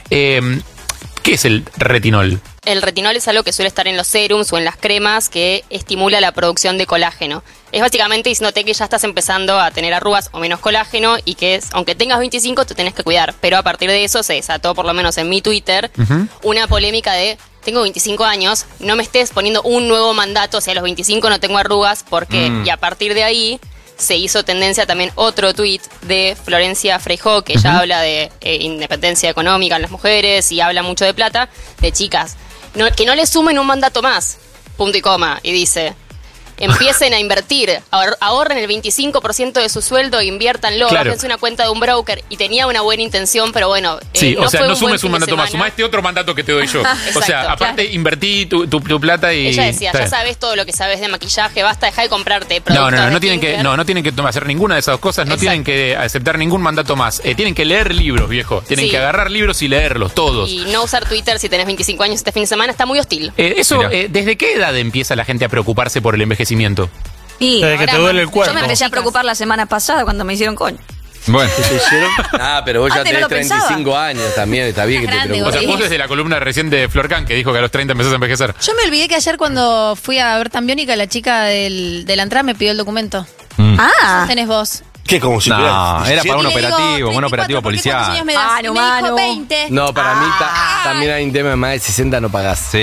¿Qué es el retinol? El retinol es algo que suele estar en los serums o en las cremas que estimula la producción de colágeno. Es básicamente diciéndote que ya estás empezando a tener arrugas o menos colágeno y que aunque tengas 25 te tenés que cuidar. Pero a partir de eso se desató, por lo menos en mi Twitter, una polémica de: tengo 25 años, no me estés poniendo un nuevo mandato, o sea, a los 25 no tengo arrugas, ¿por qué? Y a partir de ahí se hizo tendencia también otro tuit de Florencia Freijó, que ya habla de independencia económica en las mujeres y habla mucho de plata, de chicas, que no le sumen un mandato más, punto y coma, y dice: empiecen a invertir, ahorren el 25% de su sueldo e inviértanlo, Claro. háganse una cuenta de un broker. Y tenía una buena intención, pero bueno, Sí, no o sea, fue no un buen sumes fin un de mandato más, semana. sumá este otro mandato que te doy yo. O sea, Exacto, aparte claro. invertí tu plata y... Ella decía: Está ya bien. sabes todo lo que sabes de maquillaje, basta, dejar de comprarte productos No de tienen que, skincare. no tienen que hacer ninguna de esas dos cosas, no tienen que aceptar ningún mandato más. Tienen que leer libros, viejo. Tienen Sí. que agarrar libros y leerlos, todos. Y no usar Twitter si tenés 25 años este fin de semana está muy hostil. ¿Desde qué edad empieza la gente a preocuparse por el envejecimiento? Y Desde que te duele el cuerpo. Yo me empecé a preocupar la semana pasada cuando me hicieron coño. Bueno. ¿Qué te hicieron? Ah, pero vos ya Antes no tenés lo 35 años también, está bien que te O preocupes. sea, vos desde la columna recién de Florcan, que dijo que a los 30 empezás a envejecer. Yo me olvidé que ayer cuando fui a ver Tambiónica, la chica de la entrada me pidió el documento. Ah. Tenés vos. ¿Qué? Como si No, tuviera era para un Y le digo, operativo, un 34, operativo ¿por qué cuántos policial. años me das? Y me dijo 20. No, para mí también hay un tema de más de 60 no pagás. Sí.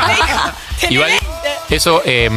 Igual, eso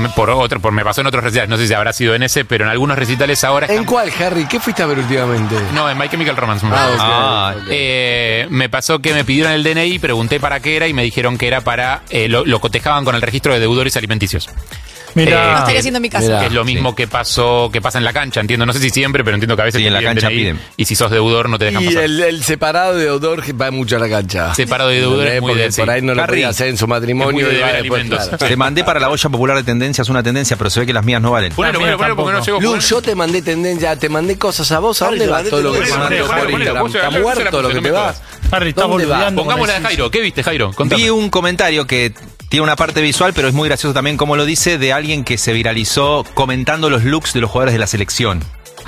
me pasó en otros recitales, no sé si habrá sido en ese, pero en algunos recitales ahora... ¿En cuál, Harry? ¿Qué fuiste a ver últimamente? No, en My Chemical Romance. ok. Me pasó que me pidieron el DNI, pregunté para qué era y me dijeron que era para... lo cotejaban con el registro de deudores alimenticios. Mirá. No estaría haciendo mi caso. Mirá. Que es lo mismo que pasa en la cancha, entiendo. No sé si siempre, pero entiendo que a veces Sí, en la piden cancha DNI, piden. y si sos deudor no te dejan Y pasar. el separado de deudor va mucho a la cancha. Separado de deudor es muy Porque de... sí. por ahí no lo Harry, podía hacer en su es muy matrimonio de y va deber después, alimentos. claro. Te mandé para la olla popular de tendencias una tendencia, pero se ve que las mías no valen. Ponelo, porque no llegó. Lu, yo te mandé tendencia, te mandé cosas a vos. ¿A dónde te va mandé todo lo que te tendencia. mandé por Ponelo, Instagram? ponelo, ¿Está ponelo, muerto lo que no te me va? jodas. Harry, estás ¿Dónde va? boludeando. Pongamos la de Jairo. ¿Qué viste, Jairo? Contame. Vi un comentario que tiene una parte visual, pero es muy gracioso también como lo dice, de alguien que se viralizó comentando los looks de los jugadores de la selección.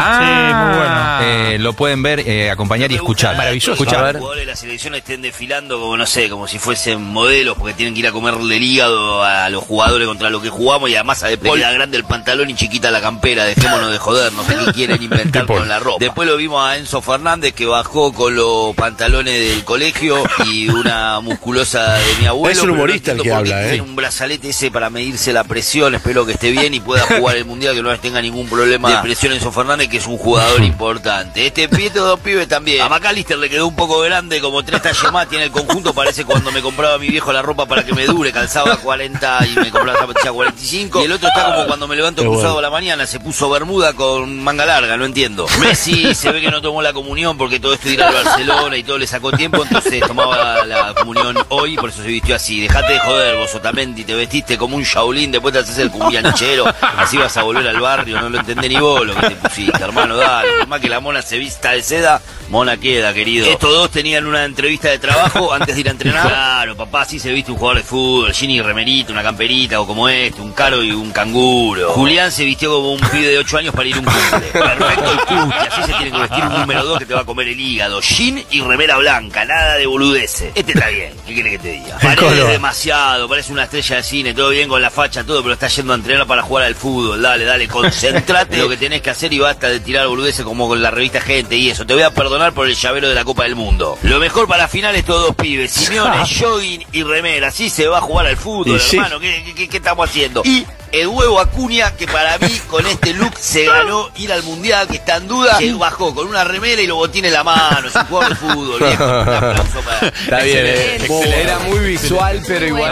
Lo pueden ver, acompañar y escuchar. Maravilloso. Escuchar. A ver. Los jugadores de la selección estén desfilando como, no sé, como si fuesen modelos porque tienen que ir a comerle el hígado a los jugadores contra los que jugamos y además a Depol le queda grande el pantalón y chiquita la campera, dejémonos de joder, no sé qué quieren inventar con la ropa. Después lo vimos a Enzo Fernández que bajó con los pantalones del colegio y una musculosa de mi abuelo. Es un pero no humorista el entiendo que por qué habla, tiene un brazalete ese para medirse la presión, espero que esté bien y pueda jugar el mundial, que no tenga ningún problema de presión Enzo Fernández, que es un jugador importante. Estos dos pibes también. A McAllister le quedó un poco grande, como 3 tallas más tiene el conjunto, parece cuando me compraba mi viejo la ropa para que me dure, calzaba 40 y me compraba la zapatilla 45. Y el otro está como cuando me levanto cruzado a la mañana, se puso bermuda con manga larga, no entiendo. Messi se ve que no tomó la comunión porque todo esto de ir al Barcelona y todo le sacó tiempo, entonces tomaba la comunión hoy, por eso se vistió así. Dejate de joder, vos Otamendi, te vestiste como un Shaolin, después te haces el cumbianchero, así vas a volver al barrio, no lo entendés ni vos lo que te pusiste, hermano, dale. Por más que la mona se vista de seda, mona queda, querido. Estos dos tenían una entrevista de trabajo antes de ir a entrenar. Claro, papá, sí se viste un jugador de fútbol, Gini remerita, una camperita o como este, un caro y un canguro. Julián se vistió como un pibe de 8 años para ir a un cumple. Perfecto el cuti, así se tiene que vestir un número 2 que te va a comer el hígado. Jean y remera blanca, nada de boludeces. Este está bien, ¿qué quiere que te diga? Paredes demasiado, parece una estrella de cine, todo bien con la facha, todo, pero está yendo a entrenar para jugar al fútbol. Dale, concentrate en lo que tenés que hacer y basta de tirar boludeces como con la revista Gente y eso. Te voy a perdonar donar por el llavero de la Copa del Mundo. Lo mejor para la final estos dos pibes, Simeone, jogging y remera. Así se va a jugar al fútbol, hermano. ¿Qué estamos haciendo? Y el huevo Acuña, que para mí con este look se ganó ir al Mundial, que está en duda, que bajó con una remera y lo botín en la mano, es un jugador de fútbol, viejo. Un aplauso para... Está bien, era muy visual, pero igual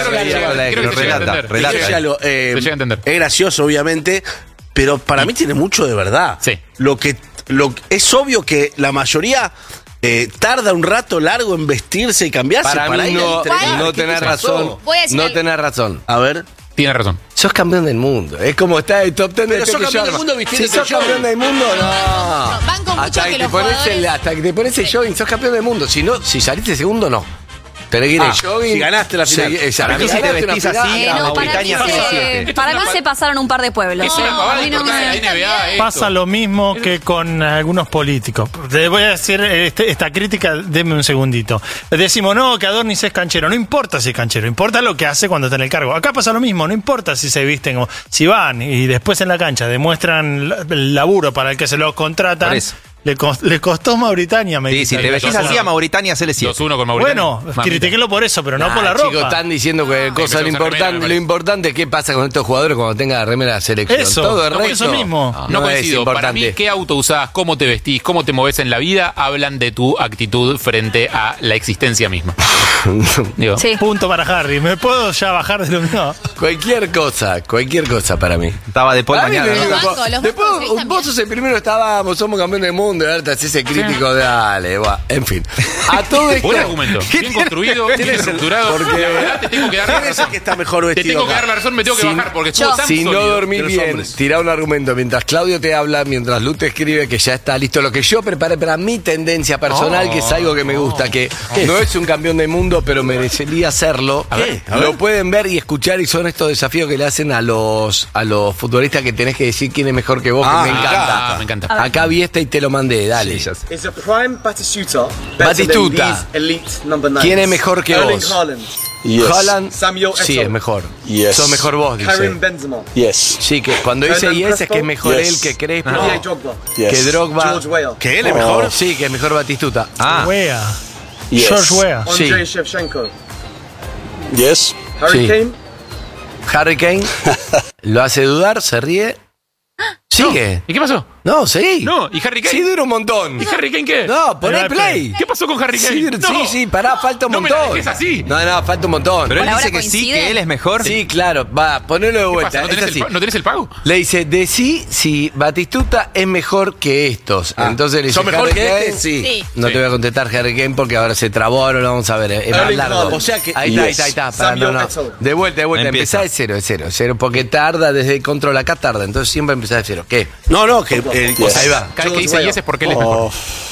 relata. Es gracioso, obviamente, pero para mí tiene mucho de verdad. Sí. Es obvio que la mayoría tarda un rato largo en vestirse y cambiarse. Para mí no tenés razón. Voy a decir No algo. tenés razón. A ver. Tiene razón. Sos campeón del mundo. Es como está el top 10 Pero de sos Peque campeón del Sharma. mundo vistiendo Si sos ese jogging. campeón del mundo, no. banco mucho Hasta que que te los pones jugadores- hasta que te pones el jogging, sos campeón del mundo. Si saliste segundo, no. Tenés que ir en jogging. si ganaste la final. Para mí, si te vestís así, a No, para mí, Mauritania para mí se pasaron un par de pueblos. Es una pavada A mí no importante de la me- NBA. esto. Pasa lo mismo que con algunos políticos. Le voy a decir esta crítica, denme un segundito. Decimos, no, que Adornis es canchero. No importa si es canchero, importa lo que hace cuando está en el cargo. Acá pasa lo mismo, no importa si se visten o si van y después en la cancha demuestran el laburo para el que se los contratan. Por eso. Le costó Mauritania, me Sí, dice. si te vestís así a Mauritania, hacele 7. 2-1 con Mauritania. Bueno, Mamita. critiquélo por eso, pero no Nah, por la ropa. chicos, están diciendo que cosas empezó a usar remera, me lo parece. importante es qué pasa con estos jugadores cuando tengan la remera de la selección. Eso, Todo el no, resto, eso mismo. No es coincido. Para mí, importante. qué auto usás, cómo te vestís, cómo te moves en la vida, hablan de tu actitud frente a la existencia misma. Digo, Sí. Punto para Harry. ¿Me puedo ya bajar de lo mío? Cualquier cosa para mí. Estaba de Paul A mí mañana. me ¿no? digo, Los bancos, los después, bancos, ¿sí? vos sos el primero, somos campeones del mundo, y ahora te haces ese crítico, dale, va. En fin. A todo esto. buen argumento. Bien construido, bien estructurado. Porque- La verdad, te tengo que dar la ¿Quién es el razón. que está mejor Te vestido tengo que acá? dar la razón, me tengo que Sin- bajar porque estuvo tan Si no sólido. dormís de los bien, hombres. tirá un argumento mientras Claudio te habla, mientras Lu te escribe que ya está listo. Lo que yo preparé para mi tendencia personal, que es algo que me gusta, que no es un campeón del mundo, pero merecería hacerlo. A ver. Lo pueden ver y escuchar, y son estos desafíos que le hacen a los futbolistas que tenés que decir quién es mejor que vos, que me encanta. me encanta. Acá vi esta y te lo mandé, dale. Is a prime Batistuta Batistuta. better than these elite number nines? ¿Quién es mejor que Erling vos? Haaland, Haaland, Samuel sí, Eto'o. es mejor. Yes. Sos mejor vos, dice. Karim Benzema, Yes. Sí, que cuando dice Hernan yes es que es mejor Yes. él que Crespo, Didier Drogba, que Drogba. George Weah, ¿Que él es mejor? Sí, que es mejor Batistuta. Ah, Wea. Yes. George Wea. Sí. Andrei Shevchenko, Yes. Harry Sí. Kane, Harry Kane lo hace dudar, se ríe. Sigue. ¿Y qué pasó? No, sí. No, ¿y Harry Kane? Sí, dura un montón. ¿Y Harry Kane qué? No, poné Ahí va el play. ¿Qué pasó con Harry Kane? Sí, No. sí, pará, falta un No me la montón. dejes así. No, falta un montón. pero él ¿Por dice ahora que sí, coincide? que él es mejor. Sí, claro, va, ponelo de ¿Qué vuelta. pasa? ¿No es tenés, así. ¿No tenés el pago? Le dice, decí si Batistuta es mejor que estos. Entonces le dice, ¿Son mejor Harry que Kane, este? Sí. No te voy a contestar Harry Kane porque ahora se trabó, ahora lo vamos a ver. Es más Erling largo. Haaland. O sea que- Ahí está. Pará, Samuel no. Eto'o. De vuelta. Empieza. Empezá de cero, porque tarda desde el control acá tarda. Entonces siempre empezás de cero. ¿Qué? No, que... Ahí va. Cada vez que dice yes es porque él es mejor.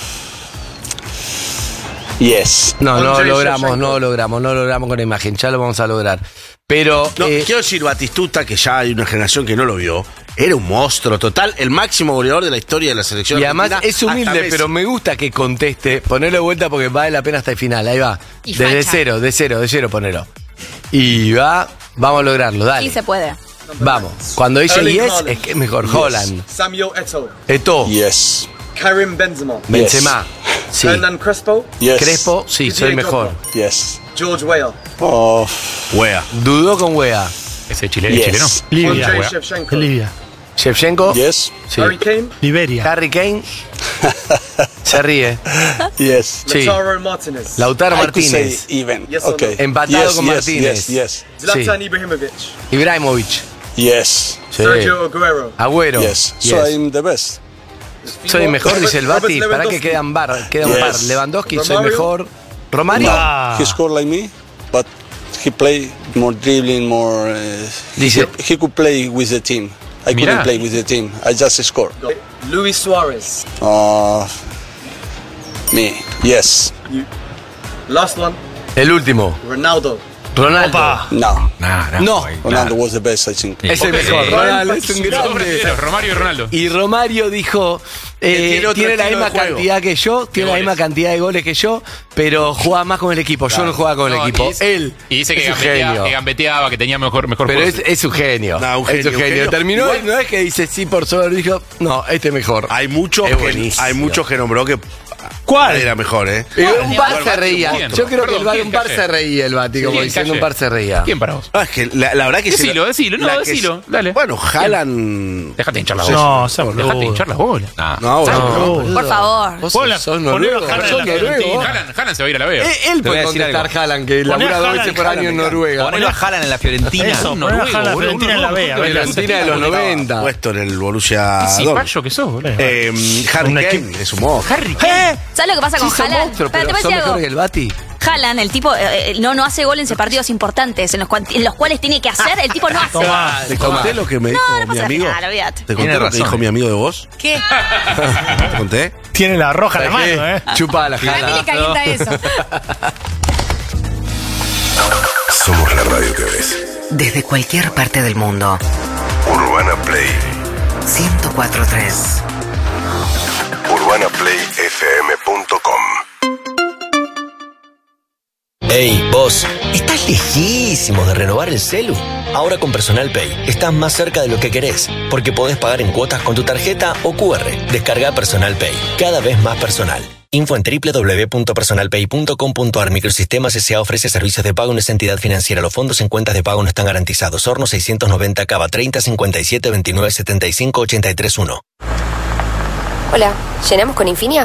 Yes. No Andrei logramos Shevchenko. con la imagen, ya lo vamos a lograr. Pero No, quiero decir, Batistuta, que ya hay una generación que no lo vio, era un monstruo total, el máximo goleador de la historia de la selección y además argentina, es hasta humilde, Messi. pero me gusta que conteste. Ponelo de vuelta porque vale la pena hasta el final. Ahí va. Y Desde facha. de cero ponelo. Y vamos a lograrlo, dale. Sí se puede. Vamos. Cuando dice Erling yes, Haaland. es que es mejor. Yes. Holland. Samuel Eto'o, Eto. Yes. Karim Benzema, Benzema. Sí. Hernan Crespo, Yes. Crespo, sí, Didier soy mejor. Drogba, Yes. George Weah, Wea. Dudó con Wea. Ese chileno. Yes. chileno. Libia. Andrei Wea. Shevchenko, Libia. Shevchenko. Yes. Sí. Harry Kane, Liberia. Harry Kane. Se ríe. Yes. Sí. Lautaro Martinez, Lautaro I could say Martínez. even. Yes or Okay. no? Empatado Yes, con yes, Martínez. Yes. Zlatan Ibrahimovic, Ibrahimovic. Yes. Sí. Sergio Aguero, Agüero. Yes. Yes. So I'm the best. Soy mejor, dice el Robert Bati. Para que Lewandowski. queda un par. Yes. Lewandowski, soy Romario. mejor. Romario. Ah. He scored like me, but he played more dribbling, more. Dice- he could play with the team. I Mirá. couldn't play with the team. I just scored. Luis Suarez, Me. Yes. last one, El último. Ronaldo, Ronaldo. Opa. No. No. Ronaldo was the best, I think. Es el mejor. Ok. Ronaldo es un Los dos grande. brasileños, Romario y Ronaldo. Y Romario dijo, tiene otro tiene la estilo misma de juego. cantidad que yo, tiene la goles. misma cantidad de goles que yo, pero juega más con el equipo. Yo no jugaba con el No, equipo. Él y dice que es un gambeteaba, genio. que gambeteaba, que tenía mejor Pero juego. es un genio. No, un Es genio, un genio. Terminó Igual- y no es que dice sí por solo, dijo, no, este es mejor. Hay muchos Es que, buenísimo. hay muchos que nombró que ¿Cuál? Era mejor, Un par se reía. ¿Quién? Yo creo que Perdón, un par se reía el Bati, como ¿Quién diciendo calle? un par se reía. ¿Quién para vos? No, es que la verdad que Decilo, la que decilo, dale. Bueno, Haaland. Déjate hinchar la Sí, bola. No, sea boludo. Déjate hinchar las bolas. No, bueno, Por favor. Vos Ponelo- sos ponelo noruego. a Haaland en sos la noruego. Fiorentina. Haaland se va a ir a la Vega. Él Te voy puede a decir contestar algo. Haaland, que Poné a labura 2 Haaland, veces por año en Haaland, Noruega. Ponelo a Haaland en la Fiorentina. Eso, Un ponelo a noruego, Haaland, boludo. Fiorentina en la B, a ver. Fiorentina de los 90. puesto en el Borussia Sí, Dortmund. payo que sos, boludo. Harry Un Kane equipo. es un monstruo. Harry. ¿Sabes lo que pasa con Son Haaland? monstruos, Espera, te pero voy a son decir mejor algo. que el Bati. Haaland, el tipo, no hace goles en partidos importantes, en los cuales tiene que hacer, el tipo no hace. Tomá. ¿Te conté lo que me dijo No mi pasa amigo? nada, olvídate. ¿Te conté Tiene lo que razón, dijo mi amigo de vos? ¿Qué? ¿Te conté? Tiene la roja en la mano, Chupa la A mí le Haaland. calienta eso. Somos la radio que ves. Desde cualquier parte del mundo. Urbana Play. 104.3. UrbanaPlayFM.com. Ey, vos, ¿estás lejísimos de renovar el celu? Ahora con Personal Pay estás más cerca de lo que querés, porque podés pagar en cuotas con tu tarjeta o QR. Descarga Personal Pay, cada vez más personal. Info en www.personalpay.com.ar. Microsistemas S.A. ofrece servicios de pago en esa entidad financiera. Los fondos en cuentas de pago no están garantizados. Horno 690 Cava 30 57 29 75 83 1. Hola, ¿llenamos con Infinia?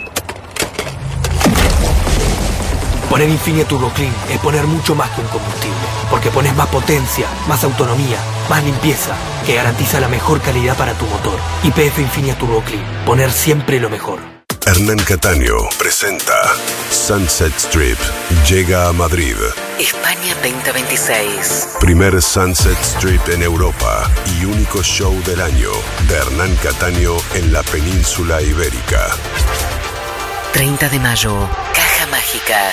Poner Infinia Turbo Clean es poner mucho más que un combustible, porque pones más potencia, más autonomía, más limpieza, que garantiza la mejor calidad para tu motor. YPF Infinia Turbo Clean, poner siempre lo mejor. Hernán Cataño presenta Sunset Strip. Llega a Madrid. España 2026. Primer Sunset Strip en Europa y único show del año de Hernán Cataño en la península ibérica. 30 de mayo. Caja Mágica.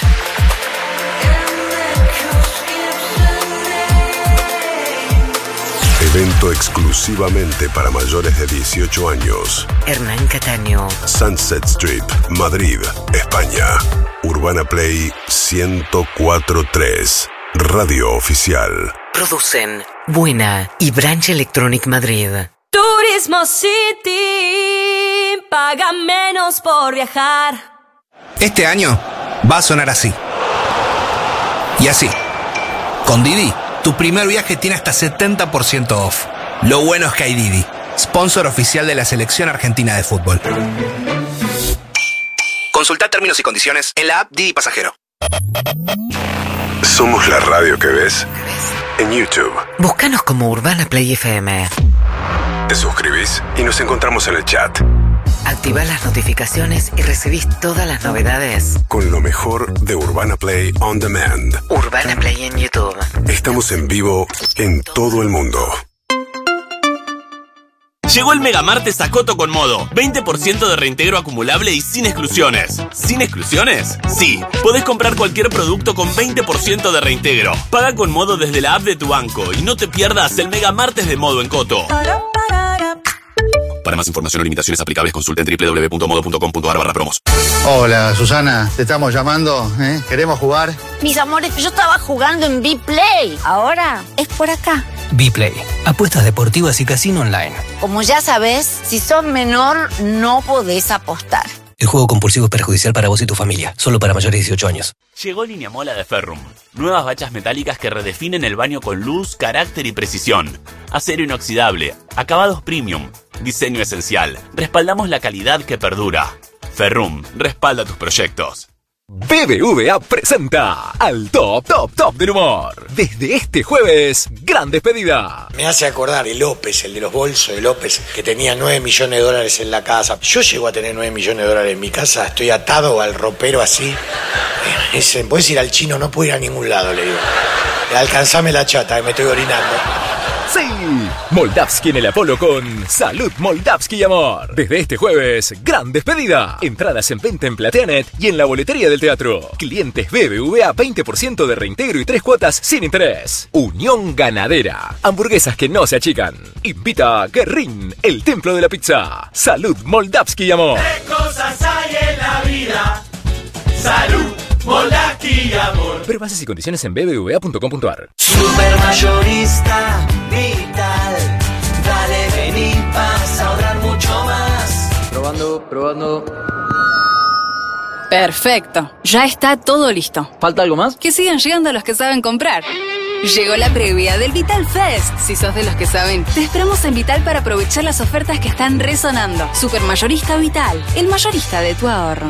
Evento exclusivamente para mayores de 18 años. Hernán Cataño. Sunset Strip, Madrid, España. Urbana Play 104.3. Radio oficial. Producen Buena y Branch Electronic Madrid. Turismo City, paga menos por viajar. Este año va a sonar así. Y así. Con Didi, tu primer viaje tiene hasta 70% off. Lo bueno es que hay Didi, sponsor oficial de la selección argentina de fútbol. Consulta términos y condiciones en la app Didi Pasajero. Somos la radio que ves en YouTube. Búscanos como Urbana Play FM. Te suscribís y nos encontramos en el chat. Activá las notificaciones y recibís todas las novedades. Con lo mejor de Urbana Play On Demand. Urbana Play en YouTube. Estamos en vivo en todo el mundo. Llegó el Mega Martes a Coto con Modo. 20% de reintegro acumulable y sin exclusiones. ¿Sin exclusiones? Sí. Podés comprar cualquier producto con 20% de reintegro. Paga con Modo desde la app de tu banco y no te pierdas el Mega Martes de Modo en Coto. Para más información o limitaciones aplicables, consulta en www.modo.com.ar/promos. Hola, Susana, te estamos llamando, ¿eh? ¿Queremos jugar? Mis amores, yo estaba jugando en B-Play. Ahora es por acá. B-Play, apuestas deportivas y casino online. Como ya sabes, si sos menor, no podés apostar. El juego compulsivo es perjudicial para vos y tu familia, solo para mayores de 18 años. Llegó Línea Mola de Ferrum. Nuevas bachas metálicas que redefinen el baño con luz, carácter y precisión. Acero inoxidable, acabados premium, diseño esencial. Respaldamos la calidad que perdura. Ferrum, respalda tus proyectos. BBVA presenta al top del humor. Desde este jueves, gran despedida. Me hace acordar el López, el de los bolsos de López, que tenía 9 millones de dólares en la casa. Yo llego a tener 9 millones de dólares en mi casa, estoy atado al ropero así. Puedes ir al chino, no puedo ir a ningún lado, le digo. Alcanzame la chata, me estoy orinando. Sí, Moldavsky en el Apolo con Salud Moldavsky y Amor. Desde este jueves, gran despedida. Entradas en venta en Plateanet y en la boletería del teatro. Clientes BBVA 20% de reintegro y 3 cuotas sin interés. Unión Ganadera. Hamburguesas que no se achican. Invita a Guerrín, el templo de la pizza. Salud Moldavsky y Amor. ¿Qué cosas hay en la vida? Salud, Moldavsky y Amor. Pero bases y condiciones en bbva.com.ar. Supermayorista Vital, dale, vení, vas a ahorrar mucho más. Probando. Perfecto. Ya está todo listo. ¿Falta algo más? Que sigan llegando los que saben comprar. Llegó la previa del Vital Fest. Si sos de los que saben, te esperamos en Vital para aprovechar las ofertas que están resonando. Supermayorista Vital, el mayorista de tu ahorro.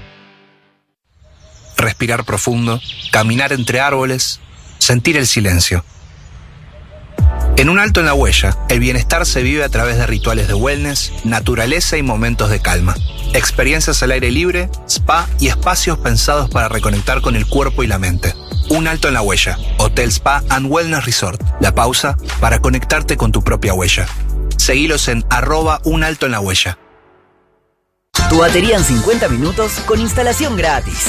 Respirar profundo, caminar entre árboles, sentir el silencio. En Un Alto en la Huella, el bienestar se vive a través de rituales de wellness, naturaleza y momentos de calma. Experiencias al aire libre, spa y espacios pensados para reconectar con el cuerpo y la mente. Un Alto en la Huella, Hotel Spa and Wellness Resort. La pausa para conectarte con tu propia huella. Seguilos en @unaltoenlahuella. Tu batería en 50 minutos con instalación gratis.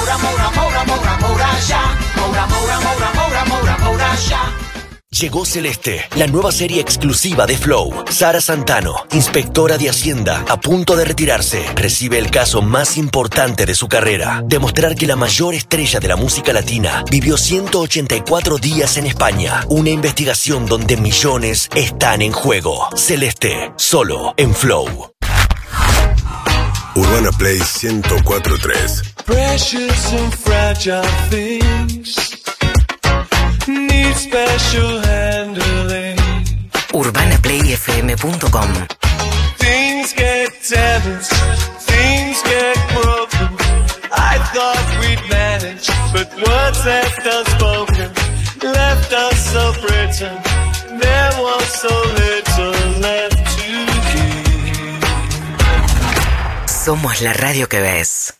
Llegó Celeste, la nueva serie exclusiva de Flow. Sara Santano, inspectora de Hacienda, a punto de retirarse, recibe el caso más importante de su carrera. Demostrar que la mayor estrella de la música latina vivió 184 días en España. Una investigación donde millones están en juego. Celeste, solo en Flow. Urbana Play 104.3. Precious and fragile things need special handling. UrbanaPlayFM.com. Things get tense, things get broken. I thought we'd manage, but words left unspoken left us so brittle. There was so little left to give. Somos la radio que ves.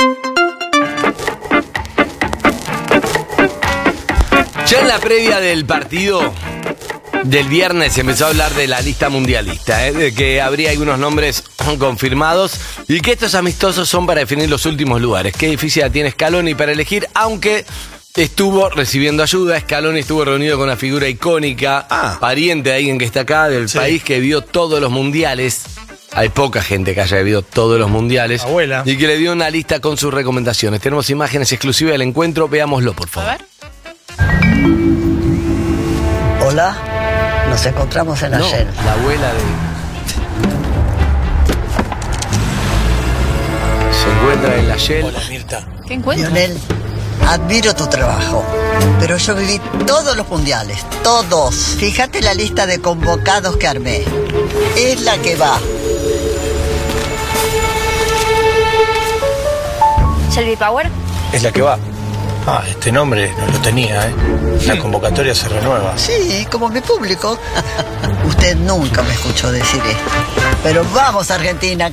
Ya en la previa del partido del viernes se empezó a hablar de la lista mundialista, de que habría algunos nombres confirmados y que estos amistosos son para definir los últimos lugares. Qué difícil la tiene Scaloni para elegir, aunque estuvo recibiendo ayuda. Scaloni estuvo reunido con una figura icónica, pariente de alguien que está acá, del país, que vio todos los mundiales. Hay poca gente que haya vivido todos los mundiales. Abuela. Y que le dio una lista con sus recomendaciones. Tenemos imágenes exclusivas del encuentro, veámoslo, por favor. A ver. Hola, nos encontramos en la Shell. La abuela de... Se encuentra en la Shell. Hola, Mirta. ¿Qué encuentro? Lionel, admiro tu trabajo, pero yo viví todos los mundiales, todos. Fíjate la lista de convocados que armé. Es la que va. Shelby Power. Es la que va. Ah, este nombre no lo tenía, ¿eh? La convocatoria se renueva. Sí, como mi público. Usted nunca me escuchó decir esto. Pero vamos, Argentina.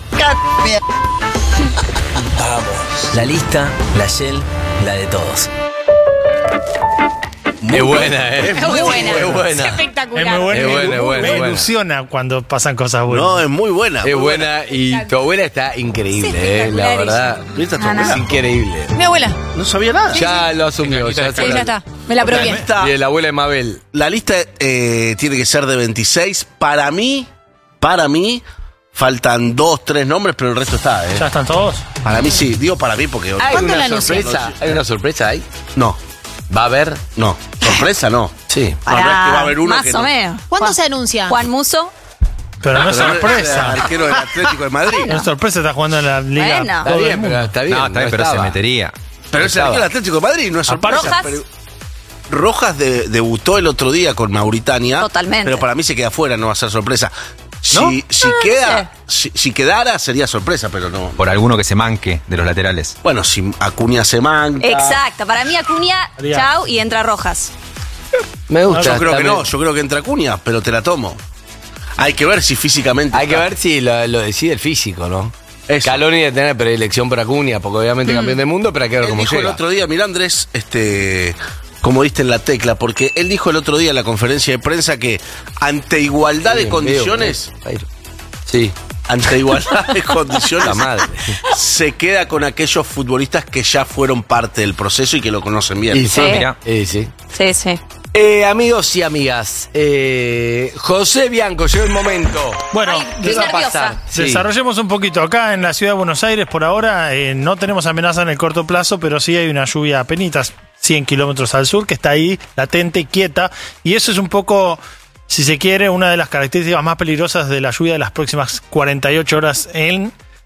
Vamos. La lista, la Shell, la de todos. Es buena, ¿eh? Es muy buena. Es buena. Es espectacular. Es muy buena. Es buena. Me ilusiona cuando pasan cosas buenas. No, es muy buena. Es buena y tu abuela está increíble, la verdad. ¿Viste a tu Es abuela? increíble. Mi abuela. No sabía nada. Ya lo asumió. Ya Sí, ya está. Me la apropié. Y la abuela de Mabel. La lista tiene que ser de 26. Para mí, faltan 2, 3 nombres, pero el resto está, ¿eh? ¿Ya están todos? Para mí sí, digo para mí porque... ¿Hay ¿Cuándo la una anuncian? sorpresa? ¿Hay una sorpresa ahí? No, ¿Va a haber? no. Sorpresa no. Sí. No, no es que va a haber una más que o no. menos. ¿Cuándo se anuncia? Juan Muso. Pero no es Pero sorpresa. el arquero del Atlético de Madrid. No es sorpresa, está jugando en la liga. Bueno. Está todo el bien, mundo. pero está bien. No, está bien, pero estaba. se metería. Pero es el arquero del Atlético de Madrid, no es sorpresa. Rojas. pero- Rojas debutó el otro día con Mauritania. Totalmente. Pero para mí se queda fuera, no va a ser sorpresa. ¿No? Si quedara, sería sorpresa, pero no. Por alguno que se manque de los laterales. Bueno, si Acuña se manca. Exacto. Para mí Acuña, Haría. chau, y entra Rojas. Me gusta. Yo creo que también. no, yo creo que entra Acuña, pero te la tomo. Hay que ver si físicamente. Hay que está. ver si lo decide el físico, ¿no? Eso. Scaloni debe tener predilección por Acuña, porque obviamente campeón del mundo, pero hay que ver Él cómo dijo llega. el otro día, mira Andrés, como diste en la tecla, porque él dijo el otro día en la conferencia de prensa que ante igualdad de condiciones, Sí. ante igualdad de condiciones, La madre. se queda con aquellos futbolistas que ya fueron parte del proceso y que lo conocen bien. Y sí, Sí. mirá. Sí. Sí, sí. Amigos y amigas, José Bianco, llegó el momento. Bueno, ¿Qué va a nerviosa. pasar? Sí. desarrollemos un poquito. Acá en la ciudad de Buenos Aires, por ahora, no tenemos amenaza en el corto plazo, pero sí hay una lluvia a penitas, 100 kilómetros al sur, que está ahí, latente, quieta. Y eso es un poco, si se quiere, una de las características más peligrosas de la lluvia de las próximas 48 horas en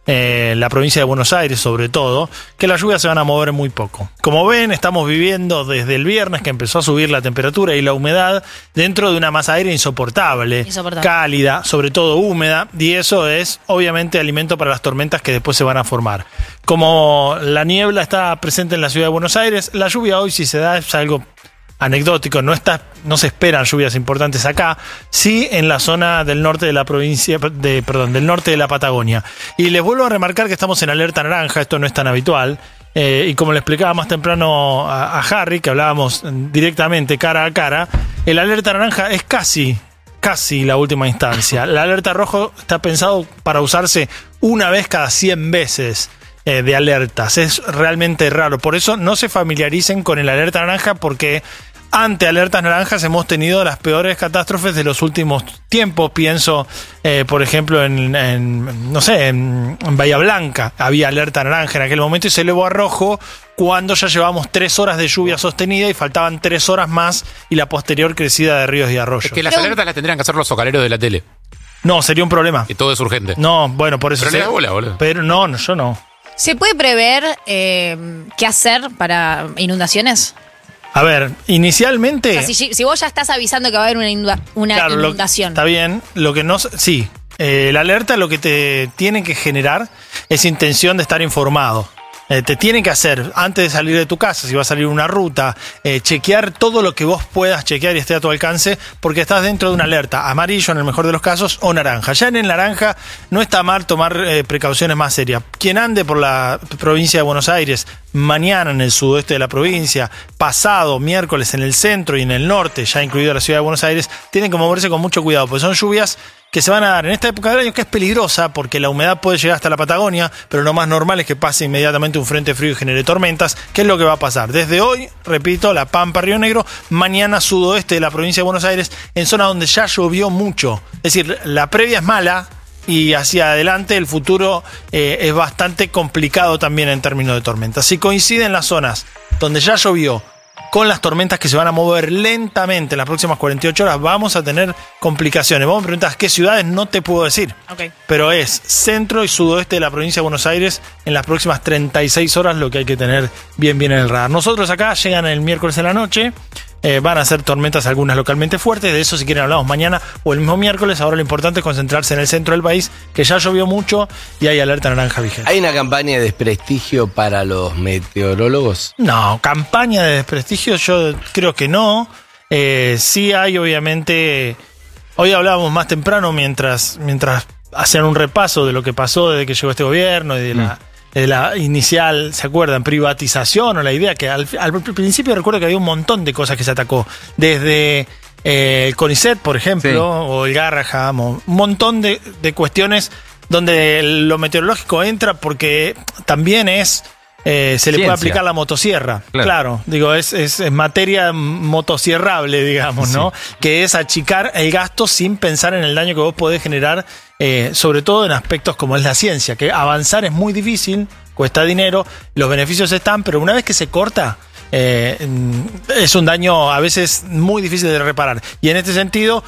la provincia de Buenos Aires sobre todo, que las lluvias se van a mover muy poco. Como ven, estamos viviendo desde el viernes que empezó a subir la temperatura y la humedad dentro de una masa de aire insoportable, cálida, sobre todo húmeda, y eso es obviamente alimento para las tormentas que después se van a formar. Como la niebla está presente en la ciudad de Buenos Aires, la lluvia hoy, si se da, es algo anecdótico, no se esperan lluvias importantes acá, sí en la zona del norte de la provincia, del norte de la Patagonia. Y les vuelvo a remarcar que estamos en alerta naranja, esto no es tan habitual, y como le explicaba más temprano a Harry, que hablábamos directamente cara a cara, el alerta naranja es casi la última instancia. La alerta rojo está pensado para usarse una vez cada 100 veces. De alertas, es realmente raro, por eso no se familiaricen con el alerta naranja, porque ante alertas naranjas hemos tenido las peores catástrofes de los últimos tiempos. Pienso, por ejemplo, en Bahía Blanca había alerta naranja en aquel momento y se elevó a rojo cuando ya llevábamos 3 horas de lluvia sostenida y faltaban 3 horas más y la posterior crecida de ríos y arroyos. Es que las alertas las tendrían que hacer los socaleros de la tele. No, sería un problema. Y todo es urgente. No, bueno, por eso. Pero le da bola, boludo. Pero no, yo no. ¿Se puede prever qué hacer para inundaciones? A ver, inicialmente... O sea, si vos ya estás avisando que va a haber una inundación. Está bien, lo que no... Sí, la alerta lo que te tiene que generar es intención de estar informado. Te tiene que hacer, antes de salir de tu casa, si vas a salir una ruta, chequear todo lo que vos puedas chequear y esté a tu alcance, porque estás dentro de una alerta amarillo en el mejor de los casos o naranja. Ya en el naranja no está mal tomar precauciones más serias. Quien ande por la provincia de Buenos Aires, mañana en el sudoeste de la provincia, pasado miércoles en el centro y en el norte, ya incluido la ciudad de Buenos Aires, tienen que moverse con mucho cuidado, porque son lluvias que se van a dar en esta época del año, que es peligrosa porque la humedad puede llegar hasta la Patagonia, pero lo más normal es que pase inmediatamente un frente frío y genere tormentas. ¿Qué es lo que va a pasar? Desde hoy, repito, La Pampa, Río Negro, mañana sudoeste de la provincia de Buenos Aires, en zona donde ya llovió mucho. Es decir, la previa es mala y hacia adelante el futuro es bastante complicado también en términos de tormentas. Si coinciden las zonas donde ya llovió con las tormentas que se van a mover lentamente en las próximas 48 horas, vamos a tener complicaciones. Vos me preguntás qué ciudades, no te puedo decir. Okay. Pero es centro y sudoeste de la provincia de Buenos Aires en las próximas 36 horas lo que hay que tener bien en el radar. Nosotros acá llegan el miércoles en la noche. Van a ser tormentas algunas localmente fuertes, de eso si quieren hablamos mañana o el mismo miércoles. Ahora lo importante es concentrarse en el centro del país, que ya llovió mucho y hay alerta naranja vigente. ¿Hay una campaña de desprestigio para los meteorólogos? No, campaña de desprestigio yo creo que no. Sí hay, obviamente. Hoy hablábamos más temprano mientras hacían un repaso de lo que pasó desde que llegó este gobierno y de la inicial, ¿se acuerdan? Privatización o la idea que al principio recuerdo que había un montón de cosas que se atacó. Desde el CONICET, por ejemplo, o el Garraham, o un montón de cuestiones donde lo meteorológico entra porque también es... se le puede aplicar la motosierra. Claro, digo, es materia motosierrable, digamos, ¿no? Sí. Que es achicar el gasto sin pensar en el daño que vos podés generar, sobre todo en aspectos como es la ciencia, que avanzar es muy difícil, cuesta dinero, los beneficios están, pero una vez que se corta, es un daño a veces muy difícil de reparar. Y en este sentido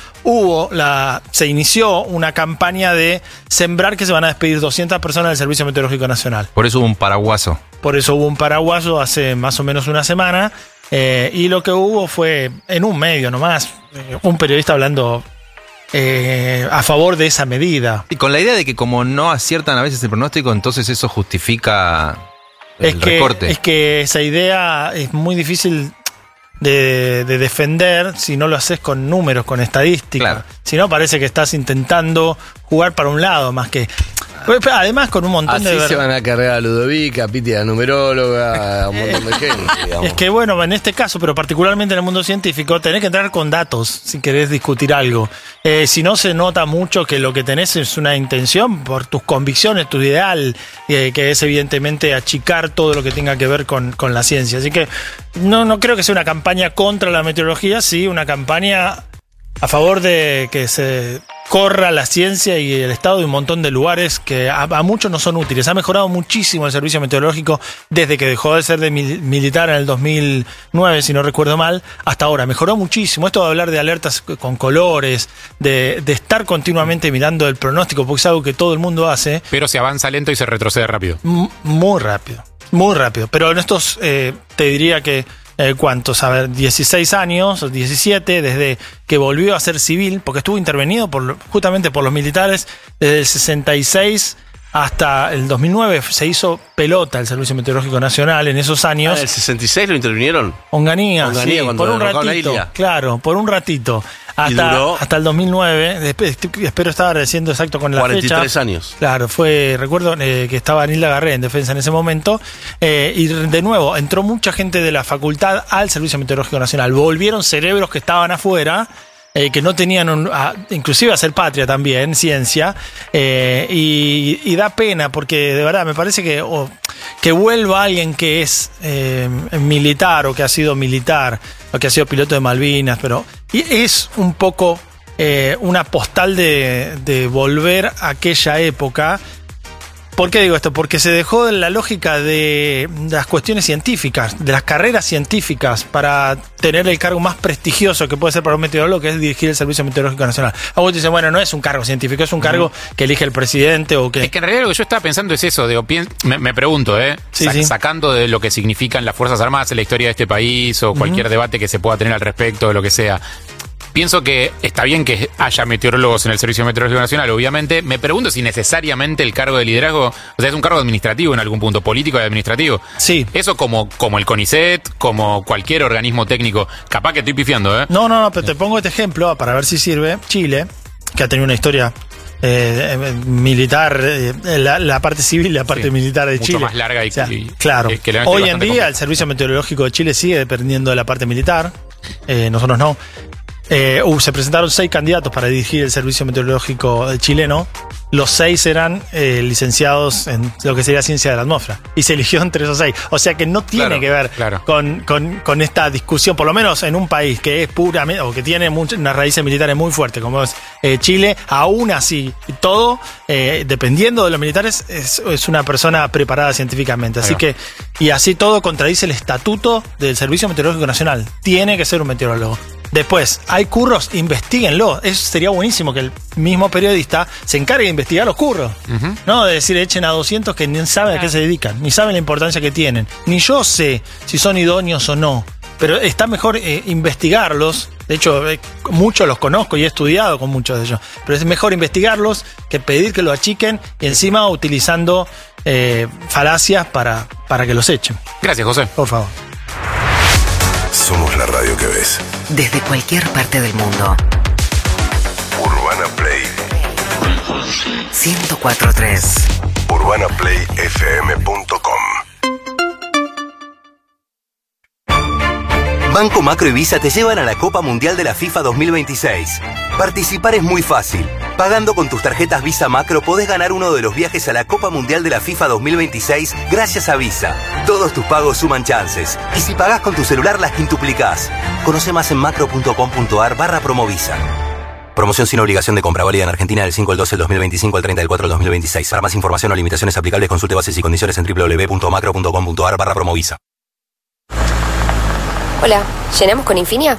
se inició una campaña de sembrar que se van a despedir 200 personas del Servicio Meteorológico Nacional. Por eso hubo un paraguaso. Por eso hubo un paraguaso hace más o menos una semana, y lo que hubo fue, en un medio nomás, un periodista hablando a favor de esa medida. Y con la idea de que como no aciertan a veces el pronóstico, entonces eso justifica el recorte. Es que esa idea es muy difícil de defender si no lo haces con números, con estadística. Claro. Si no, parece que estás intentando jugar para un lado más que... Además, con un montón así se van a cargar a Ludovica, a Piti, a la numeróloga, a un montón de gente, digamos. Es que bueno, en este caso, pero particularmente en el mundo científico, tenés que entrar con datos si querés discutir algo. Si no, se nota mucho que lo que tenés es una intención por tus convicciones, tu ideal, que es evidentemente achicar todo lo que tenga que ver con la ciencia. Así que no creo que sea una campaña contra la meteorología, sí una campaña a favor de que se corra la ciencia y el Estado de un montón de lugares que a muchos no son útiles. Ha mejorado muchísimo el servicio meteorológico desde que dejó de ser de militar en el 2009, si no recuerdo mal, hasta ahora. Mejoró muchísimo. Esto de hablar de alertas con colores, de estar continuamente mirando el pronóstico, porque es algo que todo el mundo hace. Pero se avanza lento y se retrocede rápido. Muy rápido, muy rápido. Pero en estos, te diría que ¿cuántos? A ver, 16 años, o 17, desde que volvió a ser civil, porque estuvo intervenido justamente por los militares, desde el 66 hasta el 2009 se hizo pelota el Servicio Meteorológico Nacional en esos años. ¿En el 66 lo intervinieron? Onganía, sí, por un ratito. Claro, por un ratito. Hasta el 2009, espero estar diciendo exacto con la 43 fecha. años. Claro, recuerdo que estaba Nilda Garré en defensa en ese momento, y de nuevo, entró mucha gente de la facultad al Servicio Meteorológico Nacional. Volvieron cerebros que estaban afuera, que no tenían, inclusive hacer patria también, ciencia, y da pena, porque de verdad me parece que vuelva alguien que es militar, o que ha sido militar, o que ha sido piloto de Malvinas, pero es un poco una postal de volver a aquella época. ¿Por qué digo esto? Porque se dejó de la lógica de las cuestiones científicas, de las carreras científicas, para tener el cargo más prestigioso que puede ser para un meteorólogo, que es dirigir el Servicio Meteorológico Nacional. Algunos dicen, bueno, no es un cargo científico, es un cargo que elige el presidente o que... Es que en realidad lo que yo estaba pensando es eso, me pregunto, sacando de lo que significan las Fuerzas Armadas en la historia de este país, o cualquier debate que se pueda tener al respecto, de lo que sea... Pienso que está bien que haya meteorólogos en el Servicio Meteorológico Nacional, obviamente. Me pregunto si necesariamente el cargo de liderazgo, o sea, es un cargo administrativo en algún punto, político y administrativo. Sí. Eso como el CONICET, como cualquier organismo técnico. Capaz que estoy pifiando, ¿eh? No, pero te pongo este ejemplo para ver si sirve. Chile, que ha tenido una historia militar, la parte civil y la parte militar de Chile. Mucho más larga claro. Que hoy en día el Servicio Meteorológico de Chile sigue dependiendo de la parte militar. Nosotros no. Se presentaron 6 candidatos para dirigir el Servicio Meteorológico chileno. Los 6 eran licenciados en lo que sería ciencia de la atmósfera. Y se eligió entre esos 6. O sea que no tiene que ver con esta discusión, por lo menos en un país que es puramente, o que tiene unas raíces militares muy fuertes, como es Chile. Aún así, todo, dependiendo de los militares, es una persona preparada científicamente. Así que, y así todo contradice el estatuto del Servicio Meteorológico Nacional. Tiene que ser un meteorólogo. Después, hay curros, investíguenlo. Eso sería buenísimo, que el mismo periodista se encargue de investigar los curros. No de decir, echen a 200 que ni saben a qué se dedican, ni saben la importancia que tienen. Ni yo sé si son idóneos o no. Pero está mejor investigarlos. De hecho, muchos los conozco y he estudiado con muchos de ellos. Pero es mejor investigarlos que pedir que lo achiquen y encima utilizando falacias para que los echen. Gracias, José. Por favor. Somos la radio que ves. Desde cualquier parte del mundo. Urbana Play 104.3 UrbanaPlayFM.com. Banco Macro y Visa te llevan a la Copa Mundial de la FIFA 2026. Participar es muy fácil. Pagando con tus tarjetas Visa Macro podés ganar uno de los viajes a la Copa Mundial de la FIFA 2026 gracias a Visa. Todos tus pagos suman chances. Y si pagás con tu celular las quintuplicás. Conoce más en macro.com.ar/promovisa. Promoción sin obligación de compra, válida en Argentina del 5 al 12 del 2025 al 30 del 4 del 2026. Para más información o limitaciones aplicables consulte bases y condiciones en www.macro.com.ar/promovisa. Hola, ¿llenamos con Infinia?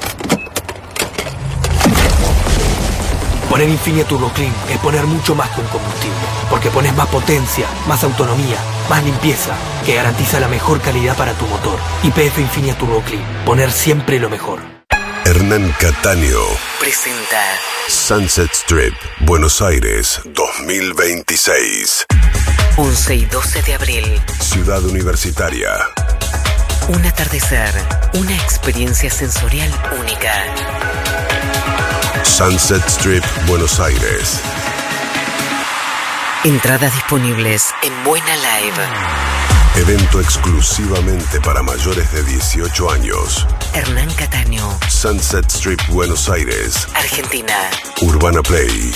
Poner Infinia Turbo Clean es poner mucho más que un combustible, porque pones más potencia, más autonomía, más limpieza, que garantiza la mejor calidad para tu motor. YPF Infinia Turbo Clean, poner siempre lo mejor. Hernán Cataño presenta Sunset Strip, Buenos Aires, 2026. 11 y 12 de abril. Ciudad Universitaria. Un atardecer, una experiencia sensorial única. Sunset Strip, Buenos Aires. Entradas disponibles en Buena Live. Evento exclusivamente para mayores de 18 años. Hernán Cataño. Sunset Strip, Buenos Aires, Argentina. Urbana Play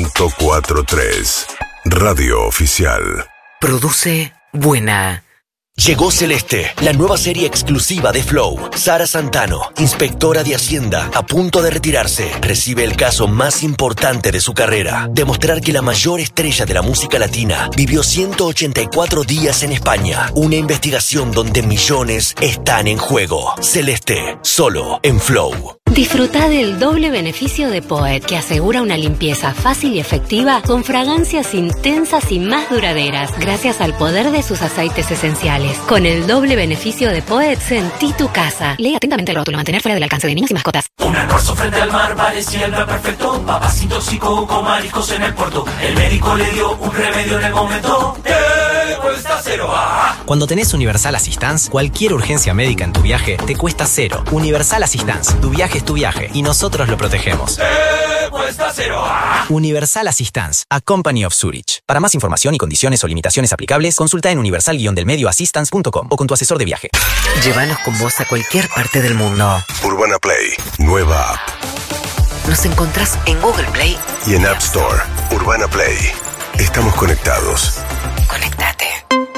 104.3. Radio Oficial. Produce Buena. Llegó Celeste, la nueva serie exclusiva de Flow. Sara Santano, inspectora de Hacienda, a punto de retirarse, recibe el caso más importante de su carrera. Demostrar que la mayor estrella de la música latina vivió 184 días en España. Una investigación donde millones están en juego. Celeste, solo en Flow. Disfruta del doble beneficio de Poet, que asegura una limpieza fácil y efectiva con fragancias intensas y más duraderas, gracias al poder de sus aceites esenciales. Con el doble beneficio de Poet, sentí tu casa. Lee atentamente el rótulo, mantener fuera del alcance de niños y mascotas. Un almuerzo frente al mar parecía el plan perfecto. Papá sin tóxico con mariscos en el puerto. El médico le dio un remedio en el momento. Cuesta cero. Cuando tenés Universal Assistance, cualquier urgencia médica en tu viaje te cuesta cero. Universal Assistance, tu viaje es tu viaje y nosotros lo protegemos. Cuesta cero. Universal Assistance, a Company of Zurich. Para más información y condiciones o limitaciones aplicables, consulta en universal-delmedioassistance.com o con tu asesor de viaje. Llévanos con vos a cualquier parte del mundo. Urbana Play, nueva app. Nos encontrás en Google Play Y en App Store, Urbana Play. Estamos conectados. Conéctate.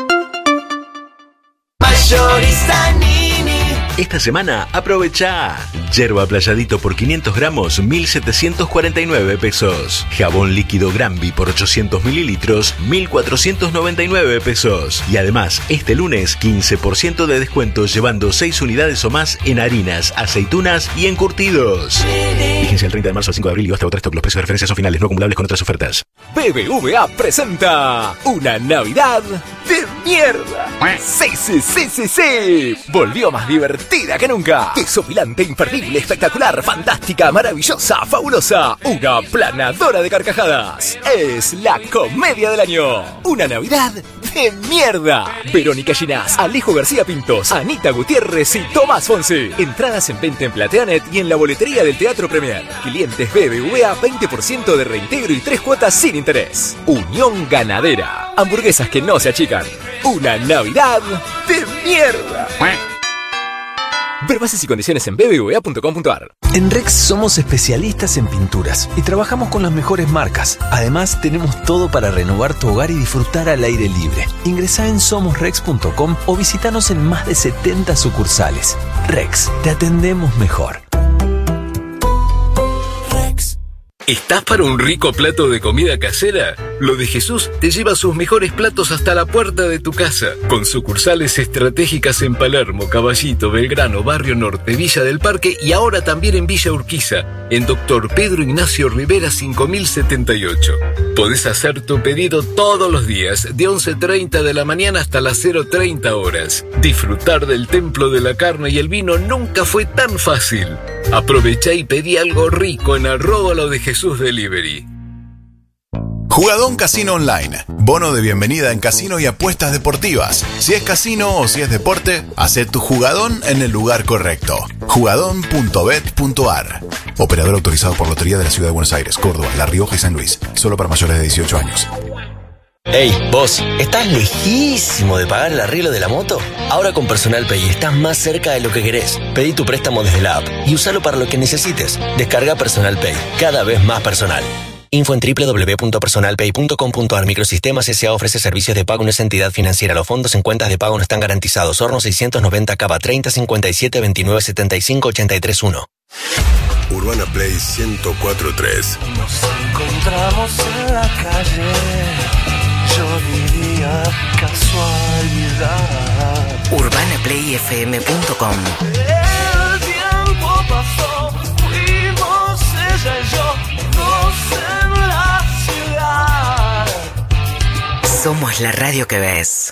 Mayorista Nini. Esta semana aprovecha yerba playadito por 500 gramos, 1.749 pesos. Jabón líquido Granby por 800 mililitros, 1.499 pesos. Y además, este lunes, 15% de descuento llevando 6 unidades o más en harinas, aceitunas y encurtidos. Vigencia del 30 de marzo al 5 de abril y hasta otro stock. Los precios de referencia son finales, no acumulables con otras ofertas. BBVA presenta una Navidad de mierda. Sí. Volvió más divertida que nunca. Desopilante, imperdible, espectacular, fantástica, maravillosa, fabulosa. Una planadora de carcajadas. Es la comedia del año. Una Navidad de mierda. Verónica Ginás, Alejo García Pintos, Anita Gutiérrez y Tomás Fonsi. Entradas en venta en Plateanet y en la boletería del Teatro Premier. Clientes BBVA, 20% de reintegro y 3 cuotas sin interés. Unión Ganadera. Hamburguesas que no se achican. Una Navidad de mierda. Ver bases y condiciones en bbva.com.ar. En Rex somos especialistas en pinturas y trabajamos con las mejores marcas. Además, tenemos todo para renovar tu hogar y disfrutar al aire libre. Ingresá en somosrex.com o visítanos en más de 70 sucursales. Rex, te atendemos mejor. ¿Estás para un rico plato de comida casera? Lo de Jesús te lleva sus mejores platos hasta la puerta de tu casa. Con sucursales estratégicas en Palermo, Caballito, Belgrano, Barrio Norte, Villa del Parque y ahora también en Villa Urquiza, en Dr. Pedro Ignacio Rivera 5078. Podés hacer tu pedido todos los días, de 11:30 de la mañana hasta las 0:30 horas. Disfrutar del templo de la carne y el vino nunca fue tan fácil. Aprovecha y pedí algo rico en @lo de Jesús Delivery. Jugadón Casino Online. Bono de bienvenida en casino y apuestas deportivas. Si es casino o si es deporte, hacé tu jugadón en el lugar correcto. Jugadón.bet.ar. Operador autorizado por Lotería de la Ciudad de Buenos Aires, Córdoba, La Rioja y San Luis. Solo para mayores de 18 años. Hey, vos, ¿estás lejísimo de pagar el arreglo de la moto? Ahora con Personal Pay estás más cerca de lo que querés. Pedí tu préstamo desde la app y usalo para lo que necesites. Descarga Personal Pay, cada vez más personal. Info en www.personalpay.com.ar. Microsistemas S.A. ofrece servicios de pago. No es entidad financiera. Los fondos en cuentas de pago no están garantizados. Horno 690 Cava 30 57 29 75 83 1. Urbana Play 104.3. Nos encontramos en la calle. Yo diría casualidad. UrbanaPlayFM.com. El tiempo pasó, fuimos ella y yo, dos en la ciudad. Somos la radio que ves.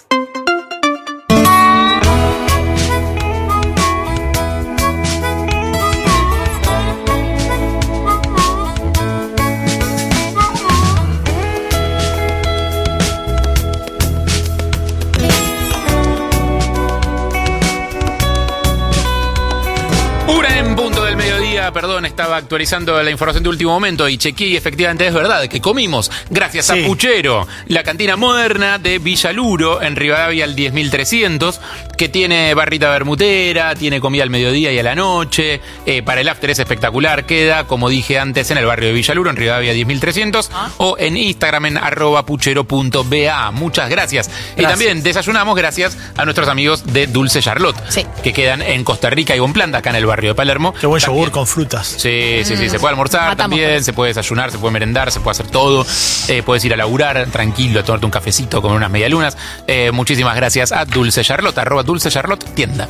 perdón, estaba actualizando la información de último momento y chequeé y efectivamente es verdad que comimos gracias a Puchero, la cantina moderna de Villaluro en Rivadavia al 10.300, que tiene barrita bermutera, tiene comida al mediodía y a la noche, para el after es espectacular, queda, como dije antes, en el barrio de Villaluro, en Rivadavia 10.300, o en Instagram en @puchero.ba. Muchas gracias. Y también desayunamos gracias a nuestros amigos de Dulce Charlotte, que quedan en Costa Rica y Bonplanta, acá en el barrio de Palermo. Qué buen yogur con frutas. Sí, se puede almorzar también, se puede desayunar, se puede merendar, se puede hacer todo. Puedes ir a laburar tranquilo, a tomarte un cafecito, comer unas medialunas. Muchísimas gracias a Dulce Charlotte, @Dulce Charlotte tienda.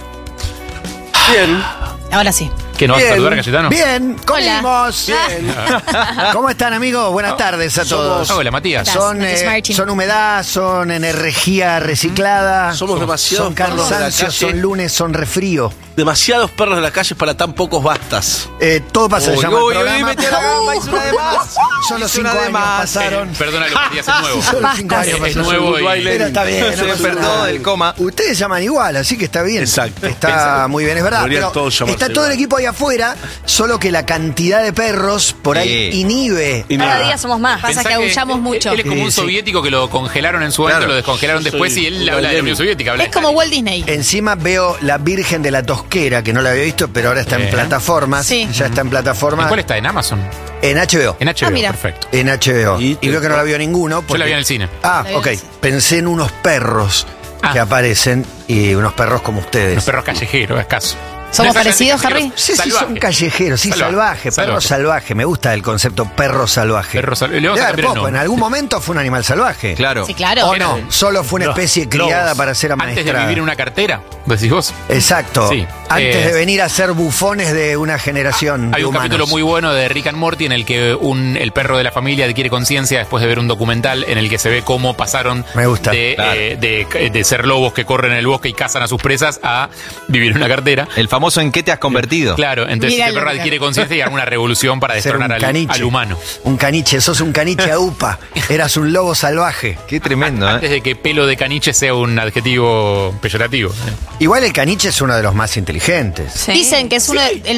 Bien. Ahora sí. ¿Que no vas a saludar, Cayetano? Bien, comimos. Bien. ¿Cómo están, amigos? Buenas tardes a todos. Hola, Matías. Son humedad, son energía reciclada. Somos demasiados Son perros de la cansancio, calle. son lunes, son refrío. Demasiados perros de la calle para tan pocos bastas. Todo pasa, se llama el programa. metió la gamba, hizo una de más. Solo Hizo 5 una de años más. pasaron. Perdónalo, Matías, es nuevo. Solo 5 años Es pasaron. nuevo y... Pero está bien. Se despertó del coma. Ustedes llaman igual, así que está bien. Exacto. Está muy bien, es verdad. Deberían Pero todos llamarse está todo el igual. equipo ahí afuera, solo que la cantidad de perros por ahí inhibe. Cada día somos más. Pasa que aullamos mucho. Él es como un Sí. soviético que lo congelaron en su momento, Claro. lo descongelaron después y él habla de la Unión Soviética. Es como Walt Disney. Encima veo La Virgen de la Tosquera, que no la había visto, pero ahora está en plataformas. Sí. Ya está en plataformas. ¿En cuál está? ¿En Amazon? En HBO. En HBO, mira. perfecto. En HBO. Y veo que no la vio ninguno. Yo la vi en el cine. Ah, La vi en ok. el cine. Pensé en unos perros que aparecen y unos perros como ustedes. Los perros callejeros, escaso. ¿Somos parecidos, Harry? Sí, sí, Salvaje. son callejeros, sí, salvaje, perro salvaje. Me gusta el concepto perro salvaje. Le vamos a Debe haber cambiar el poco, nombre. en algún momento fue un animal salvaje. Claro. Sí, claro. O no, solo fue una especie criada para ser Antes de amaestrada. vivir en una cartera, decís vos. Exacto. Sí. Antes de venir a ser bufones de una generación Hay de un humanos. capítulo muy bueno de Rick and Morty en el que el perro de la familia adquiere conciencia después de ver un documental en el que se ve cómo pasaron Me gusta. de ser lobos que corren en el bosque y cazan a sus presas a vivir en una cartera. El famoso ¿en qué te has convertido? Claro, entonces Míralo, este perro Ricardo. adquiere conciencia y arma una revolución para Ser un destronar caniche. al humano. Un caniche, sos un caniche a upa. Eras un lobo salvaje. Qué tremendo, Antes de que pelo de caniche sea un adjetivo peyorativo. Igual el caniche es uno de los más inteligentes. Dicen que es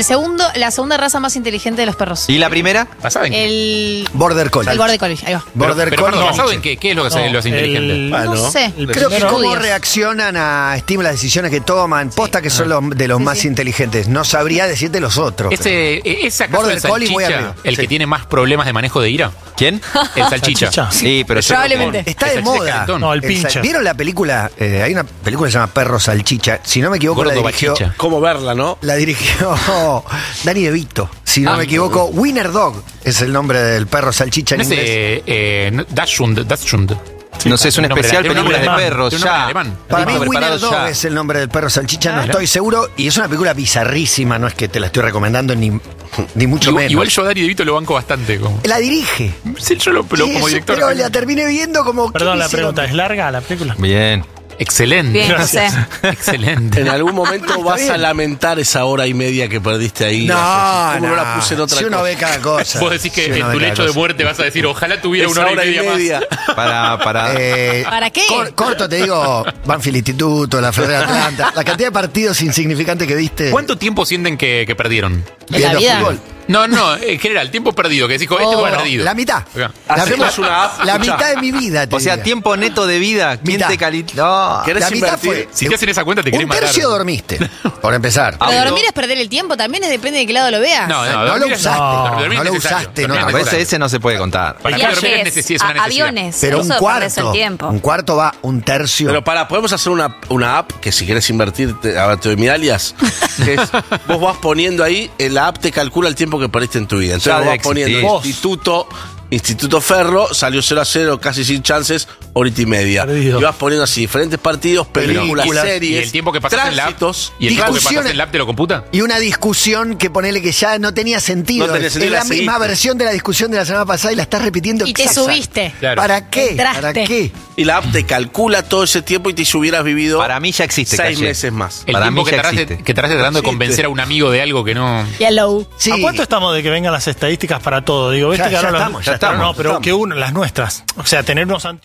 la segunda raza más inteligente de los perros. ¿Y la primera? ¿Basado en qué? El Border Collie. Border Collie, ahí va. Border pero, Collie. ¿basado en qué? ¿Qué es lo que hace los inteligentes? No sé. Creo que cómo Estudios. reaccionan a estímulos, las decisiones que toman, posta que son los, de los más inteligentes. No sabría decirte los otros. ¿Es acaso Border el Collie muy salchicha arriba. el Sí. que tiene más problemas de manejo de ira? ¿Quién? El salchicha. Sí, pero yo Probablemente. Está El de salchicha moda. calentón. No, el pincher. ¿Vieron la película? Hay una película que se llama Perro Salchicha. Si no me equivoco, Gordo la dirigió. Bachicha. ¿Cómo verla, no? La dirigió Danny DeVito. Si no me equivoco, Winner Dog es el nombre del perro salchicha en No inglés. sé, Dachshund. no sé, es un especial Tiene un nombre películas de alemán, perros. tiene un nombre Ya. alemán. Para mí, Listo, Winner preparado Dog ya. es el nombre del perro salchicha, no Mira. estoy seguro. Y es una película bizarrísima, no es que te la estoy recomendando ni mucho menos. Igual yo a Dari DeVito lo banco bastante. Como. La dirige. Sí, yo lo como Sí, director. pero la terminé viendo como. Perdón, ¿qué la hicieron? pregunta, ¿es larga la película? Bien. Excelente. Bien, José. Excelente. En algún momento Está vas a bien. lamentar esa hora y media que perdiste ahí. No, ¿Cómo no la puse en otra si uno cosa? ve cada cosa. Vos decís que Si uno en ve tu cada lecho de cosa. muerte vas a decir, ojalá tuviera Esa una hora y media más. Para ¿Para qué? Corto te digo, Banfield Instituto, la Flor de Atlanta, la cantidad de partidos insignificantes que viste ¿Cuánto tiempo sienten que perdieron? ¿En la vida? fútbol. No, en general, tiempo perdido, que decís, este fue perdido. La mitad. Acá. Hacemos una app, La escuchá. mitad de mi vida. te O sea, diría. tiempo neto de vida. ¿Quién Mitad. te No. ¿Querés La mitad invertir? fue. Si te hacen esa cuenta te querés Un matar. tercio dormiste, por empezar. Pero dormir es perder el tiempo, también depende de qué lado lo veas. No, No lo dormir es- usaste, dormir no es lo necesario. usaste, Dormir no. es A veces necesario. ese no se puede contar. Para mí dormir es una necesidad. Aviones. Pero eso un perdés el cuarto. tiempo. Un cuarto va un tercio. Pero podemos hacer una app que si querés invertir, a ver, te doy mi alias, que es, vos vas poniendo ahí, la app te calcula el tiempo que perdiste en tu vida. Entonces Ya vos debe vas poniendo existir. Instituto Ferro, salió 0-0, casi sin chances, horita y media. Perdido. Y vas poniendo así diferentes partidos, películas, Películas. series, Y el tiempo que pasas en la app. tránsitos. Y el tiempo que pasas discusiones. en la app te lo computa. Y una discusión que ponele que ya no tenía sentido. No tenía sentido, es la la seguiste. misma versión de la discusión de la semana pasada y la estás repitiendo. Y te exacta. subiste. Claro. ¿Para qué? Entraste. ¿Para qué? Y la app te calcula todo ese tiempo y te hubieras vivido Para mí ya existe, 6 Calle. meses más. El Para tiempo mí que ya tardaste existe. tratando de convencer a un amigo de algo que no. Yellow. Sí. ¿A cuánto estamos de que vengan las estadísticas para todo? Digo, Ya- que ya ahora estamos, ya pero estamos, no, pero estamos. que las nuestras. O sea, tener unos